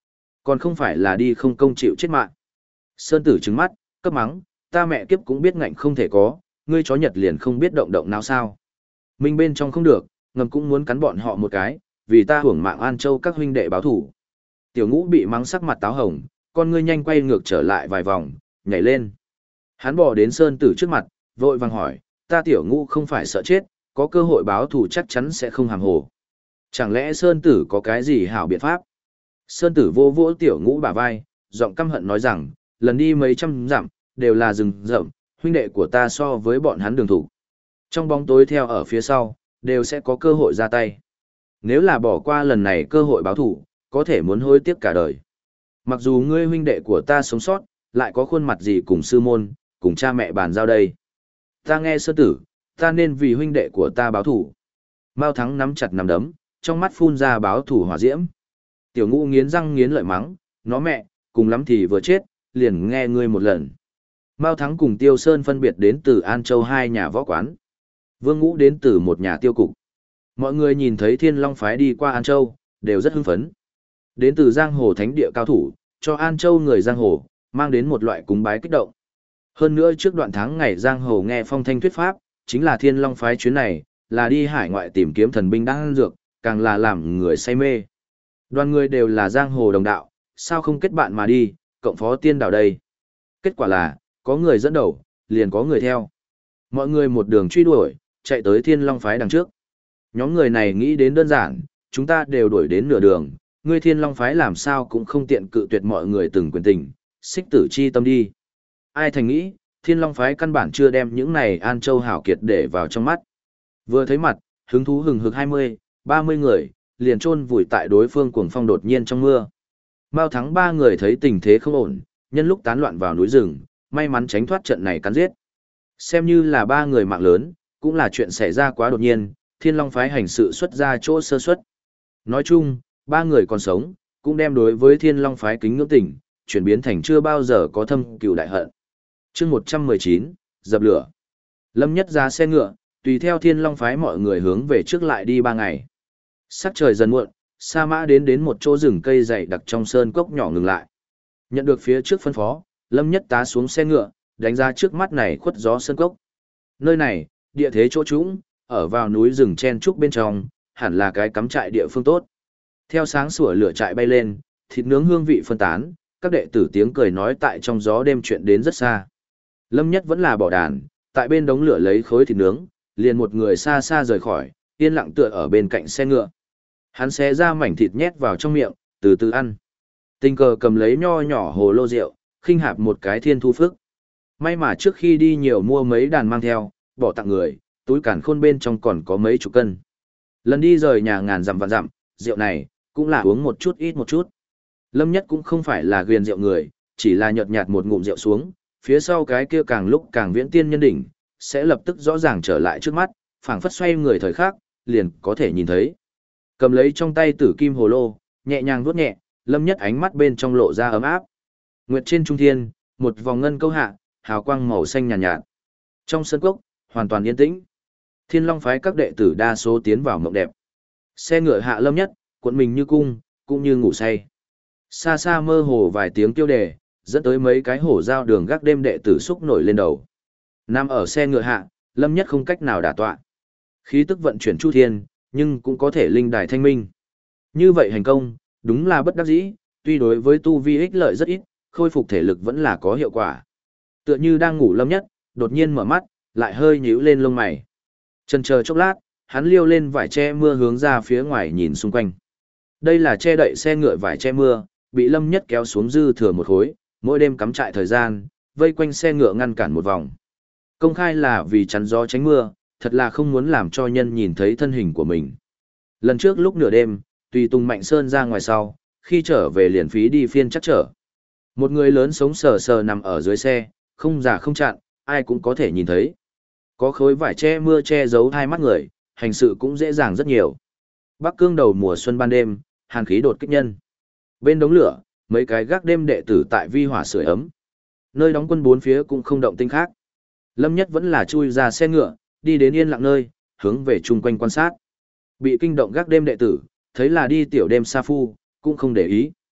Còn không phải là đi không công chịu chết mạng. Sơn Tử trừng mắt, cấp mắng, ta mẹ kiếp cũng biết ngạnh không thể có, ngươi chó Nhật liền không biết động động nào sao. Mình bên trong không được, ngầm cũng muốn cắn bọn họ một cái, vì ta hưởng mạng An Châu các huynh đệ báo thủ. Tiểu Ngũ bị mắng sắc mặt táo hồng, con ngươi nhanh quay ngược trở lại vài vòng, nhảy lên. Hắn bỏ đến Sơn Tử trước mặt, vội vàng hỏi, ta Tiểu Ngũ không phải sợ chết, có cơ hội báo thù chắc chắn sẽ không hàm hồ. Chẳng lẽ Sơn Tử có cái gì hảo biện pháp? Sơn Tử vô vỗ Tiểu Ngũ bả vai, giọng căm hận nói rằng, lần đi mấy trăm dặm, đều là rừng rậm, huynh đệ của ta so với bọn hắn đường thủ. Trong bóng tối theo ở phía sau, đều sẽ có cơ hội ra tay. Nếu là bỏ qua lần này cơ hội báo thù, có thể muốn hối tiếc cả đời. Mặc dù ngươi huynh đệ của ta sống sót, lại có khuôn mặt gì cùng sư môn, cùng cha mẹ bàn giao đây. Ta nghe Sơn Tử, ta nên vì huynh đệ của ta báo thù. Mao Thắng nắm chặt nắm đấm, trong mắt phun ra báo thù hỏa diễm. Tiểu Ngũ nghiến răng nghiến lợi mắng, nó mẹ, cùng lắm thì vừa chết, liền nghe ngươi một lần. Mao Thắng cùng Tiêu Sơn phân biệt đến từ An Châu hai nhà võ quán. Vương Ngũ đến từ một nhà tiêu cục. Mọi người nhìn thấy Thiên Long phái đi qua An Châu, đều rất hưng phấn. Đến từ giang hồ thánh địa cao thủ, cho An Châu người giang hồ, mang đến một loại cúng bái kích động. Hơn nữa trước đoạn tháng ngày giang hồ nghe phong thanh thuyết pháp, chính là Thiên Long phái chuyến này, là đi hải ngoại tìm kiếm thần binh đan dược, càng là làm người say mê. Đoàn người đều là giang hồ đồng đạo, sao không kết bạn mà đi, cộng phó tiên đảo đây. Kết quả là, có người dẫn đầu, liền có người theo. Mọi người một đường truy đuổi, chạy tới Thiên Long phái đằng trước. Nhóm người này nghĩ đến đơn giản, chúng ta đều đuổi đến nửa đường, ngươi Thiên Long phái làm sao cũng không tiện cự tuyệt mọi người từng quyền tình, xích tử chi tâm đi. Ai thành nghĩ, Thiên Long phái căn bản chưa đem những này An Châu hảo kiệt để vào trong mắt. Vừa thấy mặt, hứng thú hừng hực 20, 30 người, liền chôn vùi tại đối phương cuồng phong đột nhiên trong mưa. Mao Thắng ba người thấy tình thế không ổn, nhân lúc tán loạn vào núi rừng, may mắn tránh thoát trận này cắn giết. Xem như là ba người mạng lớn, cũng là chuyện xảy ra quá đột nhiên, Thiên Long phái hành sự xuất ra chỗ sơ suất. Nói chung, ba người còn sống, cũng đem đối với Thiên Long phái kính ngưỡng tình, chuyển biến thành chưa bao giờ có thâm cừu đại hận. Chương 119, dập lửa. Lâm Nhất ra xe ngựa, tùy theo Thiên Long phái mọi người hướng về trước lại đi 3 ngày. Sắc trời dần muộn, Sa Mã đến một chỗ rừng cây dày đặc trong sơn cốc nhỏ ngừng lại. Nhận được phía trước phân phó, Lâm Nhất tá xuống xe ngựa, đánh ra trước mắt này khuất gió sơn cốc. Nơi này, địa thế chỗ trũng, ở vào núi rừng chen trúc bên trong, hẳn là cái cắm trại địa phương tốt. Theo sáng sủa lửa trại bay lên, thịt nướng hương vị phân tán, các đệ tử tiếng cười nói tại trong gió đêm chuyện đến rất xa. Lâm Nhất vẫn là bỏ đàn, tại bên đống lửa lấy khối thịt nướng, liền một người xa xa rời khỏi, yên lặng tựa ở bên cạnh xe ngựa. Hắn xé ra mảnh thịt nhét vào trong miệng, từ từ ăn. Tình cờ cầm lấy nho nhỏ hồ lô rượu, khinh hạp một cái thiên thu phức. May mà trước khi đi nhiều mua mấy đàn mang theo, bỏ tặng người, túi càn khôn bên trong còn có mấy chục cân. Lần đi rời nhà ngàn dặm vạn dặm, rượu này, cũng là uống một chút ít một chút. Lâm Nhất cũng không phải là ghiền rượu người, chỉ là nhợt nhạt một ngụm rượu xuống, phía sau cái kia càng lúc càng viễn tiên nhân đỉnh, sẽ lập tức rõ ràng trở lại trước mắt, phảng phất xoay người thời khắc, liền có thể nhìn thấy. Cầm lấy trong tay tử kim hồ lô, nhẹ nhàng vuốt nhẹ, Lâm Nhất ánh mắt bên trong lộ ra ấm áp. Nguyệt trên trung thiên, một vòng ngân câu hạ, hào quang màu xanh nhàn nhạt. Trong sân cốc, hoàn toàn yên tĩnh. Thiên Long phái các đệ tử đa số tiến vào mộng đẹp. Xe ngựa hạ Lâm Nhất, cuộn mình như cung, cũng như ngủ say. Xa xa mơ hồ vài tiếng kêu đề, dẫn tới mấy cái hổ giao đường gác đêm đệ tử xúc nổi lên đầu. Nằm ở xe ngựa hạ, Lâm Nhất không cách nào đả tọa. Khí tức vận chuyển chu thiên, nhưng cũng có thể linh đài thanh minh. Như vậy hành công, đúng là bất đắc dĩ, tuy đối với tu vi ích lợi rất ít, khôi phục thể lực vẫn là có hiệu quả. Tựa như đang ngủ Lâm Nhất, đột nhiên mở mắt, lại hơi nhíu lên lông mày. Chần chờ chốc lát, hắn liêu lên vải che mưa hướng ra phía ngoài nhìn xung quanh. Đây là che đậy xe ngựa vải che mưa, bị Lâm Nhất kéo xuống dư thừa một khối, mỗi đêm cắm trại thời gian, vây quanh xe ngựa ngăn cản một vòng. Công khai là vì chắn gió tránh mưa, thật là không muốn làm cho nhân nhìn thấy thân hình của mình. Lần trước lúc nửa đêm, tùy Tùng Mạnh Sơn ra ngoài sau, khi trở về liền phí đi phiên chắc trở. Một người lớn sống sờ sờ nằm ở dưới xe, không giả không chặn, ai cũng có thể nhìn thấy. Có khối vải che mưa che giấu hai mắt người, hành sự cũng dễ dàng rất nhiều. Bắc Cương đầu mùa xuân ban đêm, hàn khí đột kích nhân. Bên đống lửa, mấy cái gác đêm đệ tử tại vi hỏa sưởi ấm. Nơi đóng quân bốn phía cũng không động tĩnh khác. Lâm Nhất vẫn là chui ra xe ngựa, đi đến yên lặng nơi, hướng về chung quanh quan sát. Bị kinh động gác đêm đệ tử, thấy là đi tiểu đêm sa phu, cũng không để ý.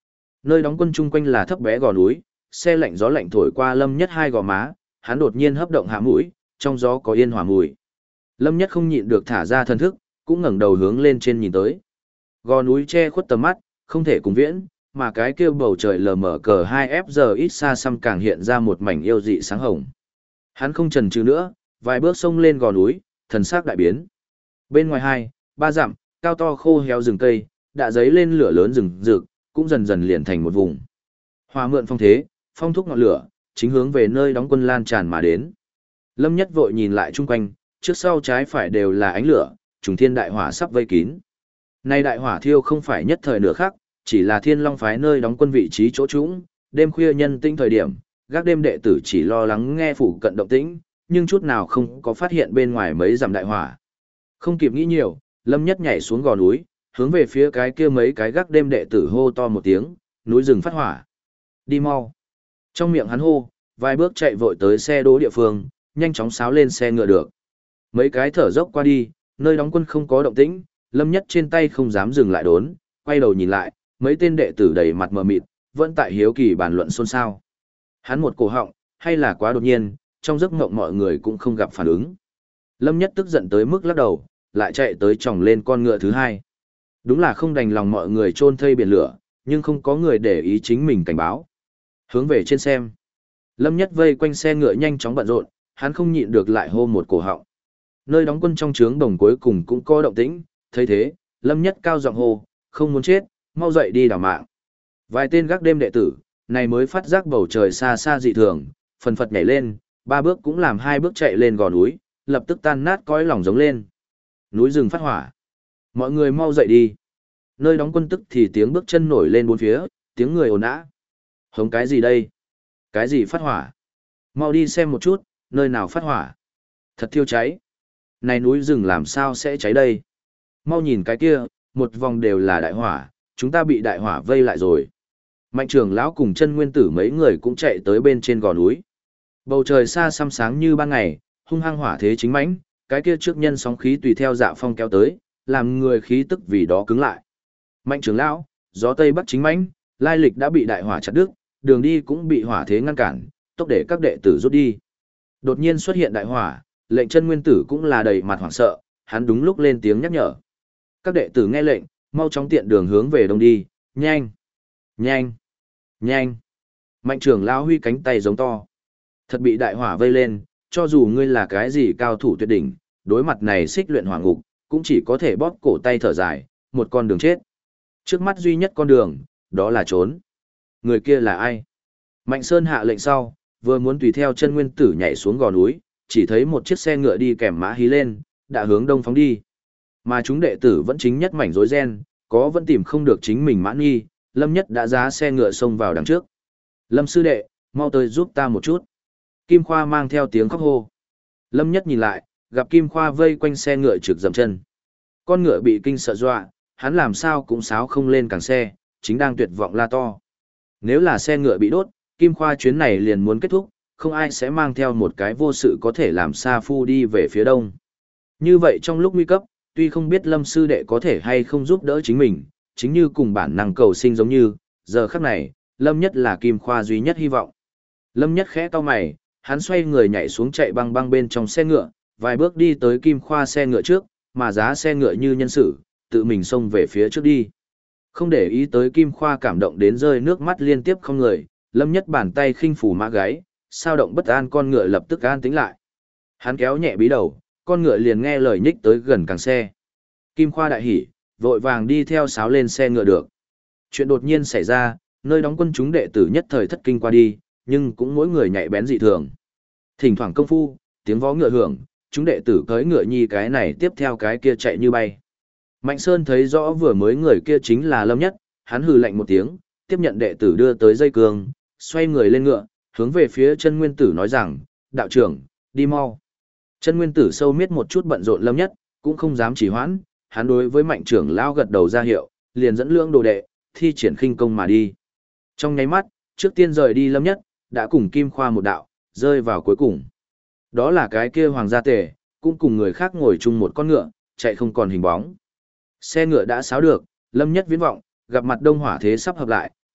Nơi đóng quân chung quanh là thấp bé gò núi, xe lạnh gió lạnh thổi qua Lâm Nhất hai gò má, hắn đột nhiên hấp động hạ mũi, trong gió có yên hỏa mùi. Lâm Nhất không nhịn được thả ra thần thức, cũng ngẩng đầu hướng lên trên nhìn tới. Gò núi che khuất tầm mắt, không thể cùng viễn, mà cái kia bầu trời lờ mờ cờ 2F ít xa xăm càng hiện ra một mảnh yêu dị sáng hồng. Hắn không chần chừ nữa, vài bước xông lên gò núi, thần sắc đại biến. Bên ngoài 2, 3 dặm, cao to khô héo rừng cây, đã dấy lên lửa lớn rừng rực, cũng dần dần liền thành một vùng. Hòa mượn phong thế, phong thúc ngọn lửa, chính hướng về nơi đóng quân lan tràn mà đến. Lâm Nhất vội nhìn lại chung quanh, trước sau trái phải đều là ánh lửa, trùng thiên đại hỏa sắp vây kín. Nay đại hỏa thiêu không phải nhất thời nửa khắc, chỉ là Thiên Long phái nơi đóng quân vị trí chỗ trũng, đêm khuya nhân tinh thời điểm, gác đêm đệ tử chỉ lo lắng nghe phủ cận động tĩnh, nhưng chút nào không có phát hiện bên ngoài mấy dặm đại hỏa. Không kịp nghĩ nhiều, Lâm Nhất nhảy xuống gò núi, hướng về phía cái kia mấy cái gác đêm đệ tử hô to một tiếng, núi rừng phát hỏa. Đi mau. Trong miệng hắn hô, vài bước chạy vội tới xe đỗ địa phương, nhanh chóng sáo lên xe ngựa được. Mấy cái thở dốc qua đi, nơi đóng quân không có động tĩnh, Lâm Nhất trên tay không dám dừng lại đốn, quay đầu nhìn lại, mấy tên đệ tử đầy mặt mờ mịt, vẫn tại hiếu kỳ bàn luận xôn xao. Hắn một cổ họng, hay là quá đột nhiên, trong giấc mộng mọi người cũng không gặp phản ứng. Lâm Nhất tức giận tới mức lắc đầu, lại chạy tới chòng lên con ngựa thứ hai. Đúng là không đành lòng mọi người chôn thây biển lửa, nhưng không có người để ý chính mình cảnh báo. Hướng về trên xem. Lâm Nhất vây quanh xe ngựa nhanh chóng bận rộn, hắn không nhịn được lại hô một cổ họng. Nơi đóng quân trong trướng đồng cuối cùng cũng có động tĩnh, thấy thế, Lâm Nhất cao giọng hô, không muốn chết, mau dậy đi đảo mạng. Vài tên gác đêm đệ tử, này mới phát giác bầu trời xa xa dị thường, phần phật nhảy lên, 3 bước cũng làm 2 bước chạy lên gò núi, lập tức tan nát cõi lòng giống lên. Núi rừng phát hỏa. Mọi người mau dậy đi. Nơi đóng quân tức thì tiếng bước chân nổi lên bốn phía, tiếng người ồn ào. Hống cái gì đây? Cái gì phát hỏa? Mau đi xem một chút, nơi nào phát hỏa? Thật thiêu cháy. Này núi rừng làm sao sẽ cháy đây? Mau nhìn cái kia, một vòng đều là đại hỏa, chúng ta bị đại hỏa vây lại rồi. Mạnh trưởng lão cùng chân nguyên tử mấy người cũng chạy tới bên trên gò núi. Bầu trời xa xăm sáng như ban ngày, hung hăng hỏa thế chính mãnh, cái kia trước nhân sóng khí tùy theo dạ phong kéo tới, làm người khí tức vì đó cứng lại. Mạnh trưởng lão, gió tây bắc chính mãnh, lai lịch đã bị đại hỏa chặt đứt, đường đi cũng bị hỏa thế ngăn cản, tốc để các đệ tử rút đi. Đột nhiên xuất hiện đại hỏa, lệnh chân nguyên tử cũng là đầy mặt hoảng sợ, hắn đúng lúc lên tiếng nhắc nhở. Các đệ tử nghe lệnh, mau chóng tiện đường hướng về đông đi, nhanh, nhanh, nhanh. Mạnh trưởng lão huy cánh tay giống to. Thật bị đại hỏa vây lên, cho dù ngươi là cái gì cao thủ tuyệt đỉnh, đối mặt này xích luyện hỏa ngục, cũng chỉ có thể bóp cổ tay thở dài, một con đường chết. Trước mắt duy nhất con đường, đó là trốn. Người kia là ai? Mạnh Sơn hạ lệnh sau, vừa muốn tùy theo chân nguyên tử nhảy xuống gò núi, chỉ thấy một chiếc xe ngựa đi kèm mã hí lên, đã hướng đông phóng đi. Mà chúng đệ tử vẫn chính nhất mảnh rối ren, có vẫn tìm không được chính mình mãn nghi, Lâm Nhất đã giá xe ngựa xông vào đằng trước. Lâm sư đệ, mau tới giúp ta một chút. Kim Khoa mang theo tiếng khóc hô. Lâm Nhất nhìn lại, gặp Kim Khoa vây quanh xe ngựa trực dậm chân. Con ngựa bị kinh sợ dọa, hắn làm sao cũng sáo không lên càng xe, chính đang tuyệt vọng la to. Nếu là xe ngựa bị đốt, Kim Khoa chuyến này liền muốn kết thúc, không ai sẽ mang theo một cái vô sự có thể làm Sa Phu đi về phía đông. Như vậy trong lúc nguy cấp, tuy không biết Lâm sư đệ có thể hay không giúp đỡ chính mình, chính như cùng bản năng cầu sinh giống như, giờ khắc này, Lâm Nhất là Kim Khoa duy nhất hy vọng. Lâm Nhất khẽ cau mày, hắn xoay người nhảy xuống chạy băng băng bên trong xe ngựa, vài bước đi tới Kim Khoa xe ngựa trước, mà giá xe ngựa như nhân sự, tự mình xông về phía trước đi. Không để ý tới Kim Khoa cảm động đến rơi nước mắt liên tiếp không người, Lâm Nhất bàn tay khinh phủ mã gáy, sao động bất an con ngựa lập tức an tĩnh lại. Hắn kéo nhẹ bí đầu, con ngựa liền nghe lời nhích tới gần càng xe. Kim Khoa đại hỉ, vội vàng đi theo sáo lên xe ngựa được. Chuyện đột nhiên xảy ra, nơi đóng quân chúng đệ tử nhất thời thất kinh qua đi, nhưng cũng mỗi người nhạy bén dị thường. Thỉnh thoảng công phu, tiếng vó ngựa hưởng, chúng đệ tử cưỡi ngựa nhi cái này tiếp theo cái kia chạy như bay. Mạnh Sơn thấy rõ vừa mới người kia chính là Lâm Nhất, hắn hừ lạnh một tiếng, tiếp nhận đệ tử đưa tới dây cương, xoay người lên ngựa, hướng về phía chân nguyên tử nói rằng, đạo trưởng, đi mau. Chân nguyên tử sâu miết một chút bận rộn Lâm Nhất, cũng không dám trì hoãn, hắn đối với mạnh trưởng lao gật đầu ra hiệu, liền dẫn lưỡng đồ đệ, thi triển khinh công mà đi. Trong nháy mắt, trước tiên rời đi Lâm Nhất, đã cùng Kim Khoa một đạo, rơi vào cuối cùng. Đó là cái kia Hoàng gia Tề, cũng cùng người khác ngồi chung một con ngựa, chạy không còn hình bóng. Xe ngựa đã sáo được, Lâm Nhất viễn vọng, gặp mặt đông hỏa thế sắp hợp lại,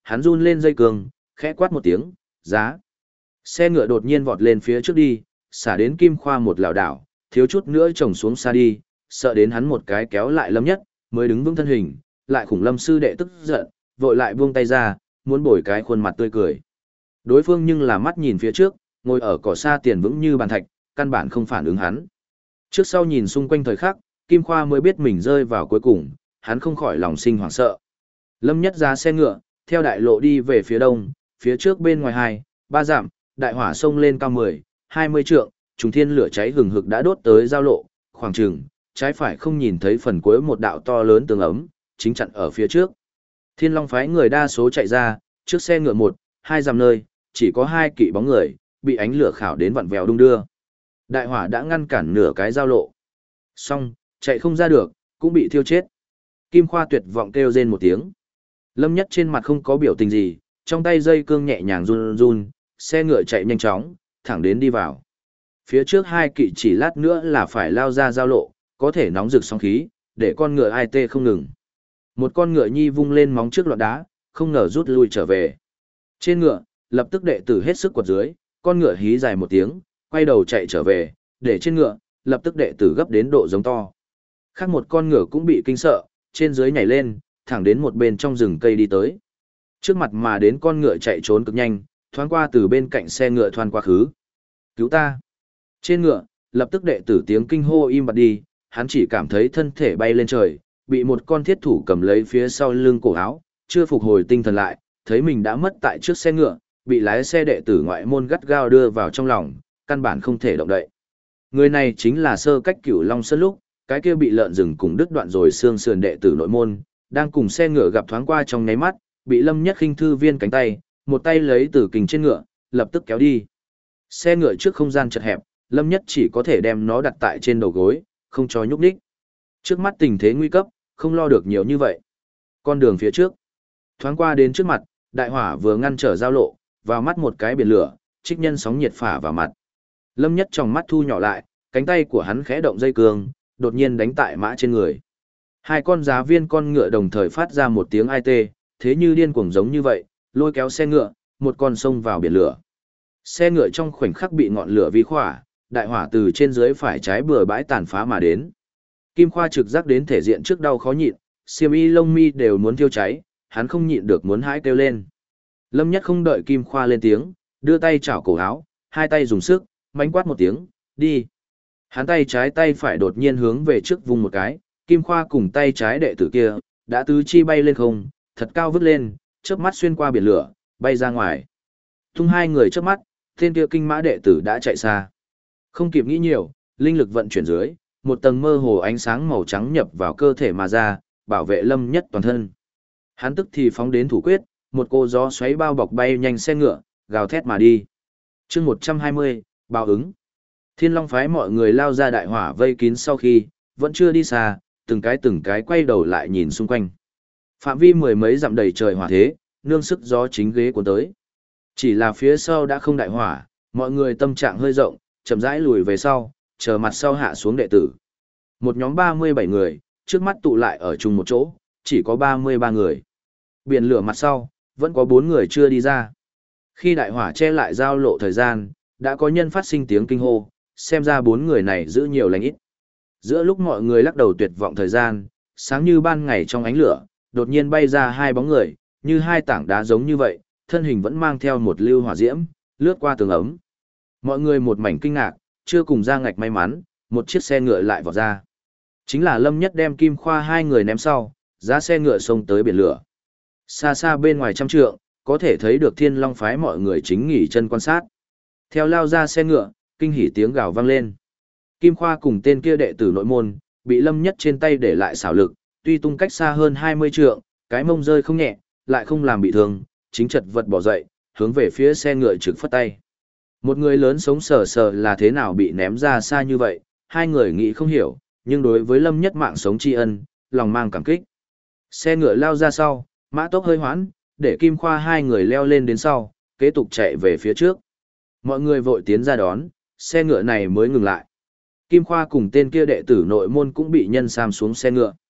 hắn run lên dây cương, khẽ quát một tiếng, giá. Xe ngựa đột nhiên vọt lên phía trước đi, xả đến Kim Khoa một lảo đảo, thiếu chút nữa chồng xuống xa đi, sợ đến hắn một cái kéo lại Lâm Nhất, mới đứng vững thân hình, lại khủng Lâm sư đệ tức giận, vội lại buông tay ra, muốn bồi cái khuôn mặt tươi cười. Đối phương nhưng là mắt nhìn phía trước, ngồi ở cỏ xa tiền vững như bàn thạch, căn bản không phản ứng hắn. Trước sau nhìn xung quanh thời khắc, Kim Khoa mới biết mình rơi vào cuối cùng, hắn không khỏi lòng sinh hoảng sợ. Lâm Nhất ra xe ngựa, theo đại lộ đi về phía đông, phía trước bên ngoài 2, 3 dặm, đại hỏa sông lên cao 10, 20 trượng, trùng thiên lửa cháy hừng hực đã đốt tới giao lộ, khoảng chừng, trái phải không nhìn thấy phần cuối một đạo to lớn tường ấm, chính chặn ở phía trước. Thiên Long phái người đa số chạy ra, trước xe ngựa 1, 2 dặm nơi, chỉ có 2 kỵ bóng người, bị ánh lửa khảo đến vặn vẹo đung đưa. Đại hỏa đã ngăn cản nửa cái giao lộ. Xong, chạy không ra được, cũng bị thiêu chết. Kim Khoa tuyệt vọng kêu rên một tiếng. Lâm Nhất trên mặt không có biểu tình gì, trong tay dây cương nhẹ nhàng run run, xe ngựa chạy nhanh chóng, thẳng đến đi vào. Phía trước 2 kỵ chỉ lát nữa là phải lao ra giao lộ, có thể nóng rực sóng khí, để con ngựa ai tê không ngừng. Một con ngựa nhi vung lên móng trước loạt đá, không ngờ rút lui trở về. Trên ngựa, lập tức đệ tử hết sức quật dưới, con ngựa hí dài một tiếng, quay đầu chạy trở về, để trên ngựa, lập tức đệ tử gấp đến độ giống to. Khác một con ngựa cũng bị kinh sợ, trên dưới nhảy lên, thẳng đến một bên trong rừng cây đi tới. Trước mặt mà đến con ngựa chạy trốn cực nhanh, thoáng qua từ bên cạnh xe ngựa thoăn qua khứ. Cứu ta! Trên ngựa, lập tức đệ tử tiếng kinh hô im bặt đi, hắn chỉ cảm thấy thân thể bay lên trời, bị một con thiết thủ cầm lấy phía sau lưng cổ áo, chưa phục hồi tinh thần lại, thấy mình đã mất tại trước xe ngựa, bị lái xe đệ tử ngoại môn gắt gao đưa vào trong lòng, căn bản không thể động đậy. Người này chính là sơ cách Cửu Long Sơn lúc, cái kia bị lợn rừng cùng đứt đoạn rồi xương sườn đệ tử nội môn, đang cùng xe ngựa gặp thoáng qua trong nháy mắt, bị Lâm Nhất khinh thư viên cánh tay, một tay lấy từ kình trên ngựa, lập tức kéo đi. Xe ngựa trước không gian chật hẹp, Lâm Nhất chỉ có thể đem nó đặt tại trên đầu gối, không cho nhúc nhích. Trước mắt tình thế nguy cấp, không lo được nhiều như vậy. Con đường phía trước, thoáng qua đến trước mặt, đại hỏa vừa ngăn trở giao lộ, vào mắt một cái biển lửa, trích nhân sóng nhiệt phả vào mặt. Lâm Nhất trong mắt thu nhỏ lại, cánh tay của hắn khẽ động dây cương, đột nhiên đánh tại mã trên người. 2 con giá viên con ngựa đồng thời phát ra một tiếng ai tê, thế như điên cuồng giống như vậy, lôi kéo xe ngựa, một con sông vào biển lửa. Xe ngựa trong khoảnh khắc bị ngọn lửa vi khỏa, đại hỏa từ trên dưới phải trái bừa bãi tàn phá mà đến. Kim Khoa trực giác đến thể diện trước đau khó nhịn, xiêm y lông mi đều muốn thiêu cháy, hắn không nhịn được muốn hãi kêu lên. Lâm Nhất không đợi Kim Khoa lên tiếng, đưa tay chảo cổ áo, 2 tay dùng sức, mánh quát một tiếng, đi. Hắn tay trái tay phải đột nhiên hướng về trước vung một cái, Kim Khoa cùng tay trái đệ tử kia, đã tứ chi bay lên không, thật cao vứt lên, chớp mắt xuyên qua biển lửa, bay ra ngoài. Tung 2 người chớp mắt, tên kia kinh mã đệ tử đã chạy xa. Không kịp nghĩ nhiều, linh lực vận chuyển dưới, một tầng mơ hồ ánh sáng màu trắng nhập vào cơ thể mà ra, bảo vệ Lâm Nhất toàn thân. Hắn tức thì phóng đến thủ quyết, một cô gió xoáy bao bọc bay nhanh xe ngựa, gào thét mà đi. Chương 120, báo ứng. Thiên Long phái mọi người lao ra đại hỏa vây kín sau khi, vẫn chưa đi xa, từng cái quay đầu lại nhìn xung quanh. Phạm vi 10 mấy dặm đầy trời hỏa thế, nương sức gió chính ghế cuốn tới. Chỉ là phía sau đã không đại hỏa, mọi người tâm trạng hơi rộng, chậm rãi lùi về sau, chờ mặt sau hạ xuống đệ tử. Một nhóm 37 người, trước mắt tụ lại ở chung một chỗ, chỉ có 33 người. Biển lửa mặt sau, vẫn có 4 người chưa đi ra. Khi đại hỏa che lại giao lộ thời gian, đã có nhân phát sinh tiếng kinh hô, xem ra 4 người này giữ nhiều lành ít. Giữa lúc mọi người lắc đầu tuyệt vọng thời gian, sáng như ban ngày trong ánh lửa, đột nhiên bay ra 2 bóng người, như 2 tảng đá giống như vậy, thân hình vẫn mang theo một lưu hỏa diễm, lướt qua tường ấm. Mọi người một mảnh kinh ngạc, chưa cùng ra ngạch may mắn, một chiếc xe ngựa lại vọt ra. Chính là Lâm Nhất đem Kim Khoa 2 người ném sau, giá xe ngựa xông tới biển lửa. Xa xa bên ngoài trăm trượng, có thể thấy được Thiên Long phái mọi người chính nghỉ chân quan sát. Theo lao ra xe ngựa, kinh hỉ tiếng gào vang lên. Kim Khoa cùng tên kia đệ tử nội môn, bị Lâm Nhất trên tay để lại xảo lực, tuy tung cách xa hơn 20 trượng, cái mông rơi không nhẹ, lại không làm bị thương, chính chật vật bỏ dậy, hướng về phía xe ngựa trực phất tay. Một người lớn sống sờ sờ là thế nào bị ném ra xa như vậy, 2 người nghĩ không hiểu, nhưng đối với Lâm Nhất mạng sống tri ân, lòng mang cảm kích. Xe ngựa lao ra sau, mã tốc hơi hoãn, để Kim Khoa 2 người leo lên đến sau, kế tục chạy về phía trước. Mọi người vội tiến ra đón, xe ngựa này mới ngừng lại. Kim Khoa cùng tên kia đệ tử nội môn cũng bị nhân sam xuống xe ngựa.